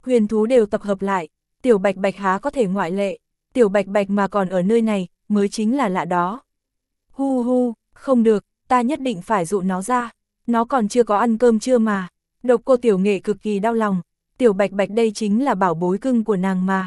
huyền thú đều tập hợp lại, tiểu bạch bạch há có thể ngoại lệ, tiểu bạch bạch mà còn ở nơi này, mới chính là lạ đó. Hu hu, không được, ta nhất định phải dụ nó ra, nó còn chưa có ăn cơm trưa mà. Độc Cô Tiểu Nghệ cực kỳ đau lòng, tiểu bạch bạch đây chính là bảo bối cưng của nàng mà.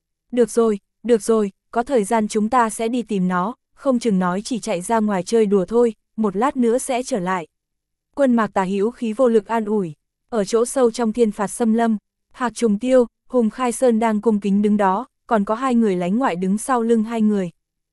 Được rồi, có thời gian chúng ta sẽ đi tìm nó, không chừng nói chỉ chạy ra ngoài chơi đùa thôi, một lát nữa sẽ trở lại. Quân Mạc Tà hữu khí vô lực an ủi. Ở chỗ sâu trong thiên phạt xâm lâm, Hạc Trùng Tiêu, Hùng Khai Sơn đang cung kính đứng đó, còn có hai người lánh ngoại đứng sau lưng hai người.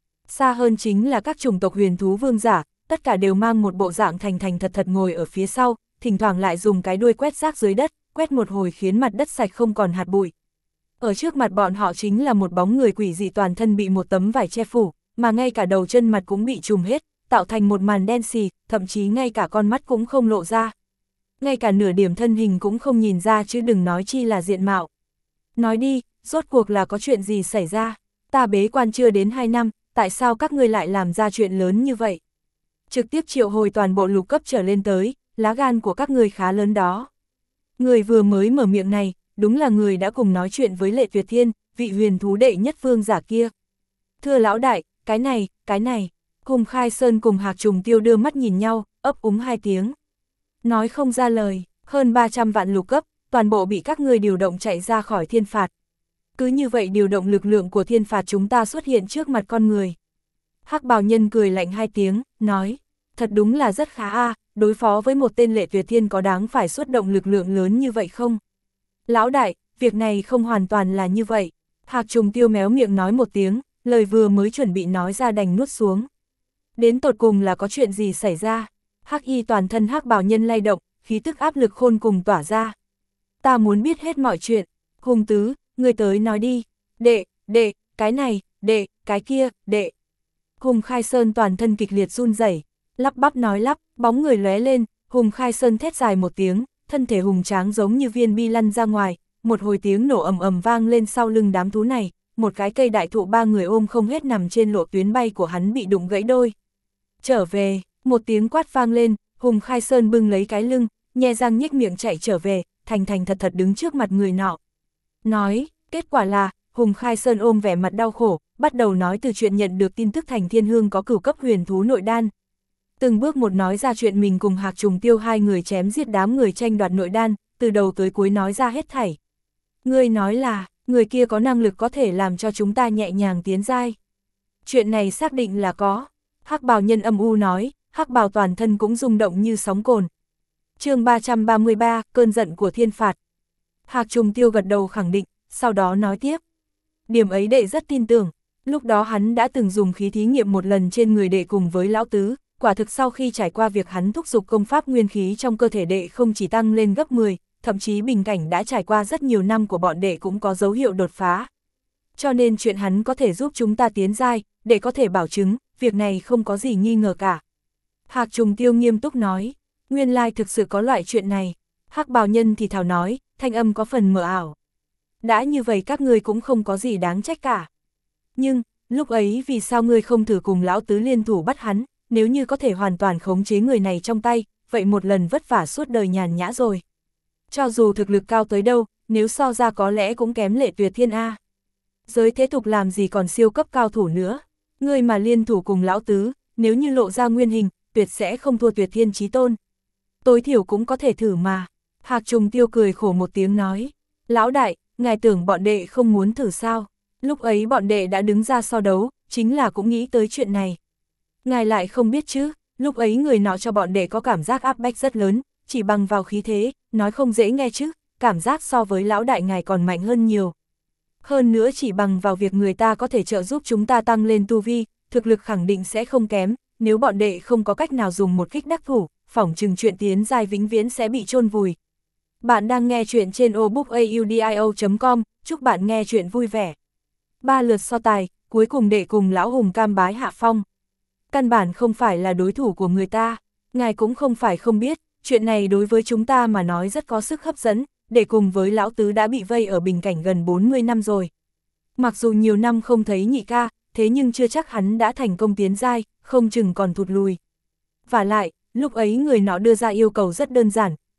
Xa hơn chính là các chủng tộc huyền thú vương giả, tất cả đều mang một bộ dạng thành thành thật thật ngồi ở phía sau, thỉnh thoảng lại dùng cái đuôi quét rác dưới đất, quét một hồi khiến mặt đất sạch không còn hạt bụi. Ở trước mặt bọn họ chính là một bóng người quỷ dị toàn thân bị một tấm vải che phủ, mà ngay cả đầu chân mặt cũng bị trùm hết, tạo thành một màn đen xì, thậm chí ngay cả con mắt cũng không lộ ra. Ngay cả nửa điểm thân hình cũng không nhìn ra chứ đừng nói chi là diện mạo. Nói đi, rốt cuộc là có chuyện gì xảy ra? Ta bế quan chưa đến 2 năm, tại sao các ngươi lại làm ra chuyện lớn như vậy? Trực tiếp triệu hồi toàn bộ lục cấp trở lên tới, lá gan của các ngươi khá lớn đó. Người vừa mới mở miệng này, đúng là người đã cùng nói chuyện với Lệ Tuyệt Thiên, vị huyền thú đệ nhất vương giả kia. Thưa lão đại, cái này. Hùng Khai Sơn cùng Hạc Trùng Tiêu đưa mắt nhìn nhau, ấp úng 2 tiếng. Nói không ra lời, hơn 300 vạn lục cấp, toàn bộ bị các ngươi điều động chạy ra khỏi thiên phạt. Cứ như vậy điều động lực lượng của thiên phạt chúng ta xuất hiện trước mặt con người. Hắc bào nhân cười lạnh 2 tiếng, nói, thật đúng là rất khá a, đối phó với một tên Lệ Tuyệt Thiên có đáng phải xuất động lực lượng lớn như vậy không? Lão đại, việc này không hoàn toàn là như vậy. Hạc Trùng Tiêu méo miệng nói một tiếng, lời vừa mới chuẩn bị nói ra đành nuốt xuống. Đến tột cùng là có chuyện gì xảy ra? Hắc y toàn thân hắc bào nhân lay động, khí tức áp lực khôn cùng tỏa ra. Ta muốn biết hết mọi chuyện. Hùng tứ, người tới nói đi. Đệ, cái này, đệ, cái kia, đệ. Hùng Khai Sơn toàn thân kịch liệt run rẩy, lắp bắp nói lắp, bóng người lóe lên, Hùng Khai Sơn thét dài một tiếng, thân thể hùng tráng giống như viên bi lăn ra ngoài, một hồi tiếng nổ ầm ầm vang lên sau lưng đám thú này, một cái cây đại thụ 3 người ôm không hết nằm trên lộ tuyến bay của hắn bị đụng gãy đôi. Trở về, một tiếng quát vang lên, Hùng Khai Sơn bưng lấy cái lưng, nhe răng nhếch miệng chạy trở về, thành thành thật thật đứng trước mặt người nọ. Nói, kết quả là, Hùng Khai Sơn ôm vẻ mặt đau khổ, bắt đầu nói từ chuyện nhận được tin tức Thành Thiên Hương có cửu cấp huyền thú nội đan. Từng bước một nói ra chuyện mình cùng Hạc Trùng Tiêu hai người chém giết đám người tranh đoạt nội đan, từ đầu tới cuối nói ra hết thảy. Ngươi nói là, người kia có năng lực có thể làm cho chúng ta nhẹ nhàng tiến giai. Chuyện này xác định là có. Hắc bào nhân âm u nói, hắc bào toàn thân cũng rung động như sóng cồn. Chương 333, cơn giận của thiên phạt. Hạc Trùng Tiêu gật đầu khẳng định, sau đó nói tiếp. Điểm ấy đệ rất tin tưởng, lúc đó hắn đã từng dùng khí thí nghiệm một lần trên người đệ cùng với lão tứ, quả thực sau khi trải qua việc hắn thúc giục công pháp nguyên khí trong cơ thể đệ không chỉ tăng lên gấp 10, thậm chí bình cảnh đã trải qua rất nhiều năm của bọn đệ cũng có dấu hiệu đột phá. Cho nên chuyện hắn có thể giúp chúng ta tiến giai, đệ có thể bảo chứng, việc này không có gì nghi ngờ cả. Hạc Trùng Tiêu nghiêm túc nói, nguyên lai thực sự có loại chuyện này. Hắc bào nhân thì thào nói, thanh âm có phần mờ ảo. Đã như vậy các ngươi cũng không có gì đáng trách cả. Nhưng, lúc ấy vì sao ngươi không thử cùng lão tứ liên thủ bắt hắn, nếu như có thể hoàn toàn khống chế người này trong tay, vậy một lần vất vả suốt đời nhàn nhã rồi. Cho dù thực lực cao tới đâu, nếu so ra có lẽ cũng kém Lệ Tuyệt Thiên A. Giới thế tục làm gì còn siêu cấp cao thủ nữa, ngươi mà liên thủ cùng lão tứ, nếu như lộ ra nguyên hình, tuyệt sẽ không thua Tuyệt Thiên chí tôn. Tối thiểu cũng có thể thử mà. Hạc Trùng Tiêu cười khổ một tiếng nói, lão đại, ngài tưởng bọn đệ không muốn thử sao? Lúc ấy bọn đệ đã đứng ra so đấu, chính là cũng nghĩ tới chuyện này. Ngài lại không biết chứ, lúc ấy người nọ cho bọn đệ có cảm giác áp bách rất lớn, chỉ bằng vào khí thế, nói không dễ nghe chứ, cảm giác so với lão đại ngài còn mạnh hơn nhiều. Hơn nữa chỉ bằng vào việc người ta có thể trợ giúp chúng ta tăng lên tu vi, thực lực khẳng định sẽ không kém, nếu bọn đệ không có cách nào dùng một kích đắc thủ, phỏng chừng chuyện tiến giai vĩnh viễn sẽ bị chôn vùi. Bạn đang nghe chuyện trên obookaudio.com, chúc bạn nghe chuyện vui vẻ. 3 lượt so tài, cuối cùng đệ cùng lão hùng cam bái hạ phong. Căn bản không phải là đối thủ của người ta, ngài cũng không phải không biết, chuyện này đối với chúng ta mà nói rất có sức hấp dẫn, đệ cùng với lão tứ đã bị vây ở bình cảnh gần 40 năm rồi. Mặc dù nhiều năm không thấy nhị ca, thế nhưng chưa chắc hắn đã thành công tiến giai, không chừng còn thụt lùi. Và lại, lúc ấy người nọ đưa ra yêu cầu rất đơn giản,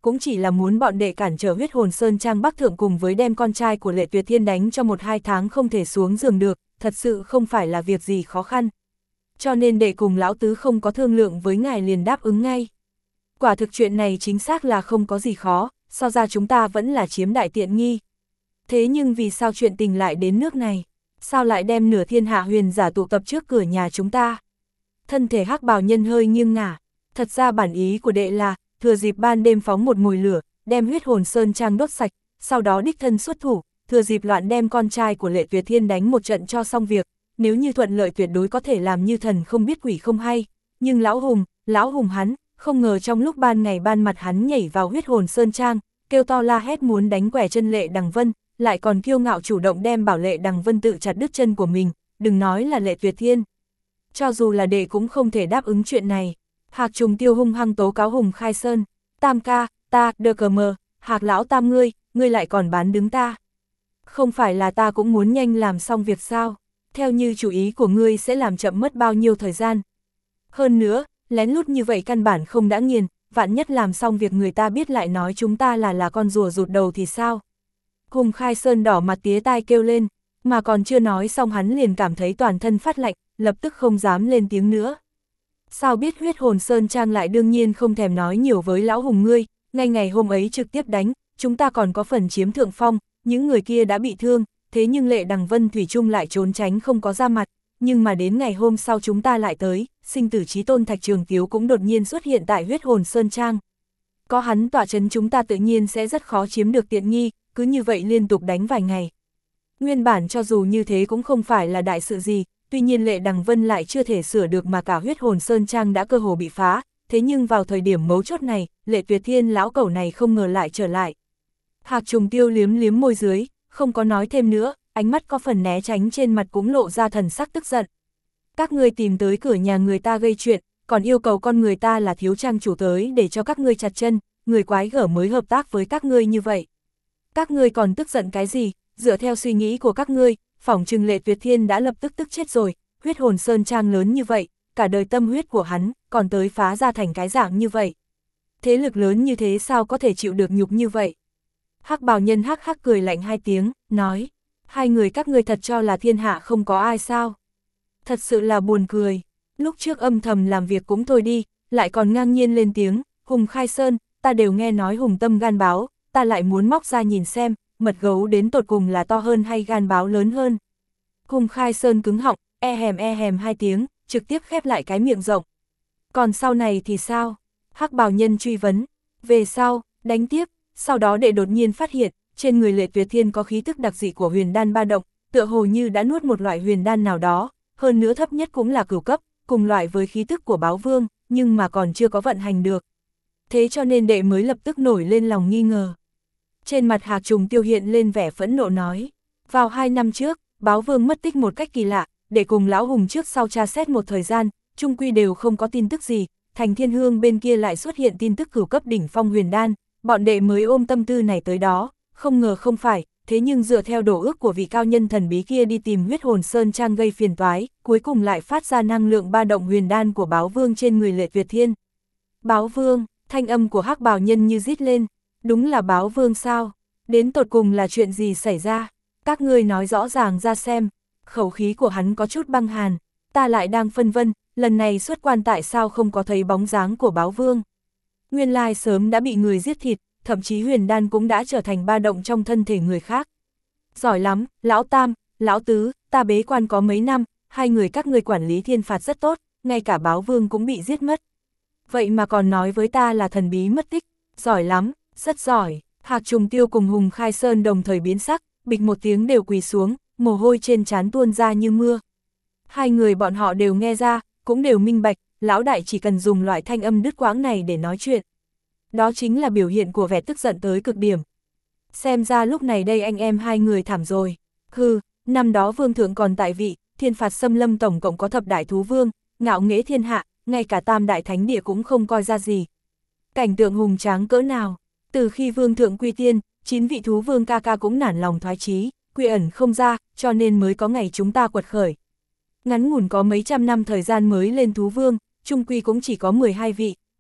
cũng chỉ là muốn bọn đệ cản trở huyết hồn Sơn Trang Bắc Thượng cùng với đem con trai của Lệ Tuyệt Thiên đánh cho 1-2 tháng không thể xuống giường được, thật sự không phải là việc gì khó khăn. Cho nên đệ cùng lão tứ không có thương lượng với ngài liền đáp ứng ngay. Quả thực chuyện này chính xác là không có gì khó, so ra chúng ta vẫn là chiếm đại tiện nghi. Thế nhưng vì sao chuyện tình lại đến nước này? Sao lại đem nửa thiên hạ huyền giả tụ tập trước cửa nhà chúng ta? Thân thể hắc bào nhân hơi nghiêng ngả. Thật ra bản ý của đệ là, thừa dịp ban đêm phóng một mồi lửa, đem huyết hồn Sơn Trang đốt sạch, sau đó đích thân xuất thủ, thừa dịp loạn đem con trai của Lệ Tuyệt Thiên đánh một trận cho xong việc, nếu như thuận lợi tuyệt đối có thể làm như thần không biết quỷ không hay. Nhưng lão hùng hắn, không ngờ trong lúc ban ngày ban mặt hắn nhảy vào huyết hồn Sơn Trang, kêu to la hét muốn đánh quẻ chân Lệ Đằng Vân, lại còn kiêu ngạo chủ động đem bảo Lệ Đằng Vân tự chặt đứt chân của mình, đừng nói là Lệ Tuyệt Thiên. Cho dù là đệ cũng không thể đáp ứng chuyện này. Hạc Trùng Tiêu hung hăng tố cáo Hùng Khai Sơn, Tam ca, ta, đờ cờ mờ, Hạc lão tam ngươi lại còn bán đứng ta. Không phải là ta cũng muốn nhanh làm xong việc sao, theo như chủ ý của ngươi sẽ làm chậm mất bao nhiêu thời gian. Hơn nữa, lén lút như vậy căn bản không đã nghiền, vạn nhất làm xong việc người ta biết lại nói chúng ta là con rùa rụt đầu thì sao. Hùng Khai Sơn đỏ mặt tía tai kêu lên, mà còn chưa nói xong hắn liền cảm thấy toàn thân phát lạnh, lập tức không dám lên tiếng nữa. Sao biết huyết hồn Sơn Trang lại đương nhiên không thèm nói nhiều với lão Hùng ngươi, ngay ngày hôm ấy trực tiếp đánh, chúng ta còn có phần chiếm thượng phong, những người kia đã bị thương, thế nhưng Lệ Đằng Vân thủy chung lại trốn tránh không có ra mặt, nhưng mà đến ngày hôm sau chúng ta lại tới, sinh tử chí tôn Thạch Trường Tiếu cũng đột nhiên xuất hiện tại huyết hồn Sơn Trang. Có hắn tọa trấn chúng ta tự nhiên sẽ rất khó chiếm được tiện nghi, cứ như vậy liên tục đánh vài ngày. Nguyên bản cho dù như thế cũng không phải là đại sự gì, tuy nhiên Lệ Đằng Vân lại chưa thể sửa được mà cả huyết hồn Sơn Trang đã cơ hồ bị phá, thế nhưng vào thời điểm mấu chốt này, Lệ Tuyệt Thiên lão cẩu này không ngờ lại trở lại. Hạc Trùng Tiêu liếm liếm môi dưới, không có nói thêm nữa, ánh mắt có phần né tránh trên mặt cũng lộ ra thần sắc tức giận. Các ngươi tìm tới cửa nhà người ta gây chuyện, còn yêu cầu con người ta là thiếu trang chủ tới để cho các ngươi chặt chân, người quái gở mới hợp tác với các ngươi như vậy. Các ngươi còn tức giận cái gì, dựa theo suy nghĩ của các ngươi, phỏng chừng Lệ Tuyệt Thiên đã lập tức chết rồi, huyết hồn Sơn Trang lớn như vậy, cả đời tâm huyết của hắn, còn tới phá ra thành cái dạng như vậy. Thế lực lớn như thế sao có thể chịu được nhục như vậy? Hắc bào nhân hắc hắc cười lạnh 2 tiếng, nói, hai người các ngươi thật cho là thiên hạ không có ai sao? Thật sự là buồn cười, lúc trước âm thầm làm việc cũng thôi đi, lại còn ngang nhiên lên tiếng, Hùng Khai Sơn, ta đều nghe nói hùng tâm gan báo, ta lại muốn móc ra nhìn xem, mật gấu đến tột cùng là to hơn hay gan báo lớn hơn. Hùng Khai Sơn cứng họng, e hèm 2 tiếng, trực tiếp khép lại cái miệng rộng. Còn sau này thì sao? Hắc bào nhân truy vấn, về sau, đánh tiếp, sau đó đệ đột nhiên phát hiện, trên người Lệ Tuyệt Thiên có khí tức đặc dị của huyền đan ba động, tựa hồ như đã nuốt một loại huyền đan nào đó, hơn nữa thấp nhất cũng là cửu cấp, cùng loại với khí tức của báo vương, nhưng mà còn chưa có vận hành được. Thế cho nên đệ mới lập tức nổi lên lòng nghi ngờ. Trên mặt Hạc Trùng Tiêu hiện lên vẻ phẫn nộ nói, vào 2 năm trước, báo vương mất tích một cách kỳ lạ, để cùng lão Hùng trước sau tra xét một thời gian, chung quy đều không có tin tức gì, Thành Thiên Hương bên kia lại xuất hiện tin tức cửu cấp đỉnh phong huyền đan, bọn đệ mới ôm tâm tư này tới đó, không ngờ không phải, thế nhưng dựa theo đổ ước của vị cao nhân thần bí kia đi tìm huyết hồn Sơn Trang gây phiền toái, cuối cùng lại phát ra năng lượng ba động huyền đan của báo vương trên người Lệ Tuyệt Thiên. Báo vương, thanh âm của hắc bào nhân như rít lên, đúng là báo vương sao? Đến tột cùng là chuyện gì xảy ra? Các ngươi nói rõ ràng ra xem. Khẩu khí của hắn có chút băng hàn, ta lại đang phân vân, lần này xuất quan tại sao không có thấy bóng dáng của báo vương. Nguyên lai sớm đã bị người giết thịt, thậm chí huyền đan cũng đã trở thành ba động trong thân thể người khác. Giỏi lắm, lão tam, lão tứ, ta bế quan có mấy năm, hai người các ngươi quản lý thiên phạt rất tốt, ngay cả báo vương cũng bị giết mất. Vậy mà còn nói với ta là thần bí mất tích, giỏi lắm, rất giỏi. Hạc Trùng Tiêu cùng Hùng Khai Sơn đồng thời biến sắc, bịch một tiếng đều quỳ xuống, mồ hôi trên trán tuôn ra như mưa. Hai người bọn họ đều nghe ra, cũng đều minh bạch, lão đại chỉ cần dùng loại thanh âm đứt quãng này để nói chuyện. Đó chính là biểu hiện của vẻ tức giận tới cực điểm. Xem ra lúc này đây anh em hai người thảm rồi. Hừ, năm đó vương thượng còn tại vị, thiên phạt xâm lâm tổng cộng có thập đại thú vương, ngạo nghễ thiên hạ, ngay cả tam đại thánh địa cũng không coi ra gì. Cảnh tượng hùng tráng cỡ nào, từ khi vương thượng quy tiên, 9 vị thú vương ca ca cũng nản lòng thoái chí, quy ẩn không ra, cho nên mới có ngày chúng ta quật khởi. Ngắn ngủn có mấy trăm năm thời gian mới lên thú vương, chung quy cũng chỉ có 12 vị,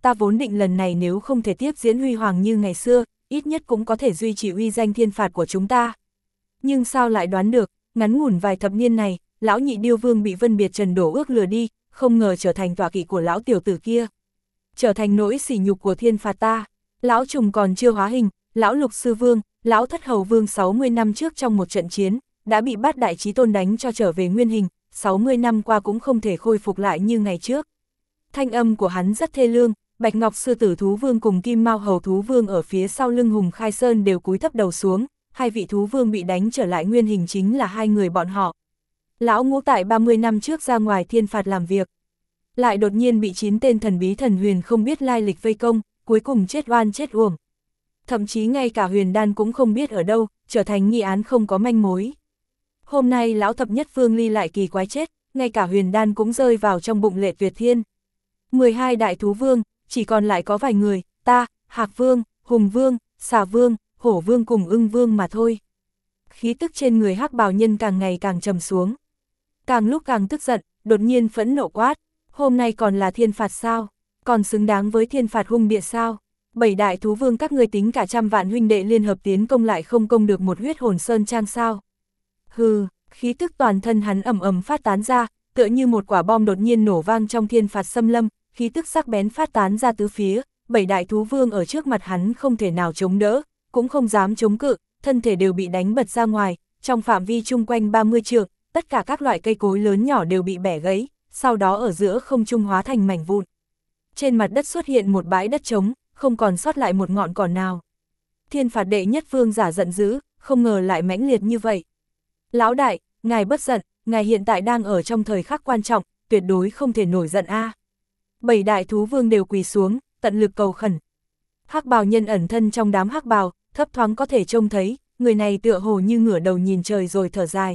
ta vốn định lần này nếu không thể tiếp diễn huy hoàng như ngày xưa, ít nhất cũng có thể duy trì uy danh thiên phạt của chúng ta. Nhưng sao lại đoán được, ngắn ngủn vài thập niên này, lão nhị điêu vương bị Vân Biệt Trần đổ ước lừa đi, không ngờ trở thành tọa kỵ của lão tiểu tử kia. Trở thành nỗi sỉ nhục của thiên phạt ta. Lão trùng còn chưa hóa hình, lão lục sư vương, lão thất hầu vương 60 năm trước trong một trận chiến, đã bị bát đại chí tôn đánh cho trở về nguyên hình, 60 năm qua cũng không thể khôi phục lại như ngày trước. Thanh âm của hắn rất thê lương, Bạch Ngọc sư tử thú vương cùng Kim Mao hầu thú vương ở phía sau lưng Hùng Khai Sơn đều cúi thấp đầu xuống, hai vị thú vương bị đánh trở lại nguyên hình chính là hai người bọn họ. Lão ngũ tại 30 năm trước ra ngoài thiên phạt làm việc, lại đột nhiên bị 9 tên thần bí thần huyền không biết lai lịch vây công, cuối cùng chết oan chết uổng. Thậm chí ngay cả Huyền Đan cũng không biết ở đâu, trở thành nghi án không có manh mối. Hôm nay lão thập nhất vương ly lại kỳ quái chết, ngay cả Huyền Đan cũng rơi vào trong bụng Lệ Tuyệt Thiên. 12 đại thú vương, chỉ còn lại có vài người, ta, Hạc Vương, Hùng Vương, Xà Vương, Hổ Vương cùng Ưng Vương mà thôi. Khí tức trên người Hắc Bào Nhân càng ngày càng trầm xuống. Càng lúc càng tức giận, đột nhiên phẫn nộ quát, hôm nay còn là thiên phạt sao? Còn xứng đáng với thiên phạt hung địa sao? 7 đại thú vương các ngươi tính cả trăm vạn huynh đệ liên hợp tiến công lại không công được một huyết hồn sơn trang sao? Hừ, khí tức toàn thân hắn ầm ầm phát tán ra, tựa như một quả bom đột nhiên nổ vang trong thiên phạt xâm lâm, khí tức sắc bén phát tán ra tứ phía, 7 đại thú vương ở trước mặt hắn không thể nào chống đỡ, cũng không dám chống cự, thân thể đều bị đánh bật ra ngoài, trong phạm vi chung quanh 30 trượng, tất cả các loại cây cối lớn nhỏ đều bị bẻ gãy, sau đó ở giữa không trung hóa thành mảnh vụn. Trên mặt đất xuất hiện một bãi đất trống, không còn sót lại một ngọn cỏ nào. Thiên phạt đệ nhất vương giả giận dữ, không ngờ lại mãnh liệt như vậy. Lão đại, ngài bất giận, ngài hiện tại đang ở trong thời khắc quan trọng, tuyệt đối không thể nổi giận a. 7 đại thú vương đều quỳ xuống, tận lực cầu khẩn. Hắc Bào Nhân ẩn thân trong đám hắc bào, thấp thoáng có thể trông thấy, người này tựa hồ như ngửa đầu nhìn trời rồi thở dài.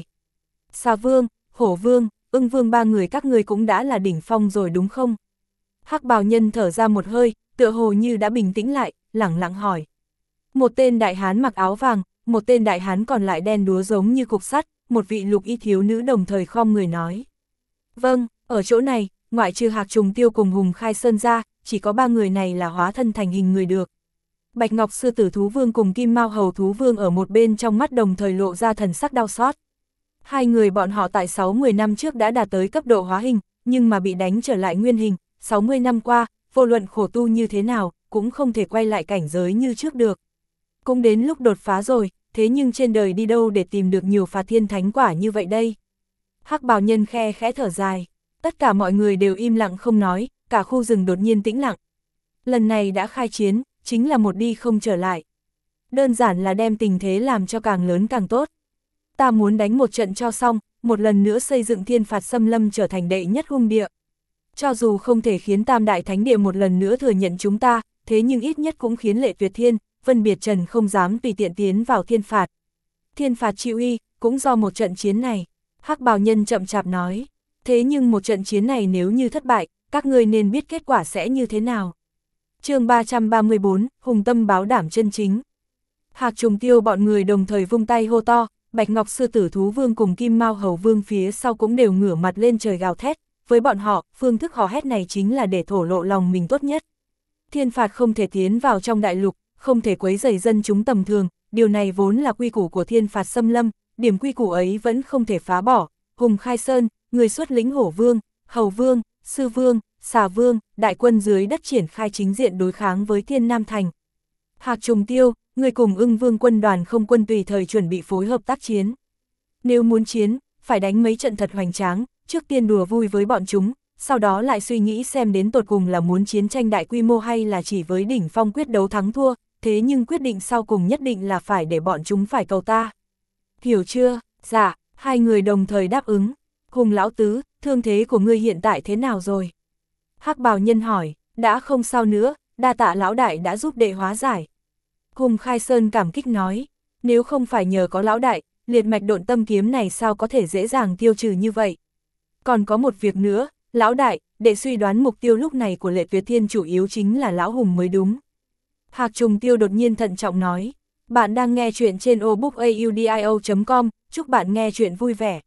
Xà Vương, Hổ Vương, Ưng Vương ba người các ngươi cũng đã là đỉnh phong rồi đúng không? Hắc Bào Nhân thở ra một hơi, tựa hồ như đã bình tĩnh lại, lẳng lặng hỏi. Một tên đại hán mặc áo vàng, một tên đại hán còn lại đen đúa giống như cục sắt, một vị lục y thiếu nữ đồng thời khom người nói. Vâng, ở chỗ này, ngoại trừ Hạc Trùng Tiêu cùng Hùng Khai Sơn ra, chỉ có 3 người này là hóa thân thành hình người được. Bạch Ngọc sư tử thú vương cùng Kim Mao hầu thú vương ở một bên trong mắt đồng thời lộ ra thần sắc đau xót. Hai người bọn họ tại 60 năm trước đã đạt tới cấp độ hóa hình, nhưng mà bị đánh trở lại nguyên hình, 60 năm qua, vô luận khổ tu như thế nào, cũng không thể quay lại cảnh giới như trước được. Cũng đến lúc đột phá rồi, thế nhưng trên đời đi đâu để tìm được nhiều phạt thiên thánh quả như vậy đây? Hắc Bào Nhân khe khẽ thở dài, tất cả mọi người đều im lặng không nói, cả khu rừng đột nhiên tĩnh lặng. Lần này đã khai chiến, chính là một đi không trở lại. Đơn giản là đem tình thế làm cho càng lớn càng tốt. Ta muốn đánh một trận cho xong, một lần nữa xây dựng thiên phạt xâm lâm trở thành đệ nhất hung địa. Cho dù không thể khiến Tam Đại Thánh Địa một lần nữa thừa nhận chúng ta, thế nhưng ít nhất cũng khiến Lệ Tuyệt Thiên, Vân Biệt Trần không dám tùy tiện tiến vào thiên phạt. Thiên phạt chịu uy, cũng do một trận chiến này. Hắc Bào Nhân chậm chạp nói. Thế nhưng một trận chiến này nếu như thất bại, các ngươi nên biết kết quả sẽ như thế nào. Chương 334, Hùng tâm báo đảm chân chính. Hạc Trùng Tiêu bọn người đồng thời vung tay hô to, Bạch Ngọc sư tử thú vương cùng Kim Mao hầu vương phía sau cũng đều ngửa mặt lên trời gào thét. Với bọn họ, phương thức hò hét này chính là để thổ lộ lòng mình tốt nhất. Thiên phạt không thể tiến vào trong đại lục, không thể quấy rầy dân chúng tầm thường, điều này vốn là quy củ của thiên phạt xâm lâm, điểm quy củ ấy vẫn không thể phá bỏ. Hùng Khai Sơn, người xuất lĩnh Hổ Vương, Hầu Vương, Sư Vương, Xà Vương, đại quân dưới đất triển khai chính diện đối kháng với Thiên Nam Thành. Hạc Trùng Tiêu, người cùng Ưng Vương quân đoàn không quân tùy thời chuẩn bị phối hợp tác chiến. Nếu muốn chiến, phải đánh mấy trận thật hoành tráng, trước tiên đùa vui với bọn chúng, sau đó lại suy nghĩ xem đến tột cùng là muốn chiến tranh đại quy mô hay là chỉ với đỉnh phong quyết đấu thắng thua, thế nhưng quyết định sau cùng nhất định là phải để bọn chúng phải cầu ta. Hiểu chưa? Dạ, hai người đồng thời đáp ứng. Hùng lão tứ, thương thế của ngươi hiện tại thế nào rồi? Hắc Bào Nhân hỏi, đã không sao nữa, đa tạ lão đại đã giúp đệ hóa giải. Hùng Khai Sơn cảm kích nói, nếu không phải nhờ có lão đại, liệt mạch độn tâm kiếm này sao có thể dễ dàng tiêu trừ như vậy? Còn có một việc nữa, lão đại, đệ suy đoán mục tiêu lúc này của Lệ Tuyệt Thiên chủ yếu chính là lão Hùng mới đúng. Hạc Trùng Tiêu đột nhiên thận trọng nói, bạn đang nghe chuyện trên obookaudio.com, chúc bạn nghe chuyện vui vẻ.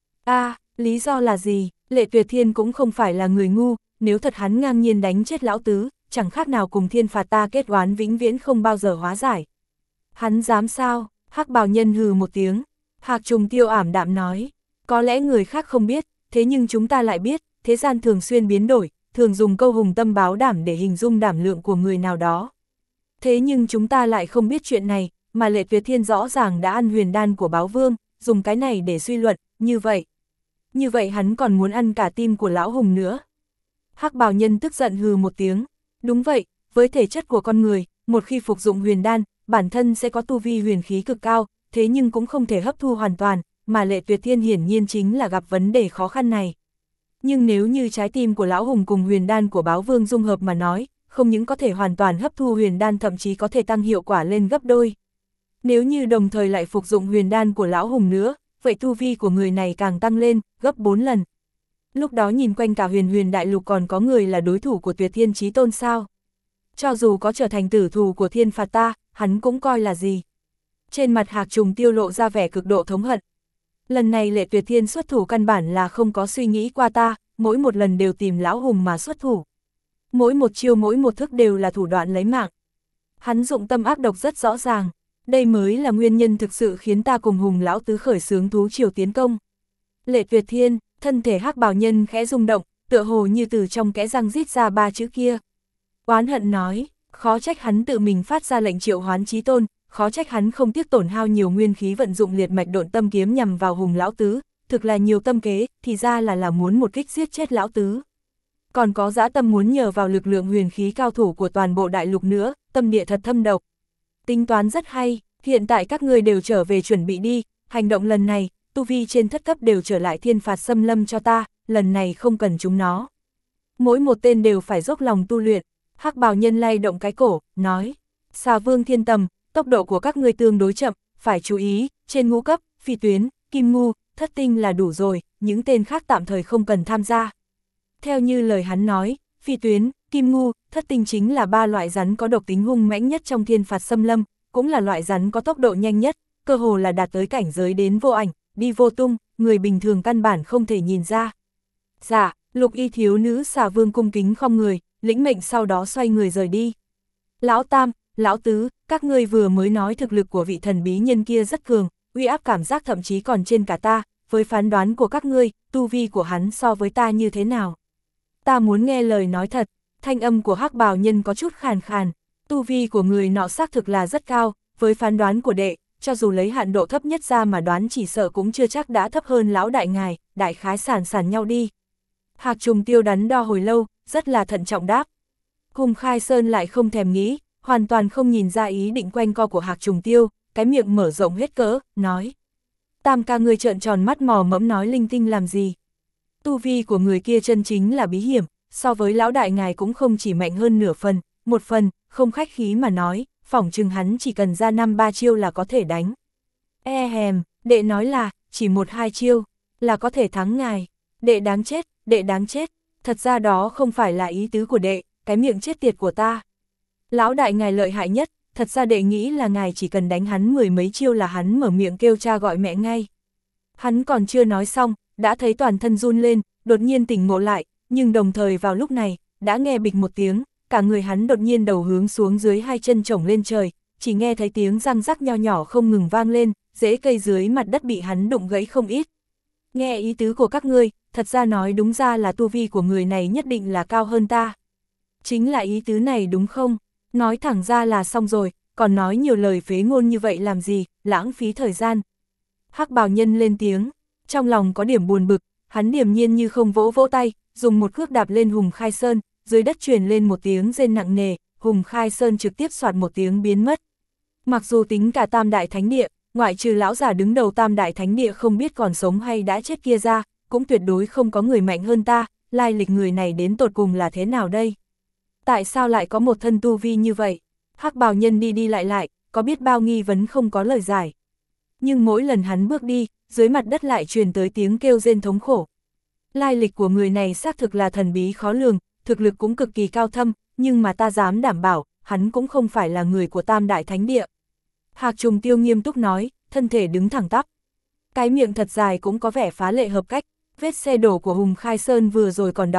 Lý do là gì? Lệ Tuyệt Thiên cũng không phải là người ngu, nếu thật hắn ngang nhiên đánh chết lão tứ, chẳng khác nào cùng thiên phạt ta kết oán vĩnh viễn không bao giờ hóa giải. Hắn dám sao? Hắc bào nhân hừ một tiếng. Hạc Trùng Tiêu ảm đạm nói, có lẽ người khác không biết, thế nhưng chúng ta lại biết, thế gian thường xuyên biến đổi, thường dùng câu hùng tâm báo đảm để hình dung đảm lượng của người nào đó. Thế nhưng chúng ta lại không biết chuyện này, mà Lệ Tuyệt Thiên rõ ràng đã ăn huyền đan của báo vương, dùng cái này để suy luận, như vậy hắn còn muốn ăn cả tim của lão hùng nữa. Hắc bào nhân tức giận hừ một tiếng, đúng vậy, với thể chất của con người, một khi phục dụng huyền đan, bản thân sẽ có tu vi huyền khí cực cao, thế nhưng cũng không thể hấp thu hoàn toàn, mà Lệ Tuyệt Thiên hiển nhiên chính là gặp vấn đề khó khăn này. Nhưng nếu như trái tim của lão hùng cùng huyền đan của báo vương dung hợp mà nói, không những có thể hoàn toàn hấp thu huyền đan, thậm chí có thể tăng hiệu quả lên gấp đôi. Nếu như đồng thời lại phục dụng huyền đan của lão hùng nữa, vậy tu vi của người này càng tăng lên, gấp 4 lần. Lúc đó nhìn quanh cả huyền đại lục còn có người là đối thủ của Tuyệt Thiên Chí Tôn sao? Cho dù có trở thành tử thù của thiên phạt ta, hắn cũng coi là gì? Trên mặt Hạc Trùng Tiêu lộ ra vẻ cực độ thống hận. Lần này Lệ Tuyệt Thiên xuất thủ căn bản là không có suy nghĩ qua ta, mỗi một lần đều tìm lão hùng mà xuất thủ. Mỗi một chiêu mỗi một thức đều là thủ đoạn lấy mạng. Hắn dụng tâm ác độc rất rõ ràng, đây mới là nguyên nhân thực sự khiến ta cùng hùng lão tứ khởi xướng thú triều tiến công. Lệ Tuyệt Thiên, thân thể hắc bào nhân khẽ rung động, tựa hồ như từ trong kẽ răng rít ra 3 chữ kia. Oán hận nói, khó trách hắn tự mình phát ra lệnh triệu hoán chí tôn, khó trách hắn không tiếc tổn hao nhiều nguyên khí vận dụng liệt mạch độn tâm kiếm nhằm vào hùng lão tứ, thực là nhiều tâm kế, thì ra là muốn một kích giết chết lão tứ. Còn có dã tâm muốn nhờ vào lực lượng huyền khí cao thủ của toàn bộ đại lục nữa, tâm địa thật thâm độc. Tính toán rất hay, hiện tại các ngươi đều trở về chuẩn bị đi, hành động lần này, tu vi trên thất cấp đều trở lại thiên phạt xâm lâm cho ta, lần này không cần chúng nó. Mỗi một tên đều phải dốc lòng tu luyện. Hắc bào nhân lay động cái cổ, nói, Xà Vương Thiên Tầm, tốc độ của các ngươi tương đối chậm, phải chú ý, trên ngũ cấp, Phi Tuyến, Kim Ngu, Thất Tinh là đủ rồi, những tên khác tạm thời không cần tham gia. Theo như lời hắn nói, Phi Tuyến, Kim Ngu, Thất Tinh chính là 3 loại rắn có độc tính hung mãnh nhất trong thiên phạt xâm lâm, cũng là loại rắn có tốc độ nhanh nhất, cơ hồ là đạt tới cảnh giới đến vô ảnh, đi vô tung, người bình thường căn bản không thể nhìn ra. Dạ, Lục Y thiếu nữ Xà Vương cung kính khom người, lĩnh mệnh sau đó xoay người rời đi. Lão Tam, Lão Tứ, các ngươi vừa mới nói thực lực của vị thần bí nhân kia rất cường, uy áp cảm giác thậm chí còn trên cả ta, với phán đoán của các ngươi, tu vi của hắn so với ta như thế nào? Ta muốn nghe lời nói thật, thanh âm của hắc bào nhân có chút khàn khàn, tu vi của người nọ xác thực là rất cao, với phán đoán của đệ, cho dù lấy hạn độ thấp nhất ra mà đoán chỉ sợ cũng chưa chắc đã thấp hơn lão đại ngài, đại khái sàn nhau đi. Hạc Trùng Tiêu đắn đo hồi lâu, rất là thận trọng đáp. Hùng Khai Sơn lại không thèm nghĩ, hoàn toàn không nhìn ra ý định quanh co của Hạc Trùng Tiêu, cái miệng mở rộng hết cỡ, nói. Tam ca ngươi trợn tròn mắt mò mẫm nói linh tinh làm gì. Tu vi của người kia chân chính là bí hiểm, so với lão đại ngài cũng không chỉ mạnh hơn nửa phần, một phần, không khách khí mà nói, phỏng chừng hắn chỉ cần ra 5-3 chiêu là có thể đánh. Đệ nói là, chỉ 1-2 chiêu, là có thể thắng ngài. Đệ đáng chết, thật ra đó không phải là ý tứ của đệ, cái miệng chết tiệt của ta. Lão đại ngài lợi hại nhất, thật ra đệ nghĩ là ngài chỉ cần đánh hắn 10 mấy chiêu là hắn mở miệng kêu cha gọi mẹ ngay. Hắn còn chưa nói xong, đã thấy toàn thân run lên, đột nhiên tỉnh ngộ lại, nhưng đồng thời vào lúc này, đã nghe bịch một tiếng, cả người hắn đột nhiên đầu hướng xuống dưới, hai chân chổng lên trời, chỉ nghe thấy tiếng răng rắc nho nhỏ không ngừng vang lên, rễ cây dưới mặt đất bị hắn đụng gãy không ít. Nghe ý tứ của các ngươi, thật ra nói đúng ra là tu vi của người này nhất định là cao hơn ta. Chính là ý tứ này đúng không? Nói thẳng ra là xong rồi, còn nói nhiều lời phế ngôn như vậy làm gì, lãng phí thời gian. Hắc bào nhân lên tiếng, trong lòng có điểm buồn bực, hắn điềm nhiên như không vỗ vỗ tay, dùng một cước đạp lên Hùng Khai Sơn, dưới đất truyền lên một tiếng rên nặng nề, Hùng Khai Sơn trực tiếp soạt một tiếng biến mất. Mặc dù tính cả Tam Đại Thánh Địa, ngoại trừ lão giả đứng đầu Tam Đại Thánh Địa không biết còn sống hay đã chết kia ra, cũng tuyệt đối không có người mạnh hơn ta, lai lịch người này đến tột cùng là thế nào đây? Tại sao lại có một thân tu vi như vậy? Hắc bào nhân đi lại, có biết bao nghi vấn không có lời giải. Nhưng mỗi lần hắn bước đi, dưới mặt đất lại truyền tới tiếng kêu rên thống khổ. Lai lịch của người này xác thực là thần bí khó lường, thực lực cũng cực kỳ cao thâm, nhưng mà ta dám đảm bảo, hắn cũng không phải là người của Tam Đại Thánh Địa. Hạc Trùng Tiêu nghiêm túc nói, thân thể đứng thẳng tắp. Cái miệng thật dài cũng có vẻ phá lệ hợp cách, vết xe đổ của Hùng Khai Sơn vừa rồi còn đó,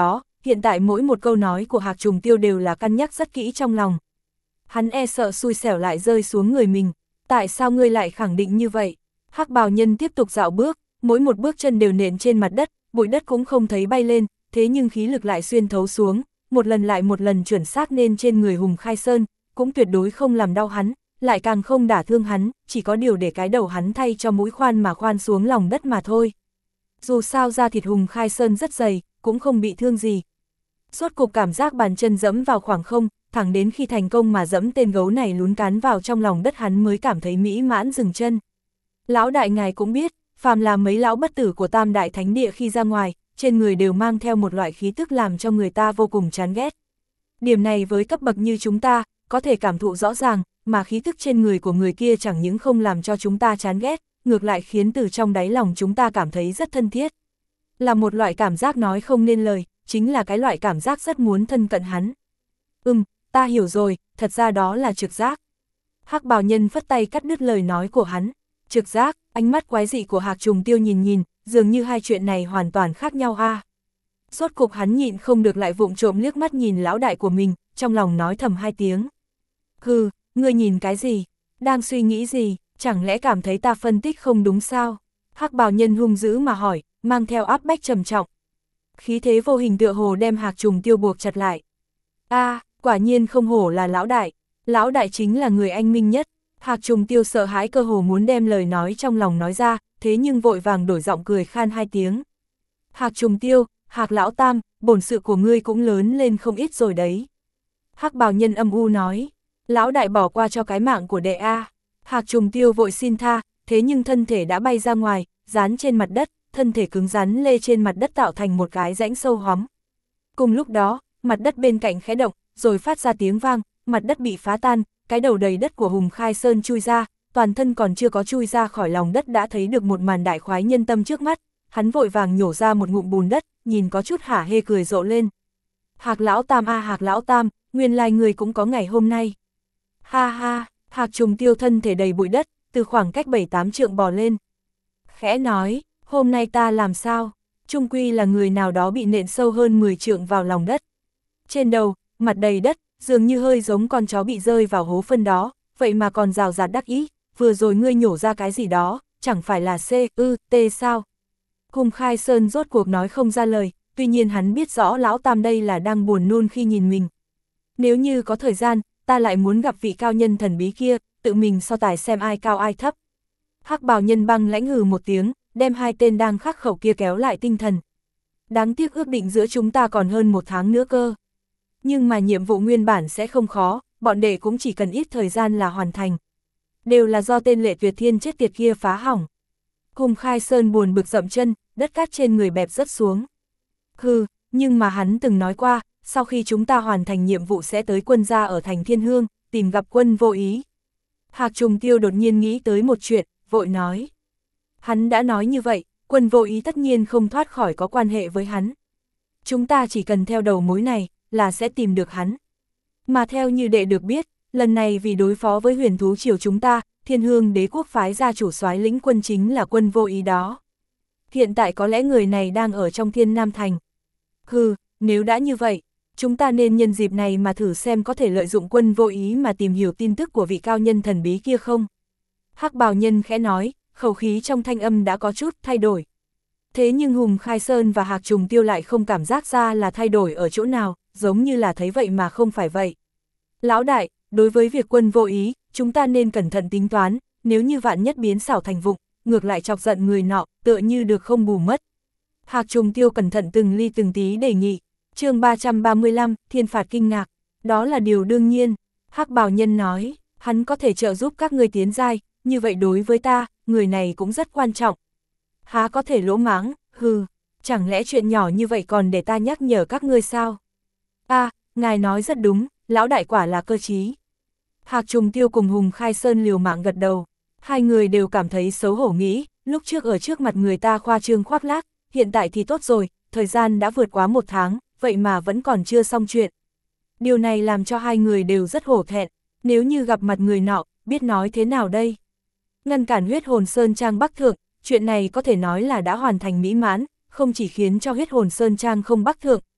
hiện tại mỗi một câu nói của Hạc Trùng Tiêu đều là cân nhắc rất kỹ trong lòng. Hắn e sợ xui xẻo lại rơi xuống người mình, tại sao ngươi lại khẳng định như vậy? Hắc bào nhân tiếp tục dạo bước, mỗi một bước chân đều nện trên mặt đất, bụi đất cũng không thấy bay lên, thế nhưng khí lực lại xuyên thấu xuống, một lần lại một lần chuẩn xác nên trên người Hùng Khai Sơn, cũng tuyệt đối không làm đau hắn, lại càng không đả thương hắn, chỉ có điều để cái đầu hắn thay cho mũi khoan mà khoan xuống lòng đất mà thôi. Dù sao da thịt Hùng Khai Sơn rất dày, cũng không bị thương gì. Rốt cục cảm giác bàn chân dẫm vào khoảng không, thẳng đến khi thành công mà dẫm tên gấu này lún cán vào trong lòng đất hắn mới cảm thấy mỹ mãn dừng chân. Lão đại ngài cũng biết, phàm là mấy lão bất tử của Tam Đại Thánh Địa khi ra ngoài, trên người đều mang theo một loại khí tức làm cho người ta vô cùng chán ghét. Điểm này với cấp bậc như chúng ta, có thể cảm thụ rõ ràng, mà khí tức trên người của người kia chẳng những không làm cho chúng ta chán ghét, ngược lại khiến từ trong đáy lòng chúng ta cảm thấy rất thân thiết. Là một loại cảm giác nói không nên lời, chính là cái loại cảm giác rất muốn thân cận hắn. Ta hiểu rồi, thật ra đó là trực giác. Hắc bào nhân phất tay cắt đứt lời nói của hắn. Trực giác, ánh mắt quái dị của Hạc Trùng Tiêu nhìn, dường như hai chuyện này hoàn toàn khác nhau a. Rốt cục hắn nhịn không được lại vụng trộm liếc mắt nhìn lão đại của mình, trong lòng nói thầm hai tiếng. Hừ, ngươi nhìn cái gì? Đang suy nghĩ gì? Chẳng lẽ cảm thấy ta phân tích không đúng sao? Hắc bào nhân hung dữ mà hỏi, mang theo áp bách trầm trọng. Khí thế vô hình tựa hồ đem Hạc Trùng Tiêu buộc chặt lại. Quả nhiên không hổ là lão đại chính là người anh minh nhất. Hạc Trùng Tiêu sợ hãi cơ hồ muốn đem lời nói trong lòng nói ra, thế nhưng vội vàng đổi giọng cười khan hai tiếng. Hạc Trùng Tiêu, Hạc lão tam, bổn sự của ngươi cũng lớn lên không ít rồi đấy. Hắc bào nhân âm u nói, lão đại bỏ qua cho cái mạng của đệ a. Hạc Trùng Tiêu vội xin tha, thế nhưng thân thể đã bay ra ngoài, dán trên mặt đất, thân thể cứng rắn lê trên mặt đất tạo thành một cái rãnh sâu hóm. Cùng lúc đó, mặt đất bên cạnh khẽ động, rồi phát ra tiếng vang, mặt đất bị phá tan, cái đầu đầy đất của Hùng Khai Sơn chui ra, toàn thân còn chưa có chui ra khỏi lòng đất đã thấy được một màn đại khoái nhân tâm trước mắt, hắn vội vàng nhổ ra một ngụm bùn đất, nhìn có chút hả hê cười rộ lên. Hạc lão tam Hạc lão tam, nguyên lai người cũng có ngày hôm nay. Ha ha, Hạc Trùng Tiêu thân thể đầy bụi đất, từ khoảng cách 7-8 trượng bò lên. Khẽ nói, hôm nay ta làm sao? Trung quy là người nào đó bị nện sâu hơn 10 trượng vào lòng đất. Trên đầu, mặt đầy đất, dường như hơi giống con chó bị rơi vào hố phân đó, vậy mà còn rào rạt đắc ý, vừa rồi ngươi nhổ ra cái gì đó, chẳng phải là C-U-T sao? Hùng Khai Sơn rốt cuộc nói không ra lời, tuy nhiên hắn biết rõ lão tam đây là đang buồn nôn khi nhìn mình. Nếu như có thời gian, ta lại muốn gặp vị cao nhân thần bí kia, tự mình so tài xem ai cao ai thấp. Hắc bào nhân băng lãnh hừ một tiếng, đem hai tên đang khắc khẩu kia kéo lại tinh thần. Đáng tiếc ước định giữa chúng ta còn hơn 1 tháng nữa cơ. Nhưng mà nhiệm vụ nguyên bản sẽ không khó, bọn đệ cũng chỉ cần ít thời gian là hoàn thành. Đều là do tên Lệ Tuyệt Thiên chết tiệt kia phá hỏng. Hùng Khai Sơn buồn bực dậm chân, đất cát trên người bẹp rớt xuống. Nhưng mà hắn từng nói qua, sau khi chúng ta hoàn thành nhiệm vụ sẽ tới quân gia ở thành Thiên Hương, tìm gặp Quân Vô Ý. Hạc Trùng Tiêu đột nhiên nghĩ tới một chuyện, vội nói. Hắn đã nói như vậy, Quân Vô Ý tất nhiên không thoát khỏi có quan hệ với hắn. Chúng ta chỉ cần theo đầu mối này, là sẽ tìm được hắn. Mà theo như đệ được biết, lần này vì đối phó với huyền thú triều chúng ta, Thiên Hương Đế quốc phái ra chủ soái lĩnh quân chính là Quân Vô Ý đó. Hiện tại có lẽ người này đang ở trong Thiên Nam Thành. Nếu đã như vậy, chúng ta nên nhân dịp này mà thử xem có thể lợi dụng Quân Vô Ý mà tìm hiểu tin tức của vị cao nhân thần bí kia không. Hắc bào nhân khẽ nói, khẩu khí trong thanh âm đã có chút thay đổi. Thế nhưng Hùng Khai Sơn và Hạc Trùng Tiêu lại không cảm giác ra là thay đổi ở chỗ nào, giống như là thấy vậy mà không phải vậy. Lão đại, đối với việc Quân Vô Ý, chúng ta nên cẩn thận tính toán, nếu như vạn nhất biến xảo thành vụng, ngược lại chọc giận người nọ, tựa như được không bù mất. Hạc Trùng Tiêu cẩn thận từng ly từng tí đề nghị. Chương 335, Thiên phạt kinh ngạc. Đó là điều đương nhiên. Hắc bào nhân nói, hắn có thể trợ giúp các ngươi tiến giai, như vậy đối với ta, người này cũng rất quan trọng. Há có thể lỗ mãng, chẳng lẽ chuyện nhỏ như vậy còn để ta nhắc nhở các ngươi sao? Ngài nói rất đúng, lão đại quả là cơ trí. Hạc Trùng Tiêu cùng Hùng Khai Sơn liều mạng gật đầu. Hai người đều cảm thấy xấu hổ nghĩ, lúc trước ở trước mặt người ta khoa trương khoác lác, hiện tại thì tốt rồi, thời gian đã vượt quá 1 tháng, vậy mà vẫn còn chưa xong chuyện. Điều này làm cho hai người đều rất hổ thẹn, nếu như gặp mặt người nọ, biết nói thế nào đây? Ngăn cản huyết hồn Sơn Trang Bắc Thượng, chuyện này có thể nói là đã hoàn thành mỹ mãn, không chỉ khiến cho huyết hồn Sơn Trang không Bắc Thượng,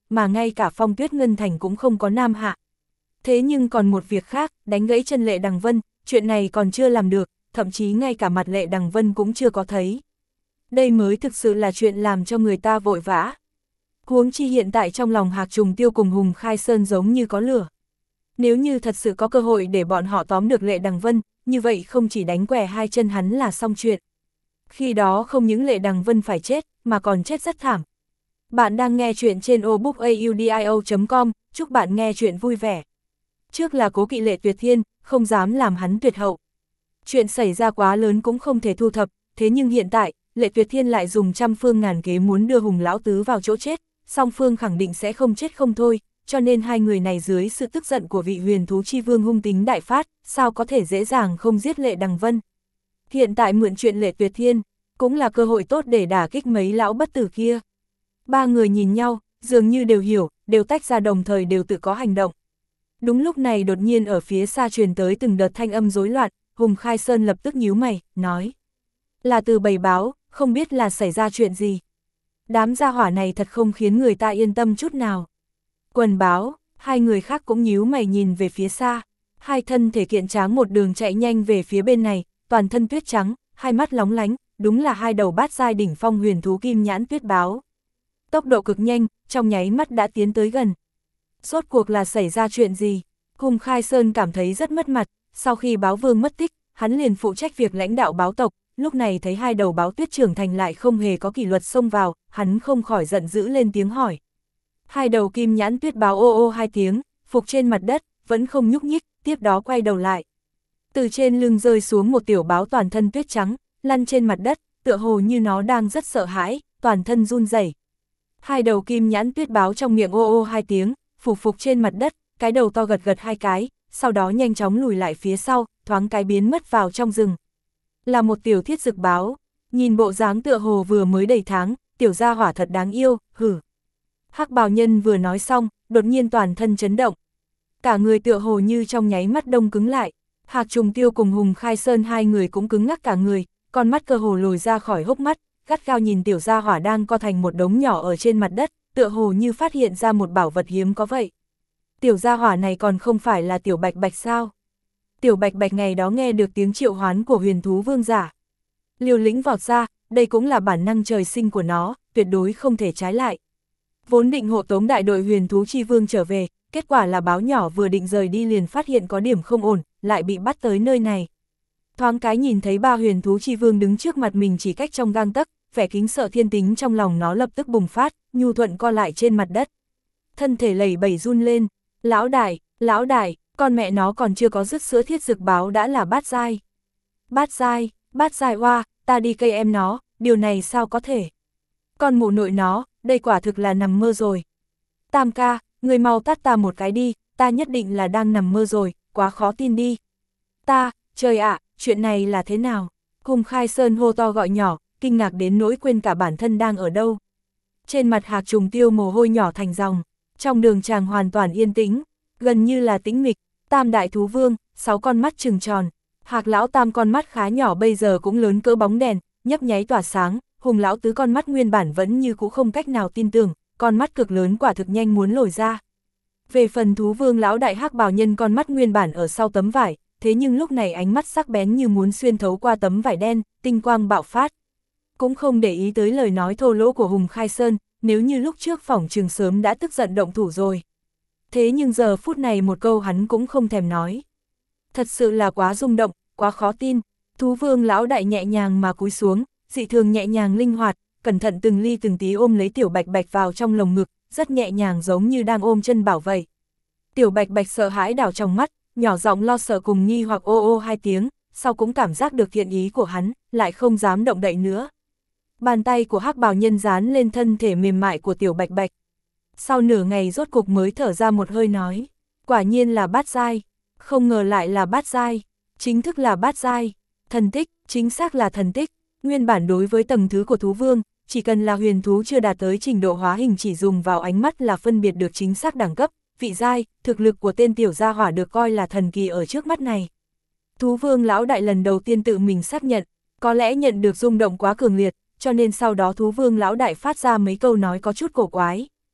mà ngay cả Phong Tuyết Ngân Thành cũng không có nam hạ. Thế nhưng còn một việc khác, đánh gãy chân Lệ Đằng Vân, chuyện này còn chưa làm được, thậm chí ngay cả mặt Lệ Đằng Vân cũng chưa có thấy. Đây mới thực sự là chuyện làm cho người ta vội vã. Huống chi hiện tại trong lòng Hạc Trùng Tiêu cùng Hùng Khai Sơn giống như có lửa. Nếu như thật sự có cơ hội để bọn họ tóm được Lệ Đằng Vân, như vậy không chỉ đánh què hai chân hắn là xong chuyện. Khi đó không những Lệ Đằng Vân phải chết, mà còn chết rất thảm. Bạn đang nghe chuyện trên obookaudio.com, chúc bạn nghe chuyện vui vẻ. Trước là cố kỵ Lệ Tuyệt Thiên, không dám làm hắn tuyệt hậu. Chuyện xảy ra quá lớn cũng không thể thu thập, thế nhưng hiện tại, Lệ Tuyệt Thiên lại dùng trăm phương ngàn kế muốn đưa Hùng Lão Tứ vào chỗ chết, song phương khẳng định sẽ không chết không thôi, cho nên hai người này dưới sự tức giận của vị huyền thú chi vương hung tính đại phát, sao có thể dễ dàng không giết Lệ Đằng Vân. Hiện tại mượn chuyện Lệ Tuyệt Thiên, cũng là cơ hội tốt để đả kích mấy lão bất tử kia. Ba người nhìn nhau, dường như đều hiểu, đều tách ra đồng thời đều tự có hành động. Đúng lúc này đột nhiên ở phía xa truyền tới từng đợt thanh âm rối loạn, Hùng Khai Sơn lập tức nhíu mày, nói. Là từ bầy báo, không biết là xảy ra chuyện gì. Đám gia hỏa này thật không khiến người ta yên tâm chút nào. Quần báo, hai người khác cũng nhíu mày nhìn về phía xa. Hai thân thể kiện tráng một đường chạy nhanh về phía bên này, toàn thân tuyết trắng, hai mắt lóng lánh, đúng là hai đầu bát giai đỉnh phong huyền thú kim nhãn tuyết báo. Tốc độ cực nhanh, trong nháy mắt đã tiến tới gần. Rốt cuộc là xảy ra chuyện gì? Hùng Khai Sơn cảm thấy rất mất mặt, sau khi báo vương mất tích, hắn liền phụ trách việc lãnh đạo báo tộc, lúc này thấy hai đầu báo tuyết trưởng thành lại không hề có kỷ luật xông vào, hắn không khỏi giận dữ lên tiếng hỏi. Hai đầu kim nhãn tuyết báo ô ô hai tiếng, phục trên mặt đất, vẫn không nhúc nhích, tiếp đó quay đầu lại. Từ trên lưng rơi xuống một tiểu báo toàn thân tuyết trắng, lăn trên mặt đất, tựa hồ như nó đang rất sợ hãi, toàn thân run rẩy. Hai đầu kim nhãn tuyết báo trong miệng ô ô hai tiếng, phục trên mặt đất, cái đầu to gật gật hai cái, sau đó nhanh chóng lùi lại phía sau, thoáng cái biến mất vào trong rừng. Là một tiểu thiết dực báo, nhìn bộ dáng tựa hồ vừa mới đầy tháng, tiểu gia hỏa thật đáng yêu, hử. Hắc bào nhân vừa nói xong, đột nhiên toàn thân chấn động. Cả người tựa hồ như trong nháy mắt đông cứng lại. Hạc Trùng Tiêu cùng Hùng Khai Sơn hai người cũng cứng ngắc cả người, con mắt cơ hồ lồi ra khỏi hốc mắt, gắt gao nhìn tiểu gia hỏa đang co thành một đống nhỏ ở trên mặt đất, tựa hồ như phát hiện ra một bảo vật hiếm có vậy. Tiểu gia hỏa này còn không phải là tiểu bạch bạch sao? Tiểu bạch bạch ngày đó nghe được tiếng triệu hoán của huyền thú vương giả. Liều lĩnh vọt ra, đây cũng là bản năng trời sinh của nó, tuyệt đối không thể trái lại. Vốn định hộ tống đại đội huyền thú chi vương trở về, kết quả là báo nhỏ vừa định rời đi liền phát hiện có điểm không ổn, lại bị bắt tới nơi này. Thoáng cái nhìn thấy ba huyền thú chi vương đứng trước mặt mình chỉ cách trong gang tấc, vẻ kính sợ thiên tính trong lòng nó lập tức bùng phát, nhu thuận co lại trên mặt đất. Thân thể lẩy bẩy run lên, lão đại, con mẹ nó còn chưa có dứt sữa thiết dực báo đã là bát giai. Bát giai oa, ta đi cây em nó, điều này sao có thể. Con mụ nội nó, đây quả thực là nằm mơ rồi. Tam ca, người mau tát ta một cái đi, ta nhất định là đang nằm mơ rồi, quá khó tin đi. Trời ạ, chuyện này là thế nào? Hùng Khai Sơn hô to gọi nhỏ, kinh ngạc đến nỗi quên cả bản thân đang ở đâu. Trên mặt Hạc Trùng Tiêu mồ hôi nhỏ thành dòng, trong đường tràng hoàn toàn yên tĩnh, gần như là tĩnh mịch. Tam đại thú vương, 6 con mắt trừng tròn. Hạc lão tam con mắt khá nhỏ bây giờ cũng lớn cỡ bóng đèn, nhấp nháy tỏa sáng. Hùng lão tứ con mắt nguyên bản vẫn như cũ không cách nào tin tưởng, con mắt cực lớn quả thực nhanh muốn lồi ra. Về phần thú vương lão đại hắc bào nhân con mắt nguyên bản ở sau tấm vải, thế nhưng lúc này ánh mắt sắc bén như muốn xuyên thấu qua tấm vải đen, tinh quang bạo phát. Cũng không để ý tới lời nói thô lỗ của Hùng Khai Sơn, nếu như lúc trước phỏng trường sớm đã tức giận động thủ rồi. Thế nhưng giờ phút này một câu hắn cũng không thèm nói. Thật sự là quá rung động, quá khó tin. Thú vương lão đại nhẹ nhàng mà cúi xuống, dị thường nhẹ nhàng linh hoạt, cẩn thận từng ly từng tí ôm lấy tiểu bạch bạch vào trong lồng ngực, rất nhẹ nhàng giống như đang ôm chân bảo vậy. Tiểu bạch bạch sợ hãi đảo trong mắt, nhỏ giọng lo sợ cùng nghi hoặc ô ô hai tiếng, sau cũng cảm giác được thiện ý của hắn, lại không dám động đậy nữa. Bàn tay của hắc bào nhân dán lên thân thể mềm mại của tiểu bạch bạch. Sau nửa ngày rốt cục mới thở ra một hơi nói, quả nhiên là bát giai, không ngờ lại là bát giai, chính thức là bát giai, thần tích, chính xác là thần tích. Nguyên bản đối với tầng thứ của thú vương, chỉ cần là huyền thú chưa đạt tới trình độ hóa hình chỉ dùng vào ánh mắt là phân biệt được chính xác đẳng cấp, vị giai, thực lực của tên tiểu gia hỏa được coi là thần kỳ ở trước mắt này. Thú vương lão đại lần đầu tiên tự mình xác nhận, có lẽ nhận được rung động quá cường liệt, cho nên sau đó thú vương lão đại phát ra mấy câu nói có chút cổ quái.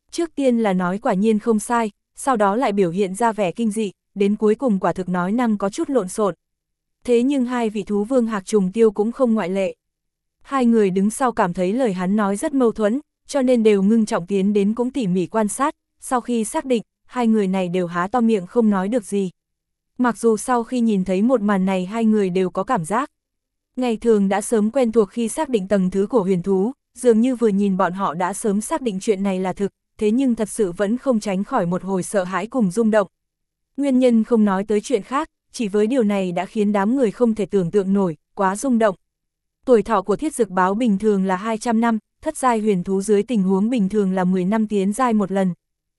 Trước tiên là nói quả nhiên không sai, sau đó lại biểu hiện ra vẻ kinh dị, đến cuối cùng quả thực nói năng có chút lộn xộn. Thế nhưng hai vị thú vương Hạc Trùng Tiêu cũng không ngoại lệ. Hai người đứng sau cảm thấy lời hắn nói rất mâu thuẫn, cho nên đều ngưng trọng tiến đến cũng tỉ mỉ quan sát, sau khi xác định, hai người này đều há to miệng không nói được gì. Mặc dù sau khi nhìn thấy một màn này hai người đều có cảm giác. Ngày thường đã sớm quen thuộc khi xác định tầng thứ của huyền thú, dường như vừa nhìn bọn họ đã sớm xác định chuyện này là thực, thế nhưng thật sự vẫn không tránh khỏi một hồi sợ hãi cùng rung động. Nguyên nhân không nói tới chuyện khác, chỉ với điều này đã khiến đám người không thể tưởng tượng nổi, quá rung động. Tuổi thọ của thiết dực báo bình thường là 200 năm, thất giai huyền thú dưới tình huống bình thường là 10 năm tiến giai một lần.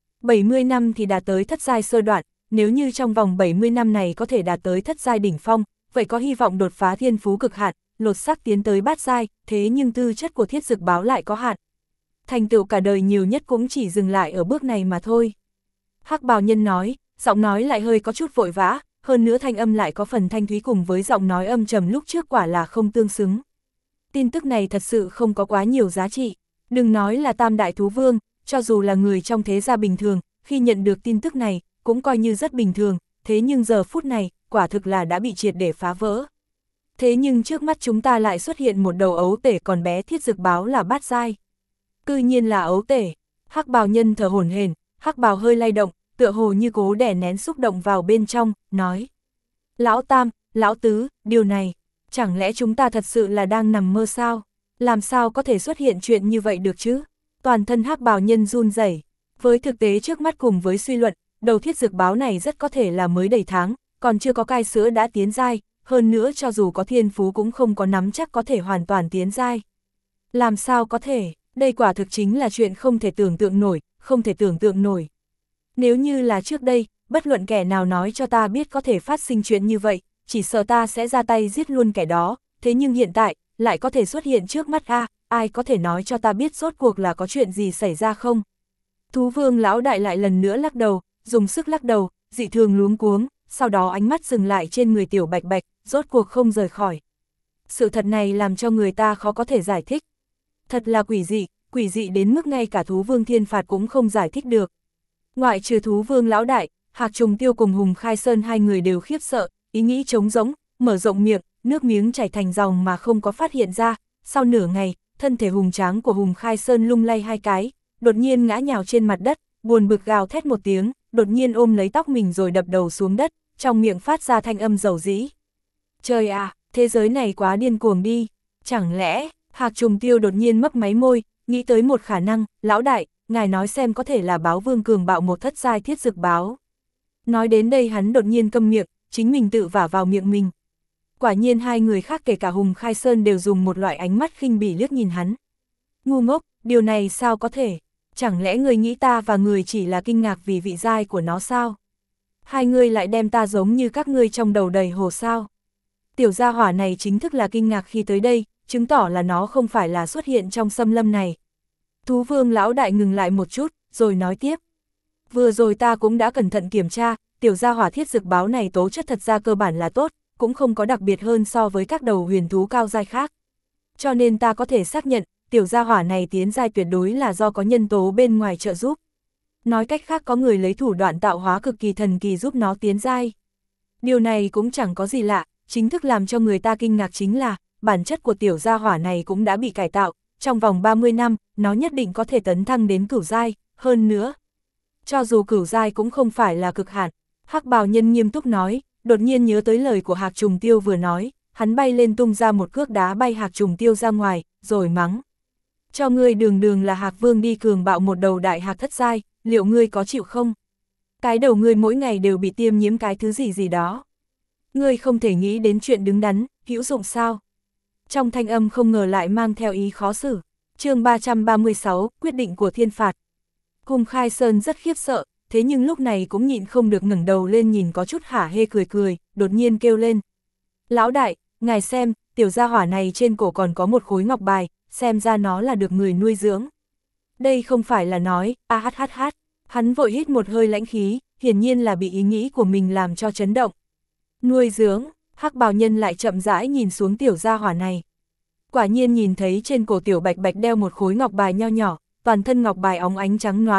70 năm thì đạt tới thất giai sơ đoạn, nếu như trong vòng 70 năm này có thể đạt tới thất giai đỉnh phong, vậy có hy vọng đột phá thiên phú cực hạn, lột xác tiến tới bát giai, thế nhưng tư chất của thiết dực báo lại có hạn. Thành tựu cả đời nhiều nhất cũng chỉ dừng lại ở bước này mà thôi. Hắc bào nhân nói, giọng nói lại hơi có chút vội vã, hơn nữa thanh âm lại có phần thanh thúy cùng với giọng nói âm trầm lúc trước quả là không tương xứng. Tin tức này thật sự không có quá nhiều giá trị, đừng nói là tam đại thú vương, cho dù là người trong thế gia bình thường, khi nhận được tin tức này, cũng coi như rất bình thường, thế nhưng giờ phút này, quả thực là đã bị triệt để phá vỡ. Thế nhưng trước mắt chúng ta lại xuất hiện một đầu ấu tể còn bé thiết dực báo là bát giai. Cư nhiên là ấu tể, hắc bào nhân thở hổn hển, hắc bào hơi lay động, tựa hồ như cố đè nén xúc động vào bên trong, nói. Lão Tam, Lão Tứ, điều này, chẳng lẽ chúng ta thật sự là đang nằm mơ sao? Làm sao có thể xuất hiện chuyện như vậy được chứ? Toàn thân hắc bào nhân run rẩy. Với thực tế trước mắt cùng với suy luận, đầu thiết dực báo này rất có thể là mới đầy tháng, còn chưa có cai sữa đã tiến giai, hơn nữa cho dù có thiên phú cũng không có nắm chắc có thể hoàn toàn tiến giai. Làm sao có thể, đây quả thực chính là chuyện không thể tưởng tượng nổi, không thể tưởng tượng nổi. Nếu như là trước đây, bất luận kẻ nào nói cho ta biết có thể phát sinh chuyện như vậy, chỉ sợ ta sẽ ra tay giết luôn kẻ đó, thế nhưng hiện tại, lại có thể xuất hiện trước mắt ai có thể nói cho ta biết rốt cuộc là có chuyện gì xảy ra không? Thú vương lão đại lại lần nữa lắc đầu, dùng sức lắc đầu, dị thường luống cuống, sau đó ánh mắt dừng lại trên người tiểu bạch bạch, rốt cuộc không rời khỏi. Sự thật này làm cho người ta khó có thể giải thích. Thật là quỷ dị đến mức ngay cả thú vương thiên phạt cũng không giải thích được. Ngoại trừ thú vương lão đại, Hạc Trùng Tiêu cùng Hùng Khai Sơn hai người đều khiếp sợ, ý nghĩ trống rỗng, mở rộng miệng, nước miếng chảy thành dòng mà không có phát hiện ra. Sau nửa ngày, thân thể hùng tráng của Hùng Khai Sơn lung lay hai cái, đột nhiên ngã nhào trên mặt đất, buồn bực gào thét một tiếng, đột nhiên ôm lấy tóc mình rồi đập đầu xuống đất, trong miệng phát ra thanh âm dầu dĩ. Trời à, thế giới này quá điên cuồng đi, chẳng lẽ, Hạc Trùng Tiêu đột nhiên mấp máy môi, nghĩ tới một khả năng, lão đại, ngài nói xem có thể là báo vương cường bạo một thất giai thiết dực báo. Nói đến đây hắn đột nhiên câm miệng, chính mình tự vả vào miệng mình. Quả nhiên hai người khác kể cả Hùng Khai Sơn đều dùng một loại ánh mắt khinh bỉ liếc nhìn hắn. Ngu ngốc, điều này sao có thể? Chẳng lẽ người nghĩ ta và người chỉ là kinh ngạc vì vị giai của nó sao? Hai người lại đem ta giống như các ngươi trong đầu đầy hồ sao? Tiểu gia hỏa này chính thức là kinh ngạc khi tới đây, chứng tỏ là nó không phải là xuất hiện trong xâm lâm này. Thú vương lão đại ngừng lại một chút, rồi nói tiếp. Vừa rồi ta cũng đã cẩn thận kiểm tra, tiểu gia hỏa thiết dực báo này tố chất thật ra cơ bản là tốt, cũng không có đặc biệt hơn so với các đầu huyền thú cao giai khác. Cho nên ta có thể xác nhận, tiểu gia hỏa này tiến giai tuyệt đối là do có nhân tố bên ngoài trợ giúp. Nói cách khác có người lấy thủ đoạn tạo hóa cực kỳ thần kỳ giúp nó tiến giai. Điều này cũng chẳng có gì lạ, chính thức làm cho người ta kinh ngạc chính là, bản chất của tiểu gia hỏa này cũng đã bị cải tạo, trong vòng 30 năm, nó nhất định có thể tấn thăng đến cửu giai, hơn nữa. Cho dù cửu giai cũng không phải là cực hạn, hắc bào nhân nghiêm túc nói, đột nhiên nhớ tới lời của Hạc Trùng Tiêu vừa nói, hắn bay lên tung ra một cước đá bay Hạc Trùng Tiêu ra ngoài, rồi mắng. Cho ngươi đường là Hạc Vương đi cường bạo một đầu đại hạc thất giai, liệu ngươi có chịu không? Cái đầu ngươi mỗi ngày đều bị tiêm nhiễm cái thứ gì đó. Ngươi không thể nghĩ đến chuyện đứng đắn, hữu dụng sao? Trong thanh âm không ngờ lại mang theo ý khó xử. Chương 336, quyết định của thiên phạt. Hùng Khai Sơn rất khiếp sợ, thế nhưng lúc này cũng nhịn không được ngẩng đầu lên nhìn có chút hả hê cười, đột nhiên kêu lên. Lão đại, ngài xem, tiểu gia hỏa này trên cổ còn có một khối ngọc bài, xem ra nó là được người nuôi dưỡng. Đây không phải là nói, hát. Hắn vội hít một hơi lãnh khí, hiển nhiên là bị ý nghĩ của mình làm cho chấn động. Nuôi dưỡng, hắc bào nhân lại chậm rãi nhìn xuống tiểu gia hỏa này. Quả nhiên nhìn thấy trên cổ tiểu bạch bạch đeo một khối ngọc bài nho nhỏ, toàn thân ngọc bài óng ánh trắng nõn,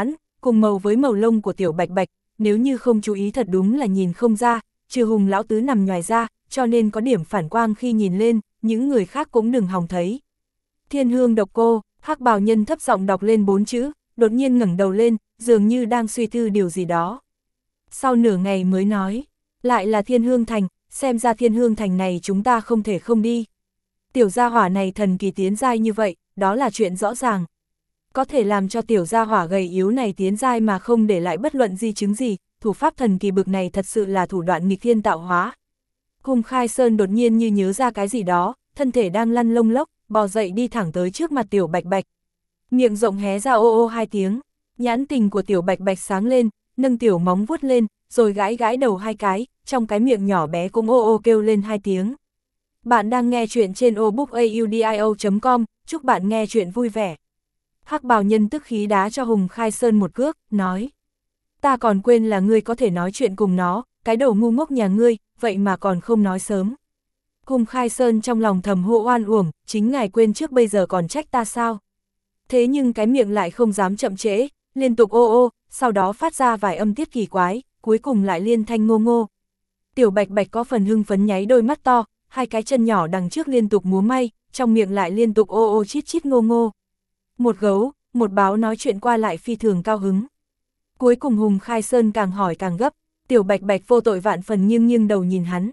cùng màu với màu lông của tiểu bạch bạch, nếu như không chú ý thật đúng là nhìn không ra, trừ Hùng lão tứ nằm nhoài ra, cho nên có điểm phản quang khi nhìn lên, những người khác cũng đừng hòng thấy. Thiên hương độc cô, hắc bào nhân thấp giọng đọc lên 4 chữ, đột nhiên ngẩng đầu lên, dường như đang suy tư điều gì đó. Sau nửa ngày mới nói, lại là Thiên Hương Thành, xem ra Thiên Hương Thành này chúng ta không thể không đi. Tiểu gia hỏa này thần kỳ tiến giai như vậy, đó là chuyện rõ ràng. Có thể làm cho tiểu gia hỏa gầy yếu này tiến giai mà không để lại bất luận di chứng gì, thủ pháp thần kỳ bực này thật sự là thủ đoạn nghịch thiên tạo hóa. Hùng Khai Sơn đột nhiên như nhớ ra cái gì đó, thân thể đang lăn lông lốc, bò dậy đi thẳng tới trước mặt tiểu bạch bạch. Miệng rộng hé ra ô ô 2 tiếng, nhãn tình của tiểu bạch bạch sáng lên, nâng tiểu móng vuốt lên, rồi gãi gãi đầu 2 cái, trong cái miệng nhỏ bé cũng ô ô kêu lên 2 tiếng. Bạn đang nghe chuyện trên obookaudio.com, chúc bạn nghe chuyện vui vẻ. Hắc bào nhân tức khí đá cho Hùng Khai Sơn một cước, nói. Ta còn quên là ngươi có thể nói chuyện cùng nó, cái đầu ngu ngốc nhà ngươi, vậy mà còn không nói sớm. Hùng Khai Sơn trong lòng thầm hô oan uổng, chính ngài quên trước bây giờ còn trách ta sao? Thế nhưng cái miệng lại không dám chậm trễ, liên tục ô ô, sau đó phát ra vài âm tiết kỳ quái, cuối cùng lại liên thanh ngô ngô. Tiểu bạch bạch có phần hưng phấn nháy đôi mắt to, 2 cái chân nhỏ đằng trước liên tục múa may, trong miệng lại liên tục ô ô chít chít ngô ngô. Một gấu, một báo nói chuyện qua lại phi thường cao hứng. Cuối cùng Hùng Khai Sơn càng hỏi càng gấp, tiểu bạch bạch vô tội vạn phần nghiêng nghiêng đầu nhìn hắn.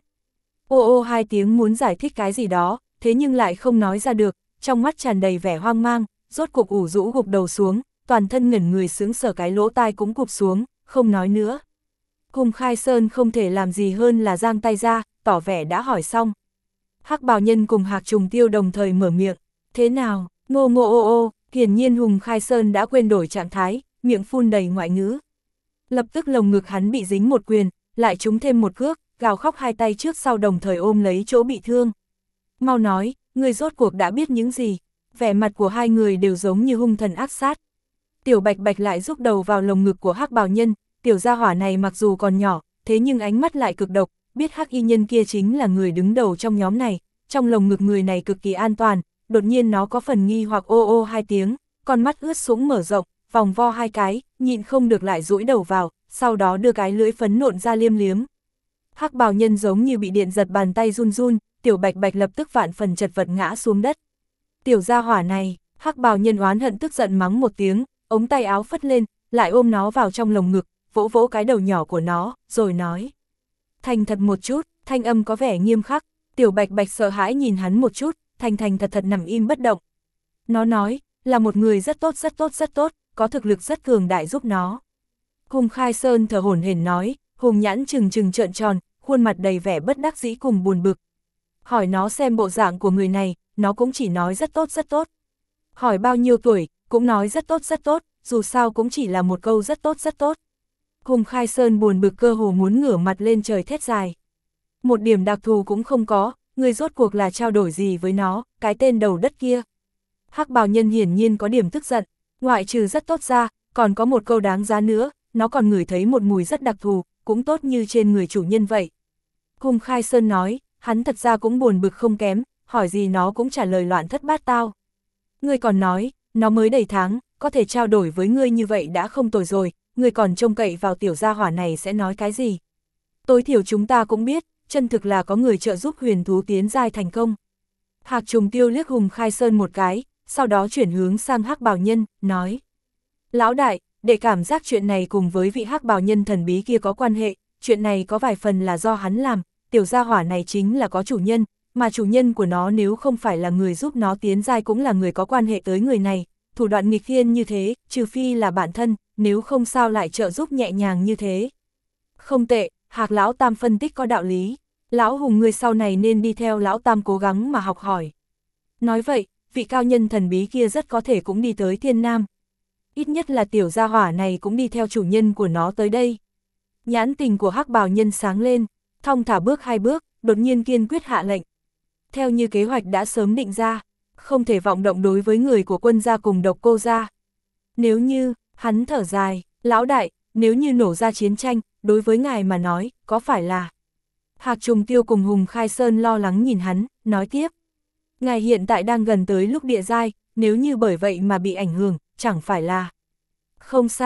Ô ô 2 tiếng muốn giải thích cái gì đó, thế nhưng lại không nói ra được, trong mắt tràn đầy vẻ hoang mang, rốt cuộc ủ rũ gục đầu xuống, toàn thân ngẩn người sững sờ, cái lỗ tai cũng cụp xuống, không nói nữa. Hùng Khai Sơn không thể làm gì hơn là giang tay ra, tỏ vẻ đã hỏi xong. Hắc bào nhân cùng Hạc Trùng Tiêu đồng thời mở miệng, thế nào, ngô ngô ô ô, hiển nhiên Hùng Khai Sơn đã quên đổi trạng thái, miệng phun đầy ngoại ngữ. Lập tức lồng ngực hắn bị dính một quyền, lại trúng thêm một cước, gào khóc 2 tay trước sau đồng thời ôm lấy chỗ bị thương. Mau nói, người rốt cuộc đã biết những gì? Vẻ mặt của 2 người đều giống như hung thần ác sát. Tiểu bạch bạch lại rúc đầu vào lồng ngực của Hắc bào nhân, tiểu gia hỏa này mặc dù còn nhỏ, thế nhưng ánh mắt lại cực độc, biết Hắc y nhân kia chính là người đứng đầu trong nhóm này, trong lồng ngực người này cực kỳ an toàn, đột nhiên nó có phần nghi hoặc ô ô 2 tiếng, con mắt ướt sũng mở rộng, vòng vo 2 cái, nhịn không được lại duỗi đầu vào, sau đó đưa cái lưỡi phấn nộn ra liêm liếm. Hắc bào nhân giống như bị điện giật, bàn tay run run, tiểu bạch bạch lập tức vạn phần chật vật ngã xuống đất. Tiểu gia hỏa này, Hắc bào nhân oán hận tức giận mắng một tiếng, ống tay áo phất lên, lại ôm nó vào trong lồng ngực, vỗ vỗ cái đầu nhỏ của nó, rồi nói. Thành thật một chút, thanh âm có vẻ nghiêm khắc, tiểu bạch bạch sợ hãi nhìn hắn một chút, thành thật thật nằm im bất động. Nó nói, là một người rất tốt rất tốt rất tốt, có thực lực rất cường đại giúp nó. Hùng Khai Sơn thở hổn hển nói, Hùng nhãn trừng trừng trợn tròn, khuôn mặt đầy vẻ bất đắc dĩ cùng buồn bực. Hỏi nó xem bộ dạng của người này, nó cũng chỉ nói rất tốt rất tốt. Hỏi bao nhiêu tuổi, cũng nói rất tốt, dù sao cũng chỉ là một câu rất tốt rất tốt. Hùng Khai Sơn buồn bực cơ hồ muốn ngửa mặt lên trời thét dài. Một điểm đặc thù cũng không có, người rốt cuộc là trao đổi gì với nó, cái tên đầu đất kia. Hắc bào nhân hiển nhiên có điểm tức giận, ngoại trừ rất tốt ra, còn có một câu đáng giá nữa, nó còn ngửi thấy một mùi rất đặc thù, cũng tốt như trên người chủ nhân vậy. Hùng Khai Sơn nói, hắn thật ra cũng buồn bực không kém, hỏi gì nó cũng trả lời loạn thất bát tao. Ngươi còn nói, nó mới đầy tháng, có thể trao đổi với ngươi như vậy đã không tồi rồi, ngươi còn trông cậy vào tiểu gia hỏa này sẽ nói cái gì. Tối thiểu chúng ta cũng biết, chân thực là có người trợ giúp huyền thú tiến giai thành công. Hạc Trùng Tiêu liếc Hùng Khai Sơn một cái, sau đó chuyển hướng sang Hắc bào nhân, nói. Lão đại, để cảm giác chuyện này cùng với vị Hắc bào nhân thần bí kia có quan hệ, chuyện này có vài phần là do hắn làm, tiểu gia hỏa này chính là có chủ nhân, mà chủ nhân của nó nếu không phải là người giúp nó tiến giai cũng là người có quan hệ tới người này, thủ đoạn nghịch thiên như thế, trừ phi là bản thân, nếu không sao lại trợ giúp nhẹ nhàng như thế. Không tệ, Hạc lão tam phân tích có đạo lý, lão Hùng người sau này nên đi theo lão tam cố gắng mà học hỏi. Nói vậy, vị cao nhân thần bí kia rất có thể cũng đi tới Thiên Nam. Ít nhất là tiểu gia hỏa này cũng đi theo chủ nhân của nó tới đây. Nhãn tình của Hắc bào nhân sáng lên, thong thả bước 2 bước, đột nhiên kiên quyết hạ lệnh. Theo như kế hoạch đã sớm định ra, không thể vọng động đối với người của Quân gia cùng Độc Cô gia. Nếu như, hắn thở dài, lão đại, nếu như nổ ra chiến tranh, đối với ngài mà nói, có phải là... Hạc Trùng Tiêu cùng Hùng Khai Sơn lo lắng nhìn hắn, nói tiếp. Ngài hiện tại đang gần tới lúc địa giai, nếu như bởi vậy mà bị ảnh hưởng, chẳng phải là... Không sao,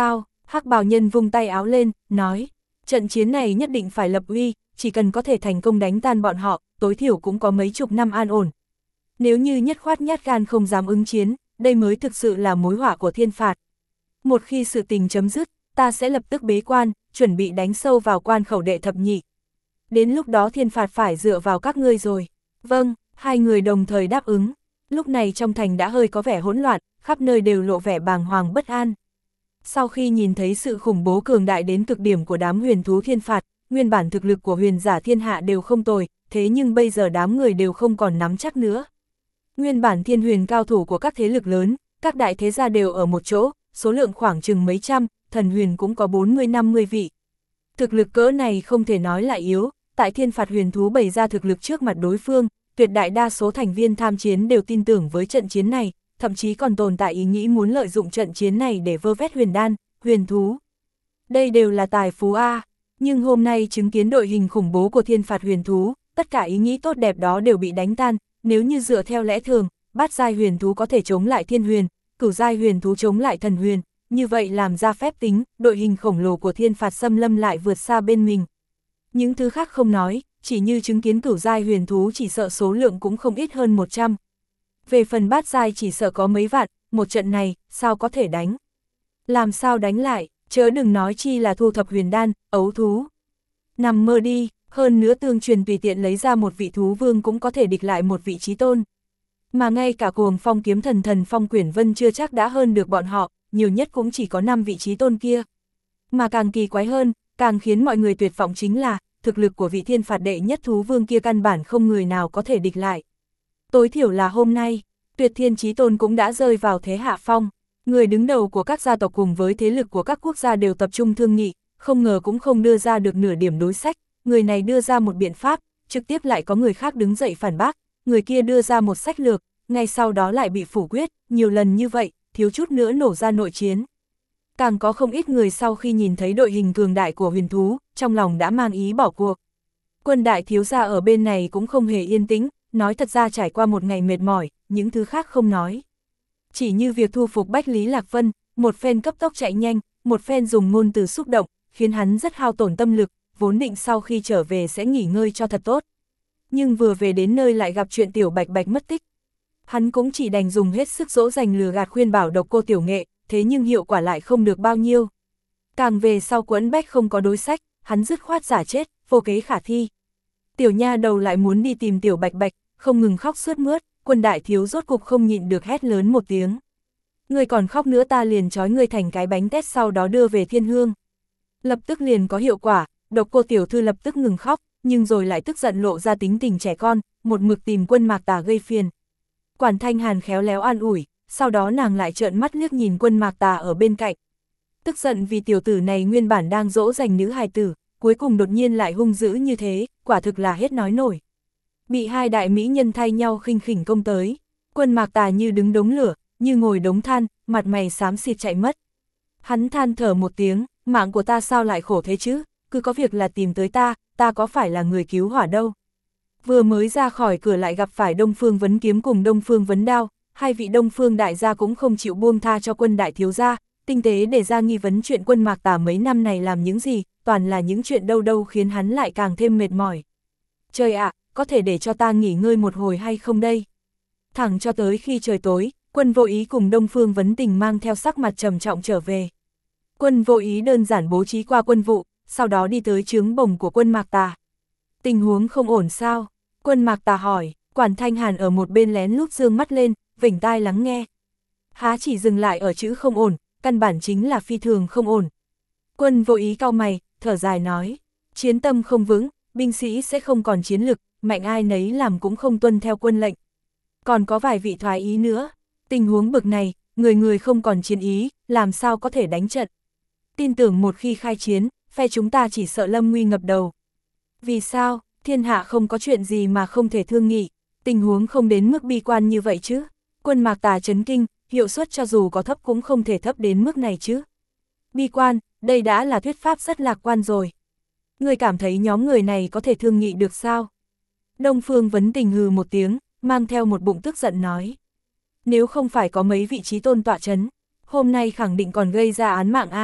Hắc bào nhân vung tay áo lên, nói, trận chiến này nhất định phải lập uy, chỉ cần có thể thành công đánh tan bọn họ, tối thiểu cũng có mấy chục năm an ổn. Nếu như nhất khoát nhát gan không dám ứng chiến, đây mới thực sự là mối họa của thiên phạt. Một khi sự tình chấm dứt, ta sẽ lập tức bế quan, chuẩn bị đánh sâu vào quan khẩu đệ thập nhị. Đến lúc đó thiên phạt phải dựa vào các ngươi rồi. Vâng, hai người đồng thời đáp ứng. Lúc này trong thành đã hơi có vẻ hỗn loạn, khắp nơi đều lộ vẻ bàng hoàng bất an. Sau khi nhìn thấy sự khủng bố cường đại đến cực điểm của đám huyền thú thiên phạt, nguyên bản thực lực của huyền giả thiên hạ đều không tồi, thế nhưng bây giờ đám người đều không còn nắm chắc nữa. Nguyên bản thiên huyền cao thủ của các thế lực lớn, các đại thế gia đều ở một chỗ, số lượng khoảng chừng mấy trăm, thần huyền cũng có 40-50 vị. Thực lực cỡ này không thể nói là yếu, tại thiên phạt huyền thú bày ra thực lực trước mặt đối phương, tuyệt đại đa số thành viên tham chiến đều tin tưởng với trận chiến này, thậm chí còn tồn tại ý nghĩ muốn lợi dụng trận chiến này để vơ vét huyền đan, huyền thú. Đây đều là tài phú A, nhưng hôm nay chứng kiến đội hình khủng bố của thiên phạt huyền thú, tất cả ý nghĩ tốt đẹp đó đều bị đánh tan, nếu như dựa theo lẽ thường, bát giai huyền thú có thể chống lại thiên huyền, cửu giai huyền thú chống lại thần huyền, như vậy làm ra phép tính, đội hình khổng lồ của thiên phạt xâm lâm lại vượt xa bên mình. Những thứ khác không nói, chỉ như chứng kiến cửu giai huyền thú chỉ sợ số lượng cũng không ít hơn 100. Về phần bát giai chỉ sợ có mấy vạn, một trận này, sao có thể đánh? Làm sao đánh lại, chớ đừng nói chi là thu thập huyền đan, ấu thú. Nằm mơ đi, hơn nữa tương truyền tùy tiện lấy ra một vị thú vương cũng có thể địch lại một vị chí tôn. Mà ngay cả Cuồng Phong kiếm thần Phong Quyển Vân chưa chắc đã hơn được bọn họ, nhiều nhất cũng chỉ có 5 vị chí tôn kia. Mà càng kỳ quái hơn, càng khiến mọi người tuyệt vọng chính là, thực lực của vị thiên phạt đệ nhất thú vương kia căn bản không người nào có thể địch lại. Tối thiểu là hôm nay, Tuyệt Thiên Chí Tôn cũng đã rơi vào thế hạ phong. Người đứng đầu của các gia tộc cùng với thế lực của các quốc gia đều tập trung thương nghị, không ngờ cũng không đưa ra được nửa điểm đối sách. Người này đưa ra một biện pháp, trực tiếp lại có người khác đứng dậy phản bác, người kia đưa ra một sách lược, ngay sau đó lại bị phủ quyết, nhiều lần như vậy, thiếu chút nữa nổ ra nội chiến. Càng có không ít người sau khi nhìn thấy đội hình cường đại của huyền thú, trong lòng đã mang ý bỏ cuộc. Quân đại thiếu gia ở bên này cũng không hề yên tĩnh, nói thật ra trải qua một ngày mệt mỏi, những thứ khác không nói. Chỉ như việc thu phục Bách Lý Lạc Vân, một phen cấp tốc chạy nhanh, một phen dùng ngôn từ xúc động, khiến hắn rất hao tổn tâm lực, vốn định sau khi trở về sẽ nghỉ ngơi cho thật tốt. Nhưng vừa về đến nơi lại gặp chuyện Tiểu Bạch Bạch mất tích. Hắn cũng chỉ đành dùng hết sức dỗ dành lừa gạt khuyên bảo Độc Cô Tiểu Nghệ, thế nhưng hiệu quả lại không được bao nhiêu. Càng về sau Quẫn Bách không có đối sách, hắn dứt khoát giả chết, vô kế khả thi. Tiểu nha đầu lại muốn đi tìm Tiểu Bạch Bạch, không ngừng khóc sướt mướt, Quân đại thiếu rốt cục không nhịn được hét lớn một tiếng. Ngươi còn khóc nữa ta liền trói ngươi thành cái bánh tét sau đó đưa về thiên hương. Lập tức liền có hiệu quả, Độc Cô tiểu thư lập tức ngừng khóc, nhưng rồi lại tức giận lộ ra tính tình trẻ con, một mực tìm Quân Mạc Tà gây phiền. Quản Thanh Hàn khéo léo an ủi, sau đó nàng lại trợn mắt liếc nhìn Quân Mạc Tà ở bên cạnh. Tức giận vì tiểu tử này nguyên bản đang dỗ dành nữ hài tử, cuối cùng đột nhiên lại hung dữ như thế, quả thực là hết nói nổi. Bị hai đại mỹ nhân thay nhau khinh khỉnh công tới, Quân Mạc Tà như đứng đống lửa, như ngồi đống than, mặt mày xám xịt chạy mất. Hắn than thở một tiếng, mạng của ta sao lại khổ thế chứ, cứ có việc là tìm tới ta có phải là người cứu hỏa đâu. Vừa mới ra khỏi cửa lại gặp phải Đông Phương Vấn Kiếm cùng Đông Phương Vấn Đao, hai vị Đông Phương đại gia cũng không chịu buông tha cho Quân đại thiếu gia, tinh tế để ra nghi vấn chuyện Quân Mạc Tà mấy năm này làm những gì, toàn là những chuyện đâu khiến hắn lại càng thêm mệt mỏi. Trời ạ, có thể để cho ta nghỉ ngơi một hồi hay không đây? Thẳng cho tới khi trời tối, Quân Vô Ý cùng Đông Phương Vấn Tình mang theo sắc mặt trầm trọng trở về. Quân Vô Ý đơn giản bố trí qua quân vụ, sau đó đi tới trướng bồng của Quân Mạc Tà. Tình huống không ổn sao? Quân Mạc Tà hỏi, Quản Thanh Hàn ở một bên lén lút dương mắt lên, vểnh tai lắng nghe. Há chỉ dừng lại ở chữ không ổn, căn bản chính là phi thường không ổn. Quân Vô Ý cau mày, thở dài nói, chiến tâm không vững, binh sĩ sẽ không còn chiến lực, mạnh ai nấy làm cũng không tuân theo quân lệnh. Còn có vài vị thoái ý nữa, tình huống bực này, người không còn chiến ý, làm sao có thể đánh trận. Tin tưởng một khi khai chiến, phe chúng ta chỉ sợ lâm nguy ngập đầu. Vì sao, thiên hạ không có chuyện gì mà không thể thương nghị, tình huống không đến mức bi quan như vậy chứ. Quân Mạc Tà chấn kinh, hiệu suất cho dù có thấp cũng không thể thấp đến mức này chứ. Bi quan, đây đã là thuyết pháp rất lạc quan rồi. Người cảm thấy nhóm người này có thể thương nghị được sao? Đông Phương Vấn Tình hừ một tiếng, mang theo một bụng tức giận nói. Nếu không phải có mấy vị trí tôn tọa chấn, hôm nay khẳng định còn gây ra án mạng a.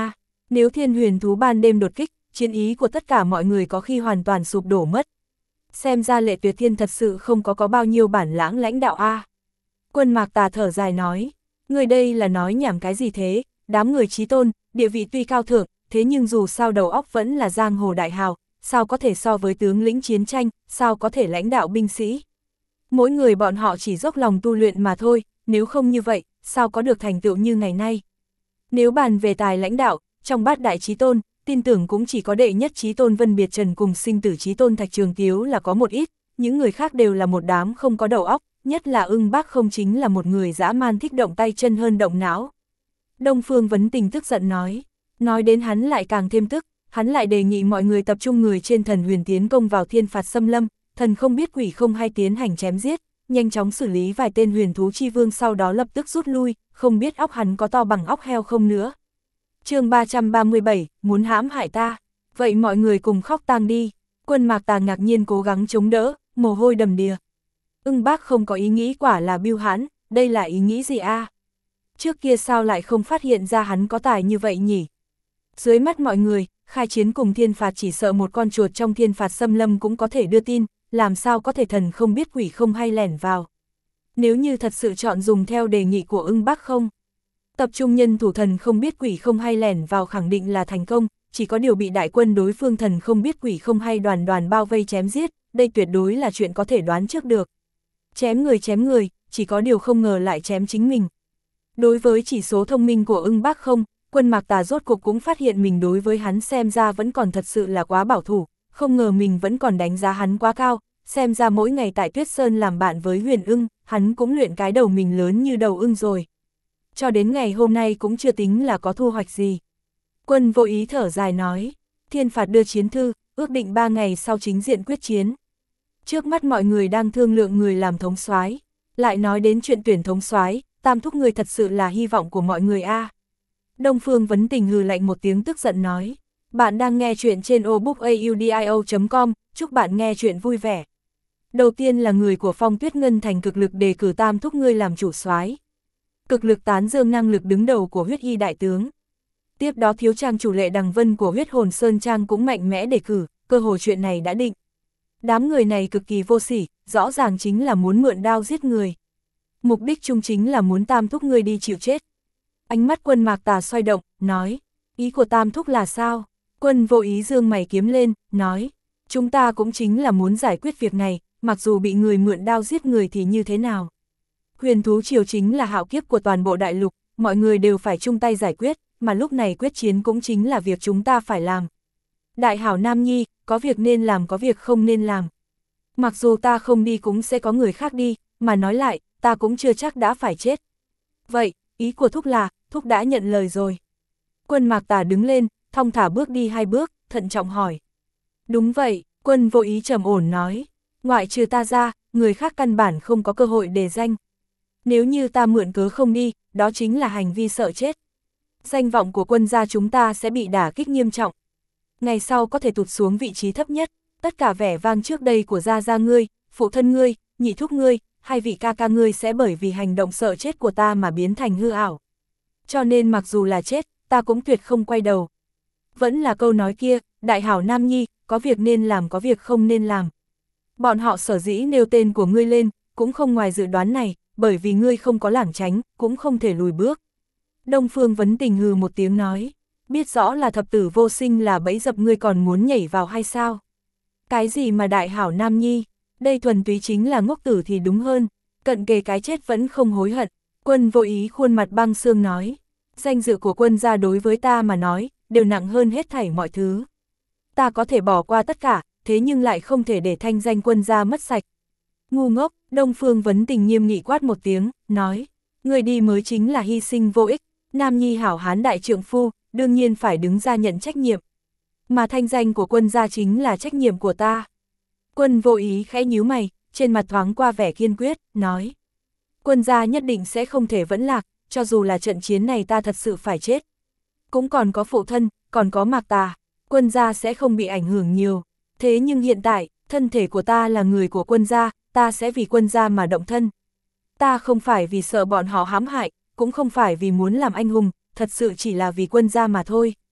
Nếu thiên huyền thú ban đêm đột kích, chiến ý của tất cả mọi người có khi hoàn toàn sụp đổ mất. Xem ra Lệ Tuyệt Thiên thật sự không có bao nhiêu bản lãng lãnh đạo a. Quân Mạc Tà thở dài nói, người đây là nói nhảm cái gì thế, đám người chí tôn, địa vị tuy cao thượng, thế nhưng dù sao đầu óc vẫn là giang hồ đại hào, sao có thể so với tướng lĩnh chiến tranh, sao có thể lãnh đạo binh sĩ. Mỗi người bọn họ chỉ dốc lòng tu luyện mà thôi, nếu không như vậy, sao có được thành tựu như ngày nay. Nếu bàn về tài lãnh đạo, trong bát đại chí tôn, tin tưởng cũng chỉ có đệ nhất chí tôn Vân Biệt Trần cùng sinh tử chí tôn Thạch Trường Tiếu là có một ít, những người khác đều là một đám không có đầu óc, nhất là Ưng Bác không chính là một người dã man thích động tay chân hơn động não. Đông Phương Vấn Tình tức giận nói đến hắn lại càng thêm tức, hắn lại đề nghị mọi người tập trung người trên thần huyền tiến công vào thiên phạt xâm lâm, thần không biết quỷ không hay tiến hành chém giết, nhanh chóng xử lý vài tên huyền thú chi vương sau đó lập tức rút lui, không biết óc hắn có to bằng óc heo không nữa. Chương 337, muốn hãm hại ta, vậy mọi người cùng khóc tang đi. Quân Mạc Tà ngạc nhiên cố gắng chống đỡ, mồ hôi đầm đìa. Ưng Bác không có ý nghĩ quả là bưu hãn, đây là ý nghĩ gì a? Trước kia sao lại không phát hiện ra hắn có tài như vậy nhỉ? Dưới mắt mọi người, khai chiến cùng thiên phạt chỉ sợ một con chuột trong thiên phạt xâm lâm cũng có thể đưa tin, làm sao có thể thần không biết quỷ không hay lẻn vào. Nếu như thật sự chọn dùng theo đề nghị của Ưng Bác không? Tập trung nhân thủ thần không biết quỷ không hay lẻn vào khẳng định là thành công, chỉ có điều bị đại quân đối phương thần không biết quỷ không hay đoàn đoàn bao vây chém giết, đây tuyệt đối là chuyện có thể đoán trước được. Chém người, chỉ có điều không ngờ lại chém chính mình. Đối với chỉ số thông minh của Ưng Bác không, Quân Mạc Tà rốt cuộc cũng phát hiện mình đối với hắn xem ra vẫn còn thật sự là quá bảo thủ, không ngờ mình vẫn còn đánh giá hắn quá cao, xem ra mỗi ngày tại Tuyết Sơn làm bạn với Huyền Ưng, hắn cũng luyện cái đầu mình lớn như đầu ưng rồi. Cho đến ngày hôm nay cũng chưa tính là có thu hoạch gì. Quân Vô Ý thở dài nói, thiên phạt đưa chiến thư, ước định 3 ngày sau chính diện quyết chiến. Trước mắt mọi người đang thương lượng người làm thống soái, lại nói đến chuyện tuyển thống soái, Tam thúc người thật sự là hy vọng của mọi người a. Đông Phương Vấn Tình hừ lạnh một tiếng tức giận nói, bạn đang nghe chuyện trên obookaudio.com, chúc bạn nghe chuyện vui vẻ. Đầu tiên là người của Phong Tuyết Ngân Thành cực lực đề cử Tam thúc ngươi làm chủ soái, cực lực tán dương năng lực đứng đầu của Huyết Y đại tướng. Tiếp đó thiếu trang chủ Lệ Đằng Vân của Huyết Hồn Sơn Trang cũng mạnh mẽ đề cử, cơ hội chuyện này đã định. Đám người này cực kỳ vô sỉ, rõ ràng chính là muốn mượn đao giết người. Mục đích chung chính là muốn Tam thúc ngươi đi chịu chết. Ánh mắt Quân Mạc Tà xoay động, nói, ý của Tam thúc là sao? Quân Vô Ý dương mày kiếm lên, nói, chúng ta cũng chính là muốn giải quyết việc này, mặc dù bị người mượn đao giết người thì như thế nào? Huyền thú triều chính là hạo kiếp của toàn bộ đại lục, mọi người đều phải chung tay giải quyết, mà lúc này quyết chiến cũng chính là việc chúng ta phải làm. Đại hảo Nam Nhi, có việc nên làm có việc không nên làm. Mặc dù ta không đi cũng sẽ có người khác đi, mà nói lại, ta cũng chưa chắc đã phải chết. Vậy, ý của thúc là, thúc đã nhận lời rồi. Quân Mạc Tà đứng lên, thong thả bước đi 2 bước, thận trọng hỏi. Đúng vậy, Quân Vô Ý trầm ổn nói, ngoại trừ ta ra, người khác căn bản không có cơ hội đề danh. Nếu như ta mượn cớ không đi, đó chính là hành vi sợ chết. Danh vọng của quân gia chúng ta sẽ bị đả kích nghiêm trọng. Ngày sau có thể tụt xuống vị trí thấp nhất, tất cả vẻ vang trước đây của gia ngươi, phụ thân ngươi, nhị thúc ngươi, hai vị ca ca ngươi sẽ bởi vì hành động sợ chết của ta mà biến thành hư ảo. Cho nên mặc dù là chết, ta cũng tuyệt không quay đầu. Vẫn là câu nói kia, đại hảo Nam Nhi, có việc nên làm có việc không nên làm. Bọn họ sở dĩ nêu tên của ngươi lên, cũng không ngoài dự đoán này, bởi vì ngươi không có lảng tránh, cũng không thể lùi bước. Đông Phương Vấn Tình hừ một tiếng nói, biết rõ là thập tử vô sinh là bẫy dập ngươi còn muốn nhảy vào hay sao? Cái gì mà đại hảo Nam Nhi, đây thuần túy chính là ngốc tử thì đúng hơn, cận kề cái chết vẫn không hối hận. Quân Vô Ý khuôn mặt băng xương nói, danh dự của quân gia đối với ta mà nói, đều nặng hơn hết thảy mọi thứ. Ta có thể bỏ qua tất cả, thế nhưng lại không thể để thanh danh quân gia mất sạch. Ngu ngốc, Đông Phương Vấn Tình nghiêm nghị quát một tiếng, nói, người đi mới chính là hy sinh vô ích, Nam Nhi hảo hán đại trượng phu, đương nhiên phải đứng ra nhận trách nhiệm. Mà thanh danh của quân gia chính là trách nhiệm của ta. Quân Vô Ý khẽ nhíu mày, trên mặt thoáng qua vẻ kiên quyết, nói, quân gia nhất định sẽ không thể vẫn lạc, cho dù là trận chiến này ta thật sự phải chết. Cũng còn có phụ thân, còn có Mạc Tà, quân gia sẽ không bị ảnh hưởng nhiều. Thế nhưng hiện tại, thân thể của ta là người của quân gia, ta sẽ vì quân gia mà động thân. Ta không phải vì sợ bọn họ hãm hại, cũng không phải vì muốn làm anh hùng, thật sự chỉ là vì quân gia mà thôi.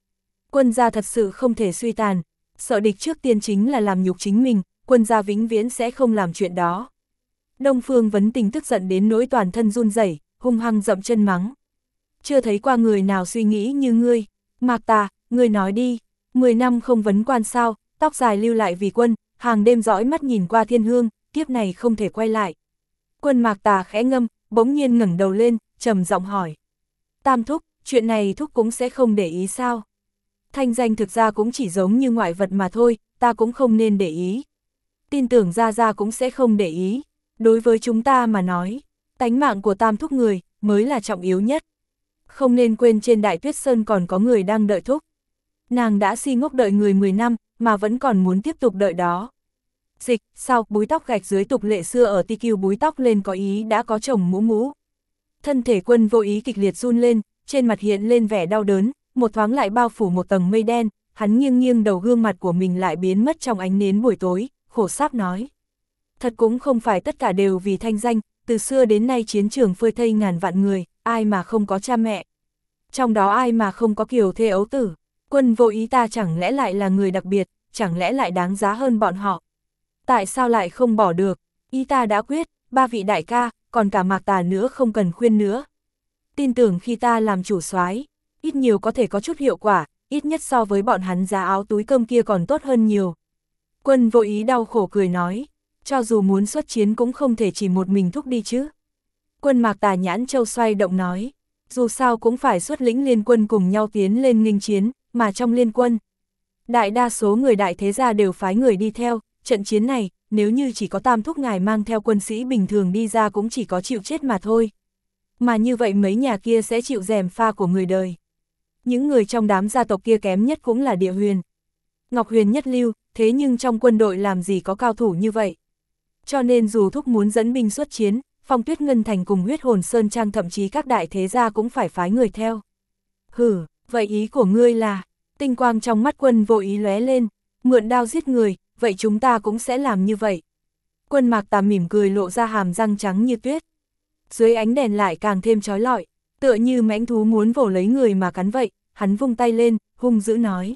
Quân gia thật sự không thể suy tàn, sợ địch trước tiên chính là làm nhục chính mình, quân gia vĩnh viễn sẽ không làm chuyện đó. Đông Phương Vấn Tình tức giận đến nỗi toàn thân run rẩy, hung hăng dậm chân mắng. Chưa thấy qua người nào suy nghĩ như ngươi, Mạc Tà, ngươi nói đi, 10 năm không vấn quan sao, tóc dài lưu lại vì quân, hàng đêm dõi mắt nhìn qua thiên hương, kiếp này không thể quay lại. Quân Mạc Tà khẽ ngâm, bỗng nhiên ngẩng đầu lên, trầm giọng hỏi. Tam thúc, chuyện này thúc cũng sẽ không để ý sao? Thanh danh thực ra cũng chỉ giống như ngoại vật mà thôi, ta cũng không nên để ý. Tin tưởng Gia Gia cũng sẽ không để ý. Đối với chúng ta mà nói, tánh mạng của tam thúc người mới là trọng yếu nhất. Không nên quên trên Đại Tuyết Sơn còn có người đang đợi thúc. Nàng đã si ngốc đợi người 10 năm, mà vẫn còn muốn tiếp tục đợi đó. Dịch, sao, búi tóc gạch dưới tục lệ xưa ở TQ búi tóc lên có ý đã có chồng mũ mũ. Thân thể Quân Vô Ý kịch liệt run lên, trên mặt hiện lên vẻ đau đớn, một thoáng lại bao phủ một tầng mây đen, hắn nghiêng nghiêng đầu gương mặt của mình lại biến mất trong ánh nến buổi tối, khổ sáp nói. Thật cũng không phải tất cả đều vì thanh danh, từ xưa đến nay chiến trường phơi thây ngàn vạn người, ai mà không có cha mẹ. Trong đó ai mà không có kiều thê ấu tử, Quân Vô Ý ta chẳng lẽ lại là người đặc biệt, chẳng lẽ lại đáng giá hơn bọn họ. Tại sao lại không bỏ được, ý ta đã quyết, 3 vị đại ca, còn cả Mạc Tà nữa không cần khuyên nữa. Tin tưởng khi ta làm chủ soái, ít nhiều có thể có chút hiệu quả, ít nhất so với bọn hắn giá áo túi cơm kia còn tốt hơn nhiều. Quân Vô Ý đau khổ cười nói, cho dù muốn xuất chiến cũng không thể chỉ một mình thúc đi chứ. Quân Mạc Tà nhãn châu xoay động nói, dù sao cũng phải xuất lĩnh liên quân cùng nhau tiến lên nghênh chiến, mà trong liên quân, đại đa số người đại thế gia đều phái người đi theo, trận chiến này, nếu như chỉ có tam thúc ngài mang theo quân sĩ bình thường đi ra cũng chỉ có chịu chết mà thôi. Mà như vậy mấy nhà kia sẽ chịu rèm pha của người đời. Những người trong đám gia tộc kia kém nhất cũng là Địa Huyền. Ngọc Huyền nhất lưu, thế nhưng trong quân đội làm gì có cao thủ như vậy. Cho nên dù thúc muốn dẫn binh xuất chiến, Phong Tuyết Ngân Thành cùng Huyết Hồn Sơn Trang thậm chí các đại thế gia cũng phải phái người theo. Hử, vậy ý của ngươi là, tinh quang trong mắt Quân Vô Ý lóe lên, mượn đao giết người, vậy chúng ta cũng sẽ làm như vậy. Quân Mạc Tà mỉm cười lộ ra hàm răng trắng như tuyết. Dưới ánh đèn lại càng thêm chói lọi, tựa như mãnh thú muốn vồ lấy người mà cắn vậy, hắn vung tay lên, hung dữ nói.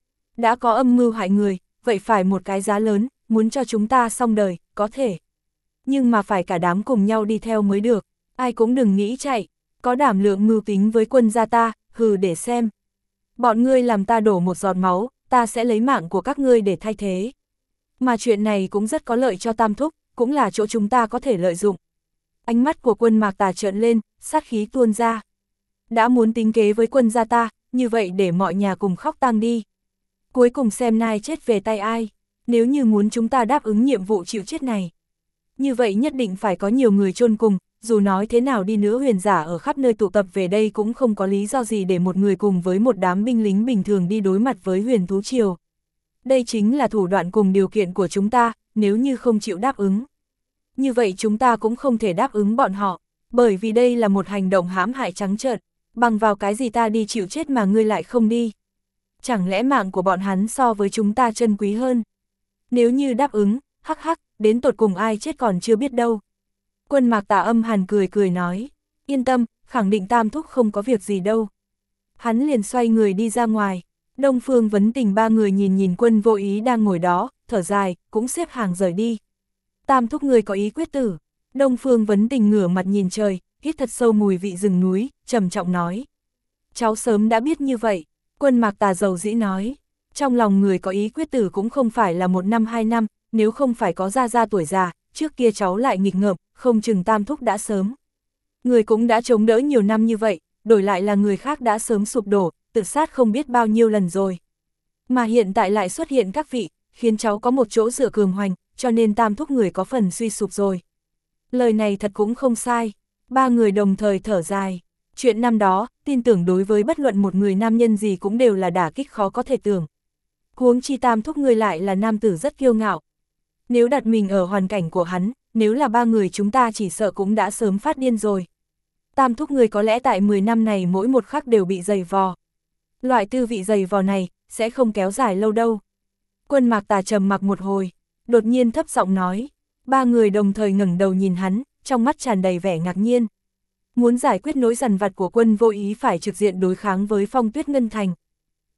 Đã có âm mưu hại người, vậy phải một cái giá lớn, muốn cho chúng ta xong đời, có thể. Nhưng mà phải cả đám cùng nhau đi theo mới được, ai cũng đừng nghĩ chạy, có đảm lượng mưu tính với quân gia ta, hừ để xem. Bọn ngươi làm ta đổ một giọt máu, ta sẽ lấy mạng của các ngươi để thay thế. Mà chuyện này cũng rất có lợi cho tam thúc, cũng là chỗ chúng ta có thể lợi dụng. Ánh mắt của Quân Mạc Tà trợn lên, sát khí tuôn ra. Đã muốn tính kế với quân gia ta, như vậy để mọi nhà cùng khóc tang đi. Cuối cùng xem nai chết về tay ai, nếu như muốn chúng ta đáp ứng nhiệm vụ chịu chết này. Như vậy nhất định phải có nhiều người chôn cùng, dù nói thế nào đi nữa huyền giả ở khắp nơi tụ tập về đây cũng không có lý do gì để một người cùng với một đám binh lính bình thường đi đối mặt với huyền thú triều. Đây chính là thủ đoạn cùng điều kiện của chúng ta, nếu như không chịu đáp ứng. Như vậy chúng ta cũng không thể đáp ứng bọn họ, bởi vì đây là một hành động hãm hại trắng trợn, bằng vào cái gì ta đi chịu chết mà ngươi lại không đi. Chẳng lẽ mạng của bọn hắn so với chúng ta trân quý hơn? Nếu như đáp ứng, hắc hắc, đến tột cùng ai chết còn chưa biết đâu. Quân Mạc Tà âm hàn cười cười nói, yên tâm, khẳng định tam thúc không có việc gì đâu. Hắn liền xoay người đi ra ngoài, Đông Phương Vấn Tình ba người nhìn nhìn Quân Vô Ý đang ngồi đó, thở dài, cũng xếp hàng rời đi. Tam thúc người có ý quyết tử. Đông Phương Vấn Tình ngửa mặt nhìn trời, hít thật sâu mùi vị rừng núi, trầm trọng nói. Cháu sớm đã biết như vậy, Quân Mạc Tà dầu dĩ nói. Trong lòng người có ý quyết tử cũng không phải là 1 năm 2 năm, nếu không phải có gia gia tuổi già, trước kia cháu lại nghịch ngợm, không chừng tam thúc đã sớm. Người cũng đã chống đỡ nhiều năm như vậy, đổi lại là người khác đã sớm sụp đổ, tự sát không biết bao nhiêu lần rồi. Mà hiện tại lại xuất hiện các vị, khiến cháu có một chỗ dựa cường hoành, cho nên tam thúc người có phần suy sụp rồi. Lời này thật cũng không sai, ba người đồng thời thở dài. Chuyện năm đó, tin tưởng đối với bất luận một người nam nhân gì cũng đều là đả kích khó có thể tưởng. Huống chi tam thúc người lại là nam tử rất kiêu ngạo. Nếu đặt mình ở hoàn cảnh của hắn, nếu là ba người chúng ta chỉ sợ cũng đã sớm phát điên rồi. Tam thúc người có lẽ tại 10 năm này mỗi một khắc đều bị dày vò. Loại tư vị dày vò này, sẽ không kéo dài lâu đâu. Quân Mạc Tà trầm mặc một hồi, đột nhiên thấp giọng nói. Ba người đồng thời ngẩng đầu nhìn hắn, trong mắt tràn đầy vẻ ngạc nhiên. Muốn giải quyết nỗi dằn vặt của Quân Vô Ý phải trực diện đối kháng với Phong Tuyết Ngân Thành.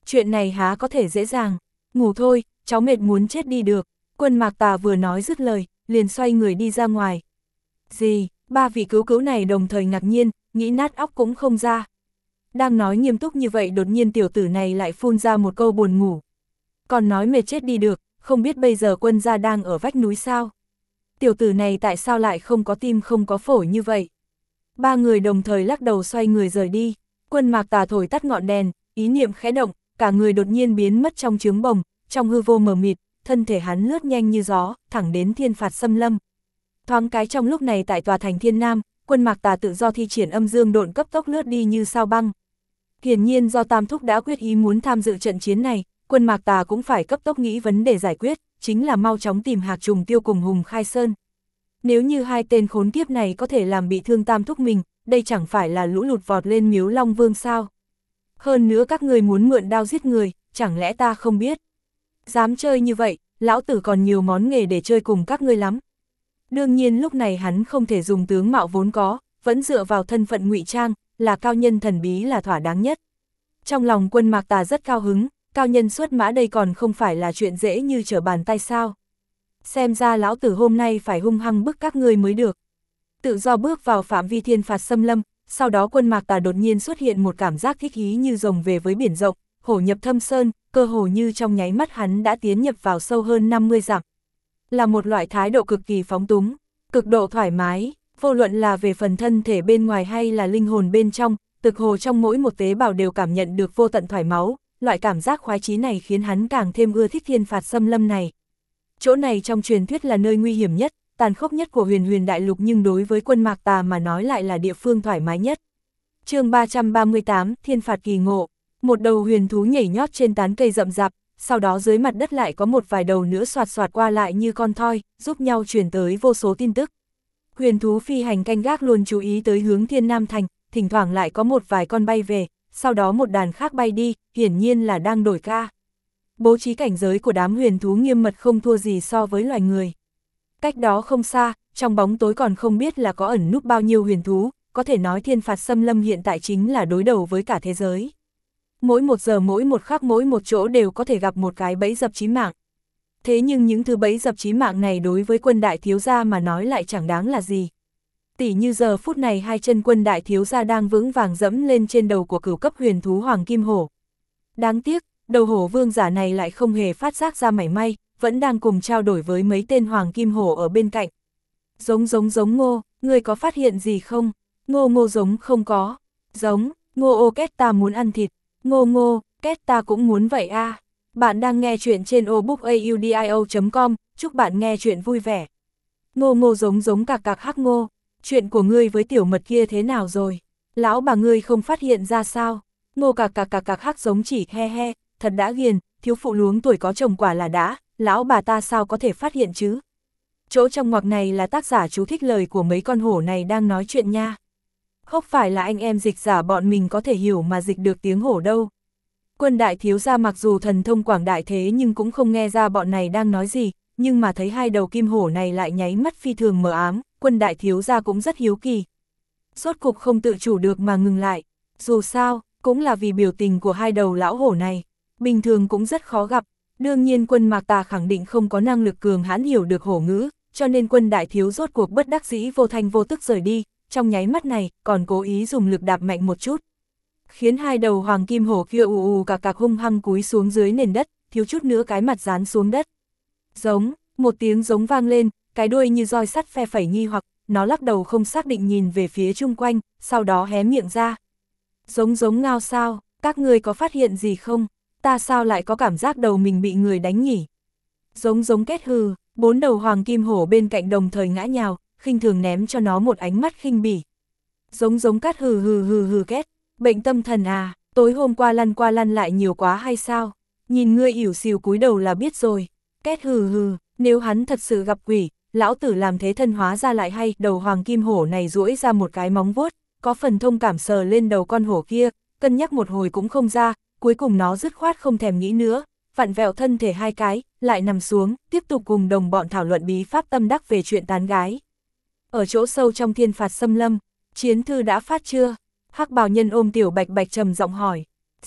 Chuyện này há có thể dễ dàng, ngủ thôi, cháu mệt muốn chết đi được. Quân Mạc Tà vừa nói dứt lời, liền xoay người đi ra ngoài. Gì, ba vị cứu cứu này đồng thời ngạc nhiên, nghĩ nát óc cũng không ra. Đang nói nghiêm túc như vậy đột nhiên tiểu tử này lại phun ra một câu buồn ngủ. Còn nói mệt chết đi được, không biết bây giờ Quân gia đang ở vách núi sao? Tiểu tử này tại sao lại không có tim không có phổi như vậy? Ba người đồng thời lắc đầu xoay người rời đi. Quân Mạc Tà thổi tắt ngọn đèn, ý niệm khẽ động, cả người đột nhiên biến mất trong trướng bồng, trong hư vô mờ mịt, thân thể hắn lướt nhanh như gió, thẳng đến Thiên Phạt Xâm Lâm. Thoáng cái trong lúc này tại tòa thành Thiên Nam, Quân Mạc Tà tự do thi triển âm dương độn cấp tốc lướt đi như sao băng. Hiển nhiên do Tam Thúc đã quyết ý muốn tham dự trận chiến này, Quân Mạc Tà cũng phải cấp tốc nghĩ vấn đề giải quyết, chính là mau chóng tìm Hạc Trùng Tiêu cùng Hùng Khai Sơn. Nếu như hai tên khốn kiếp này có thể làm bị thương Tam Thúc mình, đây chẳng phải là lũ lụt vọt lên Miếu Long Vương sao? Hơn nữa các người muốn mượn đao giết người, chẳng lẽ ta không biết? Dám chơi như vậy, lão tử còn nhiều món nghề để chơi cùng các ngươi lắm. Đương nhiên lúc này hắn không thể dùng tướng mạo vốn có, vẫn dựa vào thân phận ngụy trang, là cao nhân thần bí là thỏa đáng nhất. Trong lòng Quân Mạc Tà rất cao hứng, cao nhân xuất mã đây còn không phải là chuyện dễ như trở bàn tay sao. Xem ra lão tử hôm nay phải hung hăng bức các ngươi mới được. Tự do bước vào phạm vi Thiên Phạt Xâm Lâm, sau đó Quân Mạc Tà đột nhiên xuất hiện một cảm giác thích ý như rồng về với biển rộng, hổ nhập thâm sơn, cơ hồ như trong nháy mắt hắn đã tiến nhập vào sâu hơn 50 dặm. Là một loại thái độ cực kỳ phóng túng, cực độ thoải mái, vô luận là về phần thân thể bên ngoài hay là linh hồn bên trong, thực hồ trong mỗi một tế bào đều cảm nhận được vô tận thoải máu, loại cảm giác khoái chí này khiến hắn càng thêm ưa thích Thiên Phạt Xâm Lâm này. Chỗ này trong truyền thuyết là nơi nguy hiểm nhất, tàn khốc nhất của huyền huyền đại lục nhưng đối với Quân Mạc Tà mà nói lại là địa phương thoải mái nhất. Chương 338, Thiên Phạt kỳ ngộ. Một đầu huyền thú nhảy nhót trên tán cây rậm rạp, sau đó dưới mặt đất lại có một vài đầu nữa xoạt xoạt qua lại như con thoi, giúp nhau truyền tới vô số tin tức. Huyền thú phi hành canh gác luôn chú ý tới hướng Thiên Nam Thành, thỉnh thoảng lại có một vài con bay về, sau đó một đàn khác bay đi, hiển nhiên là đang đổi ca. Bố trí cảnh giới của đám huyền thú nghiêm mật không thua gì so với loài người. Cách đó không xa, trong bóng tối còn không biết là có ẩn núp bao nhiêu huyền thú, có thể nói Thiên Phạt Xâm Lâm hiện tại chính là đối đầu với cả thế giới. Mỗi một giờ mỗi một khắc mỗi một chỗ đều có thể gặp một cái bẫy dập chí mạng. Thế nhưng những thứ bẫy dập chí mạng này đối với Quân đại thiếu gia mà nói lại chẳng đáng là gì. Tỉ như giờ phút này hai chân Quân đại thiếu gia đang vững vàng dẫm lên trên đầu của cửu cấp huyền thú Hoàng Kim Hổ. Đáng tiếc, đầu hổ vương giả này lại không hề phát giác ra mảy may, vẫn đang cùng trao đổi với mấy tên Hoàng Kim Hổ ở bên cạnh. Giống Ngô, ngươi có phát hiện gì không? Ngô giống không có. Giống, Ngô ô két ta muốn ăn thịt. Ngô, két ta cũng muốn vậy a. Bạn đang nghe chuyện trên obookaudio.com, chúc bạn nghe chuyện vui vẻ. Ngô giống cạc hắc Ngô, chuyện của ngươi với tiểu mật kia thế nào rồi? Lão bà ngươi không phát hiện ra sao? Ngô cạc hắc giống chỉ he, thật đã ghiền, thiếu phụ luống tuổi có chồng quả là đã, lão bà ta sao có thể phát hiện chứ? Chỗ trong ngoặc này là tác giả chú thích lời của mấy con hổ này đang nói chuyện nha. Không phải là anh em dịch giả bọn mình có thể hiểu mà dịch được tiếng hổ đâu. Quân đại thiếu gia mặc dù thần thông quảng đại thế nhưng cũng không nghe ra bọn này đang nói gì, nhưng mà thấy hai đầu kim hổ này lại nháy mắt phi thường mờ ám, Quân đại thiếu gia cũng rất hiếu kỳ. Rốt cục không tự chủ được mà ngừng lại, dù sao, cũng là vì biểu tình của hai đầu lão hổ này, bình thường cũng rất khó gặp. Đương nhiên Quân Mạc Tà khẳng định không có năng lực cường hãn hiểu được hổ ngữ, cho nên Quân đại thiếu rốt cuộc bất đắc dĩ vô thanh vô tức rời đi, trong nháy mắt này còn cố ý dùng lực đạp mạnh một chút, khiến hai đầu Hoàng Kim Hổ kia ù cạc hung hăng cúi xuống dưới nền đất, thiếu chút nữa cái mặt dán xuống đất. Giống, một tiếng giống vang lên, cái đuôi như roi sắt phe phẩy nghi hoặc, nó lắc đầu không xác định nhìn về phía chung quanh, sau đó hé miệng ra. Giống ngao sao, các ngươi có phát hiện gì không? Ta sao lại có cảm giác đầu mình bị người đánh nhỉ? Giống kết hừ, bốn đầu Hoàng Kim Hổ bên cạnh đồng thời ngã nhào, khinh thường ném cho nó một ánh mắt khinh bỉ. Giống cát hừ két, bệnh tâm thần à, tối hôm qua lăn lại nhiều quá hay sao? Nhìn ngươi ỉu xìu cúi đầu là biết rồi. Két hừ, nếu hắn thật sự gặp quỷ, lão tử làm thế thân hóa ra lại hay. Đầu Hoàng Kim Hổ này duỗi ra một cái móng vuốt, có phần thông cảm sờ lên đầu con hổ kia, cân nhắc một hồi cũng không ra, cuối cùng nó dứt khoát không thèm nghĩ nữa, vặn vẹo thân thể hai cái, lại nằm xuống, tiếp tục cùng đồng bọn thảo luận bí pháp tâm đắc về chuyện tán gái. Ở chỗ sâu trong Thiên Phạt Xâm Lâm, chiến thư đã phát chưa? Hắc bào nhân ôm tiểu bạch bạch trầm giọng hỏi. Dạ,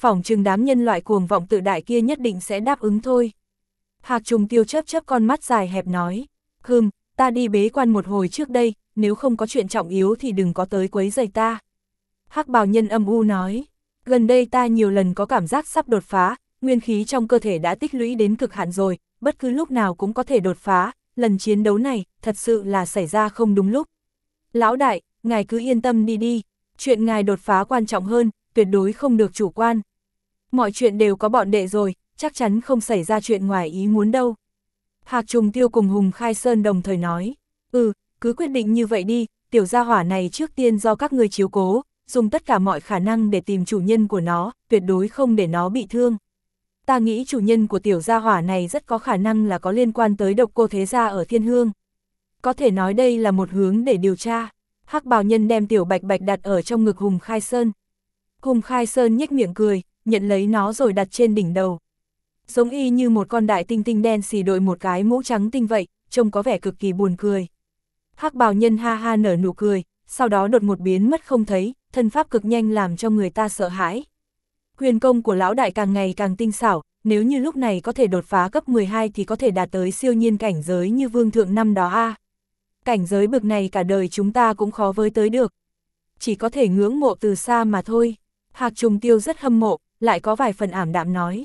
phỏng chừng đám nhân loại cuồng vọng tự đại kia nhất định sẽ đáp ứng thôi. Hạc Trùng Tiêu chớp chớp con mắt dài hẹp nói, ta đi bế quan một hồi trước đây, nếu không có chuyện trọng yếu thì đừng có tới quấy rầy ta. Hắc bào nhân âm u nói, gần đây ta nhiều lần có cảm giác sắp đột phá, nguyên khí trong cơ thể đã tích lũy đến cực hạn rồi, bất cứ lúc nào cũng có thể đột phá, lần chiến đấu này, thật sự là xảy ra không đúng lúc. Lão đại, ngài cứ yên tâm đi, chuyện ngài đột phá quan trọng hơn, tuyệt đối không được chủ quan. Mọi chuyện đều có bọn đệ rồi, chắc chắn không xảy ra chuyện ngoài ý muốn đâu. Hạc Trùng Tiêu cùng Hùng Khai Sơn đồng thời nói, cứ quyết định như vậy đi, tiểu gia hỏa này trước tiên do các ngươi chiếu cố, dùng tất cả mọi khả năng để tìm chủ nhân của nó, tuyệt đối không để nó bị thương. Ta nghĩ chủ nhân của tiểu gia hỏa này rất có khả năng là có liên quan tới Độc Cô Thế Gia ở Thiên Hương. Có thể nói đây là một hướng để điều tra. Hắc bào nhân đem tiểu bạch bạch đặt ở trong ngực Hùng Khai Sơn. Hùng Khai Sơn nhếch miệng cười, nhận lấy nó rồi đặt trên đỉnh đầu. Giống y như một con đại tinh tinh đen xì đội một cái mũ trắng tinh vậy, trông có vẻ cực kỳ buồn cười. Hắc bào nhân ha ha nở nụ cười, sau đó đột một biến mất không thấy, thân pháp cực nhanh làm cho người ta sợ hãi. Huyền công của lão đại càng ngày càng tinh xảo, nếu như lúc này có thể đột phá cấp 12 thì có thể đạt tới siêu nhiên cảnh giới như vương thượng năm đó a. Cảnh giới bực này cả đời chúng ta cũng khó với tới được. Chỉ có thể ngưỡng mộ từ xa mà thôi. Hạc Trùng Tiêu rất hâm mộ, lại có vài phần ảm đạm nói.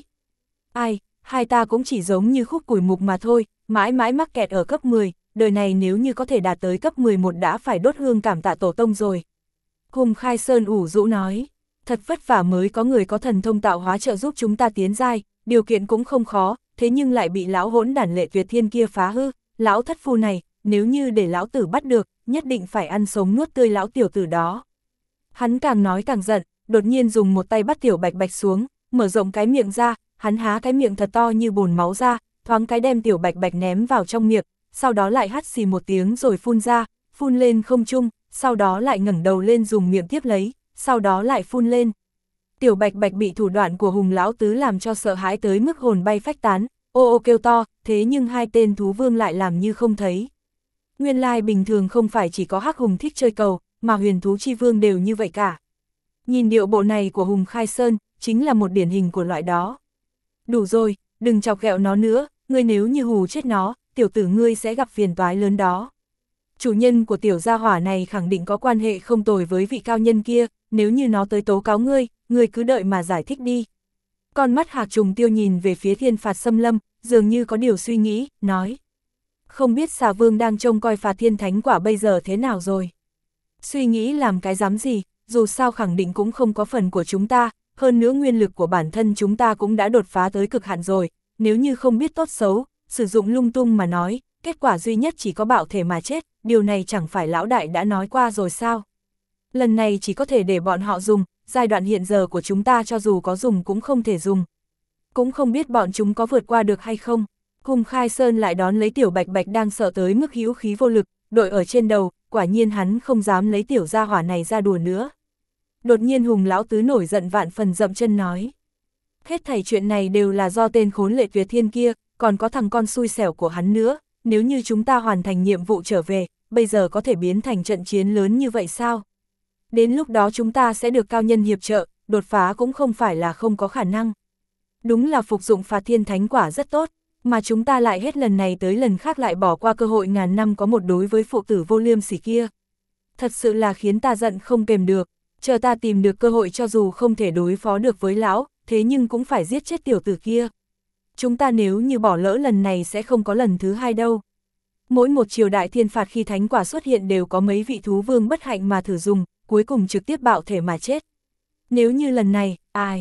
Hai ta cũng chỉ giống như khúc củi mục mà thôi, mãi mãi mắc kẹt ở cấp 10, đời này nếu như có thể đạt tới cấp 11 đã phải đốt hương cảm tạ tổ tông rồi. Hùng Khai Sơn ủ rũ nói, thật vất vả mới có người có thần thông tạo hóa trợ giúp chúng ta tiến giai, điều kiện cũng không khó, thế nhưng lại bị lão hỗn đản Lệ Tuyệt Thiên kia phá hư, lão thất phu này, nếu như để lão tử bắt được, nhất định phải ăn sống nuốt tươi lão tiểu tử đó. Hắn càng nói càng giận, đột nhiên dùng một tay bắt tiểu bạch bạch xuống, mở rộng cái miệng ra, hắn há cái miệng thật to như bồn máu ra, thoáng cái đem tiểu bạch bạch ném vào trong miệng, sau đó lại hắt xì một tiếng rồi phun ra, phun lên không trung, sau đó lại ngẩng đầu lên dùng miệng tiếp lấy, sau đó lại phun lên. Tiểu bạch bạch bị thủ đoạn của Hùng lão tứ làm cho sợ hãi tới mức hồn bay phách tán, ô ô kêu to, thế nhưng hai tên thú vương lại làm như không thấy. Nguyên lai bình thường không phải chỉ có Hắc Hùng thích chơi cầu, mà huyền thú chi vương đều như vậy cả. Nhìn điệu bộ này của Hùng Khai Sơn, chính là một điển hình của loại đó. Đủ rồi, đừng chọc ghẹo nó nữa, ngươi nếu như hù chết nó, tiểu tử ngươi sẽ gặp phiền toái lớn đó. Chủ nhân của tiểu gia hỏa này khẳng định có quan hệ không tồi với vị cao nhân kia, nếu như nó tới tố cáo ngươi cứ đợi mà giải thích đi. Con mắt Hạc Trùng Tiêu nhìn về phía Thiên Phạt Xâm Lâm, dường như có điều suy nghĩ, nói. Không biết Xà Vương đang trông coi Phạt Thiên Thánh Quả bây giờ thế nào rồi. Suy nghĩ làm cái dám gì, dù sao khẳng định cũng không có phần của chúng ta, hơn nữa nguyên lực của bản thân chúng ta cũng đã đột phá tới cực hạn rồi, nếu như không biết tốt xấu, sử dụng lung tung mà nói, kết quả duy nhất chỉ có bạo thể mà chết, điều này chẳng phải lão đại đã nói qua rồi sao. Lần này chỉ có thể để bọn họ dùng, giai đoạn hiện giờ của chúng ta cho dù có dùng cũng không thể dùng. Cũng không biết bọn chúng có vượt qua được hay không. Hùng Khai Sơn lại đón lấy tiểu bạch bạch đang sợ tới mức hữu khí vô lực, đội ở trên đầu, quả nhiên hắn không dám lấy tiểu gia hỏa này ra đùa nữa. Đột nhiên Hùng lão tứ nổi giận vạn phần dậm chân nói. Hết thảy chuyện này đều là do tên khốn Lệ Tuyệt Thiên kia, còn có thằng con xui xẻo của hắn nữa, nếu như chúng ta hoàn thành nhiệm vụ trở về, bây giờ có thể biến thành trận chiến lớn như vậy sao? Đến lúc đó chúng ta sẽ được cao nhân hiệp trợ, đột phá cũng không phải là không có khả năng. Đúng là phục dụng Phạt Thiên Thánh Quả rất tốt, mà chúng ta lại hết lần này tới lần khác lại bỏ qua cơ hội ngàn năm có một đối với phụ tử vô liêm sỉ kia. Thật sự là khiến ta giận không kềm được, chờ ta tìm được cơ hội cho dù không thể đối phó được với lão, thế nhưng cũng phải giết chết tiểu tử kia. Chúng ta nếu như bỏ lỡ lần này sẽ không có lần thứ hai đâu. Mỗi một triều đại thiên phạt khi thánh quả xuất hiện đều có mấy vị thú vương bất hạnh mà thử dùng, cuối cùng trực tiếp bạo thể mà chết. Nếu như lần này,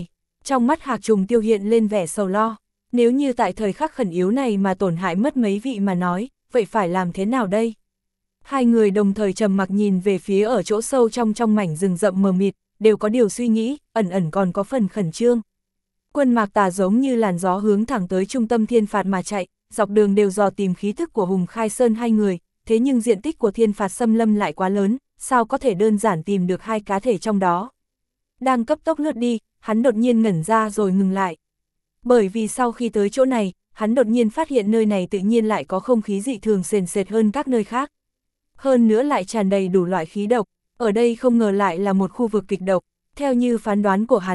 trong mắt Hạc Trùng Tiêu hiện lên vẻ sầu lo. Nếu như tại thời khắc khẩn yếu này mà tổn hại mất mấy vị mà nói, vậy phải làm thế nào đây? Hai người đồng thời trầm mặc nhìn về phía ở chỗ sâu trong mảnh rừng rậm mờ mịt, đều có điều suy nghĩ, ẩn ẩn còn có phần khẩn trương. Quân Mạc Tà giống như làn gió hướng thẳng tới trung tâm thiên phạt mà chạy, dọc đường đều dò tìm khí thức của Hùng Khai Sơn hai người, thế nhưng diện tích của thiên phạt xâm lâm lại quá lớn, sao có thể đơn giản tìm được hai cá thể trong đó. Đang cấp tốc lướt đi, hắn đột nhiên ngẩn ra rồi ngừng lại. Bởi vì sau khi tới chỗ này, hắn đột nhiên phát hiện nơi này tự nhiên lại có không khí dị thường sền sệt hơn các nơi khác. Hơn nữa lại tràn đầy đủ loại khí độc, ở đây không ngờ lại là một khu vực kịch độc, theo như phán đoán của hắn,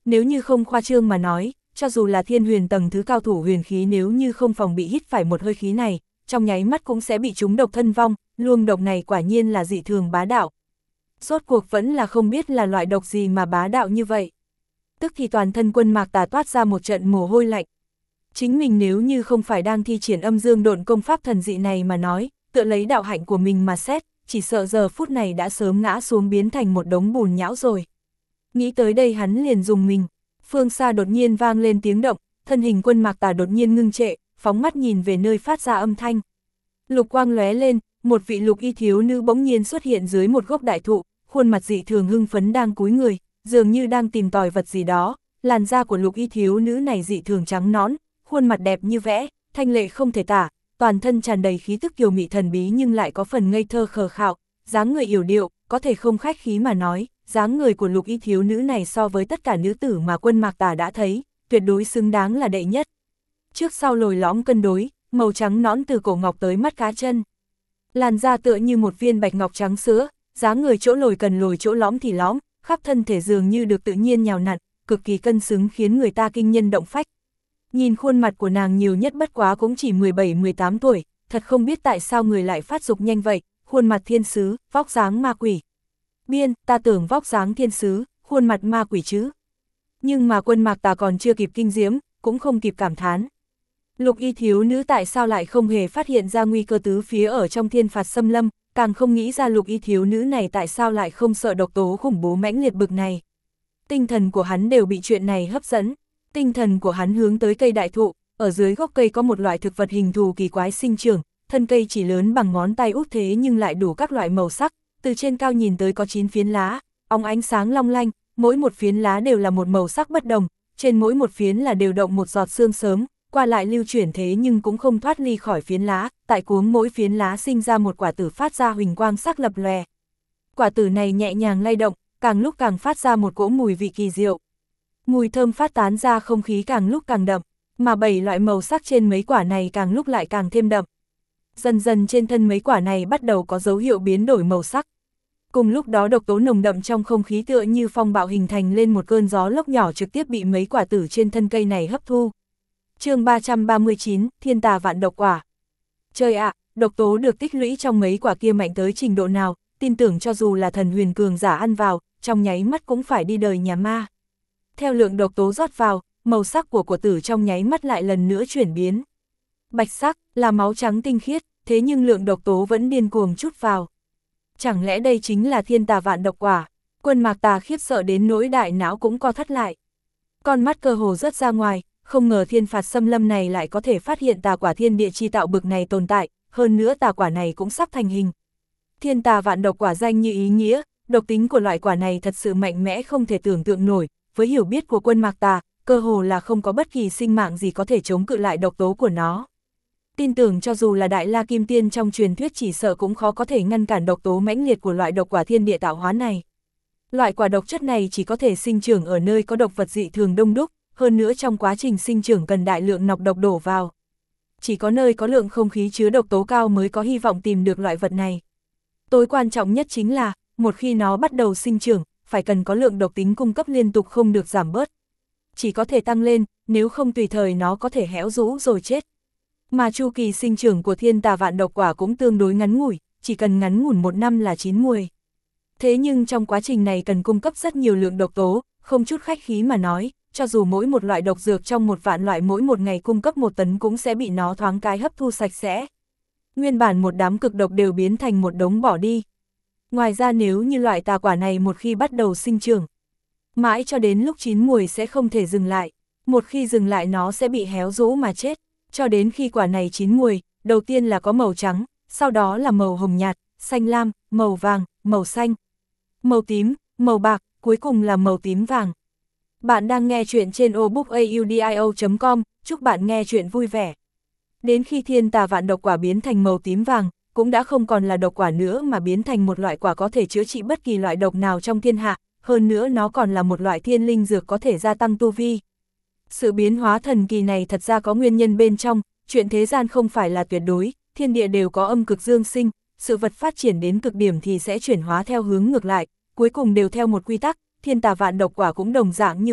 Nếu như không khoa trương mà nói, cho dù là thiên huyền tầng thứ cao thủ huyền khí nếu như không phòng bị hít phải một hơi khí này, trong nháy mắt cũng sẽ bị trúng độc thân vong, luồng độc này quả nhiên là dị thường bá đạo. Rốt cuộc vẫn là không biết là loại độc gì mà bá đạo như vậy. Tức thì toàn thân Quân Mạc Tà toát ra một trận mồ hôi lạnh. Chính mình nếu như không phải đang thi triển âm dương độn công pháp thần dị này mà nói, tựa lấy đạo hạnh của mình mà xét, chỉ sợ giờ phút này đã sớm ngã xuống biến thành một đống bùn nhão rồi. Nghĩ tới đây hắn liền dùng mình, phương xa đột nhiên vang lên tiếng động, thân hình Quân Mạc Tà đột nhiên ngưng trệ, phóng mắt nhìn về nơi phát ra âm thanh. Lục quang lóe lên, một vị lục y thiếu nữ bỗng nhiên xuất hiện dưới một gốc đại thụ, khuôn mặt dị thường hưng phấn đang cúi người, dường như đang tìm tòi vật gì đó. Làn da của lục y thiếu nữ này dị thường trắng nõn, khuôn mặt đẹp như vẽ, thanh lệ không thể tả, toàn thân tràn đầy khí tức kiều mị thần bí nhưng lại có phần ngây thơ khờ khạo, dáng người yểu điệu, có thể không khách khí mà nói, dáng người của lục y thiếu nữ này so với tất cả nữ tử mà Quân Mạc Tà đã thấy, tuyệt đối xứng đáng là đệ nhất. Trước sau lồi lõm cân đối, màu trắng nõn từ cổ ngọc tới mắt cá chân. Làn da tựa như một viên bạch ngọc trắng sữa, dáng người chỗ lồi cần lồi chỗ lõm thì lõm, khắp thân thể dường như được tự nhiên nhào nặn, cực kỳ cân xứng khiến người ta kinh nhân động phách. Nhìn khuôn mặt của nàng nhiều nhất bất quá cũng chỉ 17-18 tuổi, thật không biết tại sao người lại phát dục nhanh vậy, khuôn mặt thiên sứ, vóc dáng ma quỷ. Biên, ta tưởng vóc dáng thiên sứ, khuôn mặt ma quỷ chứ. Nhưng mà Quân Mạc Tà còn chưa kịp kinh diễm, cũng không kịp cảm thán. Lục y thiếu nữ tại sao lại không hề phát hiện ra nguy cơ tứ phía ở trong thiên phạt xâm lâm, càng không nghĩ ra lục y thiếu nữ này tại sao lại không sợ độc tố khủng bố mãnh liệt bực này. Tinh thần của hắn đều bị chuyện này hấp dẫn, tinh thần của hắn hướng tới cây đại thụ, ở dưới gốc cây có một loại thực vật hình thù kỳ quái sinh trưởng, thân cây chỉ lớn bằng ngón tay út thế nhưng lại đủ các loại màu sắc, từ trên cao nhìn tới có 9 phiến lá, óng ánh sáng long lanh, mỗi một phiến lá đều là một màu sắc bất đồng, trên mỗi một phiến là đều động một giọt sương sớm, qua lại lưu chuyển thế nhưng cũng không thoát ly khỏi phiến lá, tại cuống mỗi phiến lá sinh ra một quả tử phát ra huỳnh quang sắc lập lòe. Quả tử này nhẹ nhàng lay động, càng lúc càng phát ra một cỗ mùi vị kỳ diệu. Mùi thơm phát tán ra không khí càng lúc càng đậm, mà 7 loại màu sắc trên mấy quả này càng lúc lại càng thêm đậm. Dần dần trên thân mấy quả này bắt đầu có dấu hiệu biến đổi màu sắc. Cùng lúc đó độc tố nồng đậm trong không khí tựa như phong bạo hình thành lên một cơn gió lốc nhỏ trực tiếp bị mấy quả tử trên thân cây này hấp thu. Chương 339, Thiên Tà Vạn Độc Quả. Trời ạ, độc tố được tích lũy trong mấy quả kia mạnh tới trình độ nào, tin tưởng cho dù là thần huyền cường giả ăn vào, trong nháy mắt cũng phải đi đời nhà ma. Theo lượng độc tố rót vào, màu sắc của quả tử trong nháy mắt lại lần nữa chuyển biến. Bạch sắc, là máu trắng tinh khiết, thế nhưng lượng độc tố vẫn điên cuồng chút vào. Chẳng lẽ đây chính là Thiên Tà Vạn Độc Quả? Quân Mạc Tà khiếp sợ đến nỗi đại não cũng co thắt lại. Con mắt cơ hồ rớt ra ngoài, không ngờ thiên phạt xâm lâm này lại có thể phát hiện tà quả thiên địa chi tạo bực này tồn tại, hơn nữa tà quả này cũng sắp thành hình. Thiên Tà Vạn Độc Quả danh như ý nghĩa, độc tính của loại quả này thật sự mạnh mẽ không thể tưởng tượng nổi, với hiểu biết của Quân Mạc Tà, cơ hồ là không có bất kỳ sinh mạng gì có thể chống cự lại độc tố của nó. Tin tưởng cho dù là Đại La Kim Tiên trong truyền thuyết chỉ sợ cũng khó có thể ngăn cản độc tố mãnh liệt của loại độc quả thiên địa tạo hóa này. Loại quả độc chất này chỉ có thể sinh trưởng ở nơi có độc vật dị thường đông đúc, hơn nữa trong quá trình sinh trưởng cần đại lượng nọc độc đổ vào. Chỉ có nơi có lượng không khí chứa độc tố cao mới có hy vọng tìm được loại vật này. Tối quan trọng nhất chính là, một khi nó bắt đầu sinh trưởng, phải cần có lượng độc tính cung cấp liên tục không được giảm bớt. Chỉ có thể tăng lên, nếu không tùy thời nó có thể héo rũ rồi chết. Mà chu kỳ sinh trưởng của Thiên Tà Vạn Độc Quả cũng tương đối ngắn ngủi, chỉ cần ngắn ngủn 1 năm là chín muồi. Thế nhưng trong quá trình này cần cung cấp rất nhiều lượng độc tố, không chút khách khí mà nói, cho dù mỗi một loại độc dược trong 1 vạn loại mỗi một ngày cung cấp 1 tấn cũng sẽ bị nó thoáng cái hấp thu sạch sẽ. Nguyên bản một đám cực độc đều biến thành một đống bỏ đi. Ngoài ra nếu như loại tà quả này một khi bắt đầu sinh trưởng, mãi cho đến lúc chín muồi sẽ không thể dừng lại, một khi dừng lại nó sẽ bị héo rũ mà chết, cho đến khi quả này chín muồi, đầu tiên là có màu trắng, sau đó là màu hồng nhạt, xanh lam, màu vàng, màu xanh, màu tím, màu bạc, cuối cùng là màu tím vàng. Bạn đang nghe chuyện trên obookaudio.com, chúc bạn nghe chuyện vui vẻ. Đến khi Thiên Tà Vạn Độc Quả biến thành màu tím vàng, cũng đã không còn là độc quả nữa mà biến thành một loại quả có thể chữa trị bất kỳ loại độc nào trong thiên hạ, hơn nữa nó còn là một loại thiên linh dược có thể gia tăng tu vi. Sự biến hóa thần kỳ này thật ra có nguyên nhân bên trong, chuyện thế gian không phải là tuyệt đối, thiên địa đều có âm cực dương sinh, sự vật phát triển đến cực điểm thì sẽ chuyển hóa theo hướng ngược lại, cuối cùng đều theo một quy tắc, Thiên Tà Vạn Độc Quả cũng đồng dạng như vậy,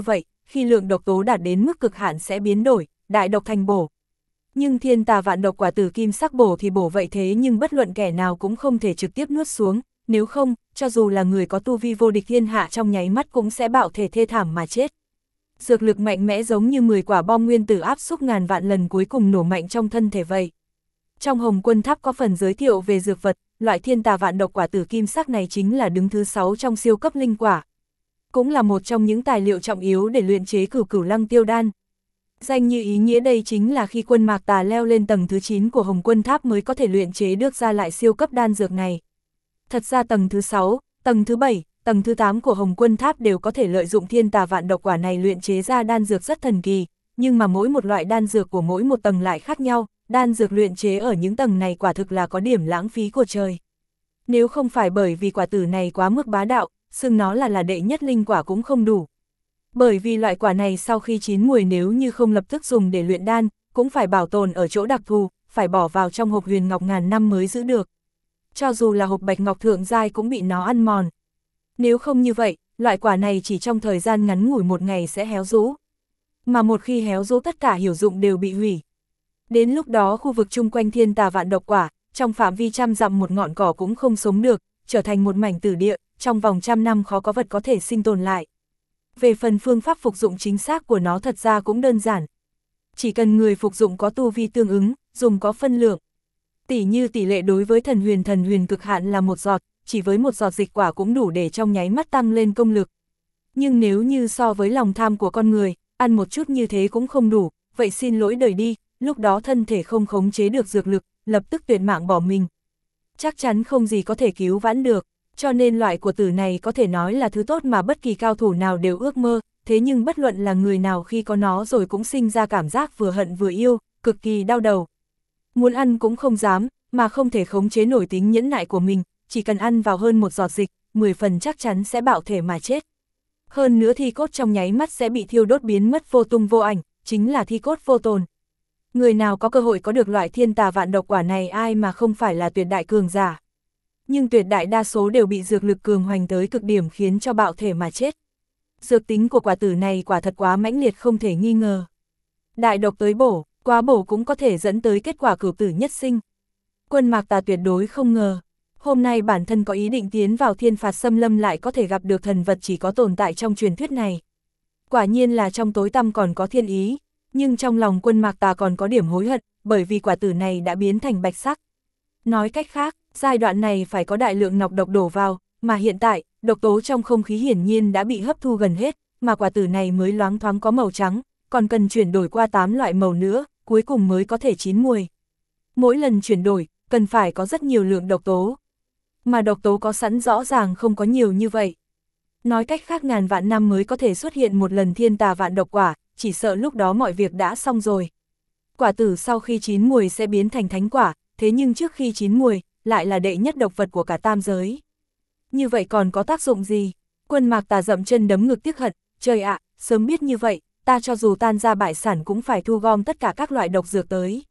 khi lượng độc tố đạt đến mức cực hạn sẽ biến đổi, đại độc thành bổ. Nhưng thiên tà vạn độc quả tử kim sắc bổ thì bổ vậy thế nhưng bất luận kẻ nào cũng không thể trực tiếp nuốt xuống, nếu không, cho dù là người có tu vi vô địch thiên hạ trong nháy mắt cũng sẽ bạo thể thê thảm mà chết. Dược lực mạnh mẽ giống như 10 quả bom nguyên tử áp xúc ngàn vạn lần cuối cùng nổ mạnh trong thân thể vậy. Trong Hồng Quân Tháp có phần giới thiệu về dược vật, loại thiên tà vạn độc quả tử kim sắc này chính là đứng thứ 6 trong siêu cấp linh quả. Cũng là một trong những tài liệu trọng yếu để luyện chế Cửu Cửu Lăng Tiêu Đan. Danh như ý nghĩa đây chính là khi Quân Mạc Tà leo lên tầng thứ 9 của Hồng Quân Tháp mới có thể luyện chế được ra lại siêu cấp đan dược này. Thật ra tầng thứ 6, tầng thứ 7, tầng thứ 8 của Hồng Quân Tháp đều có thể lợi dụng thiên tà vạn độc quả này luyện chế ra đan dược rất thần kỳ, nhưng mà mỗi một loại đan dược của mỗi một tầng lại khác nhau, đan dược luyện chế ở những tầng này quả thực là có điểm lãng phí của trời. Nếu không phải bởi vì quả tử này quá mức bá đạo, xưng nó là đệ nhất linh quả cũng không đủ. Bởi vì loại quả này sau khi chín mùi nếu như không lập tức dùng để luyện đan, cũng phải bảo tồn ở chỗ đặc thù, phải bỏ vào trong hộp huyền ngọc ngàn năm mới giữ được. Cho dù là hộp bạch ngọc thượng giai cũng bị nó ăn mòn. Nếu không như vậy, loại quả này chỉ trong thời gian ngắn ngủi một ngày sẽ héo rũ. Mà một khi héo rũ tất cả hiệu dụng đều bị hủy. Đến lúc đó khu vực chung quanh thiên tà vạn độc quả, trong phạm vi trăm dặm một ngọn cỏ cũng không sống được, trở thành một mảnh tử địa, trong vòng 100 năm khó có vật có thể sinh tồn lại. Về phần phương pháp phục dụng chính xác của nó thật ra cũng đơn giản. Chỉ cần người phục dụng có tu vi tương ứng, dùng có phân lượng. Tỷ như tỷ lệ đối với thần huyền cực hạn là 1 giọt, chỉ với 1 giọt dịch quả cũng đủ để trong nháy mắt tăng lên công lực. Nhưng nếu như so với lòng tham của con người, ăn một chút như thế cũng không đủ, vậy xin lỗi đời đi, lúc đó thân thể không khống chế được dược lực, lập tức tuyệt mạng bỏ mình. Chắc chắn không gì có thể cứu vãn được, cho nên loại của tử này có thể nói là thứ tốt mà bất kỳ cao thủ nào đều ước mơ, thế nhưng bất luận là người nào khi có nó rồi cũng sinh ra cảm giác vừa hận vừa yêu, cực kỳ đau đầu. Muốn ăn cũng không dám, mà không thể khống chế nổi tính nhẫn nại của mình, chỉ cần ăn vào hơn 1 giọt dịch, 10 phần chắc chắn sẽ bạo thể mà chết. Hơn nữa thi cốt trong nháy mắt sẽ bị thiêu đốt biến mất vô tung vô ảnh, chính là thi cốt vô tồn. Người nào có cơ hội có được loại thiên tà vạn độc quả này ai mà không phải là tuyệt đại cường giả. Nhưng tuyệt đại đa số đều bị dược lực cường hoành tới cực điểm khiến cho bạo thể mà chết. Dược tính của quả tử này quả thật quá mãnh liệt không thể nghi ngờ. Đại độc tới bổ, quá bổ cũng có thể dẫn tới kết quả cửu tử nhất sinh. Quân Mạc Tà tuyệt đối không ngờ. Hôm nay bản thân có ý định tiến vào thiên phạt xâm lâm lại có thể gặp được thần vật chỉ có tồn tại trong truyền thuyết này. Quả nhiên là trong tối tăm còn có thiên ý, nhưng trong lòng Quân Mạc Tà còn có điểm hối hận, bởi vì quả tử này đã biến thành bạch sắc. Nói cách khác, giai đoạn này phải có đại lượng nọc độc đổ vào, mà hiện tại, độc tố trong không khí hiển nhiên đã bị hấp thu gần hết, mà quả tử này mới loáng thoáng có màu trắng, còn cần chuyển đổi qua 8 loại màu nữa, cuối cùng mới có thể chín mùi. Mỗi lần chuyển đổi, cần phải có rất nhiều lượng độc tố. Mà độc tố có sẵn rõ ràng không có nhiều như vậy. Nói cách khác ngàn vạn năm mới có thể xuất hiện một lần thiên tà vạn độc quả, chỉ sợ lúc đó mọi việc đã xong rồi. Quả tử sau khi chín mùi sẽ biến thành thánh quả, thế nhưng trước khi chín mùi, lại là đệ nhất độc vật của cả tam giới. Như vậy còn có tác dụng gì? Quân Mạc Tà dậm chân đấm ngực tiếc hận, trời ạ, sớm biết như vậy, ta cho dù tan ra bại sản cũng phải thu gom tất cả các loại độc dược tới.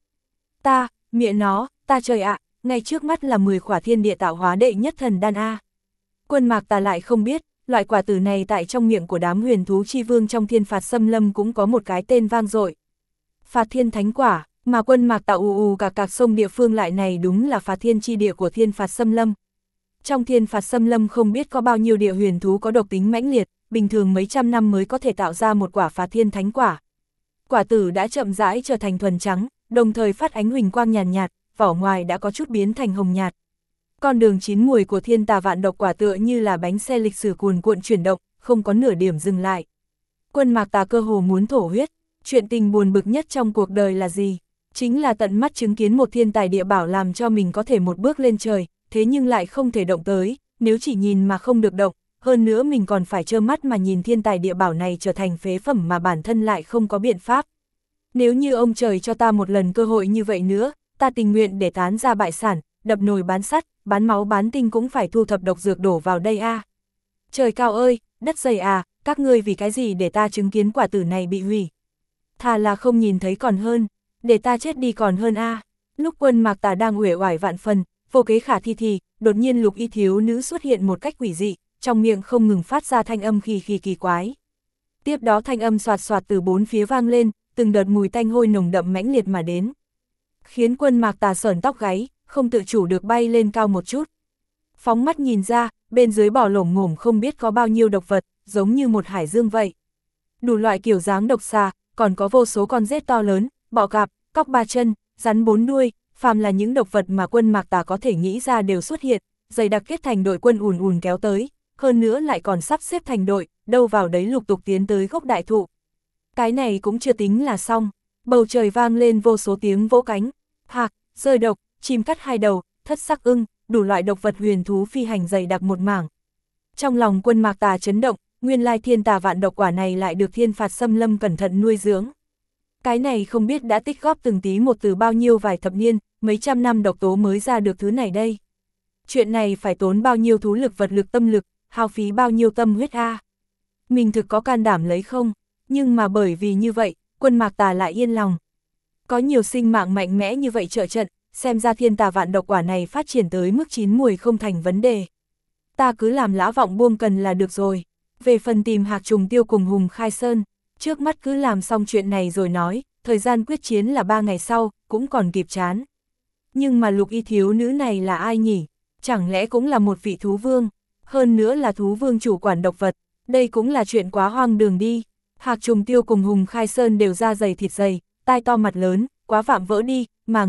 Mẹ nó, ta trời ạ, ngay trước mắt là 10 khỏa thiên địa tạo hóa đệ nhất thần đan A. Quân Mạc Tà lại không biết, loại quả tử này tại trong miệng của đám huyền thú chi vương trong thiên phạt xâm lâm cũng có một cái tên vang dội. Phạt thiên thánh quả, mà Quân Mạc Tà cạc sông địa phương lại này đúng là phạt thiên chi địa của thiên phạt xâm lâm. Trong thiên phạt xâm lâm không biết có bao nhiêu địa huyền thú có độc tính mãnh liệt, bình thường mấy trăm năm mới có thể tạo ra một quả phạt thiên thánh quả. Quả tử đã chậm rãi trở thành thuần trắng, đồng thời phát ánh huỳnh quang nhàn nhạt, vỏ ngoài đã có chút biến thành hồng nhạt. Con đường chín mùi của thiên tà vạn độc quả tựa như là bánh xe lịch sử cuồn cuộn chuyển động, không có nửa điểm dừng lại. Quân Mạc Tà cơ hồ muốn thổ huyết, chuyện tình buồn bực nhất trong cuộc đời là gì? Chính là tận mắt chứng kiến một thiên tài địa bảo làm cho mình có thể một bước lên trời, thế nhưng lại không thể động tới, nếu chỉ nhìn mà không được động, hơn nữa mình còn phải trơ mắt mà nhìn thiên tài địa bảo này trở thành phế phẩm mà bản thân lại không có biện pháp. Nếu như ông trời cho ta một lần cơ hội như vậy nữa, ta tình nguyện để tán ra bại sản, đập nồi bán sắt, bán máu bán tinh cũng phải thu thập độc dược đổ vào đây a. Trời cao ơi, đất dày à, các ngươi vì cái gì để ta chứng kiến quả tử này bị hủy? Thà là không nhìn thấy còn hơn, để ta chết đi còn hơn a. Lúc Quân Mạc Tà đang uể oải vạn phần, vô kế khả thi thì, đột nhiên Lục Y thiếu nữ xuất hiện một cách quỷ dị, trong miệng không ngừng phát ra thanh âm kỳ quái. Tiếp đó thanh âm xoạt xoạt từ bốn phía vang lên, từng đợt mùi tanh hôi nồng đậm mãnh liệt mà đến. Khiến Quân Mạc Tà sởn tóc gáy, không tự chủ được bay lên cao một chút. Phóng mắt nhìn ra, bên dưới bò lổm ngổm không biết có bao nhiêu độc vật, giống như một hải dương vậy. Đủ loại kiểu dáng độc xà, còn có vô số con rết to lớn, bọ cạp, cóc ba chân, rắn bốn đuôi, phàm là những độc vật mà Quân Mạc Tà có thể nghĩ ra đều xuất hiện, dày đặc kết thành đội quân ùn ùn kéo tới, hơn nữa lại còn sắp xếp thành đội, đâu vào đấy lục tục tiến tới gốc đại thụ. Cái này cũng chưa tính là xong, bầu trời vang lên vô số tiếng vỗ cánh, hạc, rơi độc, chim cắt hai đầu, thất sắc ưng, đủ loại độc vật huyền thú phi hành dày đặc một mảng. Trong lòng Quân Mạc Tà chấn động, nguyên lai thiên tà vạn độc quả này lại được thiên phạt xâm lâm cẩn thận nuôi dưỡng. Cái này không biết đã tích góp từng tí một từ bao nhiêu vài thập niên, mấy trăm năm độc tố mới ra được thứ này đây. Chuyện này phải tốn bao nhiêu thú lực vật lực tâm lực, hao phí bao nhiêu tâm huyết a. Mình thực có can đảm lấy không? Nhưng mà bởi vì như vậy, Quân Mạc Tà lại yên lòng. Có nhiều sinh mạng mạnh mẽ như vậy trợ trận, xem ra thiên tà vạn độc quả này phát triển tới mức chín mùi không thành vấn đề. Ta cứ làm lã vọng buông cần là được rồi. Về phần tìm Hạc Trùng Tiêu cùng Hùng Khai Sơn, trước mắt cứ làm xong chuyện này rồi nói, thời gian quyết chiến là 3 ngày sau, cũng còn kịp chán. Nhưng mà Lục Y thiếu nữ này là ai nhỉ? Chẳng lẽ cũng là một vị thú vương? Hơn nữa là thú vương chủ quản độc vật, đây cũng là chuyện quá hoang đường đi. Hạc Trùng Tiêu cùng Hùng Khai Sơn đều da dày thịt dày, tai to mặt lớn, quá vạm vỡ đi, mà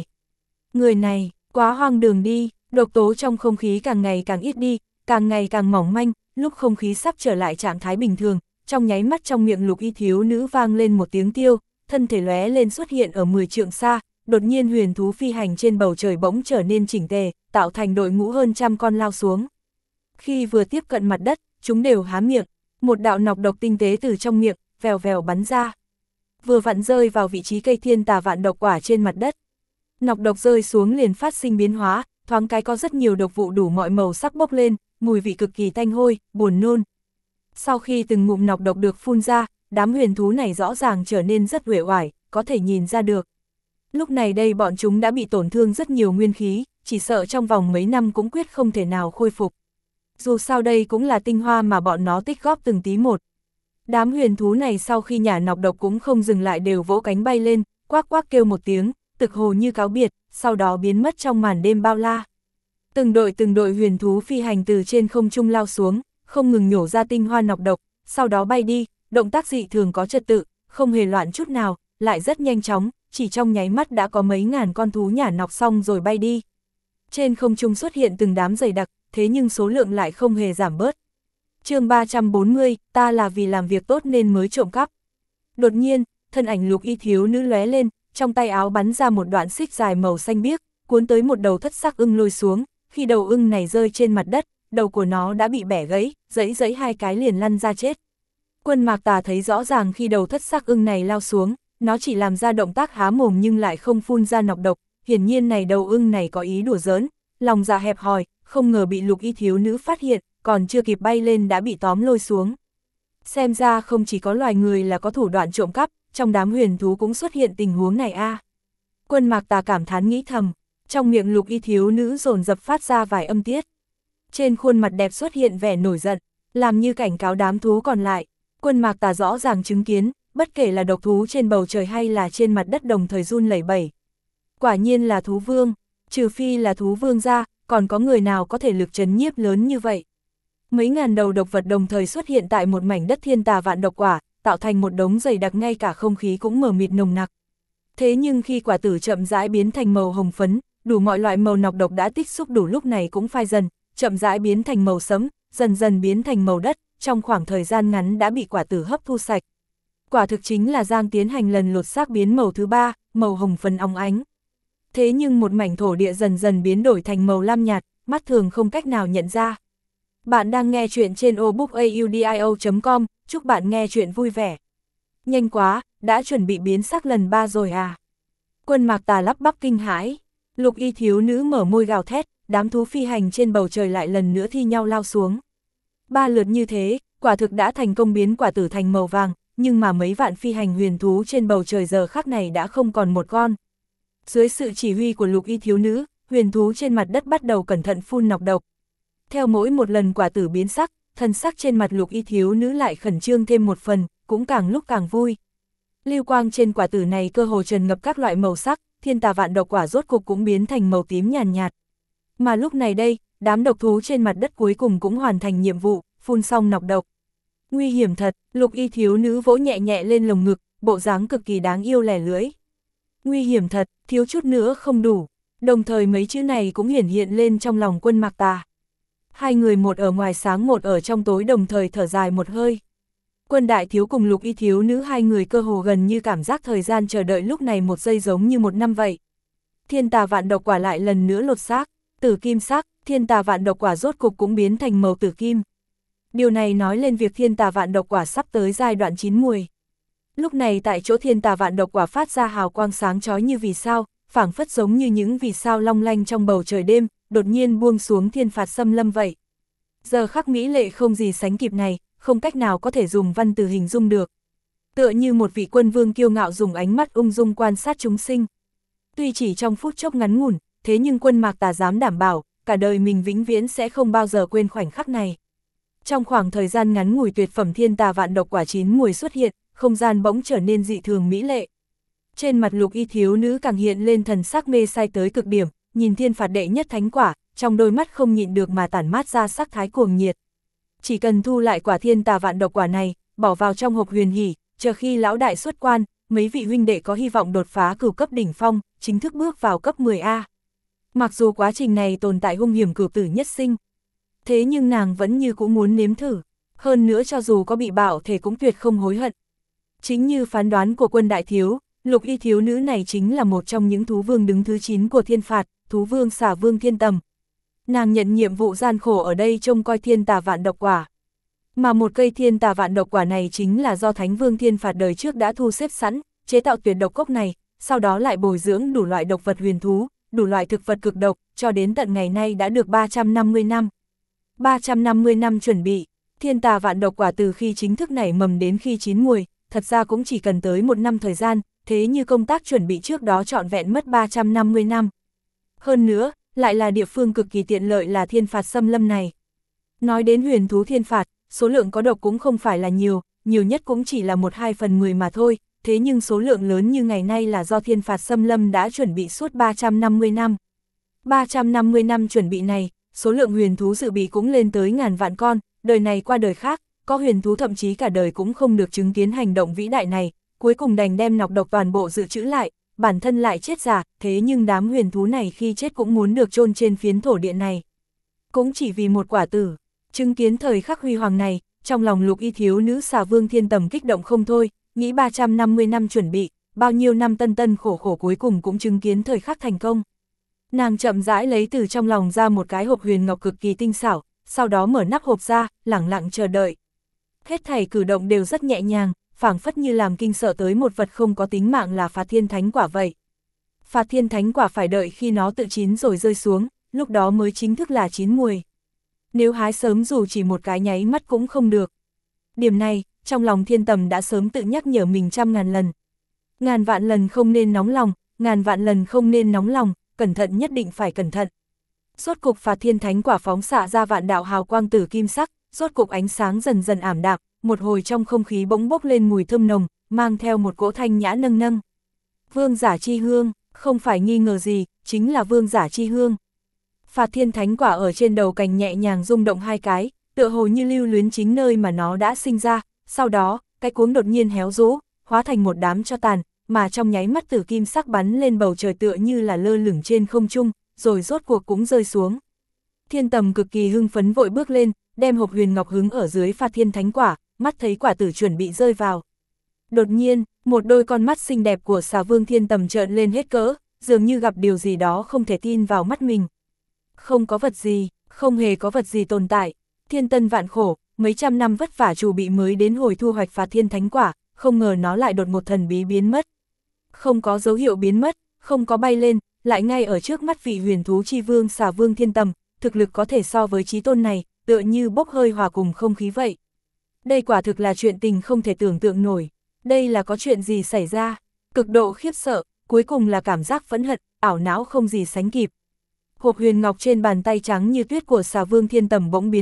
người này, quá hoang đường đi, độc tố trong không khí càng ngày càng ít đi, càng ngày càng mỏng manh, lúc không khí sắp trở lại trạng thái bình thường, trong nháy mắt trong miệng Lục Y thiếu nữ vang lên một tiếng tiêu, thân thể lóe lên xuất hiện ở 10 trượng xa, đột nhiên huyền thú phi hành trên bầu trời bỗng trở nên chỉnh tề, tạo thành đội ngũ hơn trăm con lao xuống. Khi vừa tiếp cận mặt đất, chúng đều há miệng, một đạo nọc độc tinh tế từ trong miệng, vèo vèo bắn ra. Vừa vặn rơi vào vị trí cây thiên tà vạn độc quả trên mặt đất. Nọc độc rơi xuống liền phát sinh biến hóa, thoáng cái có rất nhiều độc vụ đủ mọi màu sắc bốc lên, mùi vị cực kỳ tanh hôi, buồn nôn. Sau khi từng ngụm nọc độc được phun ra, đám huyền thú này rõ ràng trở nên rất uể oải, có thể nhìn ra được. Lúc này đây bọn chúng đã bị tổn thương rất nhiều nguyên khí, chỉ sợ trong vòng mấy năm cũng quyết không thể nào khôi phục. Dù sao đây cũng là tinh hoa mà bọn nó tích góp từng tí một. Đám huyền thú này sau khi nhả nọc độc cũng không dừng lại, đều vỗ cánh bay lên, quác quác kêu một tiếng, thực hồ như cáo biệt, sau đó biến mất trong màn đêm bao la. Từng đội huyền thú phi hành từ trên không trung lao xuống, không ngừng nhổ ra tinh hoa nọc độc, sau đó bay đi, động tác dị thường có trật tự, không hề loạn chút nào, lại rất nhanh chóng, chỉ trong nháy mắt đã có mấy ngàn con thú nhả nọc xong rồi bay đi. Trên không trung xuất hiện từng đám dày đặc, thế nhưng số lượng lại không hề giảm bớt. Chương 340, ta là vì làm việc tốt nên mới trộm cắp. Đột nhiên, thân ảnh Lục Y thiếu nữ lóe lên, trong tay áo bắn ra một đoạn xích dài màu xanh biếc, cuốn tới một đầu thất sắc ưng lôi xuống, khi đầu ưng này rơi trên mặt đất, đầu của nó đã bị bẻ gãy, giãy hai cái liền lăn ra chết. Quân Mạc Tà thấy rõ ràng khi đầu thất sắc ưng này lao xuống, nó chỉ làm ra động tác há mồm nhưng lại không phun ra nọc độc, hiển nhiên này đầu ưng này có ý đùa giỡn, lòng dạ hẹp hòi, không ngờ bị Lục Y thiếu nữ phát hiện, còn chưa kịp bay lên đã bị tóm lôi xuống. Xem ra không chỉ có loài người là có thủ đoạn trộm cắp, trong đám huyền thú cũng xuất hiện tình huống này a. Quân Mạc Tà cảm thán nghĩ thầm, trong miệng Lục Y thiếu nữ dồn dập phát ra vài âm tiết. Trên khuôn mặt đẹp xuất hiện vẻ nổi giận, làm như cảnh cáo đám thú còn lại. Quân Mạc Tà rõ ràng chứng kiến, bất kể là độc thú trên bầu trời hay là trên mặt đất đồng thời run lẩy bẩy. Quả nhiên là thú vương, trừ phi là thú vương ra, còn có người nào có thể lực trấn nhiếp lớn như vậy. Mấy ngàn đầu độc vật đồng thời xuất hiện tại một mảnh đất thiên tà vạn độc quả, tạo thành một đống dày đặc, ngay cả không khí cũng mờ mịt nồng nặc. Thế nhưng khi quả tử chậm rãi biến thành màu hồng phấn, đủ mọi loại màu nọc độc đã tích xúc đủ lúc này cũng phai dần, chậm rãi biến thành màu sẫm, dần dần biến thành màu đất, trong khoảng thời gian ngắn đã bị quả tử hấp thu sạch. Quả thực chính là Giang tiến hành lần lột xác biến màu thứ 3, màu hồng phấn óng ánh. Thế nhưng một mảnh thổ địa dần dần biến đổi thành màu lam nhạt, mắt thường không cách nào nhận ra. Bạn đang nghe chuyện trên obookaudio.com, chúc bạn nghe chuyện vui vẻ. Nhanh quá, đã chuẩn bị biến sắc lần 3 rồi à? Quân Mạc Tà lắp bắp kinh hãi. Lục Y thiếu nữ mở môi gào thét, đám thú phi hành trên bầu trời lại lần nữa thi nhau lao xuống. 3 lượt như thế, quả thực đã thành công biến quả tử thành màu vàng, nhưng mà mấy vạn phi hành huyền thú trên bầu trời giờ khắc này đã không còn một con. Dưới sự chỉ huy của Lục Y thiếu nữ, huyền thú trên mặt đất bắt đầu cẩn thận phun nọc độc. Theo mỗi một lần quả tử biến sắc, thần sắc trên mặt Lục Y thiếu nữ lại khẩn trương thêm một phần, cũng càng lúc càng vui. Lưu quang trên quả tử này cơ hồ tràn ngập các loại màu sắc, thiên tà vạn độc quả rốt cục cũng biến thành màu tím nhàn nhạt. Mà lúc này đây, đám độc thú trên mặt đất cuối cùng cũng hoàn thành nhiệm vụ, phun xong nọc độc. Nguy hiểm thật, Lục Y thiếu nữ vỗ nhẹ nhẹ lên lồng ngực, bộ dáng cực kỳ đáng yêu lẻ lưỡi. Nguy hiểm thật, thiếu chút nữa không đủ. Đồng thời mấy chữ này cũng hiển hiện lên trong lòng Quân Mạc Tà. Hai người một ở ngoài sáng một ở trong tối đồng thời thở dài một hơi. Quân đại thiếu cùng Lục Y thiếu nữ hai người cơ hồ gần như cảm giác thời gian chờ đợi lúc này một giây giống như một năm vậy. Thiên tà vạn độc quả lại lần nữa lột xác, tử kim sắc, thiên tà vạn độc quả rốt cục cũng biến thành màu tử kim. Điều này nói lên việc thiên tà vạn độc quả sắp tới giai đoạn chín muồi. Lúc này tại chỗ thiên tà vạn độc quả phát ra hào quang sáng chói như vì sao, phảng phất giống như những vì sao long lanh trong bầu trời đêm, đột nhiên buông xuống thiên phạt xâm lâm vậy. Giờ khắc mỹ lệ không gì sánh kịp này, không cách nào có thể dùng văn từ hình dung được. Tựa như một vị quân vương kiêu ngạo dùng ánh mắt ung dung quan sát chúng sinh. Tuy chỉ trong phút chốc ngắn ngủn, thế nhưng Quân Mạc Tà dám đảm bảo, cả đời mình vĩnh viễn sẽ không bao giờ quên khoảnh khắc này. Trong khoảng thời gian ngắn ngủi tuyệt phẩm thiên tà vạn độc quả chín muồi xuất hiện, không gian bỗng trở nên dị thường mỹ lệ. Trên mặt Lục Y thiếu nữ càng hiện lên thần sắc mê say tới cực điểm, nhìn thiên phạt đệ nhất thánh quả, trong đôi mắt không nhịn được mà tản mát ra sắc thái cuồng nhiệt. Chỉ cần thu lại quả thiên tà vạn độc quả này, bỏ vào trong hộp huyền hỷ, chờ khi lão đại xuất quan, mấy vị huynh đệ có hy vọng đột phá cửu cấp đỉnh phong, chính thức bước vào cấp 10A. Mặc dù quá trình này tồn tại hung hiểm cửu tử nhất sinh, thế nhưng nàng vẫn như cũng muốn nếm thử, hơn nữa cho dù có bị bạo thể cũng tuyệt không hối hận. Chính như phán đoán của Quân đại thiếu, Lục Y thiếu nữ này chính là một trong những thú vương đứng thứ 9 của thiên phạt, thú vương Xà Vương Thiên Tầm. Nàng nhận nhiệm vụ gian khổ ở đây trông coi thiên tà vạn độc quả. Mà một cây thiên tà vạn độc quả này chính là do Thánh Vương Thiên Phạt đời trước đã thu xếp sẵn, chế tạo tuyệt độc cốc này, sau đó lại bồi dưỡng đủ loại độc vật huyền thú, đủ loại thực vật cực độc, cho đến tận ngày nay đã được 350 năm. 350 năm chuẩn bị, thiên tà vạn độc quả từ khi chính thức nảy mầm đến khi chín muồi, thật ra cũng chỉ cần tới một năm thời gian, thế như công tác chuẩn bị trước đó trọn vẹn mất 350 năm. Hơn nữa, lại là địa phương cực kỳ tiện lợi là thiên phạt xâm lâm này. Nói đến huyền thú thiên phạt, số lượng có độc cũng không phải là nhiều nhất cũng chỉ là 1/2/10 mà thôi, thế nhưng số lượng lớn như ngày nay là do thiên phạt xâm lâm đã chuẩn bị suốt 350 năm. 350 năm chuẩn bị này, số lượng huyền thú dự bị cũng lên tới ngàn vạn con, đời này qua đời khác, có huyền thú thậm chí cả đời cũng không được chứng kiến hành động vĩ đại này, cuối cùng đành đem nọc độc toàn bộ dự trữ lại, bản thân lại chết giả, thế nhưng đám huyền thú này khi chết cũng muốn được chôn trên phiến thổ địa này. Cũng chỉ vì một quả tử, chứng kiến thời khắc huy hoàng này, trong lòng Lục Y thiếu nữ Xà Vương Thiên Tầm kích động không thôi, nghĩ 350 năm chuẩn bị, bao nhiêu năm tân tân khổ khổ cuối cùng cũng chứng kiến thời khắc thành công. Nàng chậm rãi lấy từ trong lòng ra một cái hộp huyền ngọc cực kỳ tinh xảo, sau đó mở nắp hộp ra, lẳng lặng chờ đợi. Hết thảy cử động đều rất nhẹ nhàng, phảng phất như làm kinh sợ tới một vật không có tính mạng là Phạt Thiên Thánh Quả vậy. Phạt Thiên Thánh Quả phải đợi khi nó tự chín rồi rơi xuống, lúc đó mới chính thức là chín muồi. Nếu hái sớm dù chỉ một cái nháy mắt cũng không được. Điểm này, trong lòng Thiên Tầm đã sớm tự nhắc nhở mình 100.000 lần. Ngàn vạn lần không nên nóng lòng, ngàn vạn lần không nên nóng lòng, cẩn thận nhất định phải cẩn thận. Rốt cục Phạt Thiên Thánh Quả phóng xạ ra vạn đạo hào quang tử kim sắc, rốt cục ánh sáng dần dần ảm đạm, một hồi trong không khí bỗng bốc lên mùi thơm nồng, mang theo một cỗ thanh nhã nâng nâng. Vương giả chi hương, không phải nghi ngờ gì, chính là vương giả chi hương. Phạt Thiên Thánh Quả ở trên đầu cành nhẹ nhàng rung động hai cái, tựa hồ như lưu luyến chính nơi mà nó đã sinh ra, sau đó, cái cuống đột nhiên héo rũ, hóa thành một đám tro tàn, mà trong nháy mắt tử kim sắc bắn lên bầu trời tựa như là lơ lửng trên không trung, rồi rốt cuộc cũng rơi xuống. Thiên Tầm cực kỳ hưng phấn vội bước lên, đem hộp huyền ngọc hứng ở dưới Phạt Thiên Thánh Quả, mắt thấy quả tử chuẩn bị rơi vào. Đột nhiên, một đôi con mắt xinh đẹp của Xà Vương Thiên Tầm trợn lên hết cỡ, dường như gặp điều gì đó không thể tin vào mắt mình. Không có vật gì, không hề có vật gì tồn tại. Thiên tân vạn khổ, mấy trăm năm vất vả chuẩn bị mới đến hồi thu hoạch Phạt Thiên Thánh Quả, không ngờ nó lại đột một thần bí biến mất. Không có dấu hiệu biến mất, không có bay lên, lại ngay ở trước mắt vị huyền thú chi vương Xà Vương Thiên Tầm, thực lực có thể so với chí tôn này, tựa như bốc hơi hòa cùng không khí vậy. Đây quả thực là chuyện tình không thể tưởng tượng nổi. Đây là có chuyện gì xảy ra? Cực độ khiếp sợ, cuối cùng là cảm giác phẫn hận, ảo não không gì sánh kịp. Hộp huyền ngọc trên bàn tay trắng như tuyết của Xà Vương Thiên Tầm bỗng biến mất,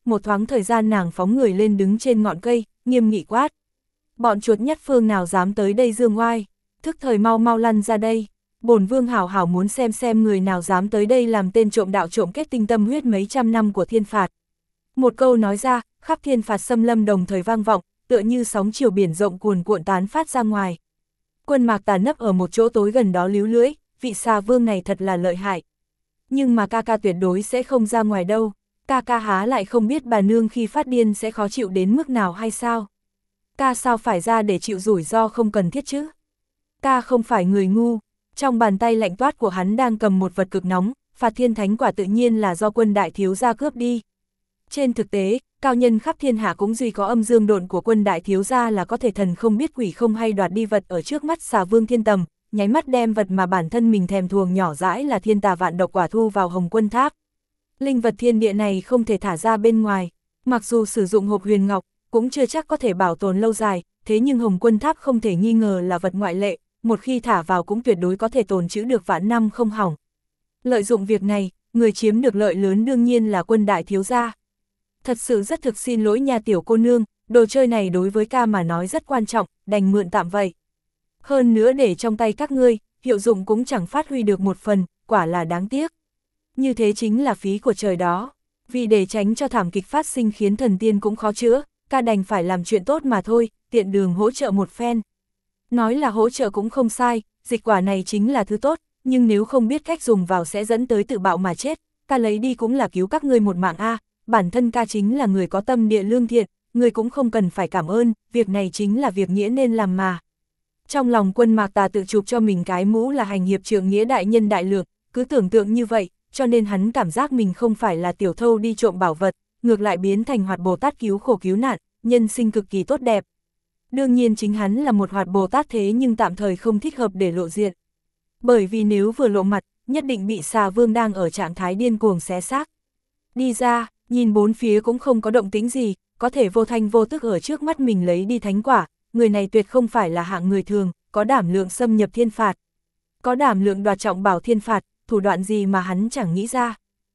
một thoáng thời gian nàng phóng người lên đứng trên ngọn cây, nghiêm nghị quát. Bọn chuột nhất phương nào dám tới đây dương oai, thức thời mau mau lăn ra đây. Bổn vương hảo hảo muốn xem người nào dám tới đây làm tên trộm đạo trộm kết tinh tâm huyết mấy trăm năm của thiên phạt. Một câu nói ra, khắp thiên phạt xâm lâm đồng thời vang vọng, tựa như sóng chiều biển rộng cuồn cuộn tán phát ra ngoài. Quân Mạc Tà nấp ở một chỗ tối gần đó líu lưỡi, vị xà vương này thật là lợi hại. Nhưng mà ca ca tuyệt đối sẽ không ra ngoài đâu, ca ca há lại không biết bà nương khi phát điên sẽ khó chịu đến mức nào hay sao? Ca sao phải ra để chịu rủi ro không cần thiết chứ? Ca không phải người ngu. Trong bàn tay lạnh toát của hắn đang cầm một vật cực nóng, phạt thiên thánh quả tự nhiên là do quân đại thiếu gia cướp đi. Trên thực tế, cao nhân khắp thiên hạ cũng duy có âm dương độn của quân đại thiếu gia là có thể thần không biết quỷ không hay đoạt đi vật ở trước mắt xà vương thiên tầm, nháy mắt đem vật mà bản thân mình thèm thuồng nhỏ dãi là thiên tà vạn độc quả thu vào hồng quân tháp. Linh vật thiên địa này không thể thả ra bên ngoài, mặc dù sử dụng hộp huyền ngọc, cũng chưa chắc có thể bảo tồn lâu dài, thế nhưng hồng quân tháp không thể nghi ngờ là vật ngoại lệ, một khi thả vào cũng tuyệt đối có thể tồn trữ được vạn năm không hỏng. Lợi dụng việc này, người chiếm được lợi lớn đương nhiên là quân đại thiếu gia. Thật sự rất thực xin lỗi nha tiểu cô nương, đồ chơi này đối với ca mà nói rất quan trọng, đành mượn tạm vậy. Hơn nữa để trong tay các ngươi, hiệu dụng cũng chẳng phát huy được một phần, quả là đáng tiếc. Như thế chính là phí của trời đó. Vì để tránh cho thảm kịch phát sinh khiến thần tiên cũng khó chữa, ca đành phải làm chuyện tốt mà thôi, tiện đường hỗ trợ một phen. Nói là hỗ trợ cũng không sai, dịch quả này chính là thứ tốt, nhưng nếu không biết cách dùng vào sẽ dẫn tới tự bạo mà chết, ca lấy đi cũng là cứu các ngươi một mạng a. Bản thân ca chính là người có tâm địa lương thiện, người cũng không cần phải cảm ơn, việc này chính là việc nghĩa nên làm mà. Trong lòng Quân Mạc Tà tự chụp cho mình cái mũ là hành hiệp trượng nghĩa đại nhân đại lược, cứ tưởng tượng như vậy, cho nên hắn cảm giác mình không phải là tiểu thâu đi trộm bảo vật, ngược lại biến thành hoạt Bồ Tát cứu khổ cứu nạn, nhân sinh cực kỳ tốt đẹp. Đương nhiên chính hắn là một hoạt Bồ Tát thế nhưng tạm thời không thích hợp để lộ diện. Bởi vì nếu vừa lộ mặt, nhất định bị xà vương đang ở trạng thái điên cuồng xé xác. Đi ra, nhìn bốn phía cũng không có động tĩnh gì, có thể vô thanh vô tức ở trước mắt mình lấy đi thánh quả, người này tuyệt không phải là hạng người thường, có đảm lượng xâm nhập thiên phạt. Có đảm lượng đoạt trọng bảo thiên phạt, thủ đoạn gì mà hắn chẳng nghĩ ra.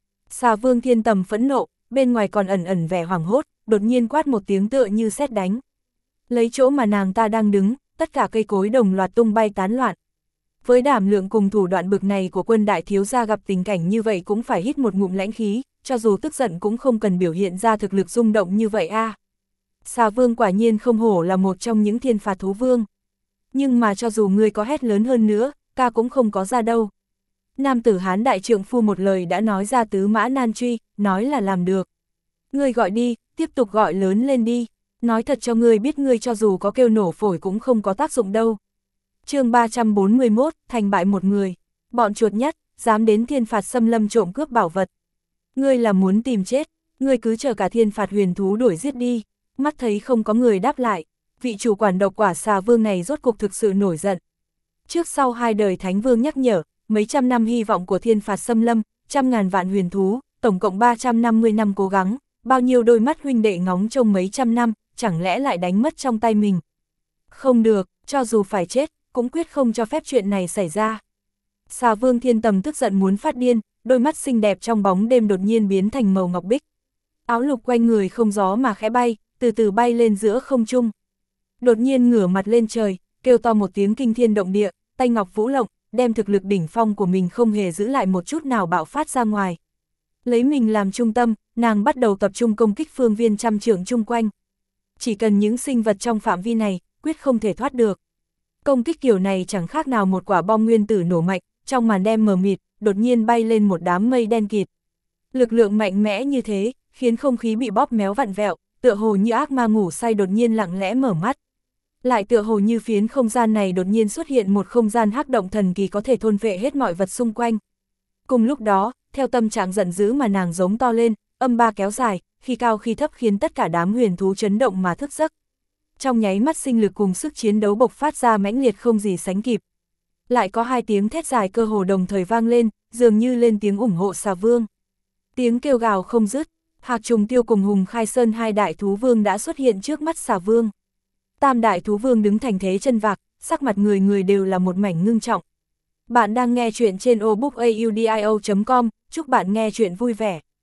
Xà vương thiên tầm phẫn nộ, bên ngoài còn ẩn ẩn vẻ hoảng hốt, đột nhiên quát một tiếng tựa như sét đánh. Lấy chỗ mà nàng ta đang đứng, tất cả cây cối đồng loạt tung bay tán loạn. Với đảm lượng cùng thủ đoạn bực này của quân đại thiếu gia gặp tình cảnh như vậy cũng phải hít một ngụm lãnh khí, cho dù tức giận cũng không cần biểu hiện ra thực lực rung động như vậy a. Xà vương quả nhiên không hổ là một trong những thiên phạt thú vương. Nhưng mà cho dù ngươi có hét lớn hơn nữa, ca cũng không có ra đâu. Nam tử Hán đại trượng phu một lời đã nói ra tứ mã nan truy, nói là làm được. Ngươi gọi đi, tiếp tục gọi lớn lên đi. Nói thật cho ngươi biết ngươi cho dù có kêu nổ phổi cũng không có tác dụng đâu. Chương 341, thành bại một người. Bọn chuột nhất, dám đến thiên phạt xâm lâm trộm cướp bảo vật. Ngươi là muốn tìm chết, ngươi cứ chờ cả thiên phạt huyền thú đuổi giết đi. Mắt thấy không có người đáp lại, vị chủ quản độc quả xà vương này rốt cục thực sự nổi giận. Trước sau hai đời thánh vương nhắc nhở, mấy trăm năm hy vọng của thiên phạt xâm lâm, trăm ngàn vạn huyền thú, tổng cộng 350 năm cố gắng, bao nhiêu đôi mắt huynh đệ ngóng trông mấy trăm năm, chẳng lẽ lại đánh mất trong tay mình. Không được, cho dù phải chết, cũng quyết không cho phép chuyện này xảy ra. Xà vương thiên tầm tức giận muốn phát điên, đôi mắt xinh đẹp trong bóng đêm đột nhiên biến thành màu ngọc bích. Áo lục quanh người không gió mà khẽ bay, từ từ bay lên giữa không trung. Đột nhiên ngửa mặt lên trời, kêu to một tiếng kinh thiên động địa, tay ngọc vũ lộng, đem thực lực đỉnh phong của mình không hề giữ lại một chút nào bạo phát ra ngoài. Lấy mình làm trung tâm, nàng bắt đầu tập trung công kích phương viên trăm trượng chung quanh. Chỉ cần những sinh vật trong phạm vi này, quyết không thể thoát được. Công kích kiểu này chẳng khác nào một quả bom nguyên tử nổ mạnh, trong màn đêm mờ mịt, đột nhiên bay lên một đám mây đen kịt. Lực lượng mạnh mẽ như thế, khiến không khí bị bóp méo vặn vẹo, tựa hồ như ác ma ngủ say đột nhiên lặng lẽ mở mắt. Lại tựa hồ như phiến không gian này đột nhiên xuất hiện một không gian hắc động thần kỳ có thể thôn phệ hết mọi vật xung quanh. Cùng lúc đó, theo tâm trạng giận dữ mà nàng giống to lên, âm ba kéo dài, khi cao khi thấp khiến tất cả đám huyền thú chấn động mà thức giấc. Trong nháy mắt sinh lực cùng sức chiến đấu bộc phát ra mãnh liệt không gì sánh kịp. Lại có hai tiếng thét dài cơ hồ đồng thời vang lên, dường như lên tiếng ủng hộ xà vương. Tiếng kêu gào không dứt, Hạc Trùng Tiêu cùng Hùng Khai Sơn hai đại thú vương đã xuất hiện trước mắt xà vương. Tam đại thú vương đứng thành thế chân vạc, sắc mặt người người đều là một mảnh ngưng trọng. Bạn đang nghe chuyện trên obookaudio.com, chúc bạn nghe chuyện vui vẻ.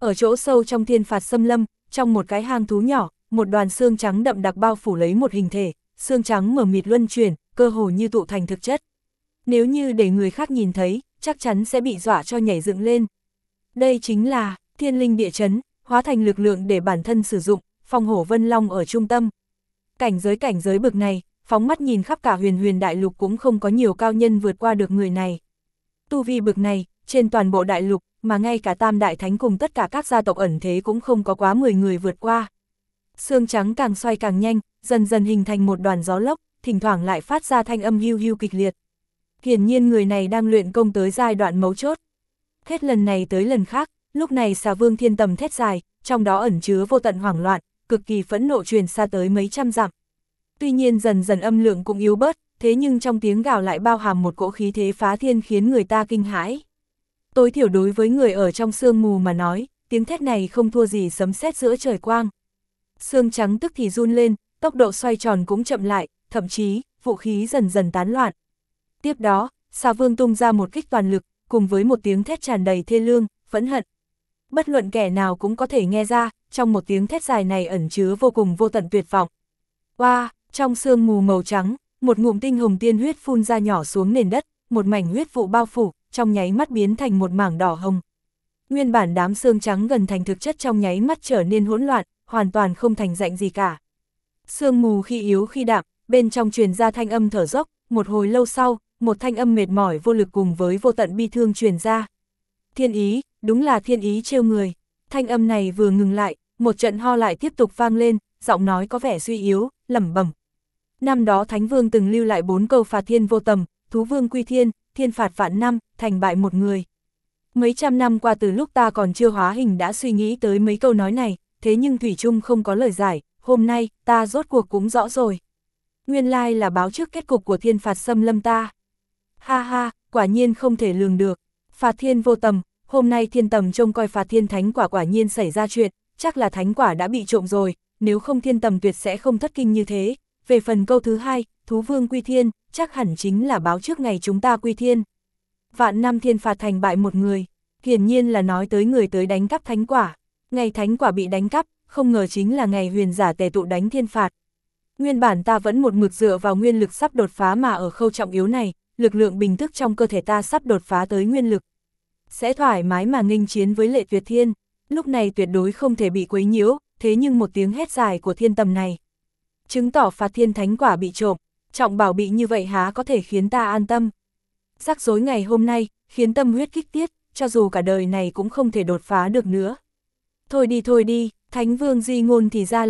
Ở chỗ sâu trong thiên phạt xâm lâm, trong một cái hang thú nhỏ, một đoàn xương trắng đậm đặc bao phủ lấy một hình thể, xương trắng mờ mịt luân chuyển, cơ hồ như tụ thành thực chất. Nếu như để người khác nhìn thấy, chắc chắn sẽ bị dọa cho nhảy dựng lên. Đây chính là thiên linh địa chấn, hóa thành lực lượng để bản thân sử dụng, phong hổ vân long ở trung tâm. Cảnh giới bực này, phóng mắt nhìn khắp cả huyền huyền đại lục cũng không có nhiều cao nhân vượt qua được người này. Tu vi bực này, trên toàn bộ đại lục, mà ngay cả tam đại thánh cùng tất cả các gia tộc ẩn thế cũng không có quá 10 người vượt qua. Xương trắng càng xoay càng nhanh, dần dần hình thành một đoàn gió lốc, thỉnh thoảng lại phát ra thanh âm hiu hiu kịch liệt. Hiển nhiên người này đang luyện công tới giai đoạn mấu chốt. Hết lần này tới lần khác, lúc này Xà Vương Thiên Tầm thét dài, trong đó ẩn chứa vô tận hoảng loạn, cực kỳ phẫn nộ truyền xa tới mấy trăm dặm. Tuy nhiên dần dần âm lượng cũng yếu bớt, thế nhưng trong tiếng gào lại bao hàm một cỗ khí thế phá thiên khiến người ta kinh hãi. Tối thiểu đối với người ở trong sương mù mà nói, tiếng thét này không thua gì sấm sét giữa trời quang. Xương trắng tức thì run lên, tốc độ xoay tròn cũng chậm lại, thậm chí, vũ khí dần dần tán loạn. Tiếp đó, Xà Vương tung ra một kích toàn lực, cùng với một tiếng thét tràn đầy thê lương, phẫn hận. Bất luận kẻ nào cũng có thể nghe ra, trong một tiếng thét dài này ẩn chứa vô cùng vô tận tuyệt vọng. Oa, trong sương mù màu trắng, một ngụm tinh hồng tiên huyết phun ra nhỏ xuống nền đất, một mảnh huyết vụ bao phủ, trong nháy mắt biến thành một mảng đỏ hồng. Nguyên bản đám xương trắng gần thành thực chất trong nháy mắt trở nên hỗn loạn, hoàn toàn không thành dạnh gì cả. Sương mù khi yếu khi đạm, bên trong truyền ra thanh âm thở dốc, một hồi lâu sau, một thanh âm mệt mỏi vô lực cùng với vô tận bi thương truyền ra. Thiên ý, đúng là thiên ý trêu người. Thanh âm này vừa ngừng lại, một trận ho lại tiếp tục vang lên, giọng nói có vẻ suy yếu, lẩm bẩm. Năm đó Thánh Vương từng lưu lại 4 câu phạt thiên vô tầm, thú vương quy thiên, thiên phạt vạn năm, thành bại một người. Mấy trăm năm qua từ lúc ta còn chưa hóa hình đã suy nghĩ tới mấy câu nói này, thế nhưng thủy chung không có lời giải, hôm nay, ta rốt cuộc cũng rõ rồi. Nguyên lai là báo trước kết cục của thiên phạt xâm lâm ta. Ha ha, quả nhiên không thể lường được. Phạt thiên vô tầm, hôm nay thiên tầm trông coi phạt thiên thánh quả quả nhiên xảy ra chuyện, chắc là thánh quả đã bị trộm rồi, nếu không thiên tầm tuyệt sẽ không thất kinh như thế. Về phần câu thứ hai, thú vương quy thiên, chắc hẳn chính là báo trước ngày chúng ta quy thiên. Vạn năm thiên phạt thành bại một người, hiển nhiên là nói tới người tới đánh cắp thánh quả. Ngày thánh quả bị đánh cắp, không ngờ chính là ngày huyền giả tề tụ đánh thiên phạt. Nguyên bản ta vẫn một mực dựa vào nguyên lực sắp đột phá mà ở khâu trọng yếu này, lực lượng bình thức trong cơ thể ta sắp đột phá tới nguyên lực. Sẽ thoải mái mà nghênh chiến với Lệ Tuyệt Thiên, lúc này tuyệt đối không thể bị quấy nhiễu, thế nhưng một tiếng hét dài của thiên tầm này chứng tỏ phạt thiên thánh quả bị trộm, trọng bảo bị như vậy há có thể khiến ta an tâm. Rắc rối ngày hôm nay, khiến tâm huyết kích tiết, cho dù cả đời này cũng không thể đột phá được nữa. Thôi đi, Thánh Vương di ngôn thì ra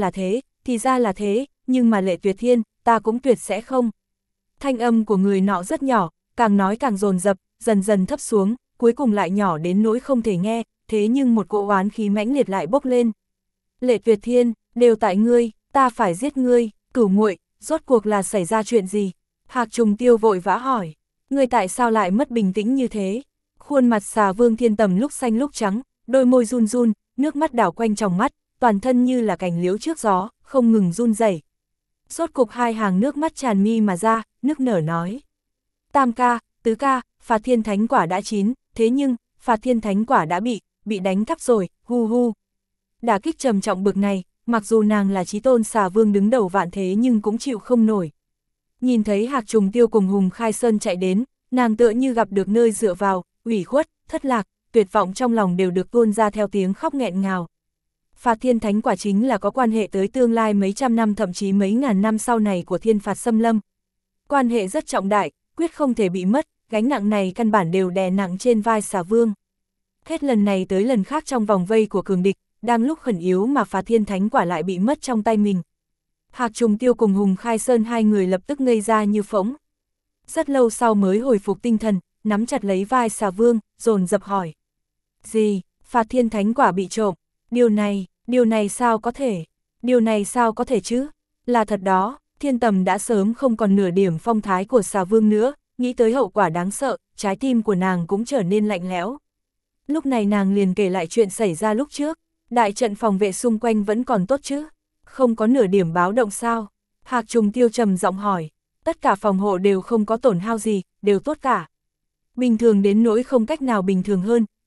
là thế, nhưng mà Lệ Tuyệt Thiên, ta cũng tuyệt sẽ không. Thanh âm của người nọ rất nhỏ, càng nói càng dồn dập, dần dần thấp xuống, cuối cùng lại nhỏ đến nỗi không thể nghe, thế nhưng một cỗ oán khí mãnh liệt lại bốc lên. Lệ Tuyệt Thiên, đều tại ngươi, ta phải giết ngươi, Cửu muội, rốt cuộc là xảy ra chuyện gì? Hạc Trùng Tiêu vội vã hỏi, ngươi tại sao lại mất bình tĩnh như thế? Khuôn mặt Xà Vương Thiên Tầm lúc xanh lúc trắng, đôi môi run run, nước mắt đảo quanh tròng mắt, toàn thân như là cành liễu trước gió, không ngừng run rẩy. Rốt cục hai hàng nước mắt tràn mi mà ra, nức nở nói. Tam ca, tứ ca, phạt thiên thánh quả đã chín, thế nhưng, phạt thiên thánh quả đã bị đánh cắp rồi, hu hu. Đả kích trầm trọng bực này, mặc dù nàng là chí tôn Xà Vương đứng đầu vạn thế nhưng cũng chịu không nổi. Nhìn thấy Hạc Trùng Tiêu cùng Hùng Khai Sơn chạy đến, nàng tựa như gặp được nơi dựa vào, ủy khuất, thất lạc, tuyệt vọng trong lòng đều được tuôn ra theo tiếng khóc nghẹn ngào. Phạt thiên thánh quả chính là có quan hệ tới tương lai mấy trăm năm thậm chí mấy ngàn năm sau này của thiên phạt xâm lâm. Quan hệ rất trọng đại, quyết không thể bị mất, gánh nặng này căn bản đều đè nặng trên vai Xà Vương. Hết lần này tới lần khác trong vòng vây của cường địch, đang lúc khẩn yếu mà phạt thiên thánh quả lại bị mất trong tay mình. Hạc Trùng Tiêu cùng Hùng Khai Sơn hai người lập tức ngây ra như phỗng. Rất lâu sau mới hồi phục tinh thần, nắm chặt lấy vai Xà Vương, dồn dập hỏi. Gì, phạt thiên thánh quả bị trộm, điều này sao có thể, chứ, là thật đó. Thiên Tầm đã sớm không còn nửa điểm phong thái của Xà Vương nữa, nghĩ tới hậu quả đáng sợ, trái tim của nàng cũng trở nên lạnh lẽo. Lúc này nàng liền kể lại chuyện xảy ra lúc trước, đại trận phòng vệ xung quanh vẫn còn tốt chứ, không có nửa điểm báo động sao? Hạc Trùng Tiêu trầm giọng hỏi, tất cả phòng hộ đều không có tổn hao gì, đều tốt cả. Bình thường đến nỗi không cách nào bình thường hơn,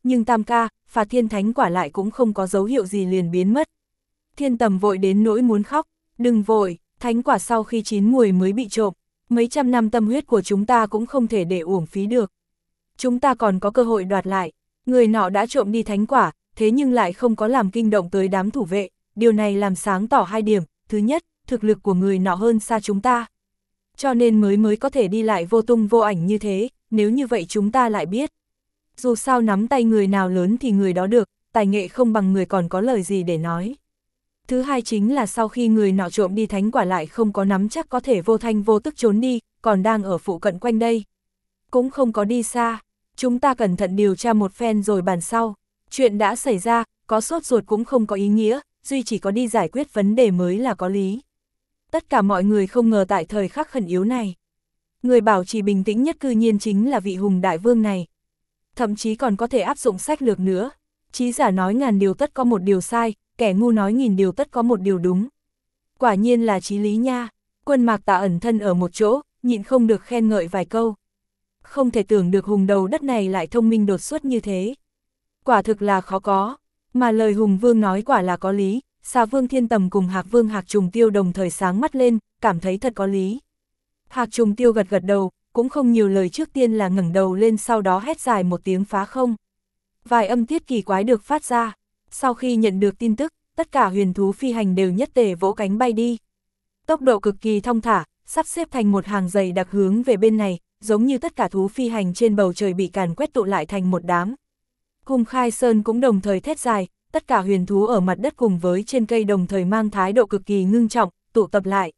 nhưng Tam ca, Phạt Thiên Thánh Quả lại cũng không có dấu hiệu gì liền biến mất. Thiên Tầm vội đến nỗi muốn khóc, đừng vội, thánh quả sau khi chín mùi mới bị trộm, mấy trăm năm tâm huyết của chúng ta cũng không thể để uổng phí được. Chúng ta còn có cơ hội đoạt lại, người nọ đã trộm đi thánh quả, thế nhưng lại không có làm kinh động tới đám thủ vệ, điều này làm sáng tỏ hai điểm, thứ nhất, thực lực của người nọ hơn xa chúng ta. Cho nên mới có thể đi lại vô tung vô ảnh như thế, nếu như vậy chúng ta lại biết. Dù sao nắm tay người nào lớn thì người đó được, tài nghệ không bằng người còn có lời gì để nói. Thứ hai chính là sau khi người nọ trộm đi thánh quả lại không có nắm chắc có thể vô thanh vô tức trốn đi, còn đang ở phụ cận quanh đây. Cũng không có đi xa, chúng ta cẩn thận điều tra một phen rồi bàn sau. Chuyện đã xảy ra, có sốt ruột cũng không có ý nghĩa, duy chỉ có đi giải quyết vấn đề mới là có lý. Tất cả mọi người không ngờ tại thời khắc khẩn yếu này. Người bảo trì bình tĩnh nhất cư nhiên chính là vị hùng đại vương này. Thậm chí còn có thể áp dụng sách lược nữa. Trí giả nói ngàn điều tất có một điều sai, kẻ ngu nói nghìn điều tất có một điều đúng. Quả nhiên là chí lý nha. Quân Mạc Tà ẩn thân ở một chỗ, nhịn không được khen ngợi vài câu. Không thể tưởng được hùng đầu đất này lại thông minh đột xuất như thế. Quả thực là khó có, mà lời hùng vương nói quả là có lý. Xà Vương Thiên Tầm cùng Hạc Vương Hạc Trùng Tiêu đồng thời sáng mắt lên, cảm thấy thật có lý. Hạc Trùng Tiêu gật gật đầu, cũng không nhiều lời, trước tiên là ngẩng đầu lên, sau đó hét dài một tiếng phá không. Vài âm tiết kỳ quái được phát ra, sau khi nhận được tin tức, tất cả huyền thú phi hành đều nhất tề vỗ cánh bay đi. Tốc độ cực kỳ thong thả, sắp xếp thành một hàng dày đặc hướng về bên này, giống như tất cả thú phi hành trên bầu trời bị càn quét tụ lại thành một đám. Hùng Khai Sơn cũng đồng thời thét dài, tất cả huyền thú ở mặt đất cùng với trên cây đồng thời mang thái độ cực kỳ ngưng trọng, tụ tập lại.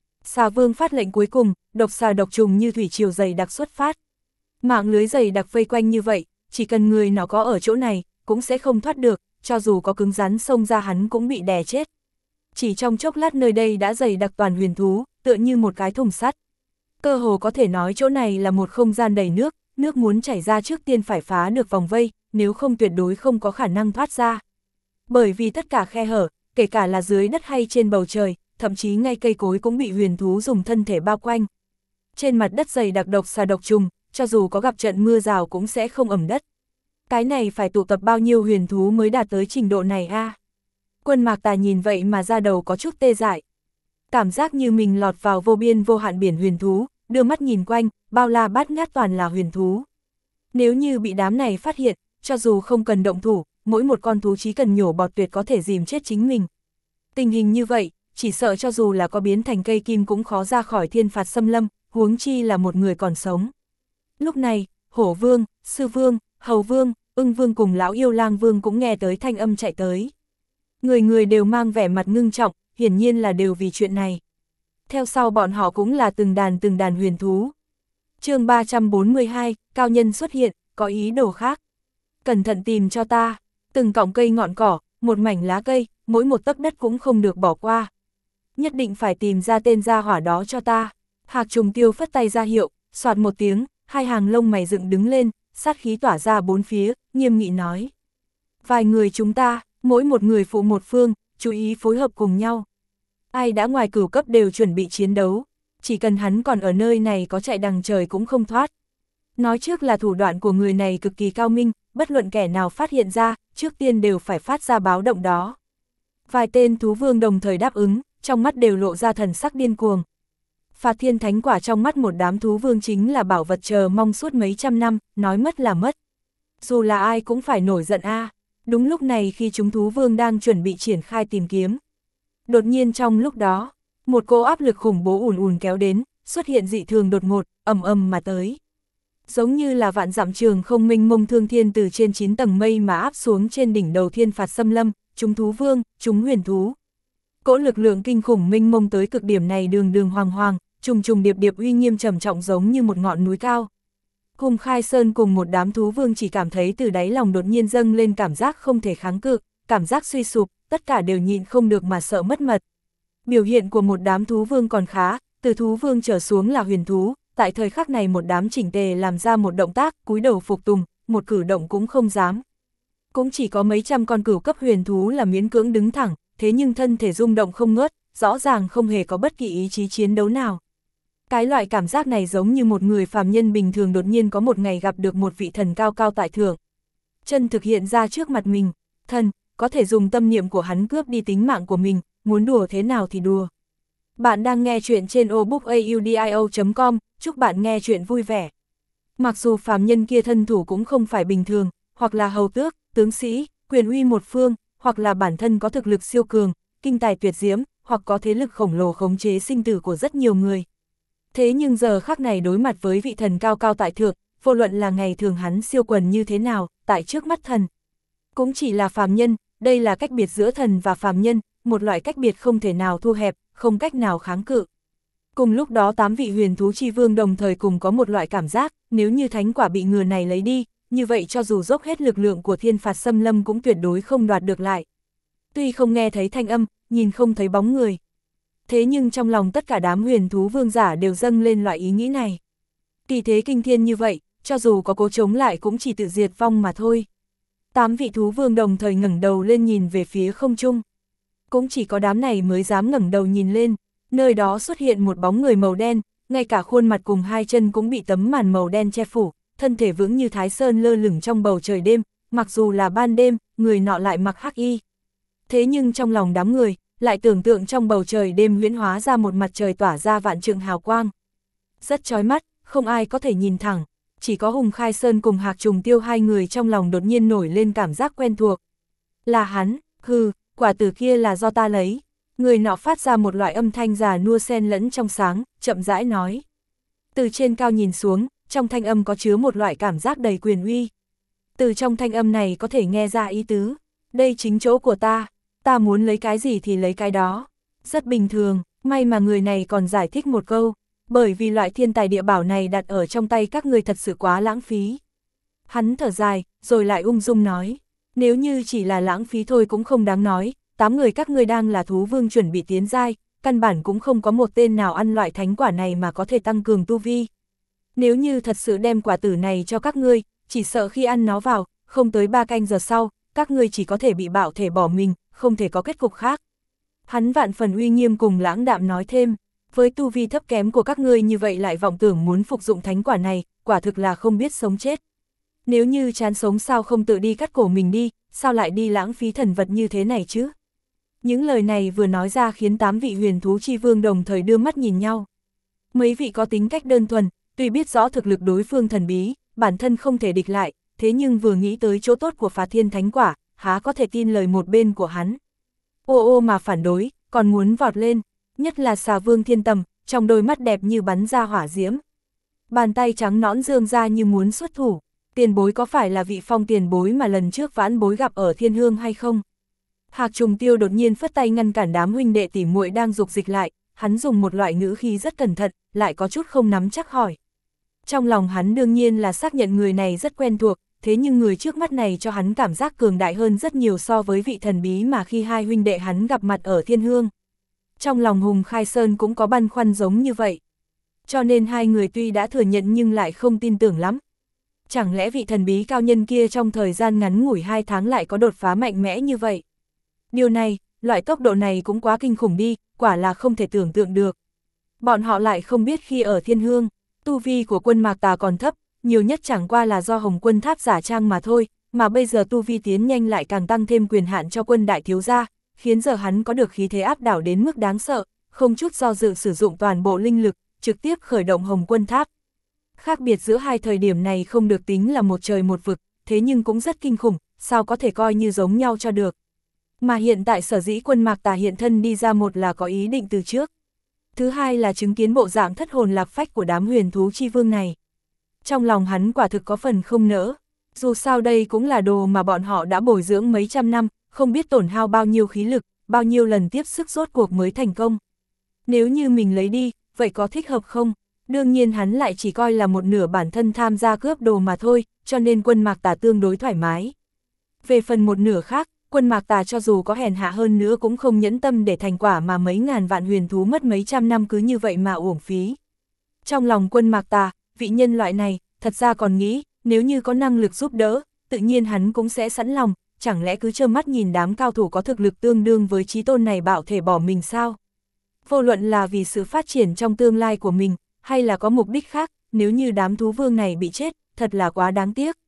Xà Vương phát lệnh cuối cùng, độc xà độc trùng như thủy triều dày đặc xuất phát. Mạng lưới dày đặc vây quanh như vậy, chỉ cần người nó có ở chỗ này, cũng sẽ không thoát được, cho dù có cứng rắn xông ra hắn cũng bị đè chết. Chỉ trong chốc lát nơi đây đã dày đặc toàn huyền thú, tựa như một cái thùng sắt. Cơ hồ có thể nói chỗ này là một không gian đầy nước, nước muốn chảy ra trước tiên phải phá được vòng vây, nếu không tuyệt đối không có khả năng thoát ra. Bởi vì tất cả khe hở, kể cả là dưới đất hay trên bầu trời, thậm chí ngay cây cối cũng bị huyền thú dùng thân thể bao quanh. Trên mặt đất dày đặc độc xà độc trùng, cho dù có gặp trận mưa rào cũng sẽ không ẩm đất. Cái này phải tụ tập bao nhiêu huyền thú mới đạt tới trình độ này a? Quân Mạc Tà nhìn vậy mà da đầu có chút tê dại. Cảm giác như mình lọt vào vô biên vô hạn biển huyền thú, đưa mắt nhìn quanh, bao la bát ngát toàn là huyền thú. Nếu như bị đám này phát hiện, cho dù không cần động thủ, mỗi một con thú chỉ cần nhổ bọt tuyệt có thể dìm chết chính mình. Tình hình như vậy, chỉ sợ cho dù là có biến thành cây kim cũng khó ra khỏi thiên phạt xâm lâm, huống chi là một người còn sống. Lúc này, Hổ Vương, Sư Vương, Hầu Vương, Ưng Vương cùng Lão Yêu Lang Vương cũng nghe tới thanh âm chạy tới. Người người đều mang vẻ mặt ngưng trọng, hiển nhiên là đều vì chuyện này. Theo sau bọn họ cũng là từng đàn huyền thú. Chương 342, cao nhân xuất hiện, có ý đồ khác. Cẩn thận tìm cho ta, từng cọng cây ngọn cỏ, một mảnh lá cây, mỗi một tấc đất cũng không được bỏ qua. Nhất định phải tìm ra tên gia hỏa đó cho ta. Hạc Trùng Tiêu phất tay ra hiệu, soạt một tiếng, hai hàng lông mày dựng đứng lên, sát khí tỏa ra bốn phía, nghiêm nghị nói. Vài người chúng ta, mỗi một người phụ một phương, chú ý phối hợp cùng nhau. Ai đã ngoài cửu cấp đều chuẩn bị chiến đấu, chỉ cần hắn còn ở nơi này có chạy đằng trời cũng không thoát. Nói trước là thủ đoạn của người này cực kỳ cao minh, bất luận kẻ nào phát hiện ra, trước tiên đều phải phát ra báo động đó. Vài tên thú vương đồng thời đáp ứng, trong mắt đều lộ ra thần sắc điên cuồng. Phạt Thiên Thánh Quả trong mắt một đám thú vương chính là bảo vật chờ mong suốt mấy trăm năm, nói mất là mất. Dù là ai cũng phải nổi giận a. Đúng lúc này khi chúng thú vương đang chuẩn bị triển khai tìm kiếm. Đột nhiên trong lúc đó, một cỗ áp lực khủng bố ùn ùn kéo đến, xuất hiện dị thường đột ngột, ầm ầm mà tới. Giống như là vạn dặm trường không mênh mông thương thiên từ trên 9 tầng mây mà áp xuống trên đỉnh đầu thiên phạt xâm lâm, chúng thú vương, chúng huyền thú. Cỗ lực lượng kinh khủng mênh mông tới cực điểm này đường đường hoàng hoàng, trùng trùng điệp điệp uy nghiêm trầm trọng giống như một ngọn núi cao. Hùng Khai Sơn cùng một đám thú vương chỉ cảm thấy từ đáy lòng đột nhiên dâng lên cảm giác không thể kháng cự, cảm giác suy sụp, tất cả đều nhịn không được mà sợ mất mật. Biểu hiện của một đám thú vương còn khá, từ thú vương trở xuống là huyền thú, tại thời khắc này một đám chỉnh tề làm ra một động tác, cúi đầu phục tùng, một cử động cũng không dám. Cũng chỉ có mấy trăm con cửu cấp huyền thú là miễn cưỡng đứng thẳng, thế nhưng thân thể rung động không ngớt, rõ ràng không hề có bất kỳ ý chí chiến đấu nào. Cái loại cảm giác này giống như một người phàm nhân bình thường đột nhiên có một ngày gặp được một vị thần cao cao tại thượng. chân thực hiện ra trước mặt mình, thần, có thể dùng tâm niệm của hắn cướp đi tính mạng của mình, muốn đùa thế nào thì đùa. Bạn đang nghe chuyện trên obookaudio.com, chúc bạn nghe chuyện vui vẻ. Mặc dù phàm nhân kia thân thủ cũng không phải bình thường, hoặc là hầu tước, tướng sĩ, quyền uy một phương, hoặc là bản thân có thực lực siêu cường, kinh tài tuyệt diễm, hoặc có thế lực khổng lồ khống chế sinh tử của rất nhiều người. Thế nhưng giờ khắc này đối mặt với vị thần cao cao tại thượng, vô luận là ngày thường hắn siêu quần như thế nào, tại trước mắt thần. Cũng chỉ là phàm nhân, đây là cách biệt giữa thần và phàm nhân, một loại cách biệt không thể nào thu hẹp, không cách nào kháng cự. Cùng lúc đó 8 vị huyền thú chi vương đồng thời cùng có một loại cảm giác, nếu như thánh quả bị người này lấy đi, như vậy cho dù dốc hết lực lượng của thiên phạt xâm lâm cũng tuyệt đối không đoạt được lại. Tuy không nghe thấy thanh âm, nhìn không thấy bóng người. Thế nhưng trong lòng tất cả đám huyền thú vương giả đều dâng lên loại ý nghĩ này. Kỳ thế kinh thiên như vậy, cho dù có cố chống lại cũng chỉ tự diệt vong mà thôi. 8 vị thú vương đồng thời ngẩng đầu lên nhìn về phía không trung. Cũng chỉ có đám này mới dám ngẩng đầu nhìn lên, nơi đó xuất hiện một bóng người màu đen, ngay cả khuôn mặt cùng hai chân cũng bị tấm màn màu đen che phủ, thân thể vững như Thái Sơn lơ lửng trong bầu trời đêm, mặc dù là ban đêm, người nọ lại mặc hắc y. Thế nhưng trong lòng đám người, lại tưởng tượng trong bầu trời đêm huyễn hóa ra một mặt trời tỏa ra vạn trượng hào quang. Rất chói mắt, không ai có thể nhìn thẳng, chỉ có Hùng Khai Sơn cùng Hạc Trùng Tiêu hai người trong lòng đột nhiên nổi lên cảm giác quen thuộc. Là hắn, hừ, quả tử kia là do ta lấy. Người nọ phát ra một loại âm thanh già nua xen lẫn trong sáng, chậm rãi nói. Từ trên cao nhìn xuống, trong thanh âm có chứa một loại cảm giác đầy quyền uy. Từ trong thanh âm này có thể nghe ra ý tứ. Đây chính chỗ của ta muốn lấy cái gì thì lấy cái đó. Rất bình thường, may mà người này còn giải thích một câu, bởi vì loại thiên tài địa bảo này đặt ở trong tay các người thật sự quá lãng phí. Hắn thở dài, rồi lại ung dung nói, nếu như chỉ là lãng phí thôi cũng không đáng nói, 8 người các ngươi đang là thú vương chuẩn bị tiến giai, căn bản cũng không có một tên nào ăn loại thánh quả này mà có thể tăng cường tu vi. Nếu như thật sự đem quả tử này cho các ngươi, chỉ sợ khi ăn nó vào, không tới 3 canh giờ sau, các ngươi chỉ có thể bị bạo thể bỏ mình, không thể có kết cục khác. Hắn vạn phần uy nghiêm cùng lãng đạm nói thêm, với tu vi thấp kém của các ngươi như vậy lại vọng tưởng muốn phục dụng thánh quả này, quả thực là không biết sống chết. Nếu như chán sống sao không tự đi cắt cổ mình đi, sao lại đi lãng phí thần vật như thế này chứ? Những lời này vừa nói ra khiến 8 vị huyền thú chi vương đồng thời đưa mắt nhìn nhau. Mấy vị có tính cách đơn thuần, tuy biết rõ thực lực đối phương thần bí, bản thân không thể địch lại, thế nhưng vừa nghĩ tới chỗ tốt của phá thiên thánh quả, há có thể tin lời một bên của hắn. Ô mà phản đối, còn muốn vọt lên, nhất là Xà Vương Thiên Tầm, trong đôi mắt đẹp như bắn ra hỏa diễm. Bàn tay trắng nõn dương ra như muốn xuất thủ, tiền bối có phải là vị Phong tiền bối mà lần trước vãn bối gặp ở Thiên Hương hay không? Hạc Trùng Tiêu đột nhiên phất tay ngăn cản đám huynh đệ tỉ muội đang dục dịch lại, hắn dùng một loại ngữ khí rất cẩn thận, lại có chút không nắm chắc hỏi. Trong lòng hắn đương nhiên là xác nhận người này rất quen thuộc, thế nhưng người trước mắt này cho hắn cảm giác cường đại hơn rất nhiều so với vị thần bí mà khi hai huynh đệ hắn gặp mặt ở Thiên Hương. Trong lòng Hùng Khai Sơn cũng có băn khoăn giống như vậy. Cho nên hai người tuy đã thừa nhận nhưng lại không tin tưởng lắm. Chẳng lẽ vị thần bí cao nhân kia trong thời gian ngắn ngủi 2 tháng lại có đột phá mạnh mẽ như vậy? Điều này, loại tốc độ này cũng quá kinh khủng đi, quả là không thể tưởng tượng được. Bọn họ lại không biết khi ở Thiên Hương, tu vi của Quân Mạc Tà còn thấp, nhiều nhất chẳng qua là do Hồng Quân Tháp giả trang mà thôi, mà bây giờ tu vi tiến nhanh lại càng tăng thêm quyền hạn cho Quân đại thiếu gia, khiến giờ hắn có được khí thế áp đảo đến mức đáng sợ, không chút do dự sử dụng toàn bộ linh lực, trực tiếp khởi động Hồng Quân Tháp. Khác biệt giữa hai thời điểm này không được tính là một trời một vực, thế nhưng cũng rất kinh khủng, sao có thể coi như giống nhau cho được. Mà hiện tại sở dĩ Quân Mạc Tà hiện thân đi ra, một là có ý định từ trước. Thứ hai là chứng kiến bộ dạng thất hồn lạc phách của đám huyền thú chi vương này. Trong lòng hắn quả thực có phần không nỡ, dù sao đây cũng là đồ mà bọn họ đã bồi dưỡng mấy trăm năm, không biết tổn hao bao nhiêu khí lực, bao nhiêu lần tiếp sức rốt cuộc mới thành công. Nếu như mình lấy đi, vậy có thích hợp không? Đương nhiên hắn lại chỉ coi là một nửa bản thân tham gia cướp đồ mà thôi, cho nên Quân Mạc Tà tương đối thoải mái. Về phần một nửa khác, Quân Mạc Tà cho dù có hèn hạ hơn nữa cũng không nhẫn tâm để thành quả mà mấy ngàn vạn huyền thú mất mấy trăm năm cứ như vậy mà uổng phí. Trong lòng Quân Mạc Tà, vị nhân loại này, thật ra còn nghĩ, nếu như có năng lực giúp đỡ, tự nhiên hắn cũng sẽ sẵn lòng, chẳng lẽ cứ trơ mắt nhìn đám cao thủ có thực lực tương đương với chí tôn này bạo thể bỏ mình sao? Vô luận là vì sự phát triển trong tương lai của mình, hay là có mục đích khác, nếu như đám thú vương này bị chết, thật là quá đáng tiếc.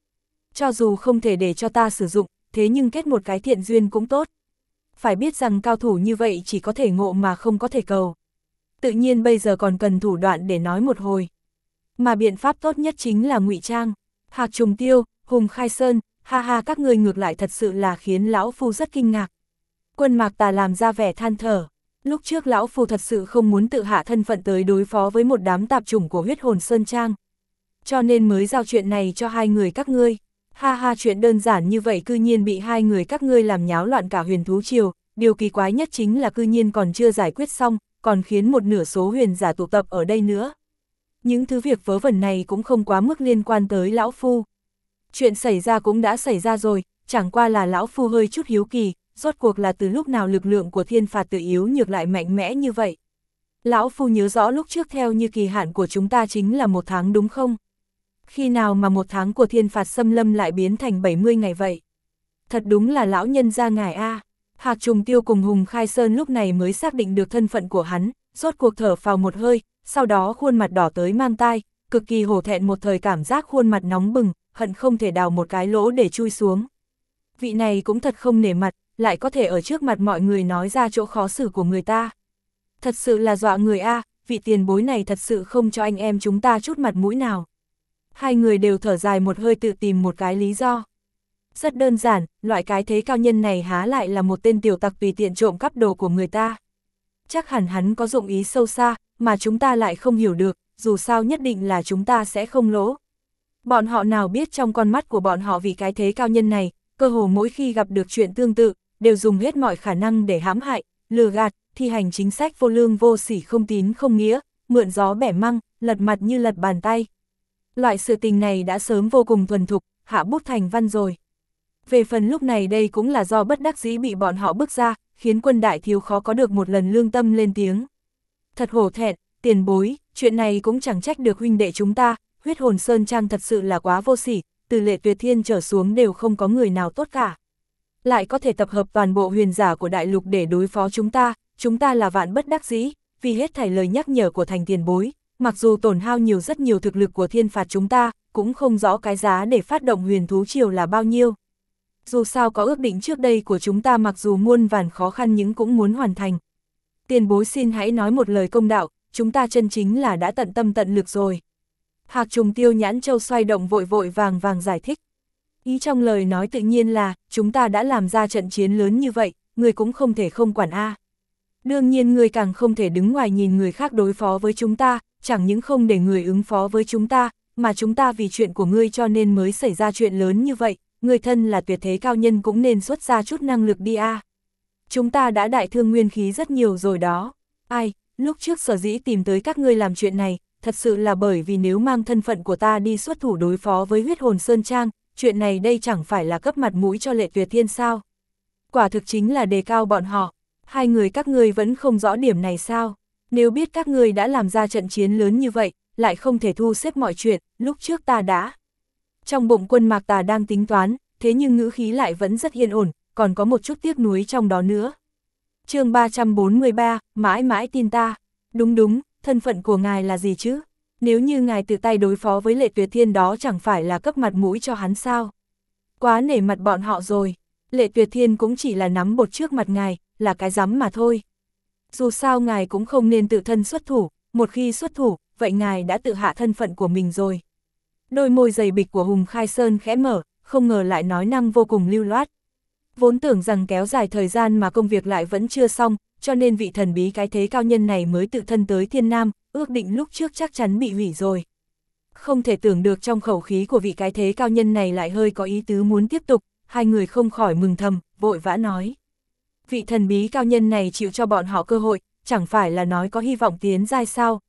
Cho dù không thể để cho ta sử dụng, thế nhưng kết một cái thiện duyên cũng tốt. Phải biết rằng cao thủ như vậy chỉ có thể ngộ mà không có thể cầu. Tự nhiên bây giờ còn cần thủ đoạn để nói một hồi. Mà biện pháp tốt nhất chính là ngụy trang. Hạc Trùng Tiêu, Hùng Khai Sơn, ha ha, các ngươi ngược lại thật sự là khiến lão phu rất kinh ngạc. Quân Mạc Tà làm ra vẻ than thở. Lúc trước lão phu thật sự không muốn tự hạ thân phận tới đối phó với một đám tạp chủng của huyết hồn Sơn Trang. Cho nên mới giao chuyện này cho hai người các ngươi. Ha ha, chuyện đơn giản như vậy cư nhiên bị hai người các ngươi làm nháo loạn cả huyền thú triều. Điều kỳ quái nhất chính là cư nhiên còn chưa giải quyết xong, còn khiến một nửa số huyền giả tụ tập ở đây nữa. Những thứ việc vớ vẩn này cũng không quá mức liên quan tới lão phu. Chuyện xảy ra cũng đã xảy ra rồi, chẳng qua là lão phu hơi chút hiếu kỳ, rốt cuộc là từ lúc nào lực lượng của thiên phạt tự yếu nhược lại mạnh mẽ như vậy. Lão phu nhớ rõ lúc trước theo như kỳ hạn của chúng ta chính là 1 tháng đúng không? Khi nào mà 1 tháng của thiên phạt xâm lâm lại biến thành 70 ngày vậy? Thật đúng là lão nhân gia ngài a. Hạc Trùng Tiêu cùng Hùng Khai Sơn lúc này mới xác định được thân phận của hắn, rốt cuộc thở phào một hơi, sau đó khuôn mặt đỏ tới mang tai, cực kỳ hổ thẹn, một thời cảm giác khuôn mặt nóng bừng, hận không thể đào một cái lỗ để chui xuống. Vị này cũng thật không nể mặt, lại có thể ở trước mặt mọi người nói ra chỗ khó xử của người ta. Thật sự là dọa người a, vị tiền bối này thật sự không cho anh em chúng ta chút mặt mũi nào. Hai người đều thở dài một hơi, tự tìm một cái lý do. Rất đơn giản, loại cái thế cao nhân này há lại là một tên tiểu tặc tùy tiện trộm cắp đồ của người ta. Chắc hẳn hắn có dụng ý sâu xa, mà chúng ta lại không hiểu được, dù sao nhất định là chúng ta sẽ không lỗ. Bọn họ nào biết trong con mắt của bọn họ vì cái thế cao nhân này, cơ hồ mỗi khi gặp được chuyện tương tự, đều dùng hết mọi khả năng để hãm hại, lừa gạt, thi hành chính sách vô lương vô sỉ, không tín không nghĩa, mượn gió bẻ măng, lật mặt như lật bàn tay. Loại sự tình này đã sớm vô cùng thuần thục, hạ bút thành văn rồi. Về phần lúc này đây cũng là do bất đắc dĩ bị bọn họ bức ra, khiến Quân đại thiếu khó có được một lần lương tâm lên tiếng. Thật hổ thẹn, tiền bối, chuyện này cũng chẳng trách được huynh đệ chúng ta, huyết hồn Sơn Trang thật sự là quá vô sỉ, từ Lệ Tuyệt Thiên trở xuống đều không có người nào tốt cả. Lại có thể tập hợp toàn bộ huyền giả của đại lục để đối phó chúng ta là vạn bất đắc dĩ, vì hết thảy lời nhắc nhở của thành tiền bối, mặc dù tổn hao rất nhiều thực lực của thiên phạt chúng ta, cũng không rõ cái giá để phát động huyền thú triều là bao nhiêu. Dù sao có ước định trước đây của chúng ta, mặc dù muôn vàn khó khăn nhưng cũng muốn hoàn thành. Tiền bối xin hãy nói một lời công đạo, chúng ta chân chính là đã tận tâm tận lực rồi. Hạc Trùng Tiêu nhãn châu xoay động, vội vàng giải thích. Ý trong lời nói tự nhiên là, chúng ta đã làm ra trận chiến lớn như vậy, người cũng không thể không quản a. Đương nhiên người càng không thể đứng ngoài nhìn người khác đối phó với chúng ta, chẳng những không để người ứng phó với chúng ta, mà chúng ta vì chuyện của ngươi cho nên mới xảy ra chuyện lớn như vậy, người thân là tuyệt thế cao nhân cũng nên xuất ra chút năng lực đi a. Chúng ta đã đại thương nguyên khí rất nhiều rồi đó. Ai, lúc trước sở dĩ tìm tới các ngươi làm chuyện này, thật sự là bởi vì nếu mang thân phận của ta đi xuất thủ đối phó với huyết hồn Sơn Trang, chuyện này đây chẳng phải là cấp mặt mũi cho Lệ Tuyệt Thiên sao? Quả thực chính là đề cao bọn họ. Hai người các ngươi vẫn không rõ điểm này sao? Nếu biết các ngươi đã làm ra trận chiến lớn như vậy, lại không thể thu xếp mọi chuyện, lúc trước ta đã. Trong bụng Quân Mạc Tà đang tính toán, thế nhưng ngữ khí lại vẫn rất yên ổn, còn có một chút tiếc nuối trong đó nữa. Chương 343, mãi mãi tin ta. Đúng, thân phận của ngài là gì chứ? Nếu như ngài tự tay đối phó với Lệ Tuyệt Thiên đó chẳng phải là cấp mặt mũi cho hắn sao? Quá nể mặt bọn họ rồi. Lệ Tuyệt Thiên cũng chỉ là nắm bột trước mặt ngài, là cái rắm mà thôi. Dù sao ngài cũng không nên tự thân xuất thủ, một khi xuất thủ, vậy ngài đã tự hạ thân phận của mình rồi. Đôi môi dày bịch của Hùng Khai Sơn khẽ mở, không ngờ lại nói năng vô cùng lưu loát. Vốn tưởng rằng kéo dài thời gian mà công việc lại vẫn chưa xong, cho nên vị thần bí cái thế cao nhân này mới tự thân tới Thiên Nam, ước định lúc trước chắc chắn bị hủy rồi. Không thể tưởng được trong khẩu khí của vị cái thế cao nhân này lại hơi có ý tứ muốn tiếp tục, hai người không khỏi mừng thầm, vội vã nói. Vị thần bí cao nhân này chịu cho bọn họ cơ hội, chẳng phải là nói có hy vọng tiến giai sao,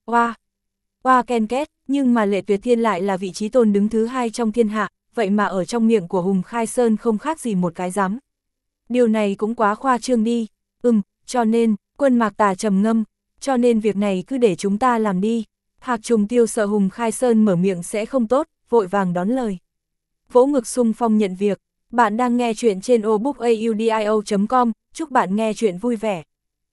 oa ken két, nhưng mà Lệ Tuyệt Thiên lại là vị trí tôn đứng thứ 2 trong thiên hạ, vậy mà ở trong miệng của Hùng Khai Sơn không khác gì một cái rắm. Điều này cũng quá khoa trương đi, cho nên, Quân Mạc Tà trầm ngâm, cho nên việc này cứ để chúng ta làm đi. Hạc Trùng Tiêu sợ Hùng Khai Sơn mở miệng sẽ không tốt, vội vàng đón lời. Vỗ ngực xung phong nhận việc, bạn đang nghe chuyện trên obookaudio.com, chúc bạn nghe chuyện vui vẻ.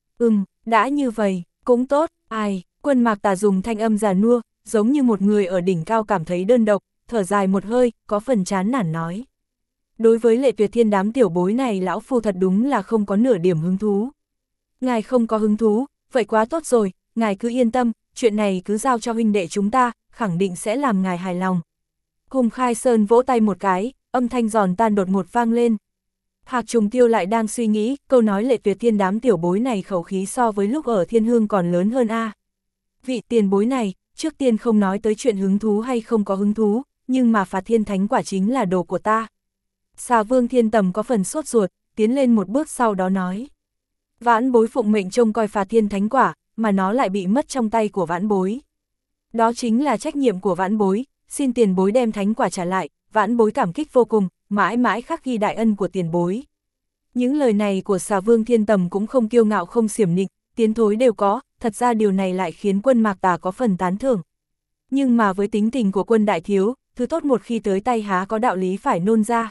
Đã như vậy, cũng tốt, Quân Mạc Tà dùng thanh âm già nua, giống như một người ở đỉnh cao cảm thấy đơn độc, thở dài một hơi, có phần chán nản nói. Đối với Lệ Tuyệt Thiên đám tiểu bối này lão phu thật đúng là không có nửa điểm hứng thú. Ngài không có hứng thú, vậy quá tốt rồi, ngài cứ yên tâm, chuyện này cứ giao cho huynh đệ chúng ta, khẳng định sẽ làm ngài hài lòng. Hùng Khai Sơn vỗ tay một cái, âm thanh giòn tan đột ngột vang lên. Hạc Trùng Tiêu lại đang suy nghĩ, câu nói Lệ Tuyệt Thiên đám tiểu bối này khẩu khí so với lúc ở Thiên Hương còn lớn hơn a. Vị tiền bối này, trước tiên không nói tới chuyện hứng thú hay không có hứng thú, nhưng mà Phạt Thiên Thánh Quả chính là đồ của ta. Xà Vương Thiên Tầm có phần sốt ruột, tiến lên một bước sau đó nói. Vãn bối phụng mệnh trông coi Phạt Thiên Thánh Quả, mà nó lại bị mất trong tay của vãn bối. Đó chính là trách nhiệm của vãn bối, xin tiền bối đem thánh quả trả lại, vãn bối cảm kích vô cùng, mãi mãi khắc ghi đại ân của tiền bối. Những lời này của Xà Vương Thiên Tầm cũng không kiêu ngạo không xiểm nịnh, tiến thối đều có, thật ra điều này lại khiến Quân Mạc Tà có phần tán thưởng. Nhưng mà với tính tình của Quân đại thiếu, thứ tốt một khi tới tay há có đạo lý phải nôn ra.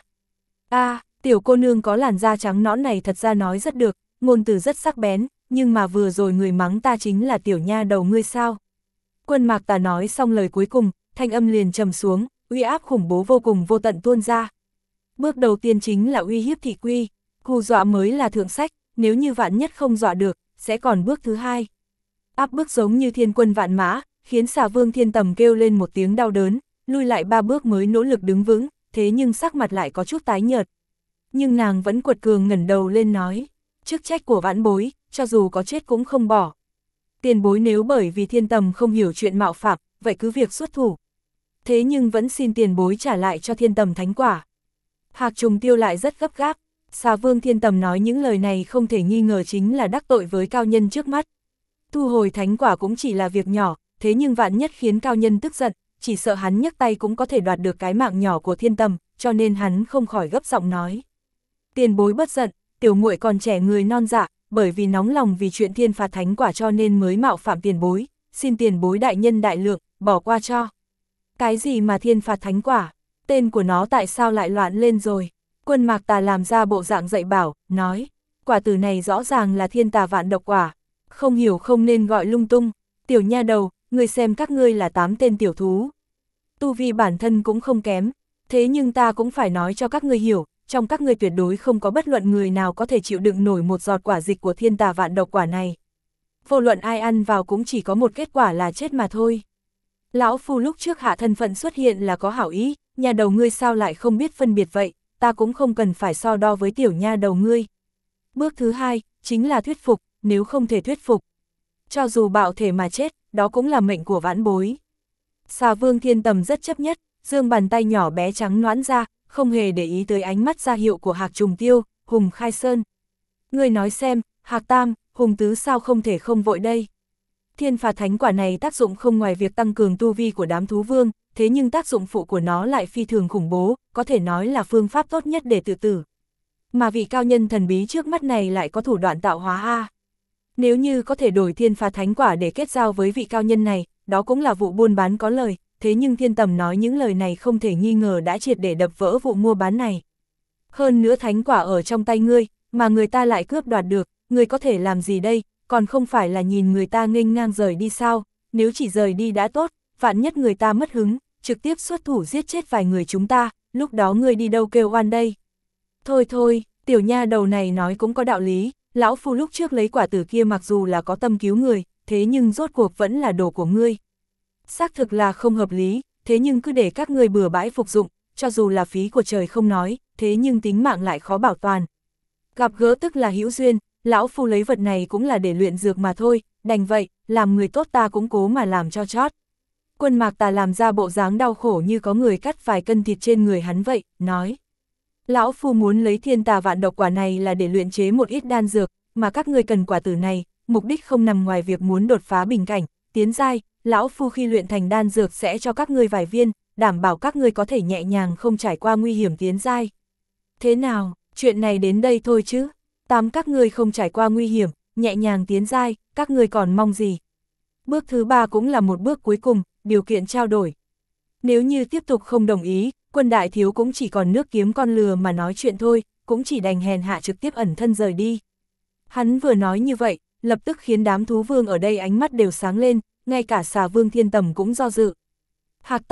Tiểu cô nương có làn da trắng nõn này thật ra nói rất được, ngôn từ rất sắc bén, nhưng mà vừa rồi người mắng ta chính là tiểu nha đầu ngươi sao. Quân Mạc Tà nói xong lời cuối cùng, thanh âm liền trầm xuống, uy áp khủng bố vô cùng vô tận tuôn ra. Bước đầu tiên chính là uy hiếp thị quy, hù dọa mới là thượng sách, nếu như vạn nhất không dọa được, sẽ còn bước thứ hai. Áp bức giống như thiên quân vạn mã, khiến Xà Vương Thiên Tầm kêu lên một tiếng đau đớn, lui lại 3 bước mới nỗ lực đứng vững, thế nhưng sắc mặt lại có chút tái nhợt. Nhưng nàng vẫn quật cường ngẩng đầu lên nói, chức trách của vãn bối, cho dù có chết cũng không bỏ. Tiền bối nếu bởi vì Thiên Tầm không hiểu chuyện mạo phạm, vậy cứ việc xuất thủ. Thế nhưng vẫn xin tiền bối trả lại cho Thiên Tầm thánh quả. Hạc Trùng Tiêu lại rất gấp gáp, Xà Vương Thiên Tầm nói những lời này không thể nghi ngờ chính là đắc tội với cao nhân trước mắt. Thu hồi thánh quả cũng chỉ là việc nhỏ, thế nhưng vạn nhất khiến cao nhân tức giận, chỉ sợ hắn nhấc tay cũng có thể đoạt được cái mạng nhỏ của Thiên Tầm, cho nên hắn không khỏi gấp giọng nói. Tiền bối bất giận, tiểu muội còn trẻ người non dạ, bởi vì nóng lòng vì chuyện thiên phạt thánh quả cho nên mới mạo phạm tiền bối, xin tiền bối đại nhân đại lượng, bỏ qua cho. Cái gì mà thiên phạt thánh quả, tên của nó tại sao lại loạn lên rồi? Quân Mạc Tà làm ra bộ dạng dạy bảo, nói, quả từ này rõ ràng là thiên tà vạn độc quả, không hiểu không nên gọi lung tung, tiểu nha đầu, ngươi xem các ngươi là 8 tên tiểu thú. Tu vi bản thân cũng không kém, thế nhưng ta cũng phải nói cho các ngươi hiểu, trong các ngươi tuyệt đối không có bất luận người nào có thể chịu đựng nổi một giọt quả dịch của thiên tà vạn độc quả này. Vô luận ai ăn vào cũng chỉ có một kết quả là chết mà thôi. Lão phu lúc trước hạ thân phận xuất hiện là có hảo ý, nhà đầu ngươi sao lại không biết phân biệt vậy, ta cũng không cần phải so đo với tiểu nha đầu ngươi. Bước thứ hai, chính là thuyết phục, nếu không thể thuyết phục. Cho dù bạo thể mà chết, đó cũng là mệnh của vãn bối. Xà Vương Thiên Tầm rất chấp nhất, giương bàn tay nhỏ bé trắng nõn ra, không hề để ý tới ánh mắt ra hiệu của Hạc Trùng Tiêu, Hùng Khai Sơn. Ngươi nói xem, Hạc Tam, Hùng Tứ sao không thể không vội đây? Thiên phạt thánh quả này tác dụng không ngoài việc tăng cường tu vi của đám thú vương, thế nhưng tác dụng phụ của nó lại phi thường khủng bố, có thể nói là phương pháp tốt nhất để tự tử. Mà vị cao nhân thần bí trước mắt này lại có thủ đoạn tạo hóa a. Nếu như có thể đổi thiên phạt thánh quả để kết giao với vị cao nhân này, đó cũng là vụ buôn bán có lời, thế nhưng Thiên Tầm nói những lời này không thể nghi ngờ đã triệt để đập vỡ vụ mua bán này. Hơn nữa thánh quả ở trong tay ngươi, mà người ta lại cướp đoạt được, ngươi có thể làm gì đây, còn không phải là nhìn người ta nghênh ngang rời đi sao, nếu chỉ rời đi đã tốt, vạn nhất người ta mất hứng, trực tiếp xuất thủ giết chết vài người chúng ta, lúc đó ngươi đi đâu kêu oan đây. Thôi thôi, tiểu nha đầu này nói cũng có đạo lý, lão phu lúc trước lấy quả tử kia mặc dù là có tâm cứu người, thế nhưng rốt cuộc vẫn là đồ của ngươi. Xác thực là không hợp lý, thế nhưng cứ để các ngươi bừa bãi phục dụng, cho dù là phí của trời không nói, thế nhưng tính mạng lại khó bảo toàn. Gặp gỡ tức là hữu duyên, lão phu lấy vật này cũng là để luyện dược mà thôi, đành vậy, làm người tốt ta cũng cố mà làm cho chót. Quân Mạc Tà làm ra bộ dáng đau khổ như có người cắt vài cân thịt trên người hắn vậy, nói. Lão phu muốn lấy thiên tà vạn độc quả này là để luyện chế một ít đan dược, mà các ngươi cần quả tử này, mục đích không nằm ngoài việc muốn đột phá bình cảnh, tiến giai, lão phu khi luyện thành đan dược sẽ cho các ngươi vài viên, đảm bảo các ngươi có thể nhẹ nhàng không trải qua nguy hiểm tiến giai. Thế nào, chuyện này đến đây thôi chứ, các ngươi không trải qua nguy hiểm, nhẹ nhàng tiến giai, các ngươi còn mong gì? Bước thứ 3 cũng là một bước cuối cùng, điều kiện trao đổi. Nếu như tiếp tục không đồng ý, Quân đại thiếu cũng chỉ còn nước kiếm con lừa mà nói chuyện thôi, cũng chỉ đành hèn hạ trực tiếp ẩn thân rời đi. Hắn vừa nói như vậy, lập tức khiến đám thú vương ở đây ánh mắt đều sáng lên, ngay cả Xà Vương Thiên Tầm cũng do dự. Hạc Tam,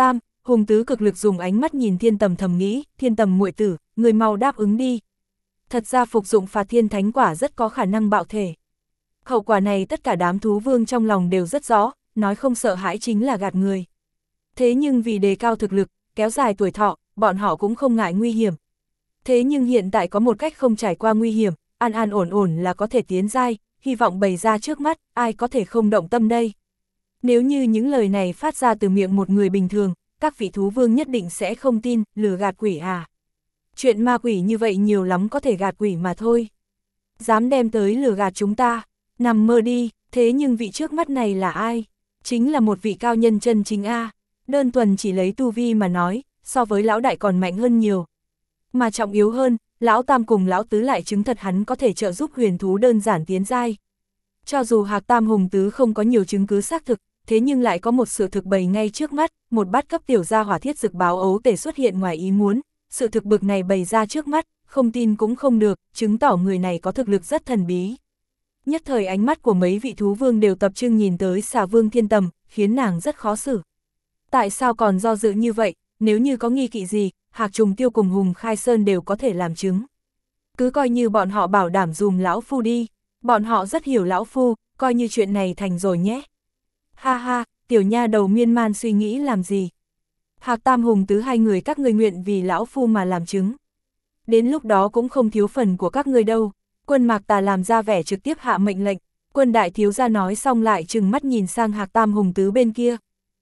Hùng Tứ cực lực dùng ánh mắt nhìn Thiên Tầm thầm nghĩ, Thiên Tầm muội tử, người mau đáp ứng đi. Thật ra phục dụng phạt thiên thánh quả rất có khả năng bạo thể. Hậu quả này tất cả đám thú vương trong lòng đều rất rõ, nói không sợ hãi chính là gạt người. Thế nhưng vì đề cao thực lực, kéo dài tuổi thọ, bọn họ cũng không ngại nguy hiểm. Thế nhưng hiện tại có một cách không trải qua nguy hiểm, an an ổn ổn là có thể tiến giai, hy vọng bày ra trước mắt, ai có thể không động tâm đây. Nếu như những lời này phát ra từ miệng một người bình thường, các vị thú vương nhất định sẽ không tin, lừa gạt quỷ à. Chuyện ma quỷ như vậy nhiều lắm có thể gạt quỷ mà thôi. Dám đem tới lừa gạt chúng ta, nằm mơ đi, thế nhưng vị trước mắt này là ai? Chính là một vị cao nhân chân chính A, đơn thuần chỉ lấy tu vi mà nói, so với lão đại còn mạnh hơn nhiều. Mà trọng yếu hơn, lão tam cùng lão tứ lại chứng thật hắn có thể trợ giúp huyền thú đơn giản tiến giai. Cho dù Hạc Tam Hùng Tứ không có nhiều chứng cứ xác thực, thế nhưng lại có một sự thực bày ngay trước mắt, một bát cấp tiểu gia hỏa thiết dực báo ấu tể xuất hiện ngoài ý muốn, sự thực bực này bày ra trước mắt, không tin cũng không được, chứng tỏ người này có thực lực rất thần bí. Nhất thời ánh mắt của mấy vị thú vương đều tập trung nhìn tới Xà Vương Thiên Tầm, khiến nàng rất khó xử. Tại sao còn do dự như vậy, nếu như có nghi kỵ gì, Hạc Trùng Tiêu cùng Hùng Khai Sơn đều có thể làm chứng. Cứ coi như bọn họ bảo đảm dùm lão phu đi, bọn họ rất hiểu lão phu, coi như chuyện này thành rồi nhé. Ha ha, tiểu nha đầu miên man suy nghĩ làm gì. Hạc Tam Hùng Tứ hai người các ngươi nguyện vì lão phu mà làm chứng. Đến lúc đó cũng không thiếu phần của các ngươi đâu. Quân Mạc Tà làm ra vẻ trực tiếp hạ mệnh lệnh, Quân đại thiếu gia nói xong lại trừng mắt nhìn sang Hạc Tam Hùng Tứ bên kia.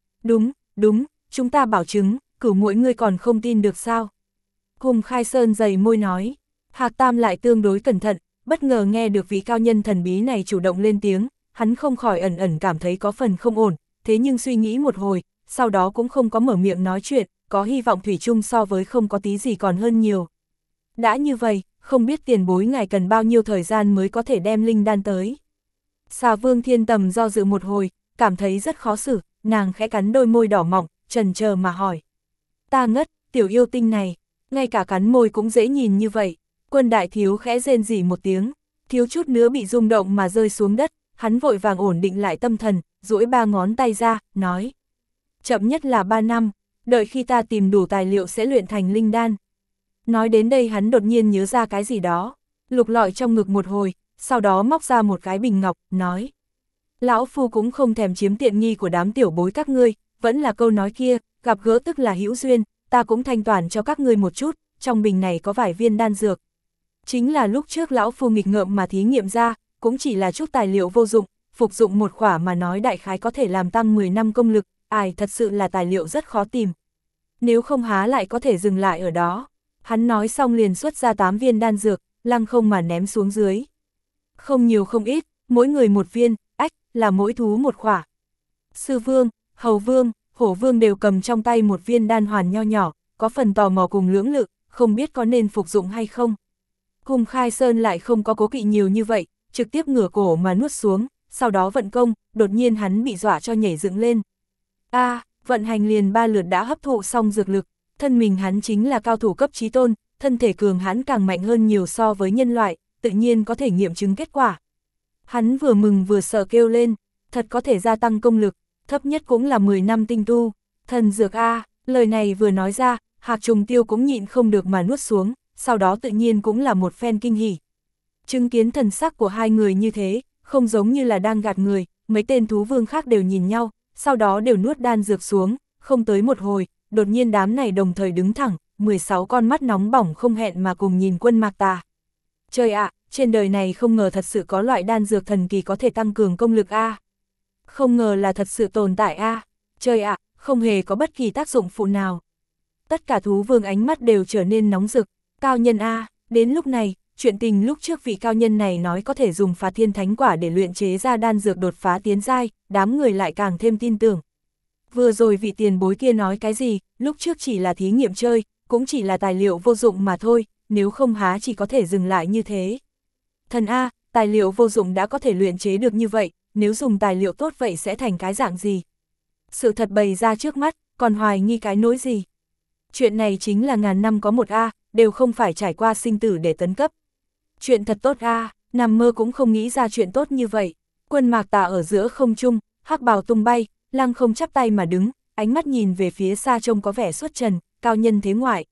Đúng, chúng ta bảo chứng, cửu muội ngươi còn không tin được sao? Hùng Khai Sơn dày môi nói. Hạc Tam lại tương đối cẩn thận, bất ngờ nghe được vị cao nhân thần bí này chủ động lên tiếng, hắn không khỏi ẩn ẩn cảm thấy có phần không ổn, thế nhưng suy nghĩ một hồi, sau đó cũng không có mở miệng nói chuyện, có hy vọng thủy chung so với không có tí gì còn hơn nhiều. Đã như vậy, không biết tiền bối ngài cần bao nhiêu thời gian mới có thể đem linh đan tới. Xà Vương Thiên Tầm do dự một hồi, cảm thấy rất khó xử, nàng khẽ cắn đôi môi đỏ mọng, chần chờ mà hỏi. Ta ngất, tiểu yêu tinh này, ngay cả cắn môi cũng dễ nhìn như vậy. Quân đại thiếu khẽ rên rỉ một tiếng, thiếu chút nữa bị rung động mà rơi xuống đất, hắn vội vàng ổn định lại tâm thần, duỗi ba ngón tay ra, nói. Chậm nhất là 3 năm, đợi khi ta tìm đủ tài liệu sẽ luyện thành linh đan. Nói đến đây hắn đột nhiên nhớ ra cái gì đó, lục lọi trong ngực một hồi, sau đó móc ra một cái bình ngọc, nói. Lão phu cũng không thèm chiếm tiện nghi của đám tiểu bối các ngươi, vẫn là câu nói kia, gặp gỡ tức là hữu duyên, ta cũng thanh toán cho các ngươi một chút, trong bình này có vài viên đan dược. Chính là lúc trước lão phu nghịch ngợm mà thí nghiệm ra, cũng chỉ là chút tài liệu vô dụng, phục dụng một khỏa mà nói đại khái có thể làm tăng 10 năm công lực, thật sự là tài liệu rất khó tìm. Nếu không há lại có thể dừng lại ở đó. Hắn nói xong liền xuất ra 8 viên đan dược, lăng không mà ném xuống dưới. Không nhiều không ít, mỗi người một viên, là mỗi thú một khỏa. Sư Vương, Hầu Vương, Hổ Vương đều cầm trong tay một viên đan hoàn nho nhỏ, có phần tò mò cùng lưỡng lự, không biết có nên phục dụng hay không. Hùng Khai Sơn lại không có cố kỵ nhiều như vậy, trực tiếp ngửa cổ mà nuốt xuống, sau đó vận công, đột nhiên hắn bị dọa cho nhảy dựng lên. Vận hành liền 3 lượt đã hấp thụ xong dược lực, thân mình hắn chính là cao thủ cấp chí tôn, thân thể cường hãn càng mạnh hơn nhiều so với nhân loại, tự nhiên có thể nghiệm chứng kết quả. Hắn vừa mừng vừa sợ kêu lên, thật có thể gia tăng công lực, thấp nhất cũng là 10 năm tinh tu, thần dược lời này vừa nói ra, Hạc Trùng Tiêu cũng nhịn không được mà nuốt xuống, sau đó tự nhiên cũng là một phen kinh hỉ. Chứng kiến thần sắc của hai người như thế, không giống như là đang gạt người, mấy tên thú vương khác đều nhìn nhau, sau đó đều nuốt đan dược xuống, không tới một hồi, đột nhiên đám này đồng thời đứng thẳng, 16 con mắt nóng bỏng không hẹn mà cùng nhìn Quân Mạc Tà. Trời ạ, trên đời này không ngờ thật sự có loại đan dược thần kỳ có thể tăng cường công lực Không ngờ là thật sự tồn tại Trời ạ, không hề có bất kỳ tác dụng phụ nào. Tất cả thú vương ánh mắt đều trở nên nóng rực, cao nhân đến lúc này, chuyện tình lúc trước vị cao nhân này nói có thể dùng phá thiên thánh quả để luyện chế ra đan dược đột phá tiến giai, đám người lại càng thêm tin tưởng. Vừa rồi vị tiền bối kia nói cái gì, lúc trước chỉ là thí nghiệm chơi, cũng chỉ là tài liệu vô dụng mà thôi, nếu không há chỉ có thể dừng lại như thế. Thần tài liệu vô dụng đã có thể luyện chế được như vậy, nếu dùng tài liệu tốt vậy sẽ thành cái dạng gì? Sự thật bày ra trước mắt, còn hoài nghi cái nỗi gì? Chuyện này chính là ngàn năm có một đều không phải trải qua sinh tử để tấn cấp. Chuyện thật tốt nằm mơ cũng không nghĩ ra chuyện tốt như vậy. Quân Mạc Tà ở giữa không trung, hắc bào tung bay, lăng không chắp tay mà đứng, ánh mắt nhìn về phía xa trông có vẻ xuất trần, cao nhân thế ngoại.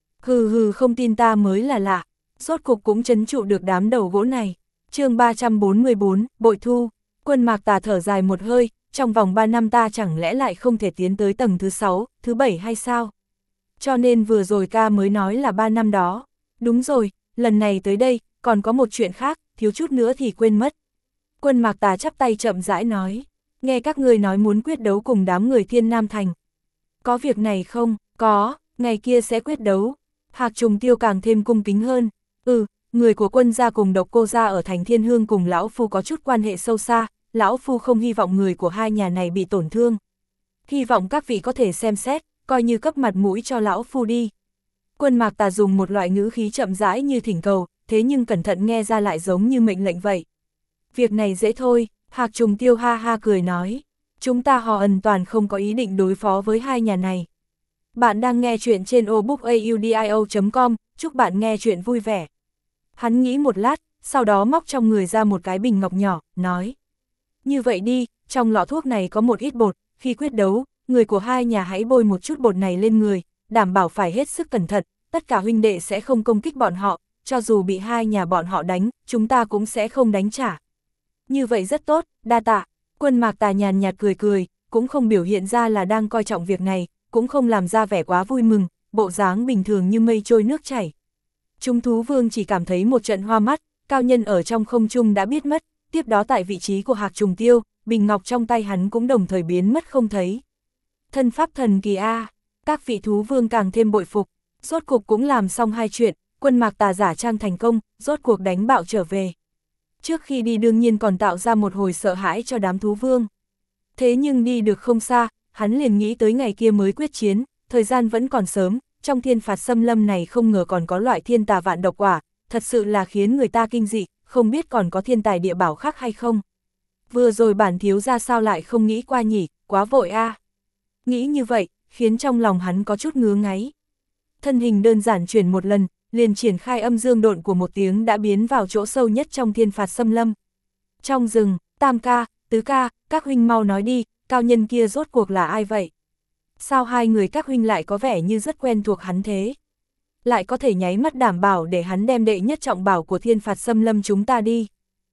Hừ không tin ta mới là lạ, rốt cục cũng trấn trụ được đám đầu gỗ này. Chương 344, bội thu. Quân Mạc Tà thở dài một hơi, trong vòng 3 năm ta chẳng lẽ lại không thể tiến tới tầng thứ 6, thứ 7 hay sao? Cho nên vừa rồi ca mới nói là 3 năm đó. Đúng rồi, lần này tới đây, còn có một chuyện khác, thiếu chút nữa thì quên mất. Quân Mạc Tà chắp tay chậm rãi nói, nghe các ngươi nói muốn quyết đấu cùng đám người Thiên Nam Thành. Có việc này không? Có, ngày kia sẽ quyết đấu. Hạc Trùng Tiêu càng thêm cung kính hơn. Người của Quân gia cùng Độc Cô gia ở thành Thiên Hương cùng lão phu có chút quan hệ sâu xa, lão phu không hy vọng người của hai nhà này bị tổn thương. Hy vọng các vị có thể xem xét, coi như cấp mặt mũi cho lão phu đi. Quân Mạc Tà dùng một loại ngữ khí chậm rãi như thỉnh cầu, thế nhưng cẩn thận nghe ra lại giống như mệnh lệnh vậy. Việc này dễ thôi, Hạc Trùng Tiêu ha ha cười nói. Chúng ta hoàn toàn không có ý định đối phó với hai nhà này. Bạn đang nghe chuyện trên obookaudio.com, chúc bạn nghe chuyện vui vẻ. Hắn nghĩ một lát, sau đó móc trong người ra một cái bình ngọc nhỏ, nói. Như vậy đi, trong lọ thuốc này có một ít bột, khi quyết đấu, người của hai nhà hãy bôi một chút bột này lên người, đảm bảo phải hết sức cẩn thận, tất cả huynh đệ sẽ không công kích bọn họ, cho dù bị hai nhà bọn họ đánh, chúng ta cũng sẽ không đánh trả. Như vậy rất tốt, đa tạ. Quân Mạc Tà nhàn nhạt cười cười, cũng không biểu hiện ra là đang coi trọng việc này, cũng không làm ra vẻ quá vui mừng, bộ dáng bình thường như mây trôi nước chảy. Trung thú vương chỉ cảm thấy một trận hoa mắt, cao nhân ở trong không trung đã biết mất, tiếp đó tại vị trí của Hạc Trùng Tiêu, bình ngọc trong tay hắn cũng đồng thời biến mất không thấy. Thân pháp thần kỳ a, các vị thú vương càng thêm bội phục, rốt cuộc cũng làm xong hai chuyện, Quân Mạc Tà giả trang thành công, rốt cuộc đánh bạo trở về. Trước khi đi đương nhiên còn tạo ra một hồi sợ hãi cho đám thú vương. Thế nhưng đi được không xa, hắn liền nghĩ tới ngày kia mới quyết chiến, thời gian vẫn còn sớm, trong thiên phạt xâm lâm này không ngờ còn có loại thiên tà vạn độc quả, thật sự là khiến người ta kinh dị, không biết còn có thiên tài địa bảo khác hay không. Vừa rồi bản thiếu ra sao lại không nghĩ qua nhỉ, quá vội a. Nghĩ như vậy, khiến trong lòng hắn có chút ngứa ngáy. Thân hình đơn giản chuyển một lần, liền triển khai âm dương độn của một tiếng đã biến vào chỗ sâu nhất trong thiên phạt xâm lâm. Trong rừng, Tam ca, Tứ ca, các huynh mau nói đi, cao nhân kia rốt cuộc là ai vậy? Sao hai người các huynh lại có vẻ như rất quen thuộc hắn thế? Lại có thể nháy mắt đảm bảo để hắn đem đệ nhất trọng bảo của thiên phạt xâm lâm chúng ta đi.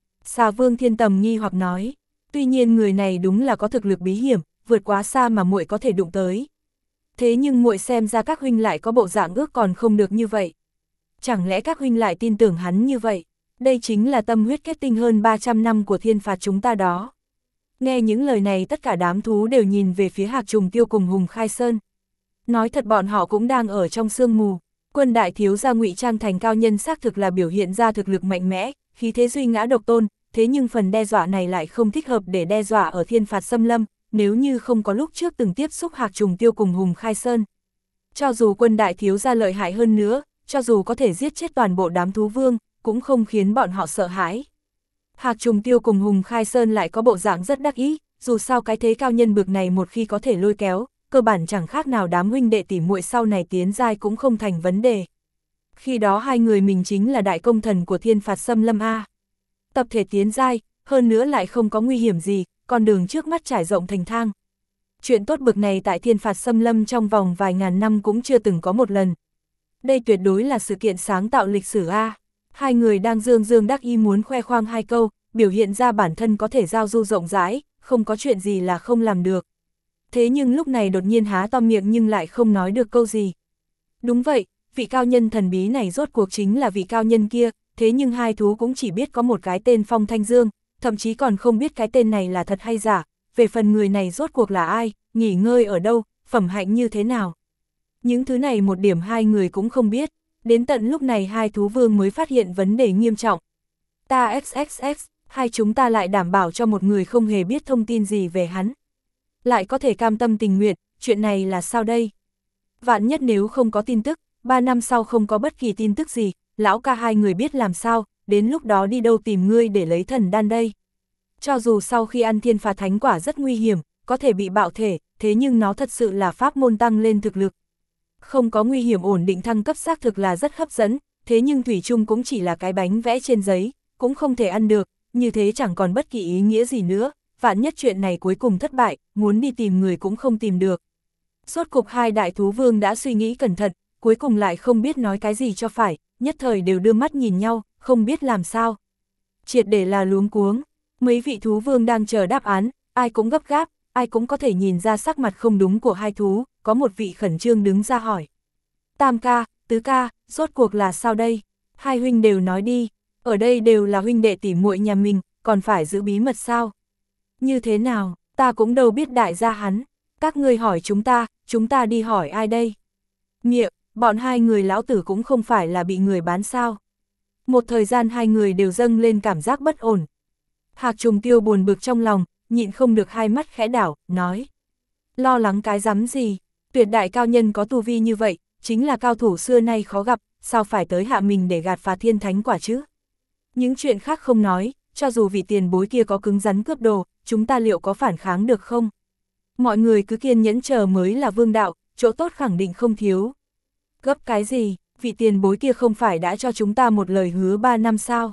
Xà Vương Thiên Tầm nghi hoặc nói, tuy nhiên người này đúng là có thực lực bí hiểm, vượt quá xa mà muội có thể đụng tới. Thế nhưng muội xem ra các huynh lại có bộ dạng ước còn không được như vậy. Chẳng lẽ các huynh lại tin tưởng hắn như vậy? Đây chính là tâm huyết kết tinh hơn 300 năm của thiên phạt chúng ta đó. Nghe những lời này tất cả đám thú đều nhìn về phía Hạc Trùng Tiêu cùng Hùng Khai Sơn. Nói thật bọn họ cũng đang ở trong sương mù. Quân đại thiếu gia ngụy trang thành cao nhân xác thực là biểu hiện ra thực lực mạnh mẽ, khí thế duy ngã độc tôn, thế nhưng phần đe dọa này lại không thích hợp để đe dọa ở thiên phạt xâm lâm, nếu như không có lúc trước từng tiếp xúc Hạc Trùng Tiêu cùng Hùng Khai Sơn. Cho dù quân đại thiếu gia lợi hại hơn nữa, cho dù có thể giết chết toàn bộ đám thú vương, cũng không khiến bọn họ sợ hãi. Hạc Trùng Tiêu cùng Hùng Khai Sơn lại có bộ dạng rất đắc ý, dù sao cái thế cao nhân bực này một khi có thể lôi kéo, cơ bản chẳng khác nào đám huynh đệ tỉ muội sau này tiến giai cũng không thành vấn đề. Khi đó hai người mình chính là đại công thần của thiên phạt xâm lâm A. Tập thể tiến giai, hơn nữa lại không có nguy hiểm gì, con đường trước mắt trải rộng thành thang. Chuyện tốt bực này tại thiên phạt xâm lâm trong vòng vài ngàn năm cũng chưa từng có một lần. Đây tuyệt đối là sự kiện sáng tạo lịch sử A. Hai người đang dương dương đắc ý muốn khoe khoang hai câu, biểu hiện ra bản thân có thể giao du rộng rãi, không có chuyện gì là không làm được. Thế nhưng lúc này đột nhiên há to miệng nhưng lại không nói được câu gì. Đúng vậy, vị cao nhân thần bí này rốt cuộc chính là vị cao nhân kia, thế nhưng hai thú cũng chỉ biết có một cái tên Phong Thanh Dương, thậm chí còn không biết cái tên này là thật hay giả, về phần người này rốt cuộc là ai, nghỉ ngơi ở đâu, phẩm hạnh như thế nào. Những thứ này một điểm hai người cũng không biết, đến tận lúc này hai thú vương mới phát hiện vấn đề nghiêm trọng. Ta XXX, hai chúng ta lại đảm bảo cho một người không hề biết thông tin gì về hắn. Lại có thể cam tâm tình nguyện, chuyện này là sao đây? Vạn nhất nếu không có tin tức, 3 năm sau không có bất kỳ tin tức gì, lão ca hai người biết làm sao, đến lúc đó đi đâu tìm ngươi để lấy thần đan đây. Cho dù sau khi ăn thiên phạt thánh quả rất nguy hiểm, có thể bị bạo thể, thế nhưng nó thật sự là pháp môn tăng lên thực lực. Không có nguy hiểm ổn định thăng cấp xác thực là rất hấp dẫn, thế nhưng thủy chung cũng chỉ là cái bánh vẽ trên giấy, cũng không thể ăn được, như thế chẳng còn bất kỳ ý nghĩa gì nữa, vạn nhất chuyện này cuối cùng thất bại, muốn đi tìm người cũng không tìm được. Rốt cục hai đại thú vương đã suy nghĩ cẩn thận, cuối cùng lại không biết nói cái gì cho phải, nhất thời đều đưa mắt nhìn nhau, không biết làm sao. Triệt để là luống cuống, mấy vị thú vương đang chờ đáp án, ai cũng gấp gáp, ai cũng có thể nhìn ra sắc mặt không đúng của hai thú, có một vị khẩn trương đứng ra hỏi. Tam ca, tứ ca, rốt cuộc là sao đây? Hai huynh đều nói đi, ở đây đều là huynh đệ tỉ muội nhà mình, còn phải giữ bí mật sao? Như thế nào, ta cũng đâu biết đại gia hắn, các ngươi hỏi chúng ta đi hỏi ai đây? Miệng, bọn hai người lão tử cũng không phải là bị người bán sao? Một thời gian hai người đều dâng lên cảm giác bất ổn. Hạc Trùng Tiêu buồn bực trong lòng, nhịn không được hai mắt khẽ đảo, nói. Lo lắng cái rắm gì, tuyệt đại cao nhân có tu vi như vậy, chính là cao thủ xưa nay khó gặp, sao phải tới hạ mình để gạt phá thiên thánh quả chứ? Những chuyện khác không nói, cho dù vị tiền bối kia có cứng rắn cướp đồ, chúng ta liệu có phản kháng được không? Mọi người cứ kiên nhẫn chờ mới là vương đạo, chỗ tốt khẳng định không thiếu. Gấp cái gì, vị tiền bối kia không phải đã cho chúng ta một lời hứa 3 năm sao?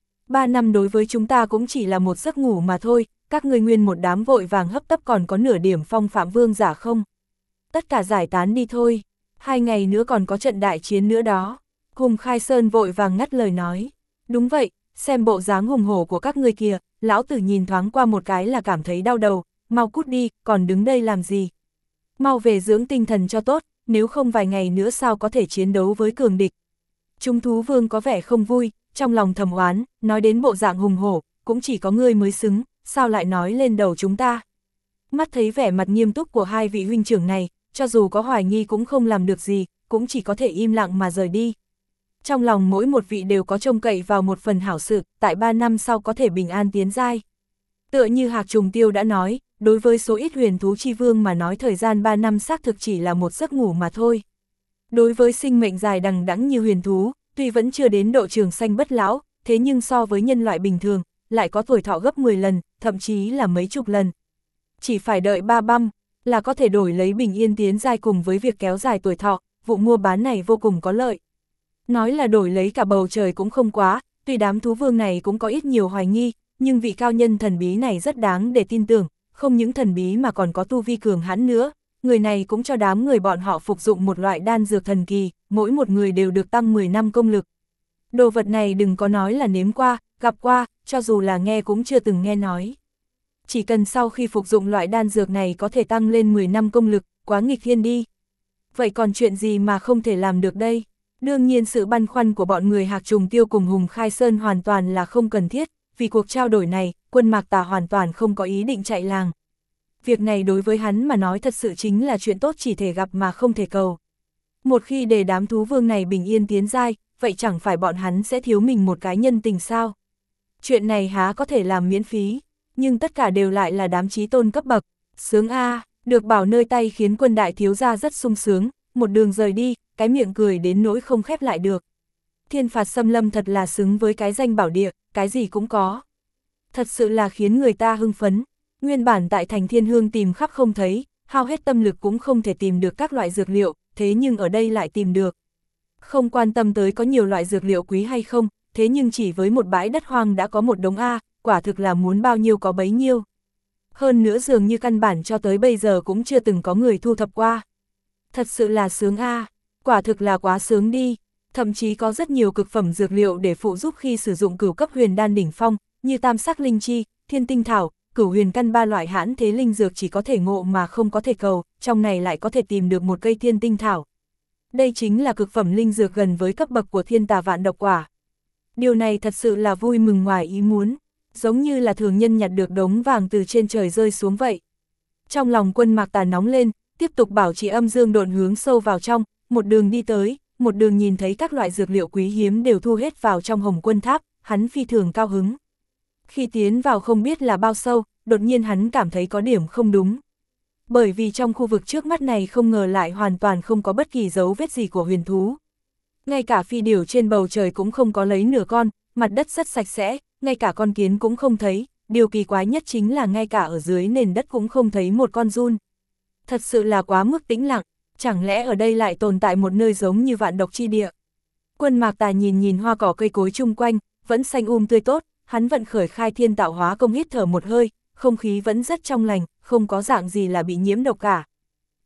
3 năm đối với chúng ta cũng chỉ là một giấc ngủ mà thôi, các ngươi nguyên một đám vội vàng hấp tấp còn có nửa điểm phong phạm vương giả không? Tất cả giải tán đi thôi, 2 ngày nữa còn có trận đại chiến nữa đó. Hùng Khai Sơn vội vàng ngắt lời nói. Đúng vậy, xem bộ dáng hùng hổ của các ngươi kìa, lão tử nhìn thoáng qua một cái là cảm thấy đau đầu, mau cút đi, còn đứng đây làm gì? Mau về dưỡng tinh thần cho tốt, nếu không vài ngày nữa sao có thể chiến đấu với cường địch. Chúng thú vương có vẻ không vui, trong lòng thầm oán, nói đến bộ dạng hùng hổ, cũng chỉ có ngươi mới xứng, sao lại nói lên đầu chúng ta. Mắt thấy vẻ mặt nghiêm túc của hai vị huynh trưởng này, cho dù có hoài nghi cũng không làm được gì, cũng chỉ có thể im lặng mà rời đi. Trong lòng mỗi một vị đều có trông cậy vào một phần hảo sự, tại 3 năm sau có thể bình an tiến giai. Tựa như Hạc Trùng Tiêu đã nói, đối với số ít huyền thú chi vương mà nói thời gian 3 năm xác thực chỉ là một giấc ngủ mà thôi. Đối với sinh mệnh dài đằng đẵng như huyền thú, tuy vẫn chưa đến độ trường sanh bất lão, thế nhưng so với nhân loại bình thường, lại có tuổi thọ gấp 10 lần, thậm chí là mấy chục lần. Chỉ phải đợi 3 băm, là có thể đổi lấy bình yên tiến giai cùng với việc kéo dài tuổi thọ, vụ mua bán này vô cùng có lợi. Nói là đổi lấy cả bầu trời cũng không quá, tuy đám thú vương này cũng có ít nhiều hoài nghi, nhưng vị cao nhân thần bí này rất đáng để tin tưởng, không những thần bí mà còn có tu vi cường hãn nữa. Người này cũng cho đám người bọn họ phục dụng một loại đan dược thần kỳ, mỗi một người đều được tăng 10 năm công lực. Đồ vật này đừng có nói là nếm qua, gặp qua, cho dù là nghe cũng chưa từng nghe nói. Chỉ cần sau khi phục dụng loại đan dược này có thể tăng lên 10 năm công lực, quá nghịch thiên đi. Vậy còn chuyện gì mà không thể làm được đây? Đương nhiên sự băn khoăn của bọn người Hạc Trùng Tiêu cùng Hùng Khai Sơn hoàn toàn là không cần thiết, vì cuộc trao đổi này, Quân Mạc Tà hoàn toàn không có ý định chạy làng. Việc này đối với hắn mà nói thật sự chính là chuyện tốt chỉ thể gặp mà không thể cầu. Một khi để đám thú vương này bình yên tiến giai, vậy chẳng phải bọn hắn sẽ thiếu mình một cái nhân tình sao? Chuyện này há có thể làm miễn phí, nhưng tất cả đều lại là đám chí tôn cấp bậc. Sướng a, được bảo nơi tay khiến Quân đại thiếu gia rất sung sướng, một đường rời đi, cái miệng cười đến nỗi không khép lại được. Thiên Phạt Xâm Lâm thật là xứng với cái danh bảo địa, cái gì cũng có. Thật sự là khiến người ta hưng phấn. Nguyên bản tại thành Thiên Hương tìm khắp không thấy, hao hết tâm lực cũng không thể tìm được các loại dược liệu, thế nhưng ở đây lại tìm được. Không quan tâm tới có nhiều loại dược liệu quý hay không, thế nhưng chỉ với một bãi đất hoang đã có một đống A, quả thực là muốn bao nhiêu có bấy nhiêu. Hơn nữa dường như căn bản cho tới bây giờ cũng chưa từng có người thu thập qua. Thật sự là sướng A, quả thực là quá sướng đi. Thậm chí có rất nhiều cực phẩm dược liệu để phụ giúp khi sử dụng cửu cấp huyền đan đỉnh phong, như tam sắc linh chi, thiên tinh thảo, cửu huyền căn ba loại hãn thế linh dược chỉ có thể ngộ mà không có thể cầu, trong này lại có thể tìm được một cây thiên tinh thảo. Đây chính là cực phẩm linh dược gần với cấp bậc của thiên tà vạn độc quả. Điều này thật sự là vui mừng ngoài ý muốn, giống như là thường nhân nhặt được đống vàng từ trên trời rơi xuống vậy. Trong lòng Quân Mạc Tà nóng lên, tiếp tục bảo trì âm dương độn hướng sâu vào trong, một đường đi tới, một đường nhìn thấy các loại dược liệu quý hiếm đều thu hết vào trong Hồng Quân Tháp, hắn phi thường cao hứng. Khi tiến vào không biết là bao sâu, đột nhiên hắn cảm thấy có điểm không đúng. Bởi vì trong khu vực trước mắt này không ngờ lại hoàn toàn không có bất kỳ dấu vết gì của huyền thú. Ngay cả phi điểu trên bầu trời cũng không có lấy nửa con, mặt đất rất sạch sẽ, ngay cả con kiến cũng không thấy, điều kỳ quái nhất chính là ngay cả ở dưới nền đất cũng không thấy một con giun. Thật sự là quá mức tĩnh lặng, chẳng lẽ ở đây lại tồn tại một nơi giống như vạn độc chi địa. Quân Mạc Tà nhìn hoa cỏ cây cối chung quanh, vẫn xanh tươi tốt, hắn vận khởi khai thiên tạo hóa công hít thở một hơi, không khí vẫn rất trong lành, không có dạng gì là bị nhiễm độc cả.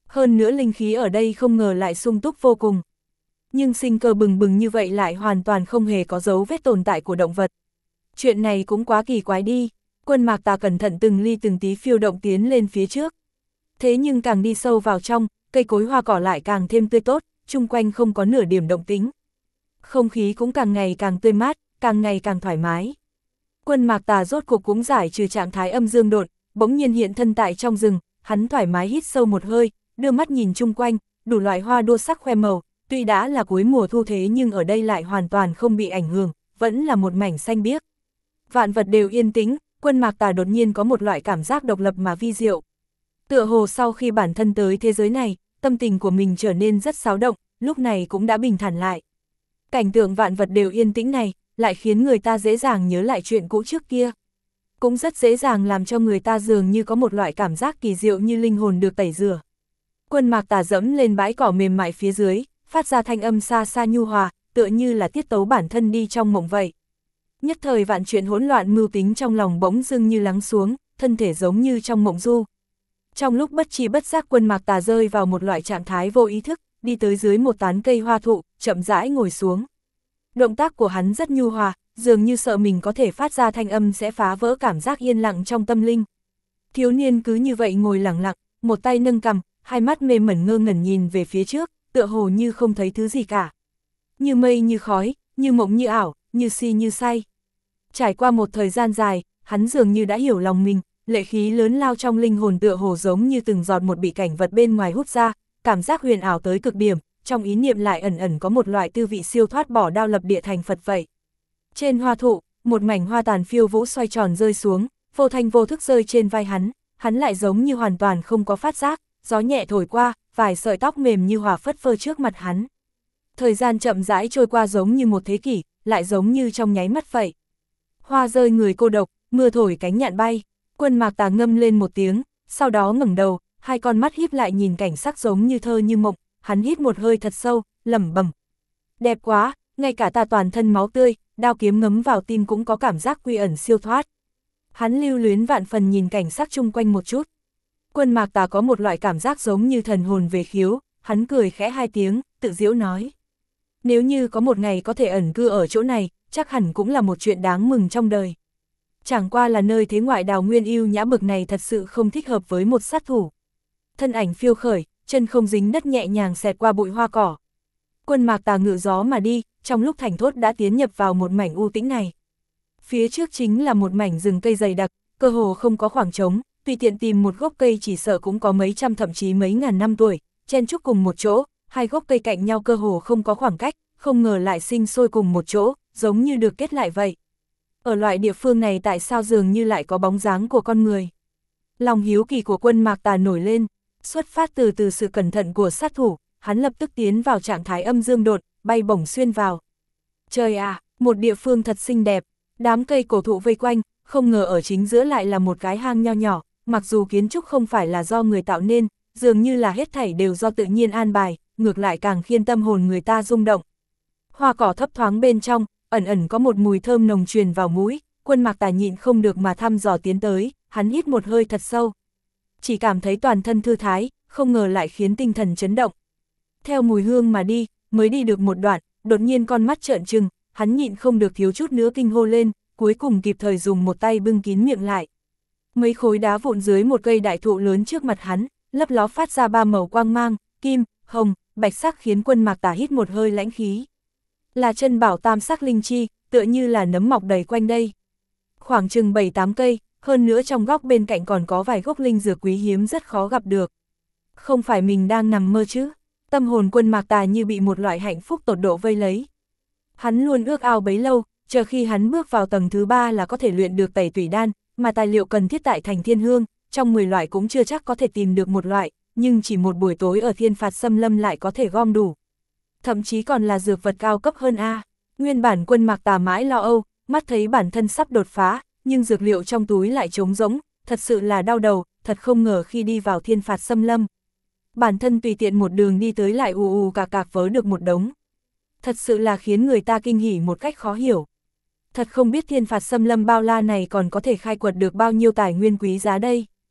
Hơn nữa linh khí ở đây không ngờ lại sung túc vô cùng. Nhưng sinh cơ bừng bừng như vậy lại hoàn toàn không hề có dấu vết tồn tại của động vật. Chuyện này cũng quá kỳ quái đi. Quân Mạc Tà cẩn thận từng ly từng tí phiêu động tiến lên phía trước. Thế nhưng càng đi sâu vào trong, cây cối hoa cỏ lại càng thêm tươi tốt, chung quanh không có nửa điểm động tĩnh. Không khí cũng càng ngày càng tươi mát, càng ngày càng thoải mái. Quân Mạc Tà rốt cuộc cũng giải trừ trạng thái âm dương độn, bỗng nhiên hiện thân tại trong rừng, hắn thoải mái hít sâu một hơi, đưa mắt nhìn chung quanh, đủ loại hoa đua sắc khoe màu, tuy đã là cuối mùa thu thế nhưng ở đây lại hoàn toàn không bị ảnh hưởng, vẫn là một mảnh xanh biếc. Vạn vật đều yên tĩnh, Quân Mạc Tà đột nhiên có một loại cảm giác độc lập mà vi diệu. Tựa hồ sau khi bản thân tới thế giới này, tâm tình của mình trở nên rất xáo động, lúc này cũng đã bình thản lại. Cảnh tượng vạn vật đều yên tĩnh này, lại khiến người ta dễ dàng nhớ lại chuyện cũ trước kia. Cũng rất dễ dàng làm cho người ta dường như có một loại cảm giác kỳ diệu như linh hồn được tẩy rửa. Quân Mạc Tà dẫm lên bãi cỏ mềm mại phía dưới, phát ra thanh âm xa xa nhu hòa, tựa như là tiết tấu bản thân đi trong mộng vậy. Nhất thời vạn chuyện hỗn loạn mưu tính trong lòng bỗng dưng như lắng xuống, thân thể giống như trong mộng du. Trong lúc bất tri bất giác Quân Mạc Tà rơi vào một loại trạng thái vô ý thức, đi tới dưới một tán cây hoa thụ, chậm rãi ngồi xuống. Động tác của hắn rất nhu hòa, dường như sợ mình có thể phát ra thanh âm sẽ phá vỡ cảm giác yên lặng trong tâm linh. Thiếu niên cứ như vậy ngồi lặng lặng, một tay nâng cằm, hai mắt mê mẩn ngơ ngẩn nhìn về phía trước, tựa hồ như không thấy thứ gì cả. Như mây như khói, như mộng như ảo, như si như say. Trải qua một thời gian dài, hắn dường như đã hiểu lòng mình, lệ khí lớn lao trong linh hồn tựa hồ giống như từng giọt một bị cảnh vật bên ngoài hút ra, cảm giác huyền ảo tới cực điểm, trong ý niệm lại ẩn ẩn có một loại tư vị siêu thoát bỏ đao lập địa thành Phật vậy. Trên hoa thụ, một mảnh hoa tàn phiêu vũ xoay tròn rơi xuống, vô thanh vô thức rơi trên vai hắn lại giống như hoàn toàn không có phát giác, gió nhẹ thổi qua, vài sợi tóc mềm như hòa phất phơ trước mặt hắn. Thời gian chậm rãi trôi qua giống như một thế kỷ, lại giống như trong nháy mắt vậy. Hoa rơi người cô độc, mưa thổi cánh nhạn bay, Quân Mạc Tà ngâm lên một tiếng, sau đó ngẩng đầu, hai con mắt híp lại nhìn cảnh sắc giống như thơ như mộng, hắn hít một hơi thật sâu, lẩm bẩm. Đẹp quá, ngay cả ta toàn thân máu tươi, đao kiếm ngấm vào tim cũng có cảm giác quy ẩn siêu thoát. Hắn lưu luyến vạn phần nhìn cảnh sắc chung quanh một chút. Quân Mạc Tà có một loại cảm giác giống như thần hồn về khiếu, hắn cười khẽ hai tiếng, tự giễu nói. Nếu như có một ngày có thể ẩn cư ở chỗ này, chắc hẳn cũng là một chuyện đáng mừng trong đời. Chẳng qua là nơi thế ngoại đào nguyên yêu nhã bực này thật sự không thích hợp với một sát thủ. Thân ảnh phiêu khởi, chân không dính đất nhẹ nhàng xẹt qua bụi hoa cỏ. Quân Mạc Tà ngự gió mà đi, trong lúc thảnh thốt đã tiến nhập vào một mảnh u tĩnh này. Phía trước chính là một mảnh rừng cây dày đặc, cơ hồ không có khoảng trống, tùy tiện tìm một gốc cây chỉ sợ cũng có mấy trăm thậm chí mấy ngàn năm tuổi, chen chúc cùng một chỗ, hai gốc cây cạnh nhau cơ hồ không có khoảng cách, không ngờ lại sinh sôi cùng một chỗ, giống như được kết lại vậy. Ở loại địa phương này tại sao dường như lại có bóng dáng của con người? Lòng hiếu kỳ của Quân Mạc Tà nổi lên, xuất phát từ sự cẩn thận của sát thủ, hắn lập tức tiến vào trạng thái âm dương đột, bay bổng xuyên vào. Trời à, một địa phương thật xinh đẹp, đám cây cổ thụ vây quanh, không ngờ ở chính giữa lại là một cái hang nho nhỏ, mặc dù kiến trúc không phải là do người tạo nên, dường như là hết thảy đều do tự nhiên an bài, ngược lại càng khiến tâm hồn người ta rung động. Hoa cỏ thấp thoáng bên trong, ẩn ẩn có một mùi thơm nồng truyền vào mũi, Quân Mạc Tà nhịn không được mà thăm dò tiến tới, hắn hít một hơi thật sâu. Chỉ cảm thấy toàn thân thư thái, không ngờ lại khiến tinh thần chấn động. Theo mùi hương mà đi, mới đi được một đoạn, đột nhiên con mắt trợn trừng, hắn nhịn không được thiếu chút nữa kinh hô lên, cuối cùng kịp thời dùng một tay bưng kín miệng lại. Mấy khối đá vụn dưới một cây đại thụ lớn trước mặt hắn, lấp ló phát ra ba màu quang mang, kim, hồng, bạch sắc khiến Quân Mạc Tà hít một hơi lãnh khí. Là chân bảo tam sắc linh chi, tựa như là nấm mọc đầy quanh đây. Khoảng chừng 7-8 cây, hơn nữa trong góc bên cạnh còn có vài gốc linh dược quý hiếm rất khó gặp được. Không phải mình đang nằm mơ chứ? Tâm hồn Quân Mạc Tà như bị một loại hạnh phúc tột độ vây lấy. Hắn luôn ước ao bấy lâu, chờ khi hắn bước vào tầng thứ 3 là có thể luyện được tẩy tủy đan, mà tài liệu cần thiết tại thành Thiên Hương, trong 10 loại cũng chưa chắc có thể tìm được một loại, nhưng chỉ một buổi tối ở Thiên Phạt Xâm Lâm lại có thể gom đủ. Thậm chí còn là dược vật cao cấp hơn a. Nguyên bản Quân Mạc Tà mãi lo âu, mắt thấy bản thân sắp đột phá, nhưng dược liệu trong túi lại trống rỗng, thật sự là đau đầu, thật không ngờ khi đi vào Thiên Phạt Xâm Lâm. Bản thân tùy tiện một đường đi tới lại ù cạc vớ được một đống. Thật sự là khiến người ta kinh hỉ một cách khó hiểu. Thật không biết Thiên Phạt Xâm Lâm bao la này còn có thể khai quật được bao nhiêu tài nguyên quý giá đây.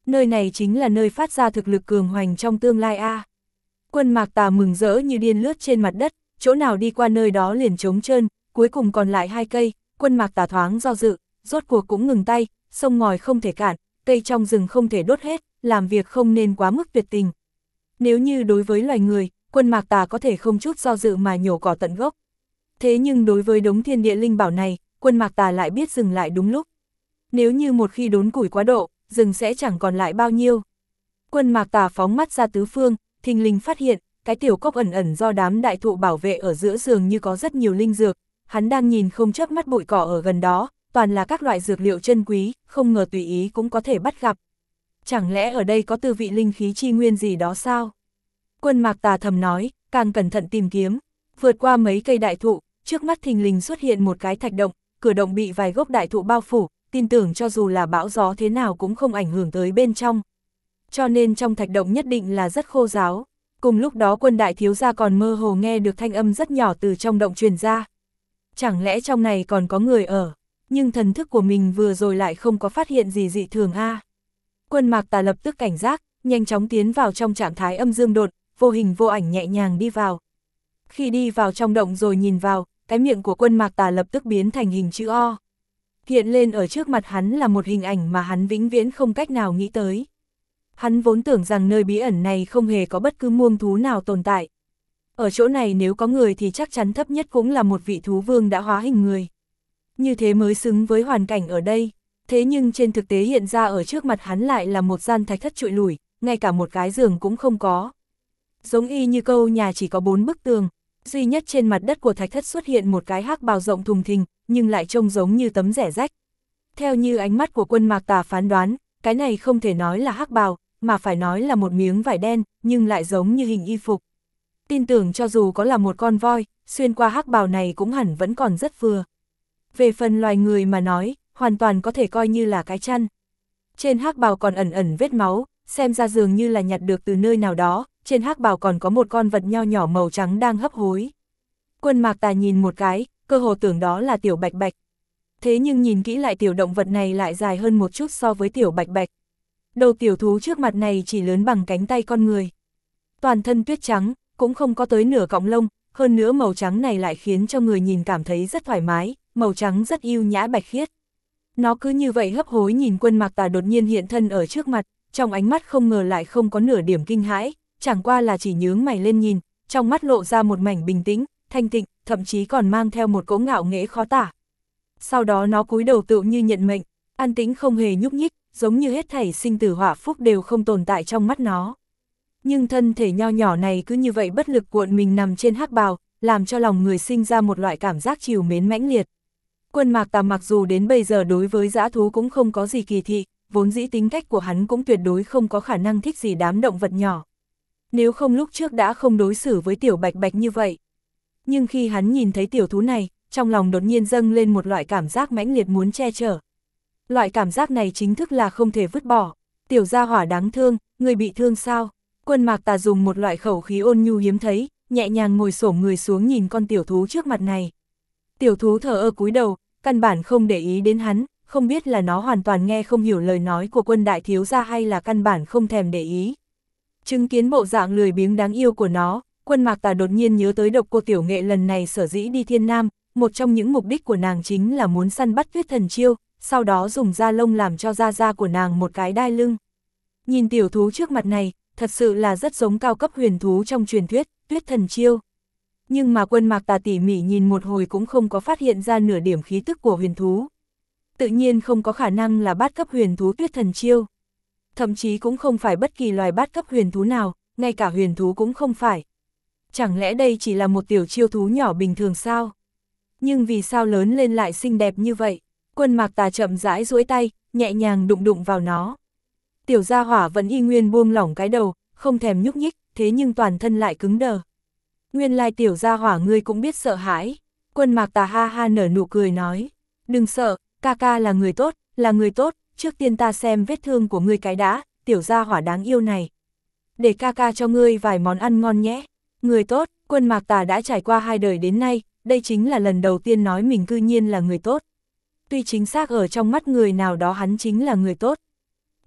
Nơi này chính là nơi phát ra thực lực cường hoành trong tương lai a. Quân Mạc Tà mừng rỡ như điên lướt trên mặt đất, chỗ nào đi qua nơi đó liền trống trơn, cuối cùng còn lại 2 cây, Quân Mạc Tà thoáng do dự, rốt cuộc cũng ngừng tay, sông ngòi không thể cản, cây trong rừng không thể đốt hết, làm việc không nên quá mức tuyệt tình. Nếu như đối với loài người, Quân Mạc Tà có thể không chút do dự mà nhổ cỏ tận gốc. Thế nhưng đối với đống thiên địa linh bảo này, Quân Mạc Tà lại biết dừng lại đúng lúc. Nếu như một khi đốn củi quá độ, rừng sẽ chẳng còn lại bao nhiêu. Quân Mạc Tà phóng mắt ra tứ phương, thình lình phát hiện, cái tiểu cốc ẩn ẩn do đám đại thụ bảo vệ ở giữa giường như có rất nhiều linh dược, hắn đang nhìn không chớp mắt bụi cỏ ở gần đó, toàn là các loại dược liệu chân quý, không ngờ tùy ý cũng có thể bắt gặp. Chẳng lẽ ở đây có tư vị linh khí chi nguyên gì đó sao? Quân Mạc Tà thầm nói, càng cẩn thận tìm kiếm, vượt qua mấy cây đại thụ, trước mắt thình lình xuất hiện một cái thạch động, cửa động bị vài gốc đại thụ bao phủ, tin tưởng cho dù là bão gió thế nào cũng không ảnh hưởng tới bên trong. Cho nên trong thạch động nhất định là rất khô ráo. Cùng lúc đó Quân đại thiếu gia còn mơ hồ nghe được thanh âm rất nhỏ từ trong động truyền ra. Chẳng lẽ trong này còn có người ở, nhưng thần thức của mình vừa rồi lại không có phát hiện gì dị thường a. Quân Mạc Tà lập tức cảnh giác, nhanh chóng tiến vào trong trạng thái âm dương độn, vô hình vô ảnh nhẹ nhàng đi vào. Khi đi vào trong động rồi nhìn vào, cái miệng của Quân Mạc Tà lập tức biến thành hình chữ O. Hiện lên ở trước mặt hắn là một hình ảnh mà hắn vĩnh viễn không cách nào nghĩ tới. Hắn vốn tưởng rằng nơi bí ẩn này không hề có bất cứ muông thú nào tồn tại. Ở chỗ này nếu có người thì chắc chắn thấp nhất cũng là một vị thú vương đã hóa hình người. Như thế mới xứng với hoàn cảnh ở đây. Thế nhưng trên thực tế hiện ra ở trước mặt hắn lại là một gian thạch thất trụi lủi, ngay cả một cái giường cũng không có. Giống y như câu nhà chỉ có 4 bức tường, duy nhất trên mặt đất của thạch thất xuất hiện một cái hắc bào rộng thùng thình, nhưng lại trông giống như tấm rẻ rách. Theo như ánh mắt của Quân Mạc Tà phán đoán, cái này không thể nói là hắc bào, mà phải nói là một miếng vải đen, nhưng lại giống như hình y phục. Tin tưởng cho dù có là một con voi, xuyên qua hắc bào này cũng hẳn vẫn còn rất vừa. Về phần loài người mà nói, hoàn toàn có thể coi như là cái chăn. Trên hắc bào còn ẩn ẩn vết máu, xem ra dường như là nhặt được từ nơi nào đó, trên hắc bào còn có một con vật nho nhỏ màu trắng đang hấp hối. Quân Mạc Tà nhìn một cái, cơ hồ tưởng đó là tiểu bạch bạch. Thế nhưng nhìn kỹ lại tiểu động vật này lại dài hơn một chút so với tiểu bạch bạch. Đầu tiểu thú trước mặt này chỉ lớn bằng cánh tay con người. Toàn thân tuyết trắng, cũng không có tới nửa cọng lông, hơn nữa màu trắng này lại khiến cho người nhìn cảm thấy rất thoải mái, màu trắng rất yêu nhã bạch khiết. Nó cứ như vậy hấp hối nhìn Quân Mạc Tà đột nhiên hiện thân ở trước mặt, trong ánh mắt không ngờ lại không có nửa điểm kinh hãi, chẳng qua là chỉ nhướng mày lên nhìn, trong mắt lộ ra một mảnh bình tĩnh, thanh tịnh, thậm chí còn mang theo một cỗ ngạo nghễ khó tả. Sau đó nó cúi đầu tựu như nhận mệnh, an tĩnh không hề nhúc nhích, giống như hết thảy sinh tử họa phúc đều không tồn tại trong mắt nó. Nhưng thân thể nho nhỏ này cứ như vậy bất lực cuộn mình nằm trên hắc bào, làm cho lòng người sinh ra một loại cảm giác trìu mến mãnh liệt. Quân Mạc Tà mặc dù đến bây giờ đối với dã thú cũng không có gì kỳ thị, vốn dĩ tính cách của hắn cũng tuyệt đối không có khả năng thích gì đám động vật nhỏ. Nếu không lúc trước đã không đối xử với tiểu bạch bạch như vậy. Nhưng khi hắn nhìn thấy tiểu thú này, trong lòng đột nhiên dâng lên một loại cảm giác mãnh liệt muốn che chở. Loại cảm giác này chính thức là không thể vứt bỏ. Tiểu gia hỏa đáng thương, người bị thương sao? Quân Mạc Tà dùng một loại khẩu khí ôn nhu hiếm thấy, nhẹ nhàng ngồi xổm người xuống nhìn con tiểu thú trước mặt này. Tiểu thú thờ ơ cúi đầu, căn bản không để ý đến hắn, không biết là nó hoàn toàn nghe không hiểu lời nói của Quân đại thiếu gia hay là căn bản không thèm để ý. Chứng kiến bộ dạng lười biếng đáng yêu của nó, Quân Mạc Tà đột nhiên nhớ tới Độc Cô Tiểu Nghệ lần này sở dĩ đi Thiên Nam, một trong những mục đích của nàng chính là muốn săn bắt Tuyết Thần Chiêu, sau đó dùng da lông làm cho da của nàng một cái đai lưng. Nhìn tiểu thú trước mặt này, thật sự là rất giống cao cấp huyền thú trong truyền thuyết, Tuyết Thần Chiêu. Nhưng mà Quân Mạc Tà tỉ mỉ nhìn một hồi cũng không có phát hiện ra nửa điểm khí tức của huyền thú. Tự nhiên không có khả năng là bát cấp huyền thú Tuyết Thần Chiêu. Thậm chí cũng không phải bất kỳ loài bát cấp huyền thú nào, ngay cả huyền thú cũng không phải. Chẳng lẽ đây chỉ là một tiểu chiêu thú nhỏ bình thường sao? Nhưng vì sao lớn lên lại xinh đẹp như vậy? Quân Mạc Tà chậm rãi duỗi tay, nhẹ nhàng đụng đụng vào nó. Tiểu gia hỏa vẫn y nguyên buông lỏng cái đầu, không thèm nhúc nhích, thế nhưng toàn thân lại cứng đờ. Nguyên lai tiểu gia hỏa ngươi cũng biết sợ hãi. Quân Mạc Tà ha ha nở nụ cười nói. Đừng sợ, ca ca là người tốt, là người tốt, trước tiên ta xem vết thương của ngươi cái đã, tiểu gia hỏa đáng yêu này. Để ca ca cho ngươi vài món ăn ngon nhé. Người tốt, Quân Mạc Tà đã trải qua 2 đời đến nay, đây chính là lần đầu tiên nói mình cư nhiên là người tốt. Tuy chính xác ở trong mắt người nào đó hắn chính là người tốt.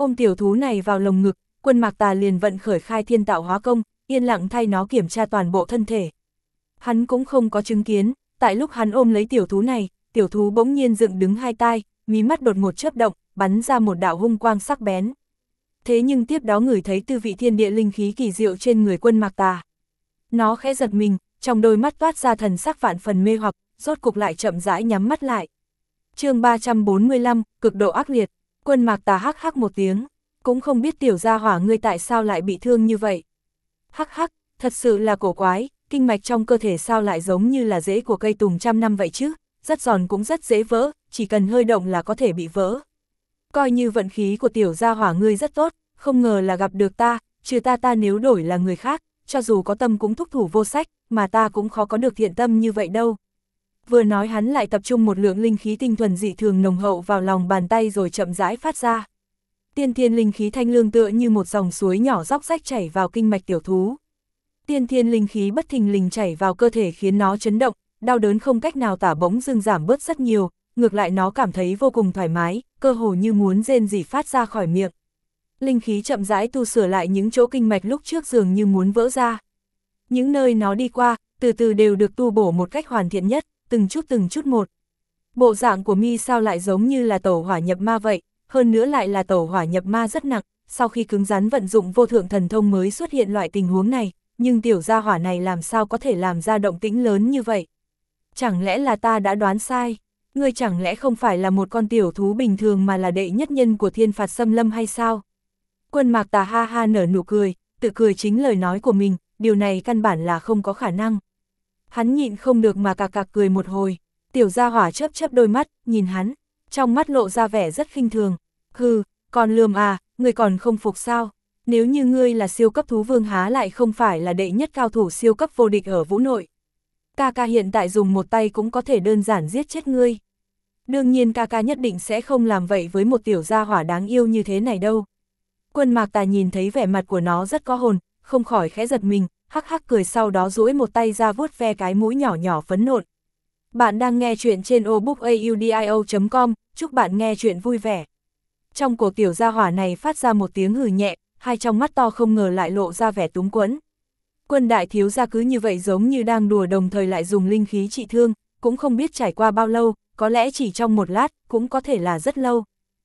Ôm tiểu thú này vào lồng ngực, Quân Mạc Tà liền vận khởi khai thiên tạo hóa công, yên lặng thay nó kiểm tra toàn bộ thân thể. Hắn cũng không có chứng kiến, tại lúc hắn ôm lấy tiểu thú này, tiểu thú bỗng nhiên dựng đứng hai tai, mí mắt đột ngột chớp động, bắn ra một đạo hung quang sắc bén. Thế nhưng tiếp đó ngửi thấy tư vị thiên địa linh khí kỳ diệu trên người Quân Mạc Tà. Nó khẽ giật mình, trong đôi mắt toát ra thần sắc vạn phần mê hoặc, rốt cục lại chậm rãi nhắm mắt lại. Chương 345, cực độ ác liệt. Quân Mạc Tà hắc hắc một tiếng, cũng không biết tiểu gia hỏa ngươi tại sao lại bị thương như vậy. Hắc hắc, thật sự là cổ quái, kinh mạch trong cơ thể sao lại giống như là rễ của cây tùng trăm năm vậy chứ, rất giòn cũng rất dễ vỡ, chỉ cần hơi động là có thể bị vỡ. Coi như vận khí của tiểu gia hỏa ngươi rất tốt, không ngờ là gặp được ta, trừ ta nếu đổi là người khác, cho dù có tâm cũng thúc thủ vô sách, mà ta cũng khó có được thiện tâm như vậy đâu. Vừa nói hắn lại tập trung một lượng linh khí tinh thuần dị thường nồng hậu vào lòng bàn tay rồi chậm rãi phát ra. Tiên thiên linh khí thanh lương tựa như một dòng suối nhỏ róc rách chảy vào kinh mạch tiểu thú. Tiên thiên linh khí bất thình lình chảy vào cơ thể khiến nó chấn động, đau đớn không cách nào tả bỗng dưng giảm bớt rất nhiều, ngược lại nó cảm thấy vô cùng thoải mái, cơ hồ như muốn rên rỉ phát ra khỏi miệng. Linh khí chậm rãi tu sửa lại những chỗ kinh mạch lúc trước dường như muốn vỡ ra. Những nơi nó đi qua, từ từ đều được tu bổ một cách hoàn thiện nhất, từng chút một. Bộ dạng của mi sao lại giống như là tẩu hỏa nhập ma vậy, hơn nữa lại là tẩu hỏa nhập ma rất nặng, sau khi cứng rắn vận dụng vô thượng thần thông mới xuất hiện loại tình huống này, nhưng tiểu gia hỏa này làm sao có thể làm ra động tĩnh lớn như vậy? Chẳng lẽ là ta đã đoán sai? Ngươi chẳng lẽ không phải là một con tiểu thú bình thường mà là đệ nhất nhân của thiên phạt xâm lâm hay sao? Quân Mạc Tà ha ha nở nụ cười, tự cười chính lời nói của mình, điều này căn bản là không có khả năng. Hắn nhịn không được mà cạc cười một hồi, tiểu gia hỏa chớp chớp đôi mắt, nhìn hắn, trong mắt lộ ra vẻ rất khinh thường. Hừ, còn lườm à, ngươi còn không phục sao? Nếu như ngươi là siêu cấp thú vương há lại không phải là đệ nhất cao thủ siêu cấp vô địch ở vũ nội. Ca ca hiện tại dùng một tay cũng có thể đơn giản giết chết ngươi. Đương nhiên ca ca nhất định sẽ không làm vậy với một tiểu gia hỏa đáng yêu như thế này đâu. Quân Mạc Tà nhìn thấy vẻ mặt của nó rất có hồn, không khỏi khẽ giật mình, hắc hắc cười, sau đó duỗi một tay ra vuốt ve cái mũi nhỏ nhỏ phấn nộn. Bạn đang nghe chuyện trên obookaudio.com, chúc bạn nghe chuyện vui vẻ. Trong cổ tiểu gia hỏa này phát ra một tiếng hừ nhẹ, hai trong mắt to không ngờ lại lộ ra vẻ túng quẫn. Quân đại thiếu gia cứ như vậy giống như đang đùa đồng thời lại dùng linh khí trị thương, cũng không biết trải qua bao lâu, có lẽ chỉ trong một lát, cũng có thể là rất lâu.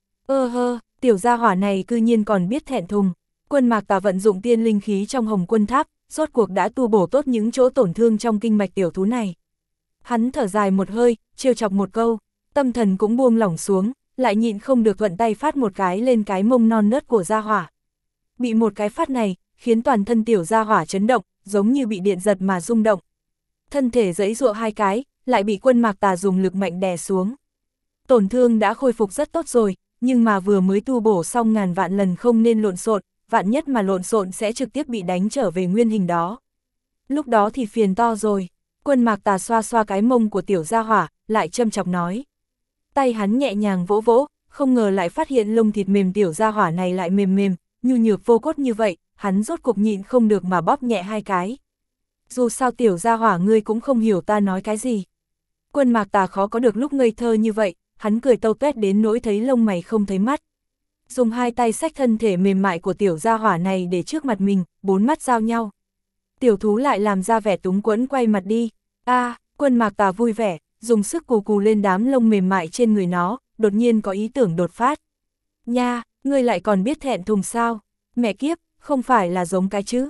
Tiểu gia hỏa này cư nhiên còn biết thẹn thùng. Quân Mạc Tà vận dụng tiên linh khí trong Hồng Quân Tháp, rốt cuộc đã tu bổ tốt những chỗ tổn thương trong kinh mạch tiểu thú này. Hắn thở dài một hơi, trêu chọc một câu, tâm thần cũng buông lỏng xuống, lại nhịn không được thuận tay phát một cái lên cái mông non nớt của gia hỏa. Bị một cái phát này, khiến toàn thân tiểu gia hỏa chấn động, giống như bị điện giật mà rung động. Thân thể giãy giụa hai cái, lại bị Quân Mạc Tà dùng lực mạnh đè xuống. Tổn thương đã khôi phục rất tốt rồi, nhưng mà vừa mới tu bổ xong ngàn vạn lần không nên lộn xộn, vạn nhất mà lộn xộn sẽ trực tiếp bị đánh trở về nguyên hình đó. Lúc đó thì phiền to rồi. Quân Mạc Tà xoa xoa cái mông của tiểu gia hỏa, lại châm chọc nói. Tay hắn nhẹ nhàng vỗ vỗ, không ngờ lại phát hiện lông thịt mềm tiểu gia hỏa này lại mềm, nhu nhược vô cốt như vậy, hắn rốt cục nhịn không được mà bóp nhẹ hai cái. Dù sao tiểu gia hỏa ngươi cũng không hiểu ta nói cái gì. Quân Mạc Tà khó có được lúc ngây thơ như vậy, hắn cười tâu tuét đến nỗi thấy lông mày không thấy mắt. Dùng hai tay xách thân thể mềm mại của tiểu gia hỏa này để trước mặt mình, bốn mắt giao nhau. Tiểu thú lại làm ra vẻ túng quẫn quay mặt đi. Quân Mạc Tà vui vẻ, dùng sức cù cù lên đám lông mềm mại trên người nó, đột nhiên có ý tưởng đột phát. Nha, ngươi lại còn biết thẹn thùng sao? Mẹ kiếp, không phải là giống cái chứ?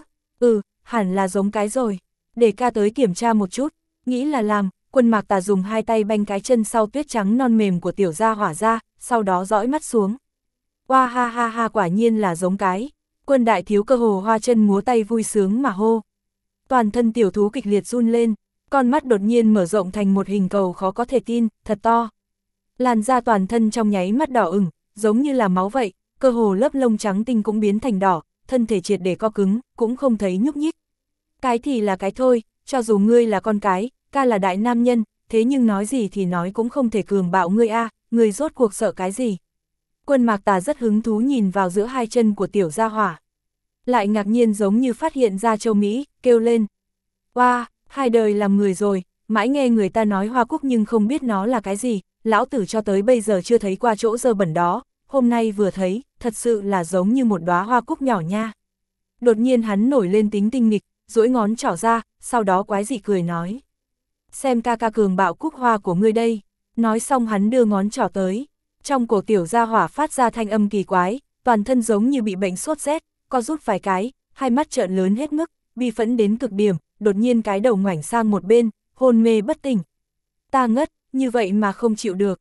Hẳn là giống cái rồi. Để ca tới kiểm tra một chút. Nghĩ là làm, Quân Mạc Tà dùng hai tay banh cái chân sau tuyết trắng non mềm của tiểu gia hỏa ra, sau đó dõi mắt xuống. Hoa ha ha ha, quả nhiên là giống cái. Quân đại thiếu cơ hồ hoa chân múa tay vui sướng mà hô. Toàn thân tiểu thú kịch liệt run lên, con mắt đột nhiên mở rộng thành một hình cầu khó có thể tin, thật to. Làn da toàn thân trong nháy mắt đỏ ửng, giống như là máu vậy, cơ hồ lớp lông trắng tinh cũng biến thành đỏ, thân thể triệt để co cứng, cũng không thấy nhúc nhích. Cái thì là cái thôi, cho dù ngươi là con cái, ca là đại nam nhân, thế nhưng nói gì thì nói cũng không thể cường bạo ngươi ngươi rốt cuộc sợ cái gì. Quân Mạc Tà rất hứng thú nhìn vào giữa hai chân của tiểu gia hỏa. Lại ngạc nhiên giống như phát hiện ra châu Mỹ, kêu lên. Hai đời làm người rồi, mãi nghe người ta nói hoa cúc nhưng không biết nó là cái gì, lão tử cho tới bây giờ chưa thấy qua chỗ dơ bẩn đó, hôm nay vừa thấy, thật sự là giống như một đóa hoa cúc nhỏ nha. Đột nhiên hắn nổi lên tính tinh nghịch, duỗi ngón trỏ ra, sau đó quái dị cười nói. Xem ca ca cường bạo cúc hoa của ngươi đây. Nói xong hắn đưa ngón trỏ tới. Trong cổ tiểu gia hỏa phát ra thanh âm kỳ quái, toàn thân giống như bị bệnh sốt rét, co rút vài cái, hai mắt trợn lớn hết mức, bi phẫn đến cực điểm, đột nhiên cái đầu ngoảnh sang một bên, hôn mê bất tỉnh. Ta ngất, như vậy mà không chịu được.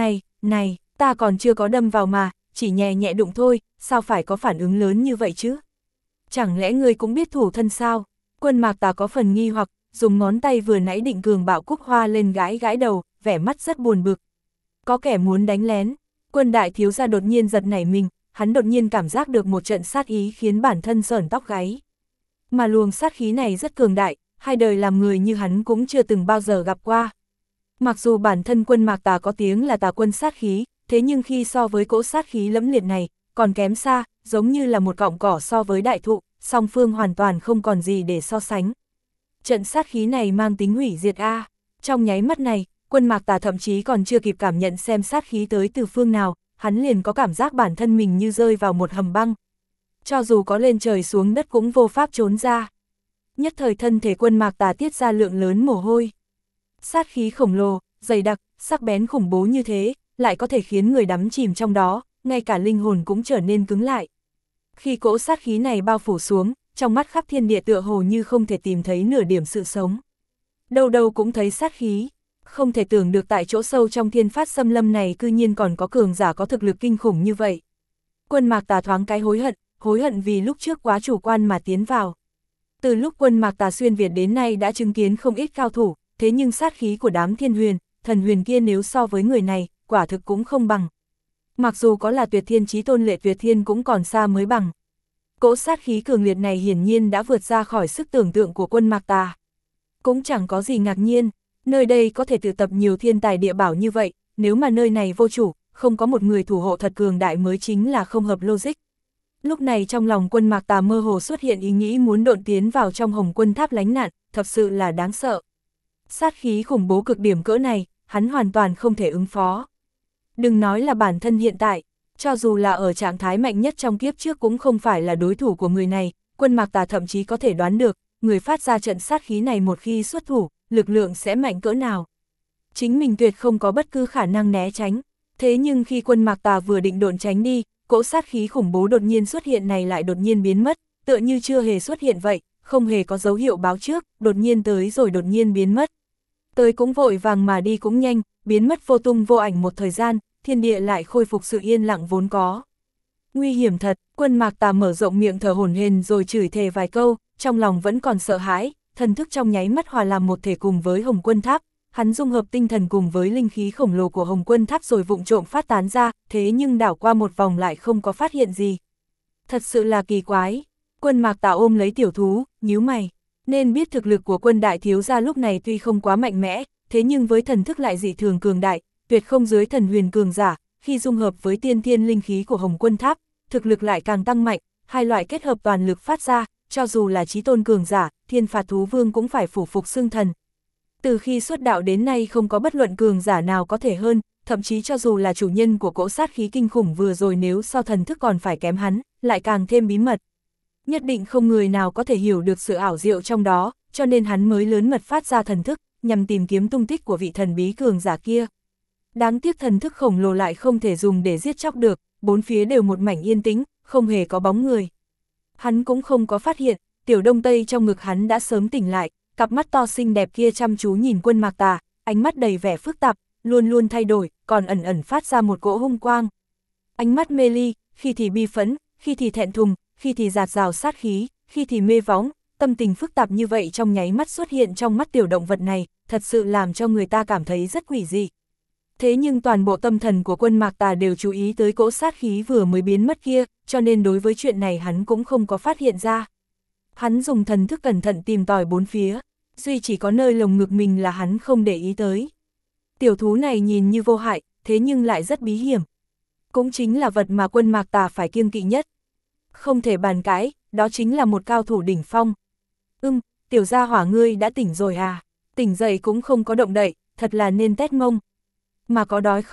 Này, ta còn chưa có đâm vào mà, chỉ nhẹ nhẹ đụng thôi, sao phải có phản ứng lớn như vậy chứ? Chẳng lẽ ngươi cũng biết thủ thân sao? Quân Mạc Tà có phần nghi hoặc, dùng ngón tay vừa nãy định cường bạo cúc hoa lên gãi gãi đầu, vẻ mắt rất buồn bực. Có kẻ muốn đánh lén. Quân đại thiếu gia đột nhiên giật nảy mình, hắn đột nhiên cảm giác được một trận sát ý khiến bản thân sởn tóc gáy. Mà luồng sát khí này rất cường đại, hai đời làm người như hắn cũng chưa từng bao giờ gặp qua. Mặc dù bản thân Quân Mạc Tà có tiếng là tà quân sát khí, thế nhưng khi so với cỗ sát khí lẫm liệt này, còn kém xa, giống như là một cọng cỏ so với đại thụ, song phương hoàn toàn không còn gì để so sánh. Trận sát khí này mang tính hủy diệt a. Trong nháy mắt này, Quân Mạc Tà thậm chí còn chưa kịp cảm nhận xem sát khí tới từ phương nào, hắn liền có cảm giác bản thân mình như rơi vào một hầm băng. Cho dù có lên trời xuống đất cũng vô pháp trốn ra. Nhất thời thân thể Quân Mạc Tà tiết ra lượng lớn mồ hôi. Sát khí khổng lồ, dày đặc, sắc bén khủng bố như thế, lại có thể khiến người đắm chìm trong đó, ngay cả linh hồn cũng trở nên cứng lại. Khi cỗ sát khí này bao phủ xuống, trong mắt khắp thiên địa tựa hồ như không thể tìm thấy nửa điểm sự sống. Đâu đâu cũng thấy sát khí, không thể tưởng được tại chỗ sâu trong thiên phát xâm lâm này cư nhiên còn có cường giả có thực lực kinh khủng như vậy. Quân Mạc Tà thoáng cái hối hận vì lúc trước quá chủ quan mà tiến vào. Từ lúc Quân Mạc Tà xuyên Việt đến nay đã chứng kiến không ít cao thủ, thế nhưng sát khí của đám thiên huyền, thần huyền kia nếu so với người này, quả thực cũng không bằng. Mặc dù có là tuyệt thiên chí tôn Lệ Tuyệt Thiên cũng còn xa mới bằng. Cỗ sát khí cường liệt này hiển nhiên đã vượt ra khỏi sức tưởng tượng của Quân Mạc Tà. Cũng chẳng có gì ngạc nhiên, nơi đây có thể tụ tập nhiều thiên tài địa bảo như vậy, nếu mà nơi này vô chủ, không có một người thủ hộ thật cường đại mới chính là không hợp logic. Lúc này trong lòng Quân Mạc Tà mơ hồ xuất hiện ý nghĩ muốn độn tiến vào trong Hồng Quân Tháp lánh nạn, thật sự là đáng sợ. Sát khí khủng bố cực điểm cỡ này, hắn hoàn toàn không thể ứng phó. Đừng nói là bản thân hiện tại, cho dù là ở trạng thái mạnh nhất trong kiếp trước cũng không phải là đối thủ của người này, Quân Mạc Tà thậm chí có thể đoán được, người phát ra trận sát khí này một khi xuất thủ, lực lượng sẽ mạnh cỡ nào. Chính mình tuyệt không có bất cứ khả năng né tránh, thế nhưng khi Quân Mạc Tà vừa định độn tránh đi, cỗ sát khí khủng bố đột nhiên xuất hiện này lại đột nhiên biến mất, tựa như chưa hề xuất hiện vậy, không hề có dấu hiệu báo trước, đột nhiên tới rồi đột nhiên biến mất. Tới cũng vội vàng mà đi cũng nhanh, biến mất vô tung vô ảnh một thời gian, thiên địa lại khôi phục sự yên lặng vốn có. Nguy hiểm thật, Quân Mạc Tà mở rộng miệng thở hổn hển rồi chửi thề vài câu, trong lòng vẫn còn sợ hãi, thần thức trong nháy mắt hòa làm một thể cùng với Hồng Quân Tháp, hắn dung hợp tinh thần cùng với linh khí khổng lồ của Hồng Quân Tháp rồi vụng trộm phát tán ra, thế nhưng đảo qua một vòng lại không có phát hiện gì. Thật sự là kỳ quái. Quân Mạc Tà ôm lấy tiểu thú, nhíu mày. Nên biết thực lực của Quân đại thiếu gia lúc này tuy không quá mạnh mẽ, thế nhưng với thần thức lại dị thường cường đại, tuyệt không dưới thần huyền cường giả, khi dung hợp với tiên thiên linh khí của Hồng Quân Tháp, thực lực lại càng tăng mạnh, hai loại kết hợp toàn lực phát ra, cho dù là chí tôn cường giả, Thiên Phạt Thú Vương cũng phải phủ phục xưng thần. Từ khi xuất đạo đến nay không có bất luận cường giả nào có thể hơn, thậm chí cho dù là chủ nhân của cỗ sát khí kinh khủng vừa rồi nếu so thần thức còn phải kém hắn, lại càng thêm bí mật. Nhất định không người nào có thể hiểu được sự ảo diệu trong đó, cho nên hắn mới lớn mật phát ra thần thức, nhằm tìm kiếm tung tích của vị thần bí cường giả kia. Đáng tiếc thần thức khổng lồ lại không thể dùng để giết chóc được, bốn phía đều một mảnh yên tĩnh, không hề có bóng người. Hắn cũng không có phát hiện, tiểu đông tây trong ngực hắn đã sớm tỉnh lại, cặp mắt to xinh đẹp kia chăm chú nhìn Quân Mạc Tà, ánh mắt đầy vẻ phức tạp, luôn luôn thay đổi, còn ẩn ẩn phát ra một cỗ hung quang. Ánh mắt mê ly, khi thì bi phẫn, khi thì thẹn thùng, khi thì dạt dào sát khí, khi thì mê võng, tâm tình phức tạp như vậy trong nháy mắt xuất hiện trong mắt tiểu động vật này, thật sự làm cho người ta cảm thấy rất quỷ dị. Thế nhưng toàn bộ tâm thần của Quân Mạc Tà đều chú ý tới cỗ sát khí vừa mới biến mất kia, cho nên đối với chuyện này hắn cũng không có phát hiện ra. Hắn dùng thần thức cẩn thận tìm tòi bốn phía, duy chỉ có nơi lồng ngực mình là hắn không để ý tới. Tiểu thú này nhìn như vô hại, thế nhưng lại rất bí hiểm. Cũng chính là vật mà Quân Mạc Tà phải kiêng kỵ nhất. Không thể bàn cãi, đó chính là một cao thủ đỉnh phong. Tiểu gia hỏa ngươi đã tỉnh rồi à? Tỉnh dậy cũng không có động đậy, thật là nên tét mông. Mà có đói không?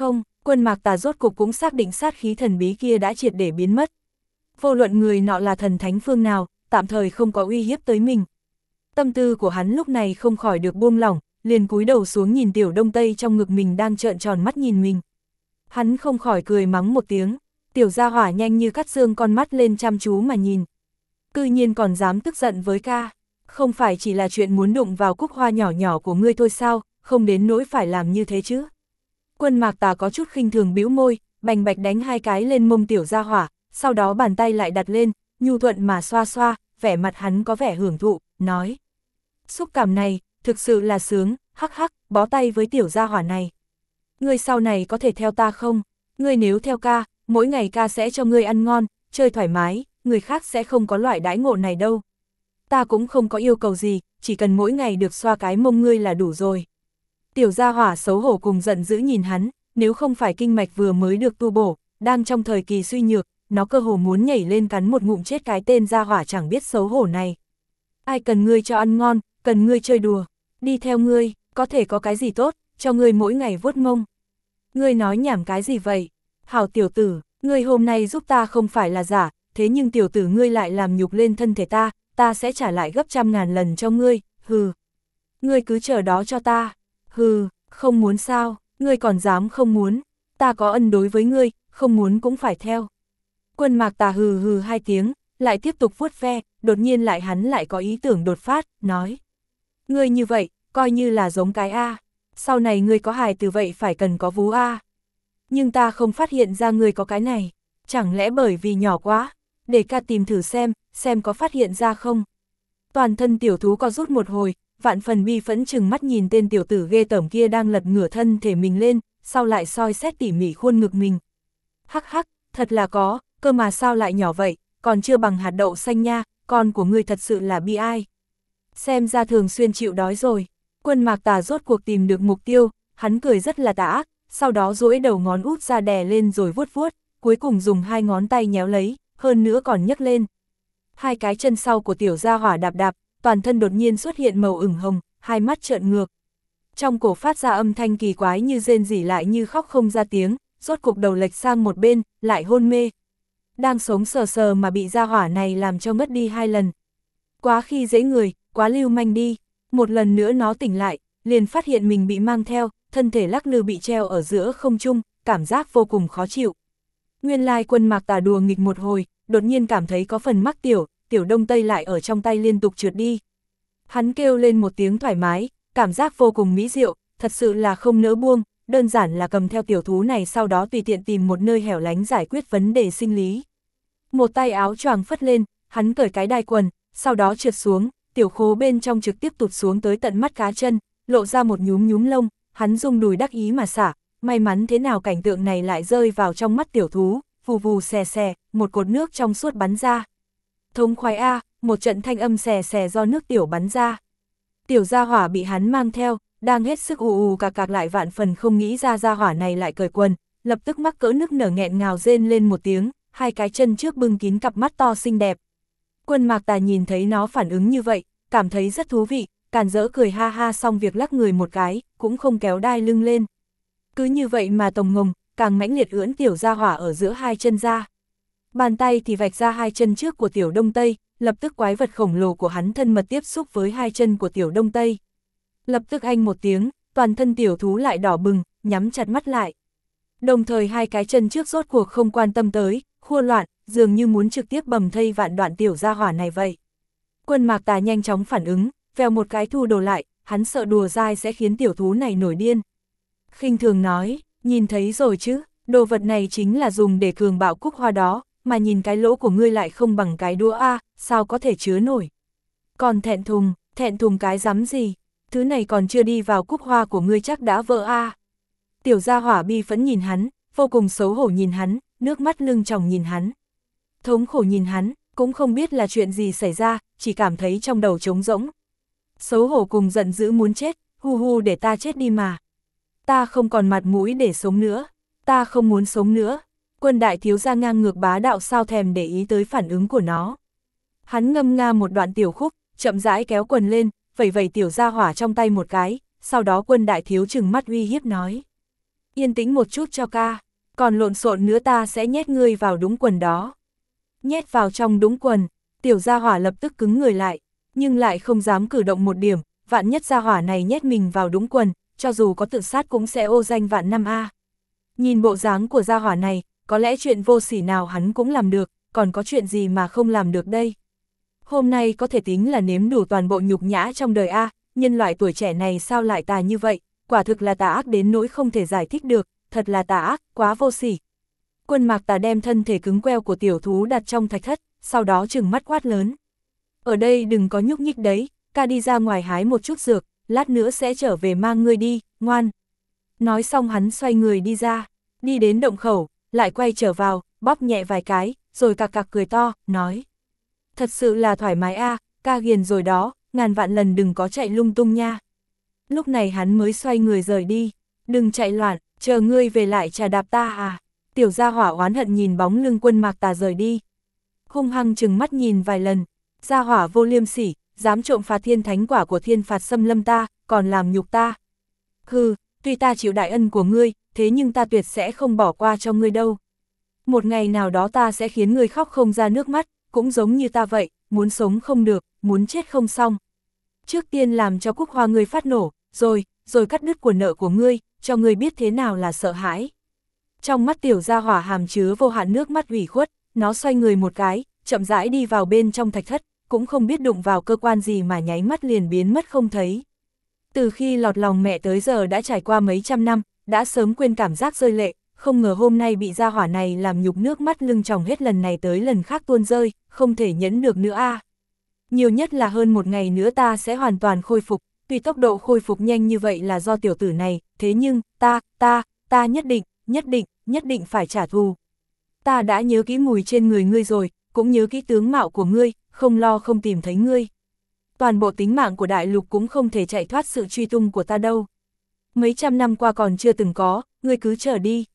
Quân Mạc Tà rốt cục cũng xác định sát khí thần bí kia đã triệt để biến mất. Vô luận người nọ là thần thánh phương nào, tạm thời không có uy hiếp tới mình. Tâm tư của hắn lúc này không khỏi được buông lỏng, liền cúi đầu xuống nhìn Tiểu Đông Tây trong ngực mình đang trợn tròn mắt nhìn mình. Hắn không khỏi cười mắng một tiếng, tiểu gia hỏa nhanh như cắt xương con mắt lên chăm chú mà nhìn. Cư nhiên còn dám tức giận với ca, không phải chỉ là chuyện muốn đụng vào cúc hoa nhỏ nhỏ của ngươi thôi sao, không đến nỗi phải làm như thế chứ. Quân Mạc Tà có chút khinh thường bĩu môi, bành bạch đánh hai cái lên mông tiểu gia hỏa, sau đó bàn tay lại đặt lên, nhu thuận mà xoa xoa, vẻ mặt hắn có vẻ hưởng thụ, nói. Xúc cảm này, thực sự là sướng, hắc hắc, bó tay với tiểu gia hỏa này. Ngươi sau này có thể theo ta không? Ngươi nếu theo ca, mỗi ngày ca sẽ cho ngươi ăn ngon, chơi thoải mái, người khác sẽ không có loại đãi ngộ này đâu. Ta cũng không có yêu cầu gì, chỉ cần mỗi ngày được xoa cái mông ngươi là đủ rồi. Tiểu gia hỏa xấu hổ cùng giận dữ nhìn hắn, nếu không phải kinh mạch vừa mới được tu bổ, đang trong thời kỳ suy nhược, nó cơ hồ muốn nhảy lên cắn một ngụm chết cái tên gia hỏa chẳng biết xấu hổ này. Ai cần ngươi cho ăn ngon, cần ngươi chơi đùa, đi theo ngươi, có thể có cái gì tốt, cho ngươi mỗi ngày vuốt mông. Ngươi nói nhảm cái gì vậy? Hảo tiểu tử, ngươi hôm nay giúp ta không phải là giả, thế nhưng tiểu tử ngươi lại làm nhục lên thân thể ta, ta sẽ trả lại gấp 100.000 lần cho ngươi, hừ. Ngươi cứ chờ đó cho ta, hừ, không muốn sao, ngươi còn dám không muốn, ta có ân đối với ngươi, không muốn cũng phải theo. Quân Mạc Tà hừ hừ hai tiếng, lại tiếp tục vuốt ve, đột nhiên hắn lại có ý tưởng đột phát, nói. Ngươi như vậy, coi như là giống cái A, sau này ngươi có hài từ vậy phải cần có vú A. Nhưng ta không phát hiện ra ngươi có cái này, chẳng lẽ bởi vì nhỏ quá, để ca tìm thử xem có phát hiện ra không. Toàn thân tiểu thú co rút một hồi, vạn phần bi phẫn chừng mắt nhìn tên tiểu tử ghê tởm kia đang lật ngửa thân thể mình lên, sau lại soi xét tỉ mỉ khuôn ngực mình. Hắc hắc, thật là có, cơ mà sao lại nhỏ vậy, còn chưa bằng hạt đậu xanh nha, con của ngươi thật sự là bi ai. Xem ra thường xuyên chịu đói rồi. Quân Mạc Tà rốt cuộc tìm được mục tiêu, hắn cười rất là tà ác, sau đó duỗi đầu ngón út ra đè lên rồi vuốt vuốt, cuối cùng dùng hai ngón tay nhéo lấy, hơn nữa còn nhấc lên. Hai cái chân sau của tiểu gia hỏa đạp đạp, toàn thân đột nhiên xuất hiện màu ửng hồng, hai mắt trợn ngược. Trong cổ phát ra âm thanh kỳ quái như rên rỉ lại như khóc không ra tiếng, rốt cục đầu lệch sang một bên, lại hôn mê. Đang sống sờ sờ mà bị gia hỏa này làm cho ngất đi 2 lần. Quá khi dễ người, quá lưu manh đi. Một lần nữa nó tỉnh lại, liền phát hiện mình bị mang theo, thân thể lắc lư bị treo ở giữa không trung, cảm giác vô cùng khó chịu. Nguyên lai Quân Mạc Tà đùa nghịch một hồi, đột nhiên cảm thấy có phần mắc tiểu Đông Tây lại ở trong tay liên tục trượt đi. Hắn kêu lên một tiếng thoải mái, cảm giác vô cùng mỹ diệu, thật sự là không nỡ buông, đơn giản là cầm theo tiểu thú này sau đó tùy tiện tìm một nơi hẻo lánh giải quyết vấn đề sinh lý. Một tay áo choàng phất lên, hắn cởi cái đai quần, sau đó trượt xuống, tiểu khố bên trong trực tiếp tụt xuống tới tận mắt cá chân, lộ ra một nhúm lông, hắn rung đùi đắc ý mà xả, may mắn thế nào cảnh tượng này lại rơi vào trong mắt tiểu thú, vù vù xè xè, một cột nước trong suốt bắn ra. Thống khoái A, một trận thanh âm xè xè do nước tiểu bắn ra. Tiểu gia hỏa bị hắn mang theo, đang hết sức ù cạc lại vạn phần không nghĩ ra gia hỏa này lại cởi quần, lập tức mắc cỡ nức nở nghẹn ngào rên lên một tiếng, hai cái chân trước bưng kín cặp mắt to xinh đẹp. Quân Mạc Tà nhìn thấy nó phản ứng như vậy, cảm thấy rất thú vị, càn rỡ cười ha ha xong việc lắc người một cái, cũng không kéo đai lưng lên. Cứ như vậy mà tồng ngồng, càng mãnh liệt ưỡn tiểu gia hỏa ở giữa hai chân ra. Bàn tay thì vạch ra hai chân trước của tiểu Đông Tây, lập tức quái vật khổng lồ của hắn thân mật tiếp xúc với hai chân của tiểu Đông Tây. Lập tức anh một tiếng, toàn thân tiểu thú lại đỏ bừng, nhắm chặt mắt lại. Đồng thời hai cái chân trước rốt cuộc không quan tâm tới, khua loạn, dường như muốn trực tiếp bầm thây vạn đoạn tiểu gia hỏa này vậy. Quân Mạc Tà nhanh chóng phản ứng, vèo một cái thu đồ lại, hắn sợ đùa dai sẽ khiến tiểu thú này nổi điên. Khinh thường nói, nhìn thấy rồi chứ, đồ vật này chính là dùng để cường bạo cúc hoa đó, mà nhìn cái lỗ của ngươi lại không bằng cái đũa A, sao có thể chứa nổi. Còn thẹn thùng cái rắm gì, thứ này còn chưa đi vào cúc hoa của ngươi chắc đã vỡ A. Tiểu gia hỏa bi phẫn nhìn hắn, vô cùng xấu hổ nhìn hắn, nước mắt lưng tròng nhìn hắn. Thống khổ nhìn hắn, cũng không biết là chuyện gì xảy ra, chỉ cảm thấy trong đầu trống rỗng. Xấu hổ cùng giận dữ muốn chết, hu để ta chết đi mà. Ta không còn mặt mũi để sống nữa, ta không muốn sống nữa. Quân đại thiếu gia ngang ngược bá đạo sao thèm để ý tới phản ứng của nó. Hắn ngâm nga một đoạn tiểu khúc, chậm rãi kéo quần lên, vẩy tiểu gia hỏa trong tay một cái, sau đó Quân đại thiếu trừng mắt uy hiếp nói. Yên tĩnh một chút cho ca, còn lộn xộn nữa ta sẽ nhét ngươi vào đúng quần đó. Nhét vào trong đúng quần, tiểu gia hỏa lập tức cứng người lại, nhưng lại không dám cử động một điểm, vạn nhất gia hỏa này nhét mình vào đúng quần, cho dù có tự sát cũng sẽ ô danh vạn năm a. Nhìn bộ dáng của gia hỏa này, có lẽ chuyện vô sỉ nào hắn cũng làm được, còn có chuyện gì mà không làm được đây. Hôm nay có thể tính là nếm đủ toàn bộ nhục nhã trong đời a, nhân loại tuổi trẻ này sao lại tà như vậy, quả thực là tà ác đến nỗi không thể giải thích được, thật là tà ác, quá vô sỉ. Quân Mạc Tà đem thân thể cứng queo của tiểu thú đặt trong thạch thất, sau đó trừng mắt quát lớn. Ở đây đừng có nhúc nhích đấy, ca đi ra ngoài hái một chút dược, lát nữa sẽ trở về mang ngươi đi, ngoan. Nói xong hắn xoay người đi ra, đi đến động khẩu, lại quay trở vào, bóp nhẹ vài cái, rồi cặc cặc cười to, nói. Thật sự là thoải mái a, ca ghiền rồi đó, ngàn vạn lần đừng có chạy lung tung nha. Lúc này hắn mới xoay người rời đi, đừng chạy loạn, chờ ngươi về lại trà đạp ta à. Tiểu gia hỏa oán hận nhìn bóng lưng Quân Mạc Tà rời đi. Hung hăng chừng mắt nhìn vài lần, gia hỏa vô liêm sỉ, dám trộm phạt thiên thánh quả của thiên phạt xâm lâm ta, còn làm nhục ta. Hừ, tuy ta chịu đại ân của ngươi, thế nhưng ta tuyệt sẽ không bỏ qua cho ngươi đâu. Một ngày nào đó ta sẽ khiến ngươi khóc không ra nước mắt, cũng giống như ta vậy, muốn sống không được, muốn chết không xong. Trước tiên làm cho cúc hoa ngươi phát nổ, rồi cắt đứt của nợ của ngươi, cho ngươi biết thế nào là sợ hãi. Trong mắt tiểu gia hỏa hàm chứa vô hạn nước mắt ủy khuất, nó xoay người một cái, chậm rãi đi vào bên trong thạch thất, cũng không biết đụng vào cơ quan gì mà nháy mắt liền biến mất không thấy. Từ khi lọt lòng mẹ tới giờ đã trải qua mấy trăm năm, đã sớm quên cảm giác rơi lệ, không ngờ hôm nay bị gia hỏa này làm nhục nước mắt lưng tròng hết lần này tới lần khác tuôn rơi, không thể nhẫn được nữa a. Nhiều nhất là hơn một ngày nữa ta sẽ hoàn toàn khôi phục, tuy tốc độ khôi phục nhanh như vậy là do tiểu tử này, thế nhưng, ta nhất định phải trả thù. Ta đã nhớ kỹ mùi trên người ngươi rồi, cũng nhớ kỹ tướng mạo của ngươi, không lo không tìm thấy ngươi. Toàn bộ tính mạng của đại lục cũng không thể chạy thoát sự truy tung của ta đâu. Mấy trăm năm qua còn chưa từng có, ngươi cứ chờ đi.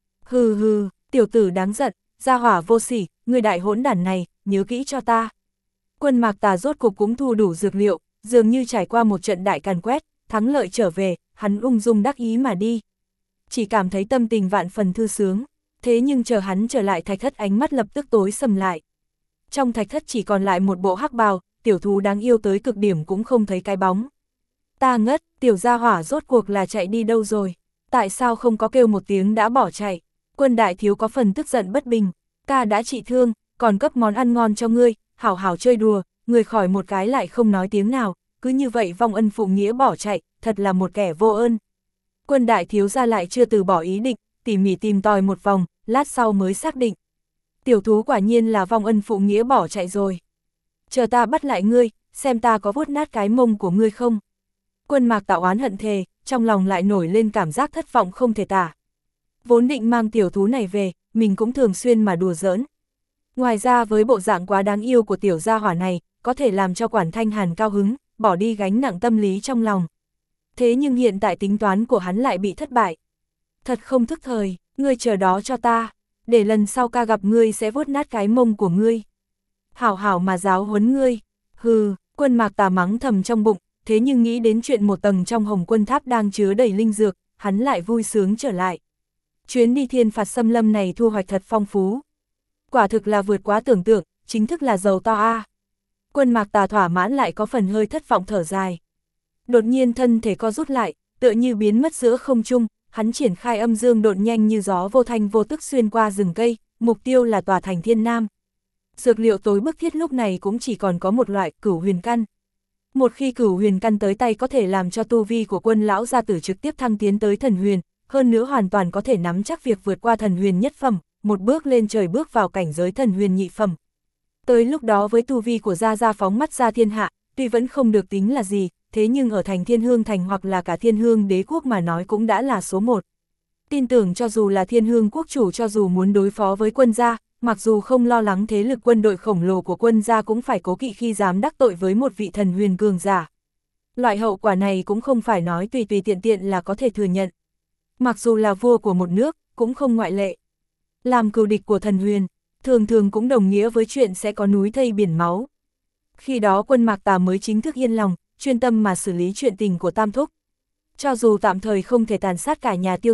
Hừ hừ, tiểu tử đáng giận, gia hỏa vô sỉ, ngươi đại hỗn đản này, nhớ kỹ cho ta. Quân Mạc Tà rốt cục cũng thu đủ dược liệu, dường như trải qua một trận đại càn quét, thắng lợi trở về, hắn ung dung đắc ý mà đi. Chỉ cảm thấy tâm tình vạn phần thư sướng, thế nhưng chờ hắn trở lại thạch thất ánh mắt lập tức tối sầm lại. Trong thạch thất chỉ còn lại một bộ hắc bào, tiểu thú đáng yêu tới cực điểm cũng không thấy cái bóng. Ta ngất, tiểu gia hỏa rốt cuộc là chạy đi đâu rồi, tại sao không có kêu một tiếng đã bỏ chạy. Quân đại thiếu có phần tức giận bất bình, ca đã trị thương, còn cấp món ăn ngon cho ngươi, hảo hảo chơi đùa, người khỏi một cái lại không nói tiếng nào, cứ như vậy vong ân phụ nghĩa bỏ chạy, thật là một kẻ vô ơn. Quân đại thiếu gia lại chưa từ bỏ ý định, tỉ mỉ tìm tòi một vòng, lát sau mới xác định. Tiểu thú quả nhiên là vong ân phụ nghĩa bỏ chạy rồi. Chờ ta bắt lại ngươi, xem ta có vuốt nát cái mông của ngươi không. Quân Mạc Tạo oán hận thề, trong lòng lại nổi lên cảm giác thất vọng không thể tả. Vốn định mang tiểu thú này về, mình cũng thường xuyên mà đùa giỡn. Ngoài ra với bộ dạng quá đáng yêu của tiểu gia hỏa này, có thể làm cho Quản Thanh Hàn cao hứng, bỏ đi gánh nặng tâm lý trong lòng. Thế nhưng hiện tại tính toán của hắn lại bị thất bại. Thật không thức thời, ngươi chờ đó cho ta, để lần sau ca gặp ngươi sẽ vuốt nát cái mông của ngươi. Hảo hảo mà giáo huấn ngươi. Hừ, Quân Mạc Tà mắng thầm trong bụng, thế nhưng nghĩ đến chuyện một tầng trong Hồng Quân Tháp đang chứa đầy linh dược, hắn lại vui sướng trở lại. Chuyến đi thiên phạt xâm lâm này thu hoạch thật phong phú. Quả thực là vượt quá tưởng tượng, chính thức là giàu to a. Quân Mạc Tà thỏa mãn lại có phần hơi thất vọng thở dài. Đột nhiên thân thể co rút lại, tựa như biến mất giữa không trung, hắn triển khai âm dương độn nhanh như gió vô thanh vô tức xuyên qua rừng cây, mục tiêu là tòa thành Thiên Nam. Dược liệu tối bức thiết lúc này cũng chỉ còn có một loại, Cửu Huyền Căn. Một khi Cửu Huyền Căn tới tay có thể làm cho tu vi của Quân lão gia tử trực tiếp thăng tiến tới thần huyền, hơn nữa hoàn toàn có thể nắm chắc việc vượt qua thần huyền nhất phẩm, một bước lên trời bước vào cảnh giới thần huyền nhị phẩm. Tới lúc đó với tu vi của Gia phóng mắt ra thiên hạ, tuy vẫn không được tính là gì, thế nhưng ở thành Thiên Hương thành hoặc là cả Thiên Hương đế quốc mà nói cũng đã là số một. Tin tưởng cho dù là Thiên Hương quốc chủ cho dù muốn đối phó với Quân gia, mặc dù không lo lắng thế lực quân đội khổng lồ của Quân gia cũng phải cố kỵ khi dám đắc tội với một vị thần huyền cường giả. Loại hậu quả này cũng không phải nói tùy tùy tiện tiện là có thể thừa nhận. Mặc dù là vua của một nước, cũng không ngoại lệ. Làm cừu địch của thần huyền, thường thường cũng đồng nghĩa với chuyện sẽ có núi thây biển máu. Khi đó Quân Mạc Tà mới chính thức yên lòng, chuyên tâm mà xử lý chuyện tình của Tam Thúc. Cho dù tạm thời không thể tàn sát cả nhà Tiêu gia,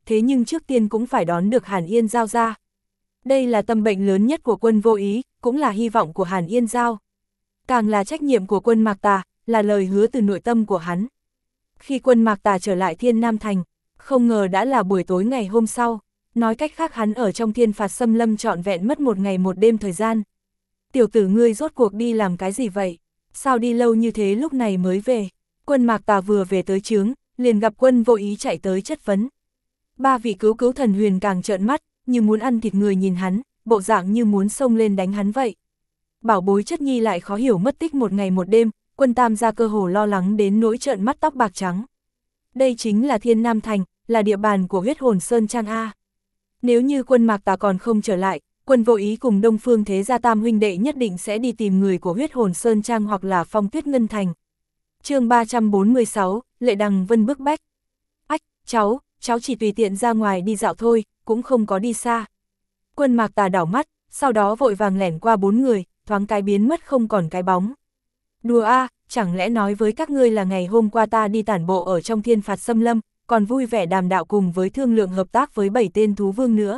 thế nhưng trước tiên cũng phải đón được Hàn Yên Giao ra. Đây là tâm bệnh lớn nhất của Quân Vô Ý, cũng là hy vọng của Hàn Yên Giao. Càng là trách nhiệm của Quân Mạc Tà, là lời hứa từ nội tâm của hắn. Khi Quân Mạc Tà trở lại Thiên Nam Thành, không ngờ đã là buổi tối ngày hôm sau, nói cách khác hắn ở trong Thiên Phạt Xâm Lâm trọn vẹn mất một ngày một đêm thời gian. Tiểu tử ngươi rốt cuộc đi làm cái gì vậy? Sao đi lâu như thế lúc này mới về? Quân Mạc Tà vừa về tới trướng, liền gặp Quân Vô Ý chạy tới chất vấn. Ba vị cứu cứu thần huyền càng trợn mắt, như muốn ăn thịt người nhìn hắn, bộ dạng như muốn xông lên đánh hắn vậy. Bảo bối chất nhi lại khó hiểu mất tích một ngày một đêm, Quân Tam gia cơ hồ lo lắng đến nỗi trợn mắt tóc bạc trắng. Đây chính là Thiên Nam Thành, là địa bàn của Huyết Hồn Sơn Trang A. Nếu như Quân Mạc Tà còn không trở lại, Quân Vô Ý cùng Đông Phương Thế Gia tam huynh đệ nhất định sẽ đi tìm người của Huyết Hồn Sơn Trang hoặc là Phong Tuyết Ngân Thành. Chương 346, Lệ Đằng Vân bức bách. Ách, cháu chỉ tùy tiện ra ngoài đi dạo thôi, cũng không có đi xa. Quân Mạc Tà đảo mắt, sau đó vội vàng lẻn qua 4 người, thoáng cái biến mất không còn cái bóng. Đùa a, chẳng lẽ nói với các ngươi là ngày hôm qua ta đi tản bộ ở trong Thiên Phạt Xâm Lâm, còn vui vẻ đàm đạo cùng với thương lượng hợp tác với 7 tên thú vương nữa.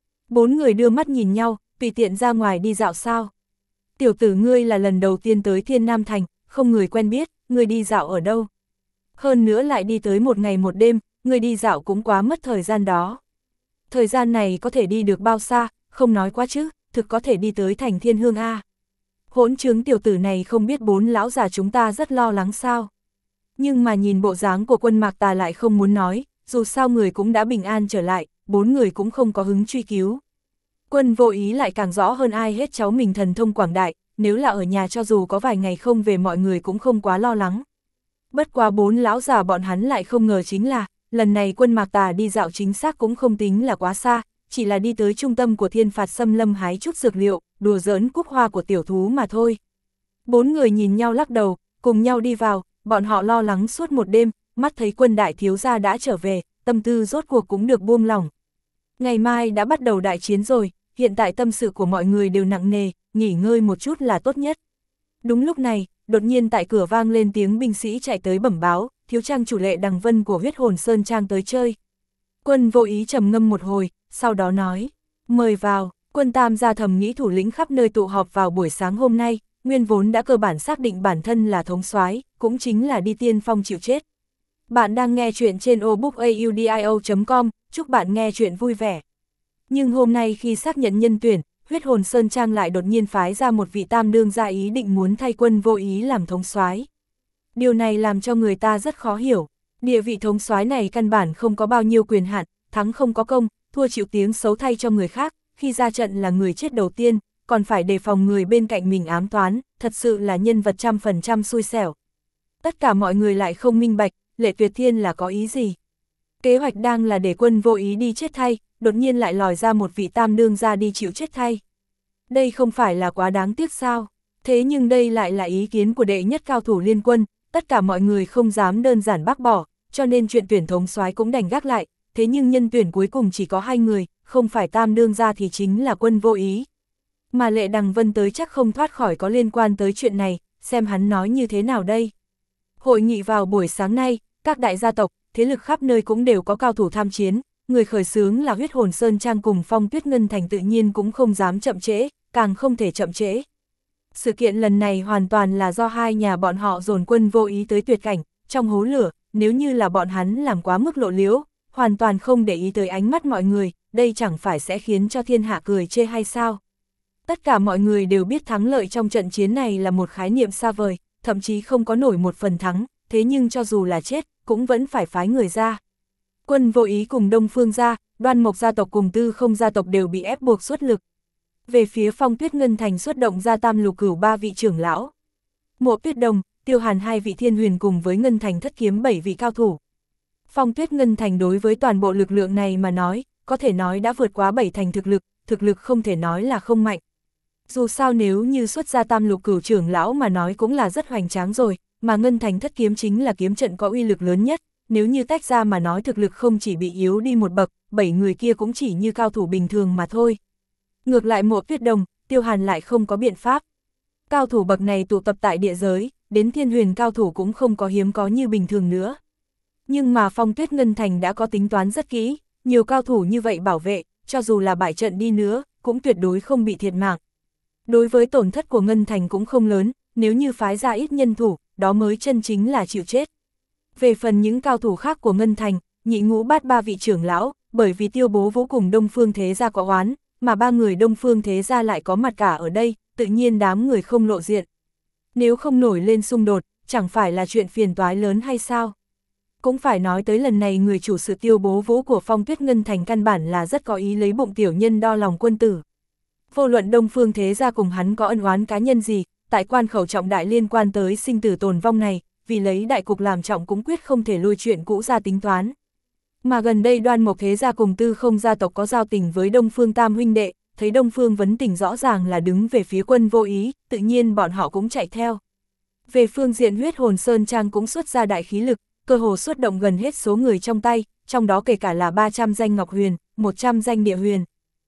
4 người đưa mắt nhìn nhau, tùy tiện ra ngoài đi dạo sao? Tiểu tử ngươi là lần đầu tiên tới Thiên Nam Thành, không người quen biết, ngươi đi dạo ở đâu? Hơn nữa lại đi tới một ngày một đêm, ngươi đi dạo cũng quá mất thời gian đó. Thời gian này có thể đi được bao xa, không nói quá chứ, thực có thể đi tới thành Thiên Hương A. Hỗn trướng tiểu tử này không biết 4 lão già chúng ta rất lo lắng sao. Nhưng mà nhìn bộ dáng của Quân Mạc Tà lại không muốn nói, dù sao người cũng đã bình an trở lại, 4 người cũng không có hứng truy cứu. Quân Vô Ý lại càng rõ hơn ai hết cháu mình thần thông quảng đại, nếu là ở nhà cho dù có vài ngày không về mọi người cũng không quá lo lắng. Bất quá 4 lão già bọn hắn lại không ngờ chính là, lần này Quân Mạc Tà đi dạo chính xác cũng không tính là quá xa, chỉ là đi tới trung tâm của Thiên Phạt Xâm Lâm hái chút dược liệu, đùa giỡn cúc hoa của tiểu thú mà thôi. 4 người nhìn nhau lắc đầu, cùng nhau đi vào, bọn họ lo lắng suốt một đêm, mắt thấy Quân đại thiếu gia đã trở về, tâm tư rốt cuộc cũng được buông lỏng. Ngày mai đã bắt đầu đại chiến rồi, hiện tại tâm sự của mọi người đều nặng nề, nghỉ ngơi một chút là tốt nhất. Đúng lúc này, đột nhiên tại cửa vang lên tiếng binh sĩ chạy tới bẩm báo, thiếu trang chủ Lệ Đằng Vân của Huyết Hồn Sơn Trang tới chơi. Quân Vô Ý trầm ngâm một hồi, sau đó nói, mời vào. Quân Tam gia thầm nghĩ thủ lĩnh khắp nơi tụ họp vào buổi sáng hôm nay, nguyên vốn đã cơ bản xác định bản thân là thống soái, cũng chính là đi tiên phong chịu chết. Bạn đang nghe chuyện trên obookaudio.com, chúc bạn nghe chuyện vui vẻ. Nhưng hôm nay khi xác nhận nhân tuyển, Huyết Hồn Sơn Trang lại đột nhiên phái ra một vị tam đương gia ý định muốn thay Quân Vô Ý làm thống soái. Điều này làm cho người ta rất khó hiểu, địa vị thống soái này căn bản không có bao nhiêu quyền hạn, thắng không có công, thua chịu tiếng xấu thay cho người khác, khi ra trận là người chết đầu tiên, còn phải đề phòng người bên cạnh mình ám toán, thật sự là nhân vật 100% xui xẻo. Tất cả mọi người lại không minh bạch, Lệ Tuyệt Thiên là có ý gì. Kế hoạch đang là để Quân Vô Ý đi chết thay, đột nhiên lại lòi ra một vị tam đương gia đi chịu chết thay. Đây không phải là quá đáng tiếc sao? Thế nhưng đây lại là ý kiến của đệ nhất cao thủ liên quân, tất cả mọi người không dám đơn giản bác bỏ, cho nên chuyện tuyển thống soái cũng đành gác lại, thế nhưng nhân tuyển cuối cùng chỉ có 2 người, không phải tam đương gia thì chính là Quân Vô Ý. Mà Lệ Đằng Vân tới chắc không thoát khỏi có liên quan tới chuyện này, xem hắn nói như thế nào đây. Hội nghị vào buổi sáng nay, các đại gia tộc, thế lực khắp nơi cũng đều có cao thủ tham chiến, người khởi xướng là Huyết Hồn Sơn Trang cùng Phong Tuyết Ngân Thành tự nhiên cũng không dám chậm trễ, càng không thể chậm trễ. Sự kiện lần này hoàn toàn là do hai nhà bọn họ dồn Quân Vô Ý tới tuyệt cảnh, trong hố lửa, nếu như là bọn hắn làm quá mức lộ liễu, hoàn toàn không để ý tới ánh mắt mọi người, đây chẳng phải sẽ khiến cho thiên hạ cười chê hay sao. Tất cả mọi người đều biết thắng lợi trong trận chiến này là một khái niệm xa vời, thậm chí không có nổi một phần thắng, thế nhưng cho dù là chết, cũng vẫn phải phái người ra. Quân Vô Ý cùng Đông Phương gia, Đoan Mộc gia tộc cùng Tư Không gia tộc đều bị ép buộc xuất lực. Về phía Phong Tuyết Ngân Thành xuất động ra Tam Lục Cửu 3 vị trưởng lão. Mộ Tuyết Đồng, Tiêu Hàn 2 vị thiên huyền cùng với Ngân Thành Thất Kiếm 7 vị cao thủ. Phong Tuyết Ngân Thành đối với toàn bộ lực lượng này mà nói, có thể nói đã vượt quá 7 thành thực lực không thể nói là không mạnh. Dù sao nếu như xuất ra Tam Lục Cửu trưởng lão mà nói cũng là rất hoành tráng rồi, mà Ngân Thành Thất Kiếm chính là kiếm trận có uy lực lớn nhất, nếu như tách ra mà nói thực lực không chỉ bị yếu đi một bậc, 7 người kia cũng chỉ như cao thủ bình thường mà thôi. Ngược lại Mộ Tuyết Đồng, Tiêu Hàn lại không có biện pháp. Cao thủ bậc này tụ tập tại địa giới, đến thiên huyền cao thủ cũng không có hiếm có như bình thường nữa. Nhưng mà Phong Tuyết Ngân Thành đã có tính toán rất kỹ, nhiều cao thủ như vậy bảo vệ, cho dù là bại trận đi nữa, cũng tuyệt đối không bị thiệt mạng. Đối với tổn thất của Ngân Thành cũng không lớn, nếu như phái ra ít nhân thủ, đó mới chân chính là chịu chết. Về phần những cao thủ khác của Ngân Thành, nhị ngũ bát ba vị trưởng lão, bởi vì Tiêu Bố vô cùng Đông Phương Thế Gia có oán, mà ba người Đông Phương Thế Gia lại có mặt cả ở đây, tự nhiên đám người không lộ diện. Nếu không nổi lên xung đột, chẳng phải là chuyện phiền toái lớn hay sao? Cũng phải nói tới lần này người chủ sự Tiêu Bố Vũ của Phong Tuyết Ngân Thành căn bản là rất có ý lấy bụng tiểu nhân đo lòng quân tử. Vô luận Đông Phương Thế Gia cùng hắn có ân oán cá nhân gì, tại quan khẩu trọng đại liên quan tới sinh tử tồn vong này, vì lấy đại cục làm trọng cũng quyết không thể lôi chuyện cũ ra tính toán. Mà gần đây Đoan Mộc Thế Gia cùng Tư Không gia tộc có giao tình với Đông Phương Tam huynh đệ, thấy Đông Phương Vấn Tình rõ ràng là đứng về phía Quân Vô Ý, tự nhiên bọn họ cũng chạy theo. Về phương diện Huyết Hồn Sơn Trang cũng xuất ra đại khí lực, cơ hồ xuất động gần hết số người trong tay, trong đó kể cả là 300 danh Ngọc Huyền, 100 danh Địa Huyền,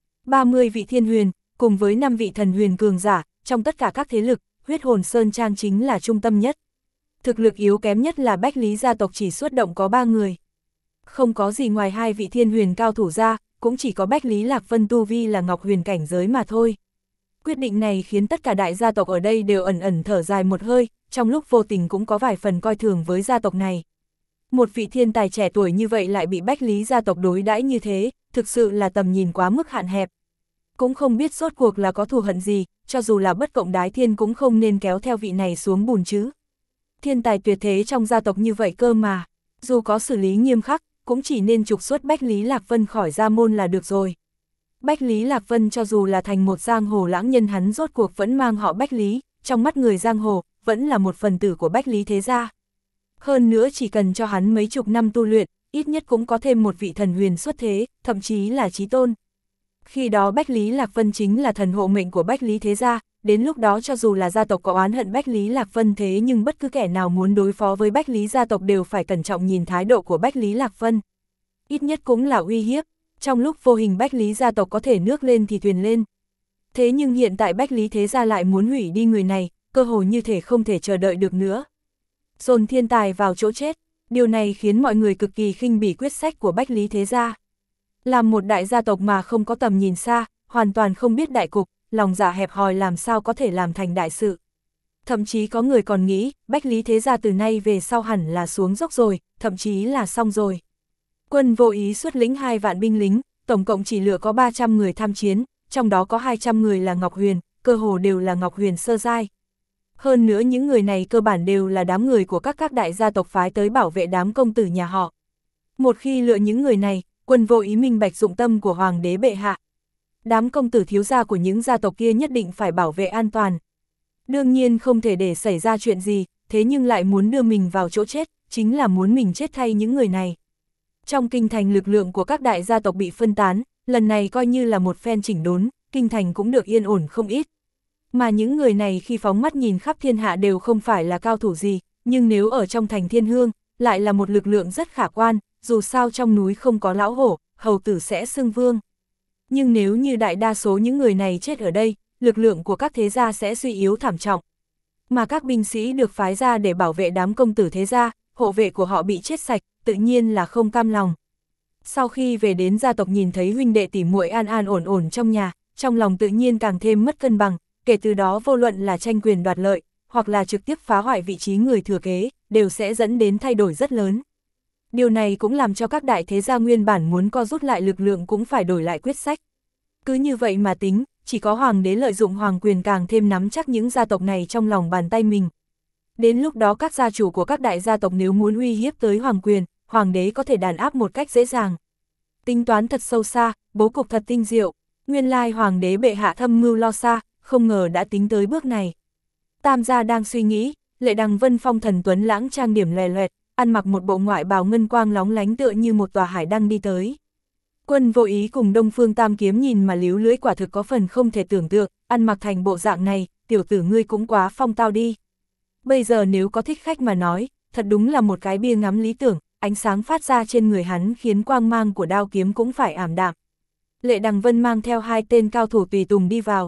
30 vị Thiên Huyền, cùng với 5 vị Thần Huyền cường giả, trong tất cả các thế lực, Huyết Hồn Sơn Trang chính là trung tâm nhất. Thực lực yếu kém nhất là Bách Lý gia tộc chỉ xuất động có 3 người. Không có gì ngoài 2 vị Thiên Huyền cao thủ ra, cũng chỉ có Bách Lý Lạc Vân tu vi là Ngọc Huyền cảnh giới mà thôi. Quyết định này khiến tất cả đại gia tộc ở đây đều ẩn ẩn thở dài một hơi, trong lúc vô tình cũng có vài phần coi thường với gia tộc này. Một vị thiên tài trẻ tuổi như vậy lại bị Bách Lý gia tộc đối đãi như thế, thực sự là tầm nhìn quá mức hạn hẹp. Cũng không biết rốt cuộc là có thù hận gì, cho dù là bất cộng đái thiên cũng không nên kéo theo vị này xuống bùn chứ. Thiên tài tuyệt thế trong gia tộc như vậy cơ mà, dù có xử lý nghiêm khắc, cũng chỉ nên trục xuất Bách Lý Lạc Vân khỏi gia môn là được rồi. Bách Lý Lạc Vân cho dù là thành một giang hồ lãng nhân hắn rốt cuộc vẫn mang họ Bách Lý, trong mắt người giang hồ, vẫn là một phần tử của Bách Lý thế gia. Hơn nữa chỉ cần cho hắn mấy chục năm tu luyện, ít nhất cũng có thêm một vị thần huyền xuất thế, thậm chí là chí tôn. Khi đó Bách Lý Lạc Vân chính là thần hộ mệnh của Bách Lý thế gia, đến lúc đó cho dù là gia tộc có oán hận Bách Lý Lạc Vân thế nhưng bất cứ kẻ nào muốn đối phó với Bách Lý gia tộc đều phải cẩn trọng nhìn thái độ của Bách Lý Lạc Vân. Ít nhất cũng là uy hiếp, trong lúc vô hình Bách Lý gia tộc có thể nước lên thì thuyền lên. Thế nhưng hiện tại Bách Lý thế gia lại muốn hủy đi người này, cơ hội như thể không thể chờ đợi được nữa. Dồn thiên tài vào chỗ chết, điều này khiến mọi người cực kỳ khinh bỉ quyết sách của Bách Lý thế gia. Làm một đại gia tộc mà không có tầm nhìn xa, hoàn toàn không biết đại cục, lòng dạ hẹp hòi làm sao có thể làm thành đại sự. Thậm chí có người còn nghĩ, Bách Lý thế gia từ nay về sau hẳn là xuống dốc rồi, thậm chí là xong rồi. Quân Vô Ý xuất lĩnh 2 vạn binh lính, tổng cộng chỉ lựa có 300 người tham chiến, trong đó có 200 người là Ngọc Huyền, cơ hồ đều là Ngọc Huyền sơ giai. Hơn nữa những người này cơ bản đều là đám người của các đại gia tộc phái tới bảo vệ đám công tử nhà họ. Một khi lựa những người này, Quân Vô Ý minh bạch dụng tâm của Hoàng đế bệ hạ. Đám công tử thiếu gia của những gia tộc kia nhất định phải bảo vệ an toàn. Đương nhiên không thể để xảy ra chuyện gì, thế nhưng lại muốn đưa mình vào chỗ chết, chính là muốn mình chết thay những người này. Trong kinh thành lực lượng của các đại gia tộc bị phân tán, lần này coi như là một phen chỉnh đốn, kinh thành cũng được yên ổn không ít. Mà những người này khi phóng mắt nhìn khắp thiên hạ đều không phải là cao thủ gì, nhưng nếu ở trong thành Thiên Hương, lại là một lực lượng rất khả quan, dù sao trong núi không có lão hổ, hầu tử sẽ xưng vương. Nhưng nếu như đại đa số những người này chết ở đây, lực lượng của các thế gia sẽ suy yếu thảm trọng. Mà các binh sĩ được phái ra để bảo vệ đám công tử thế gia, hộ vệ của họ bị chết sạch, tự nhiên là không cam lòng. Sau khi về đến gia tộc nhìn thấy huynh đệ tỷ muội an an ổn ổn trong nhà, trong lòng tự nhiên càng thêm mất cân bằng, kể từ đó vô luận là tranh quyền đoạt lợi, hoặc là trực tiếp phá hoại vị trí người thừa kế, đều sẽ dẫn đến thay đổi rất lớn. Điều này cũng làm cho các đại thế gia nguyên bản muốn co rút lại lực lượng cũng phải đổi lại quyết sách. Cứ như vậy mà tính, chỉ có hoàng đế lợi dụng hoàng quyền càng thêm nắm chắc những gia tộc này trong lòng bàn tay mình. Đến lúc đó các gia chủ của các đại gia tộc nếu muốn uy hiếp tới hoàng quyền, hoàng đế có thể đàn áp một cách dễ dàng. Tính toán thật sâu xa, bố cục thật tinh diệu, nguyên lai hoàng đế bệ hạ thâm mưu lo xa, không ngờ đã tính tới bước này. Tam gia đang suy nghĩ, Lệ Đằng Vân phong thần tuấn lãng trang điểm lòe loẹt, ăn mặc một bộ ngoại bào ngân quang lóng lánh tựa như một tòa hải đăng đi tới. Quân Vô Ý cùng Đông Phương Tam Kiếm nhìn mà líu lưỡi quả thực có phần không thể tưởng tượng, ăn mặc thành bộ dạng này, tiểu tử ngươi cũng quá phong tao đi. Bây giờ nếu có thích khách mà nói, thật đúng là một cái bia ngắm lý tưởng, ánh sáng phát ra trên người hắn khiến quang mang của đao kiếm cũng phải ảm đạm. Lệ Đằng Vân mang theo 2 tên cao thủ tùy tùng đi vào.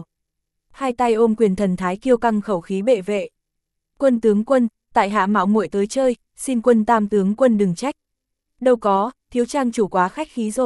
2 tay ôm quyền thần thái kiêu căng khẩu khí bệ vệ. Quân tướng quân, tại hạ mạo muội tới chơi, xin quân Tam tướng quân đừng trách. Đâu có, thiếu trang chủ quá khách khí rồi.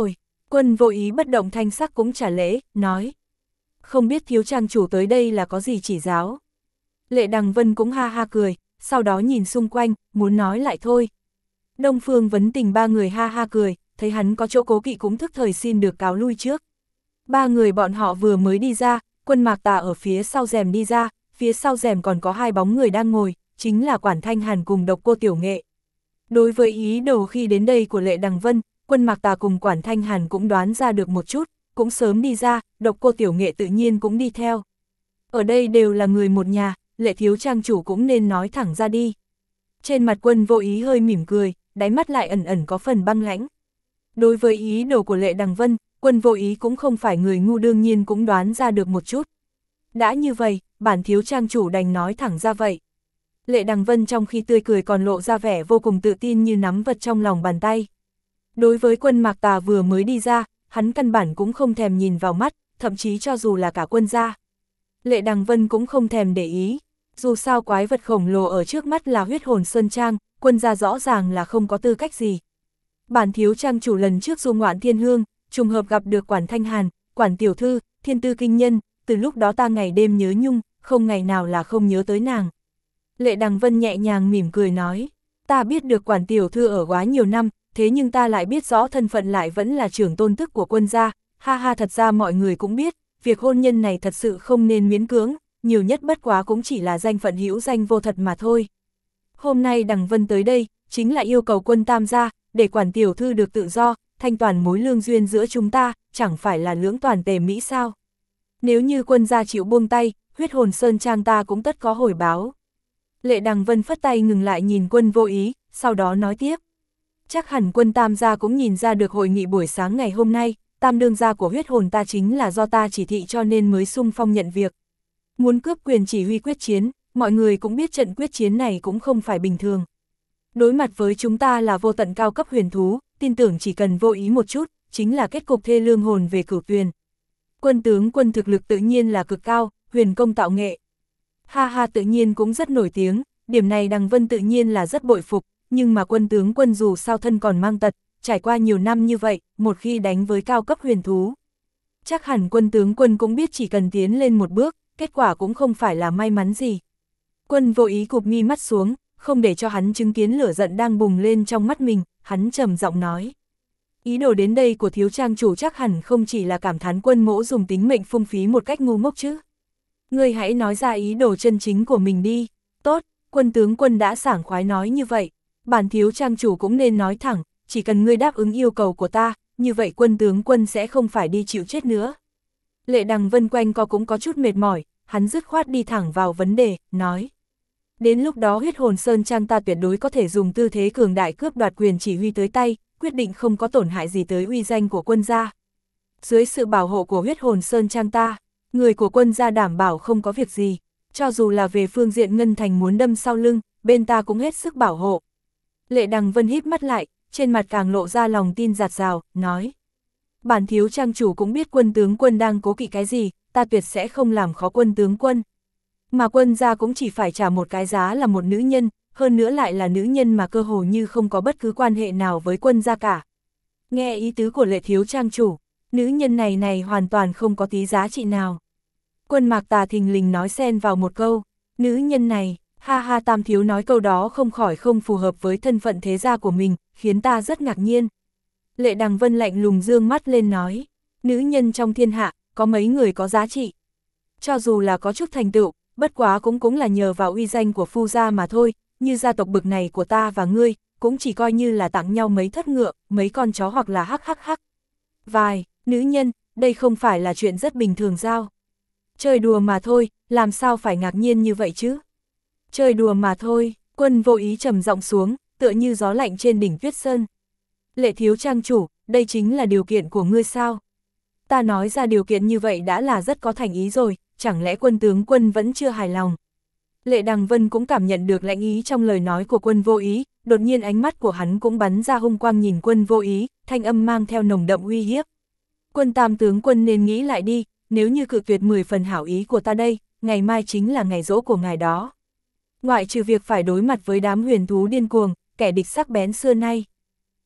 Quân Vô Ý bất động thanh sắc cũng trả lễ, nói. Không biết thiếu trang chủ tới đây là có gì chỉ giáo. Lệ Đằng Vân cũng ha ha cười, sau đó nhìn xung quanh, muốn nói lại thôi. Đông Phương Vấn Tình ba người ha ha cười, thấy hắn có chỗ cố kỵ cũng thức thời xin được cáo lui trước. Ba người bọn họ vừa mới đi ra, Quân Mạc Tà ở phía sau rèm đi ra, phía sau rèm còn có hai bóng người đang ngồi, chính là Quản Thanh Hàn cùng Độc Cô Tiểu Nghệ. Đối với ý đồ khi đến đây của Lệ Đằng Vân, Quân Mạc Tà cùng Quản Thanh Hàn cũng đoán ra được một chút, cũng sớm đi ra, Độc Cô Tiểu Nghệ tự nhiên cũng đi theo. Ở đây đều là người một nhà, Lệ thiếu trang chủ cũng nên nói thẳng ra đi. Trên mặt Quân Vô Ý hơi mỉm cười, đáy mắt lại ẩn ẩn có phần băng lãnh. Đối với ý đồ của Lệ Đằng Vân, Quân Vô Ý cũng không phải người ngu, đương nhiên cũng đoán ra được một chút. Đã như vậy, bản thiếu trang chủ đành nói thẳng ra vậy. Lệ Đằng Vân trong khi tươi cười còn lộ ra vẻ vô cùng tự tin như nắm vật trong lòng bàn tay. Đối với Quân Mạc Tà vừa mới đi ra, hắn căn bản cũng không thèm nhìn vào mắt, thậm chí cho dù là cả Quân gia. Lệ Đằng Vân cũng không thèm để ý, dù sao quái vật khổng lồ ở trước mắt là huyết hồn sơn trang, Quân gia rõ ràng là không có tư cách gì. Bản thiếu trang chủ lần trước du ngoạn thiên hương, trùng hợp gặp được Quản Thanh Hàn, Quản tiểu thư, thiên tư kinh nhân, từ lúc đó ta ngày đêm nhớ nhung, không ngày nào là không nhớ tới nàng. Lệ Đằng Vân nhẹ nhàng mỉm cười nói, ta biết được Quản tiểu thư ở quá nhiều năm, thế nhưng ta lại biết rõ thân phận lại vẫn là trưởng tôn tức của Quân gia, ha ha, thật ra mọi người cũng biết, việc hôn nhân này thật sự không nên miễn cưỡng, nhiều nhất bất quá cũng chỉ là danh phận hữu danh vô thật mà thôi. Hôm nay Đằng Vân tới đây, chính là yêu cầu Quân tam gia, để Quản tiểu thư được tự do, thanh toàn mối lương duyên giữa chúng ta, chẳng phải là lưỡng toàn tề mỹ sao. Nếu như Quân gia chịu buông tay, huyết hồn sơn trang ta cũng tất có hồi báo. Lệ Đằng Vân phất tay ngừng lại nhìn Quân Vô Ý, sau đó nói tiếp. Chắc hẳn Quân tam gia cũng nhìn ra được hội nghị buổi sáng ngày hôm nay, tam đương gia của huyết hồn ta chính là do ta chỉ thị cho nên mới xung phong nhận việc. Muốn cướp quyền chỉ huy quyết chiến, mọi người cũng biết trận quyết chiến này cũng không phải bình thường. Đối mặt với chúng ta là vô tận cao cấp huyền thú, tin tưởng chỉ cần vô ý một chút, chính là kết cục thê lương hồn về cửu tuyền. Quân tướng Quân thực lực tự nhiên là cực cao, huyền công tạo nghệ. Ha ha, tự nhiên cũng rất nổi tiếng, điểm này Đằng Vân tự nhiên là rất bội phục, nhưng mà Quân tướng Quân dù sao thân còn mang tật, trải qua nhiều năm như vậy, một khi đánh với cao cấp huyền thú. Chắc hẳn Quân tướng Quân cũng biết chỉ cần tiến lên một bước, kết quả cũng không phải là may mắn gì. Quân Vô Ý cụp mi mắt xuống, không để cho hắn chứng kiến lửa giận đang bùng lên trong mắt mình, hắn trầm giọng nói. Ý đồ đến đây của thiếu trang chủ chắc hẳn không chỉ là cảm thán Quân mỗ dùng tính mệnh phung phí một cách ngu ngốc chứ. Ngươi hãy nói ra ý đồ chân chính của mình đi. Tốt, Quân tướng Quân đã sảng khoái nói như vậy. Bản thiếu trang chủ cũng nên nói thẳng, chỉ cần ngươi đáp ứng yêu cầu của ta, như vậy Quân tướng Quân sẽ không phải đi chịu chết nữa. Lệ Đằng Vân quanh co cũng có chút mệt mỏi, hắn dứt khoát đi thẳng vào vấn đề, nói. Đến lúc đó huyết hồn sơn trang ta tuyệt đối có thể dùng tư thế cường đại cướp đoạt quyền chỉ huy tới tay, quyết định không có tổn hại gì tới uy danh của Quân gia. Dưới sự bảo hộ của huyết hồn sơn trang ta, người của Quân gia đảm bảo không có việc gì, cho dù là về phương diện Ngân Thành muốn đâm sau lưng, bên ta cũng hết sức bảo hộ. Lệ Đằng Vân híp mắt lại, trên mặt càng lộ ra lòng tin dạt dào, nói. Bản thiếu trang chủ cũng biết Quân tướng Quân đang cố kỵ cái gì, ta tuyệt sẽ không làm khó Quân tướng Quân. Mà Quân gia cũng chỉ phải trả một cái giá là một nữ nhân, hơn nữa lại là nữ nhân mà cơ hồ như không có bất cứ quan hệ nào với Quân gia cả. Nghe ý tứ của Lệ thiếu trang chủ, nữ nhân này hoàn toàn không có tí giá trị nào. Quân Mạc Tà thình lình nói xen vào một câu, nữ nhân này, ha ha, Tam thiếu nói câu đó không khỏi không phù hợp với thân phận thế gia của mình, khiến ta rất ngạc nhiên. Lệ Đằng Vân lạnh lùng dương mắt lên nói, nữ nhân trong thiên hạ, có mấy người có giá trị. Cho dù là có chút thành tựu, bất quá cũng là nhờ vào uy danh của phu gia mà thôi, như gia tộc bực này của ta và ngươi, cũng chỉ coi như là tặng nhau mấy thất ngựa, mấy con chó hoặc là hắc. Vài, nữ nhân, đây không phải là chuyện rất bình thường sao? Chơi đùa mà thôi, làm sao phải ngạc nhiên như vậy chứ? Chơi đùa mà thôi, Quân Vô Ý trầm giọng xuống, tựa như gió lạnh trên đỉnh tuyết sơn. Lệ thiếu trang chủ, đây chính là điều kiện của ngươi sao? Ta nói ra điều kiện như vậy đã là rất có thành ý rồi, chẳng lẽ Quân tướng Quân vẫn chưa hài lòng? Lệ Đằng Vân cũng cảm nhận được lãnh ý trong lời nói của Quân Vô Ý, đột nhiên ánh mắt của hắn cũng bắn ra hung quang nhìn Quân Vô Ý, thanh âm mang theo nồng đậm uy hiếp. Quân tam tướng Quân nên nghĩ lại đi, nếu như cự tuyệt 10 phần hảo ý của ta đây, ngày mai chính là ngày giỗ của ngài đó. Ngoại trừ việc phải đối mặt với đám huyền thú điên cuồng, kẻ địch sắc bén xưa nay.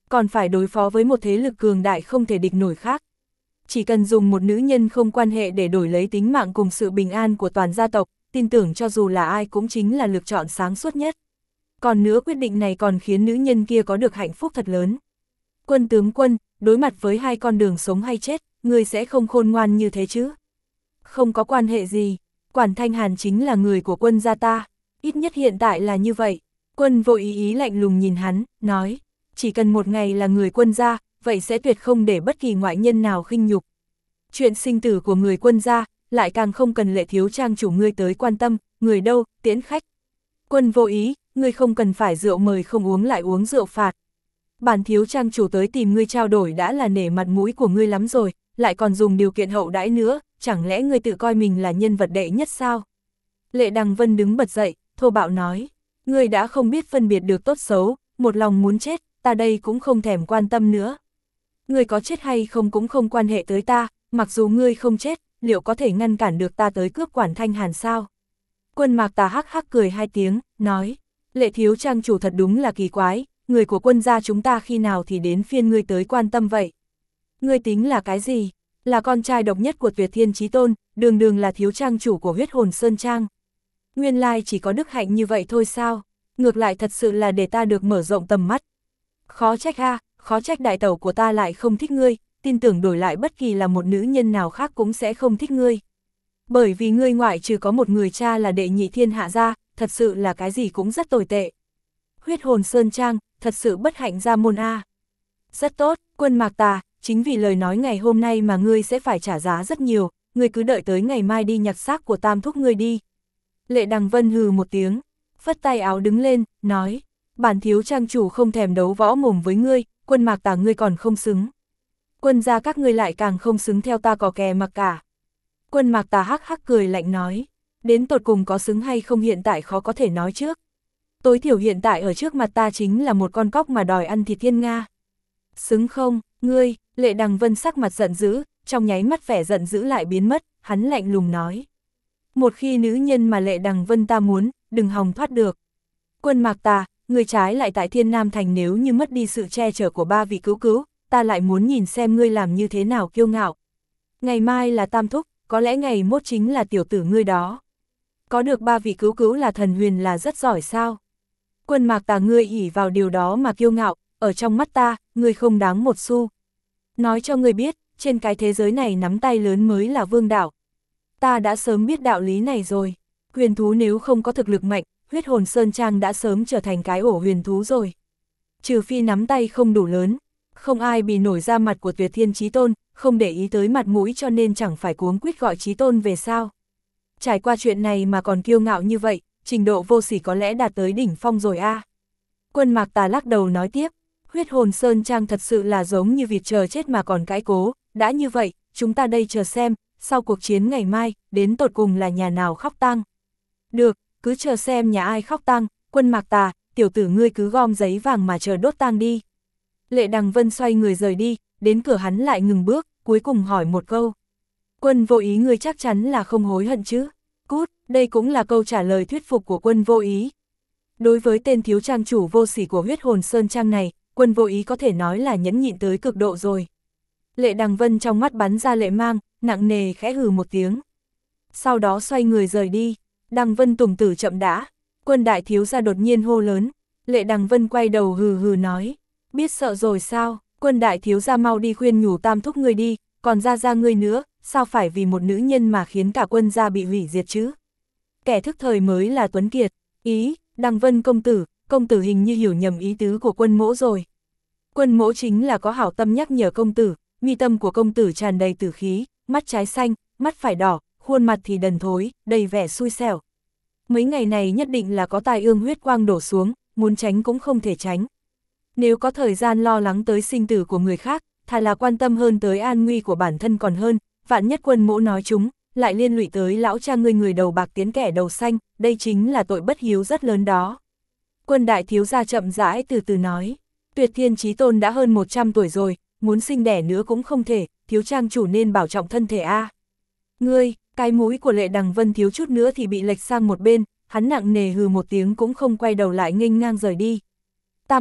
còn phải đối phó với một thế lực cường đại không thể địch nổi khác. Chỉ cần dùng một nữ nhân không quan hệ để đổi lấy tính mạng cùng sự bình an của toàn gia tộc, tin tưởng cho dù là ai cũng chính là lựa chọn sáng suốt nhất. Còn nữa quyết định này còn khiến nữ nhân kia có được hạnh phúc thật lớn. Quân tướng Quân, đối mặt với hai con đường sống hay chết, ngươi sẽ không khôn ngoan như thế chứ? Không có quan hệ gì, Quản Thanh Hàn chính là người của Quân gia ta, ít nhất hiện tại là như vậy. Quân Vô Ý lạnh lùng nhìn hắn, nói, chỉ cần một ngày là người Quân gia, vậy sẽ tuyệt không để bất kỳ ngoại nhân nào khinh nhục. Chuyện sinh tử của người Quân gia, lại càng không cần Lệ thiếu trang chủ ngươi tới quan tâm, người đâu, tiễn khách. Quân Vô Ý, ngươi không cần phải rượu mời không uống lại uống rượu phạt. Bản thiếu trang chủ tới tìm ngươi trao đổi đã là nể mặt mũi của ngươi lắm rồi, lại còn dùng điều kiện hậu đãi nữa, chẳng lẽ ngươi tự coi mình là nhân vật đệ nhất sao? Lệ Đằng Vân đứng bật dậy, thô bạo nói, ngươi đã không biết phân biệt được tốt xấu, một lòng muốn chết, ta đây cũng không thèm quan tâm nữa. Ngươi có chết hay không cũng không quan hệ tới ta, mặc dù ngươi không chết, liệu có thể ngăn cản được ta tới cướp Quản Thanh Hàn sao? Quân Mạc Tà hắc hắc cười hai tiếng, nói, Lệ thiếu trang chủ thật đúng là kỳ quái, người của Quân gia chúng ta khi nào thì đến phiên ngươi tới quan tâm vậy? Ngươi tính là cái gì? Là con trai độc nhất của Tuyệt Thiên Chí Tôn, đường đường là thiếu trang chủ của Huyết Hồn Sơn Trang. Nguyên lai chỉ có đức hạnh như vậy thôi sao? Ngược lại thật sự là để ta được mở rộng tầm mắt. Khó trách ha, khó trách đại tẩu của ta lại không thích ngươi, tin tưởng đổi lại bất kỳ là một nữ nhân nào khác cũng sẽ không thích ngươi. Bởi vì ngươi ngoại trừ có một người cha là đệ nhị thiên hạ gia, thật sự là cái gì cũng rất tồi tệ. Huyết Hồn Sơn Trang, thật sự bất hạnh gia môn a. Rất tốt, Quân Mạc Tà, chính vì lời nói ngày hôm nay mà ngươi sẽ phải trả giá rất nhiều, ngươi cứ đợi tới ngày mai đi nhặt xác của tam thúc ngươi đi. Lệ Đằng Vân hừ một tiếng, phất tay áo đứng lên, nói, bản thiếu trang chủ không thèm đấu võ mồm với ngươi, Quân Mạc Tà ngươi còn không xứng. Quân gia các ngươi lại càng không xứng theo ta cò kè mặc cả. Quân Mạc Tà hắc hắc cười lạnh nói, đến tột cùng có xứng hay không hiện tại khó có thể nói trước. Tối thiểu hiện tại ở trước mặt ta chính là một con cóc mà đòi ăn thịt thiên nga. Xứng không, ngươi, Lệ Đằng Vân sắc mặt giận dữ, trong nháy mắt vẻ giận dữ lại biến mất, hắn lạnh lùng nói. Một khi nữ nhân mà Lệ Đằng Vân ta muốn, đừng hòng thoát được. Quân Mạc Tà, ngươi trái lại tại Thiên Nam Thành nếu như mất đi sự che chở của ba vị cứu cứu, ta lại muốn nhìn xem ngươi làm như thế nào kiêu ngạo. Ngày mai là tam thúc, có lẽ ngày mốt chính là tiểu tử ngươi đó. Có được ba vị cứu cứu là thần huyền là rất giỏi sao? Quân Mạc Tà ngươi ỷ vào điều đó mà kiêu ngạo, ở trong mắt ta, ngươi không đáng một xu. Nói cho ngươi biết, trên cái thế giới này nắm tay lớn mới là vương đạo. Ta đã sớm biết đạo lý này rồi. Huyền thú nếu không có thực lực mạnh, Huyết Hồn Sơn Trang đã sớm trở thành cái ổ huyền thú rồi. Trừ phi nắm tay không đủ lớn, không ai bị nổi ra mặt của Tuyệt Thiên Chí Tôn, không để ý tới mặt mũi cho nên chẳng phải cuống quýt gọi Chí Tôn về sao. Trải qua chuyện này mà còn kiêu ngạo như vậy, trình độ vô sỉ có lẽ đạt tới đỉnh phong rồi a. Quân Mạc Tà lắc đầu nói tiếp, Huyết Hồn Sơn Trang thật sự là giống như vịt chờ chết mà còn cãi cố, đã như vậy, chúng ta đây chờ xem, sau cuộc chiến ngày mai, đến tột cùng là nhà nào khóc tang. Được, cứ chờ xem nhà ai khóc tang, Quân Mạc Tà, tiểu tử ngươi cứ gom giấy vàng mà chờ đốt tang đi. Lệ Đằng Vân xoay người rời đi, đến cửa hắn lại ngừng bước, cuối cùng hỏi một câu. Quân Vô Ý ngươi chắc chắn là không hối hận chứ? Cút, đây cũng là câu trả lời thuyết phục của Quân Vô Ý. Đối với tên thiếu trang chủ vô sỉ của Huyết Hồn Sơn Trang này, Quân Vô Ý có thể nói là nhẫn nhịn tới cực độ rồi. Lệ Đằng Vân trong mắt bắn ra lệ mang, nặng nề khẽ hừ một tiếng. Sau đó xoay người rời đi, Đằng Vân tùng tử chậm đã, Quân đại thiếu gia đột nhiên hô lớn. Lệ Đằng Vân quay đầu hừ hừ nói, biết sợ rồi sao, Quân đại thiếu gia mau đi khuyên nhủ tam thúc ngươi đi, còn ra ngươi nữa, sao phải vì một nữ nhân mà khiến cả Quân gia bị hủy diệt chứ? Kẻ thức thời mới là tuấn kiệt. Ý, Đằng Vân công tử hình như hiểu nhầm ý tứ của Quân mỗ rồi. Quân mỗ chính là có hảo tâm nhắc nhở công tử, mi tâm của công tử tràn đầy tử khí, mắt trái xanh, mắt phải đỏ, khuôn mặt thì đần thối, đầy vẻ xui xẻo. Mấy ngày này nhất định là có tai ương huyết quang đổ xuống, muốn tránh cũng không thể tránh. Nếu có thời gian lo lắng tới sinh tử của người khác, thà là quan tâm hơn tới an nguy của bản thân còn hơn, vạn nhất Quân mỗ nói chúng, lại liên lụy tới lão cha ngươi người đầu bạc tiến kẻ đầu xanh, đây chính là tội bất hiếu rất lớn đó. Quân đại thiếu gia chậm rãi từ từ nói, Tuyệt Thiên Chí Tôn đã hơn 100 tuổi rồi, muốn sinh đẻ nữa cũng không thể, thiếu trang chủ nên bảo trọng thân thể a. Ngươi, cái mũi của Lệ Đằng Vân thiếu chút nữa thì bị lệch sang một bên, hắn nặng nề hừ một tiếng cũng không quay đầu lại nghênh ngang rời đi. Tam thúc,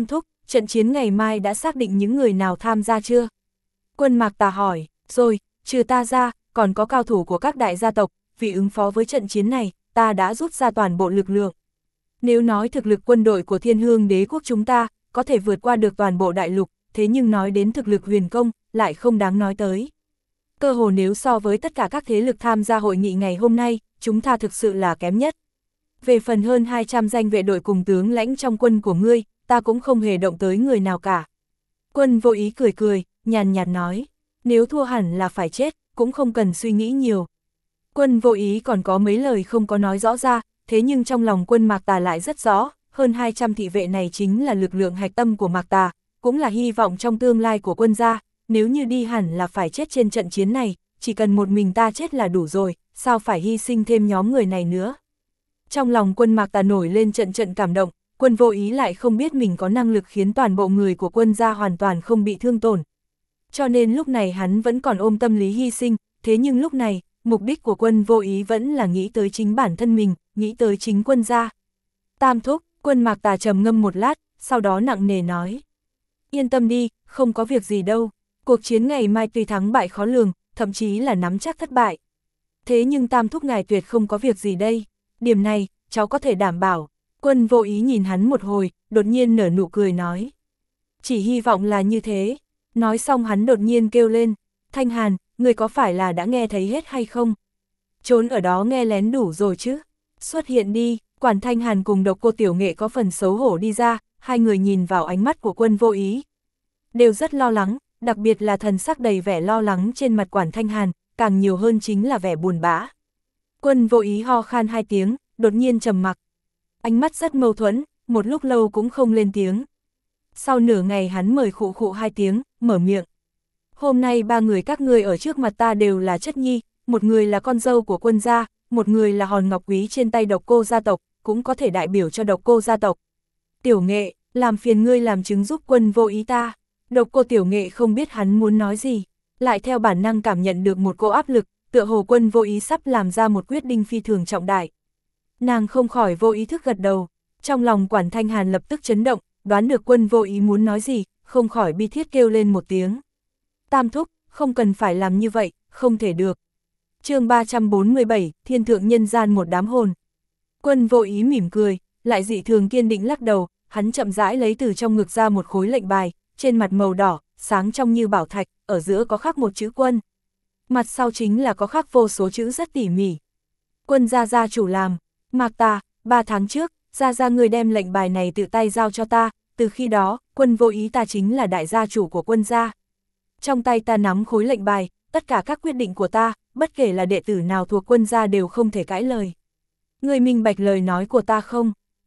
trận chiến ngày mai đã xác định những người nào tham gia chưa? Quân Mạc Tà hỏi, rồi, trừ ta ra, còn có cao thủ của các đại gia tộc, vì ứng phó với trận chiến này, ta đã rút ra toàn bộ lực lượng. Nếu nói thực lực quân đội của Thiên Hương Đế quốc chúng ta, có thể vượt qua được toàn bộ đại lục, thế nhưng nói đến thực lực huyền công, lại không đáng nói tới. Cơ hồ nếu so với tất cả các thế lực tham gia hội nghị ngày hôm nay, chúng ta thực sự là kém nhất. Về phần hơn 200 danh vệ đội cùng tướng lãnh trong quân của ngươi, ta cũng không hề động tới người nào cả. Quân Vô Ý cười cười, nhàn nhạt nói, nếu thua hẳn là phải chết, cũng không cần suy nghĩ nhiều. Quân Vô Ý còn có mấy lời không có nói rõ ra, thế nhưng trong lòng quân Mạc Tà lại rất rõ, hơn 200 thị vệ này chính là lực lượng hạch tâm của Mạc Tà, cũng là hy vọng trong tương lai của quân gia, nếu như đi hẳn là phải chết trên trận chiến này, chỉ cần một mình ta chết là đủ rồi, sao phải hy sinh thêm nhóm người này nữa. Trong lòng quân Mạc Tà nổi lên trận trận cảm động, quân Vô Ý lại không biết mình có năng lực khiến toàn bộ người của quân gia hoàn toàn không bị thương tổn. Cho nên lúc này hắn vẫn còn ôm tâm lý hy sinh, thế nhưng lúc này, mục đích của quân Vô Ý vẫn là nghĩ tới chính bản thân mình, nghĩ tới chính quân gia. Tam thúc, quân Mạc Tà trầm ngâm một lát, sau đó nặng nề nói. Yên tâm đi, không có việc gì đâu, cuộc chiến ngày mai tuy thắng bại khó lường, thậm chí là nắm chắc thất bại. Thế nhưng tam thúc ngài tuyệt không có việc gì đây, điểm này, cháu có thể đảm bảo. Quân Vô Ý nhìn hắn một hồi, đột nhiên nở nụ cười nói. Chỉ hy vọng là như thế. Nói xong hắn đột nhiên kêu lên, Thanh Hàn, người có phải là đã nghe thấy hết hay không? Trốn ở đó nghe lén đủ rồi chứ? Xuất hiện đi, Quản Thanh Hàn cùng Độc Cô Tiểu Nghệ có phần xấu hổ đi ra, hai người nhìn vào ánh mắt của quân Vô Ý. Đều rất lo lắng, đặc biệt là thần sắc đầy vẻ lo lắng trên mặt Quản Thanh Hàn, càng nhiều hơn chính là vẻ buồn bã. Quân Vô Ý ho khan hai tiếng, đột nhiên trầm mặc. Ánh mắt rất mâu thuẫn, một lúc lâu cũng không lên tiếng. Sau nửa ngày hắn mời khụ khụ hai tiếng, mở miệng. Hôm nay ba người các ngươi ở trước mặt ta đều là chất nhi, một người là con dâu của quân gia, một người là hòn ngọc quý trên tay Độc Cô gia tộc, cũng có thể đại biểu cho Độc Cô gia tộc. Tiểu Nghệ, làm phiền ngươi làm chứng giúp quân Vô Ý ta. Độc Cô Tiểu Nghệ không biết hắn muốn nói gì, lại theo bản năng cảm nhận được một cỗ áp lực, tựa hồ quân Vô Ý sắp làm ra một quyết định phi thường trọng đại. Nàng không khỏi vô ý thức gật đầu, trong lòng Quản Thanh Hàn lập tức chấn động, đoán được quân Vô Ý muốn nói gì, không khỏi bi thiết kêu lên một tiếng. Tam thúc, không cần phải làm như vậy, không thể được. Chương 347, Thiên thượng nhân gian một đám hồn. Quân Vô Ý mỉm cười, lại dị thường kiên định lắc đầu, hắn chậm rãi lấy từ trong ngực ra một khối lệnh bài, trên mặt màu đỏ, sáng trong như bảo thạch, ở giữa có khắc một chữ quân. Mặt sau chính là có khắc vô số chữ rất tỉ mỉ. Quân gia gia chủ làm, Mạc Tà, 3 tháng trước, gia người đem lệnh bài này tự tay giao cho ta, từ khi đó, quân Vô Ý ta chính là đại gia chủ của quân gia. Trong tay ta nắm khối lệnh bài, tất cả các quyết định của ta, bất kể là đệ tử nào thuộc quân gia đều không thể cãi lời. Người minh bạch lời nói của ta không?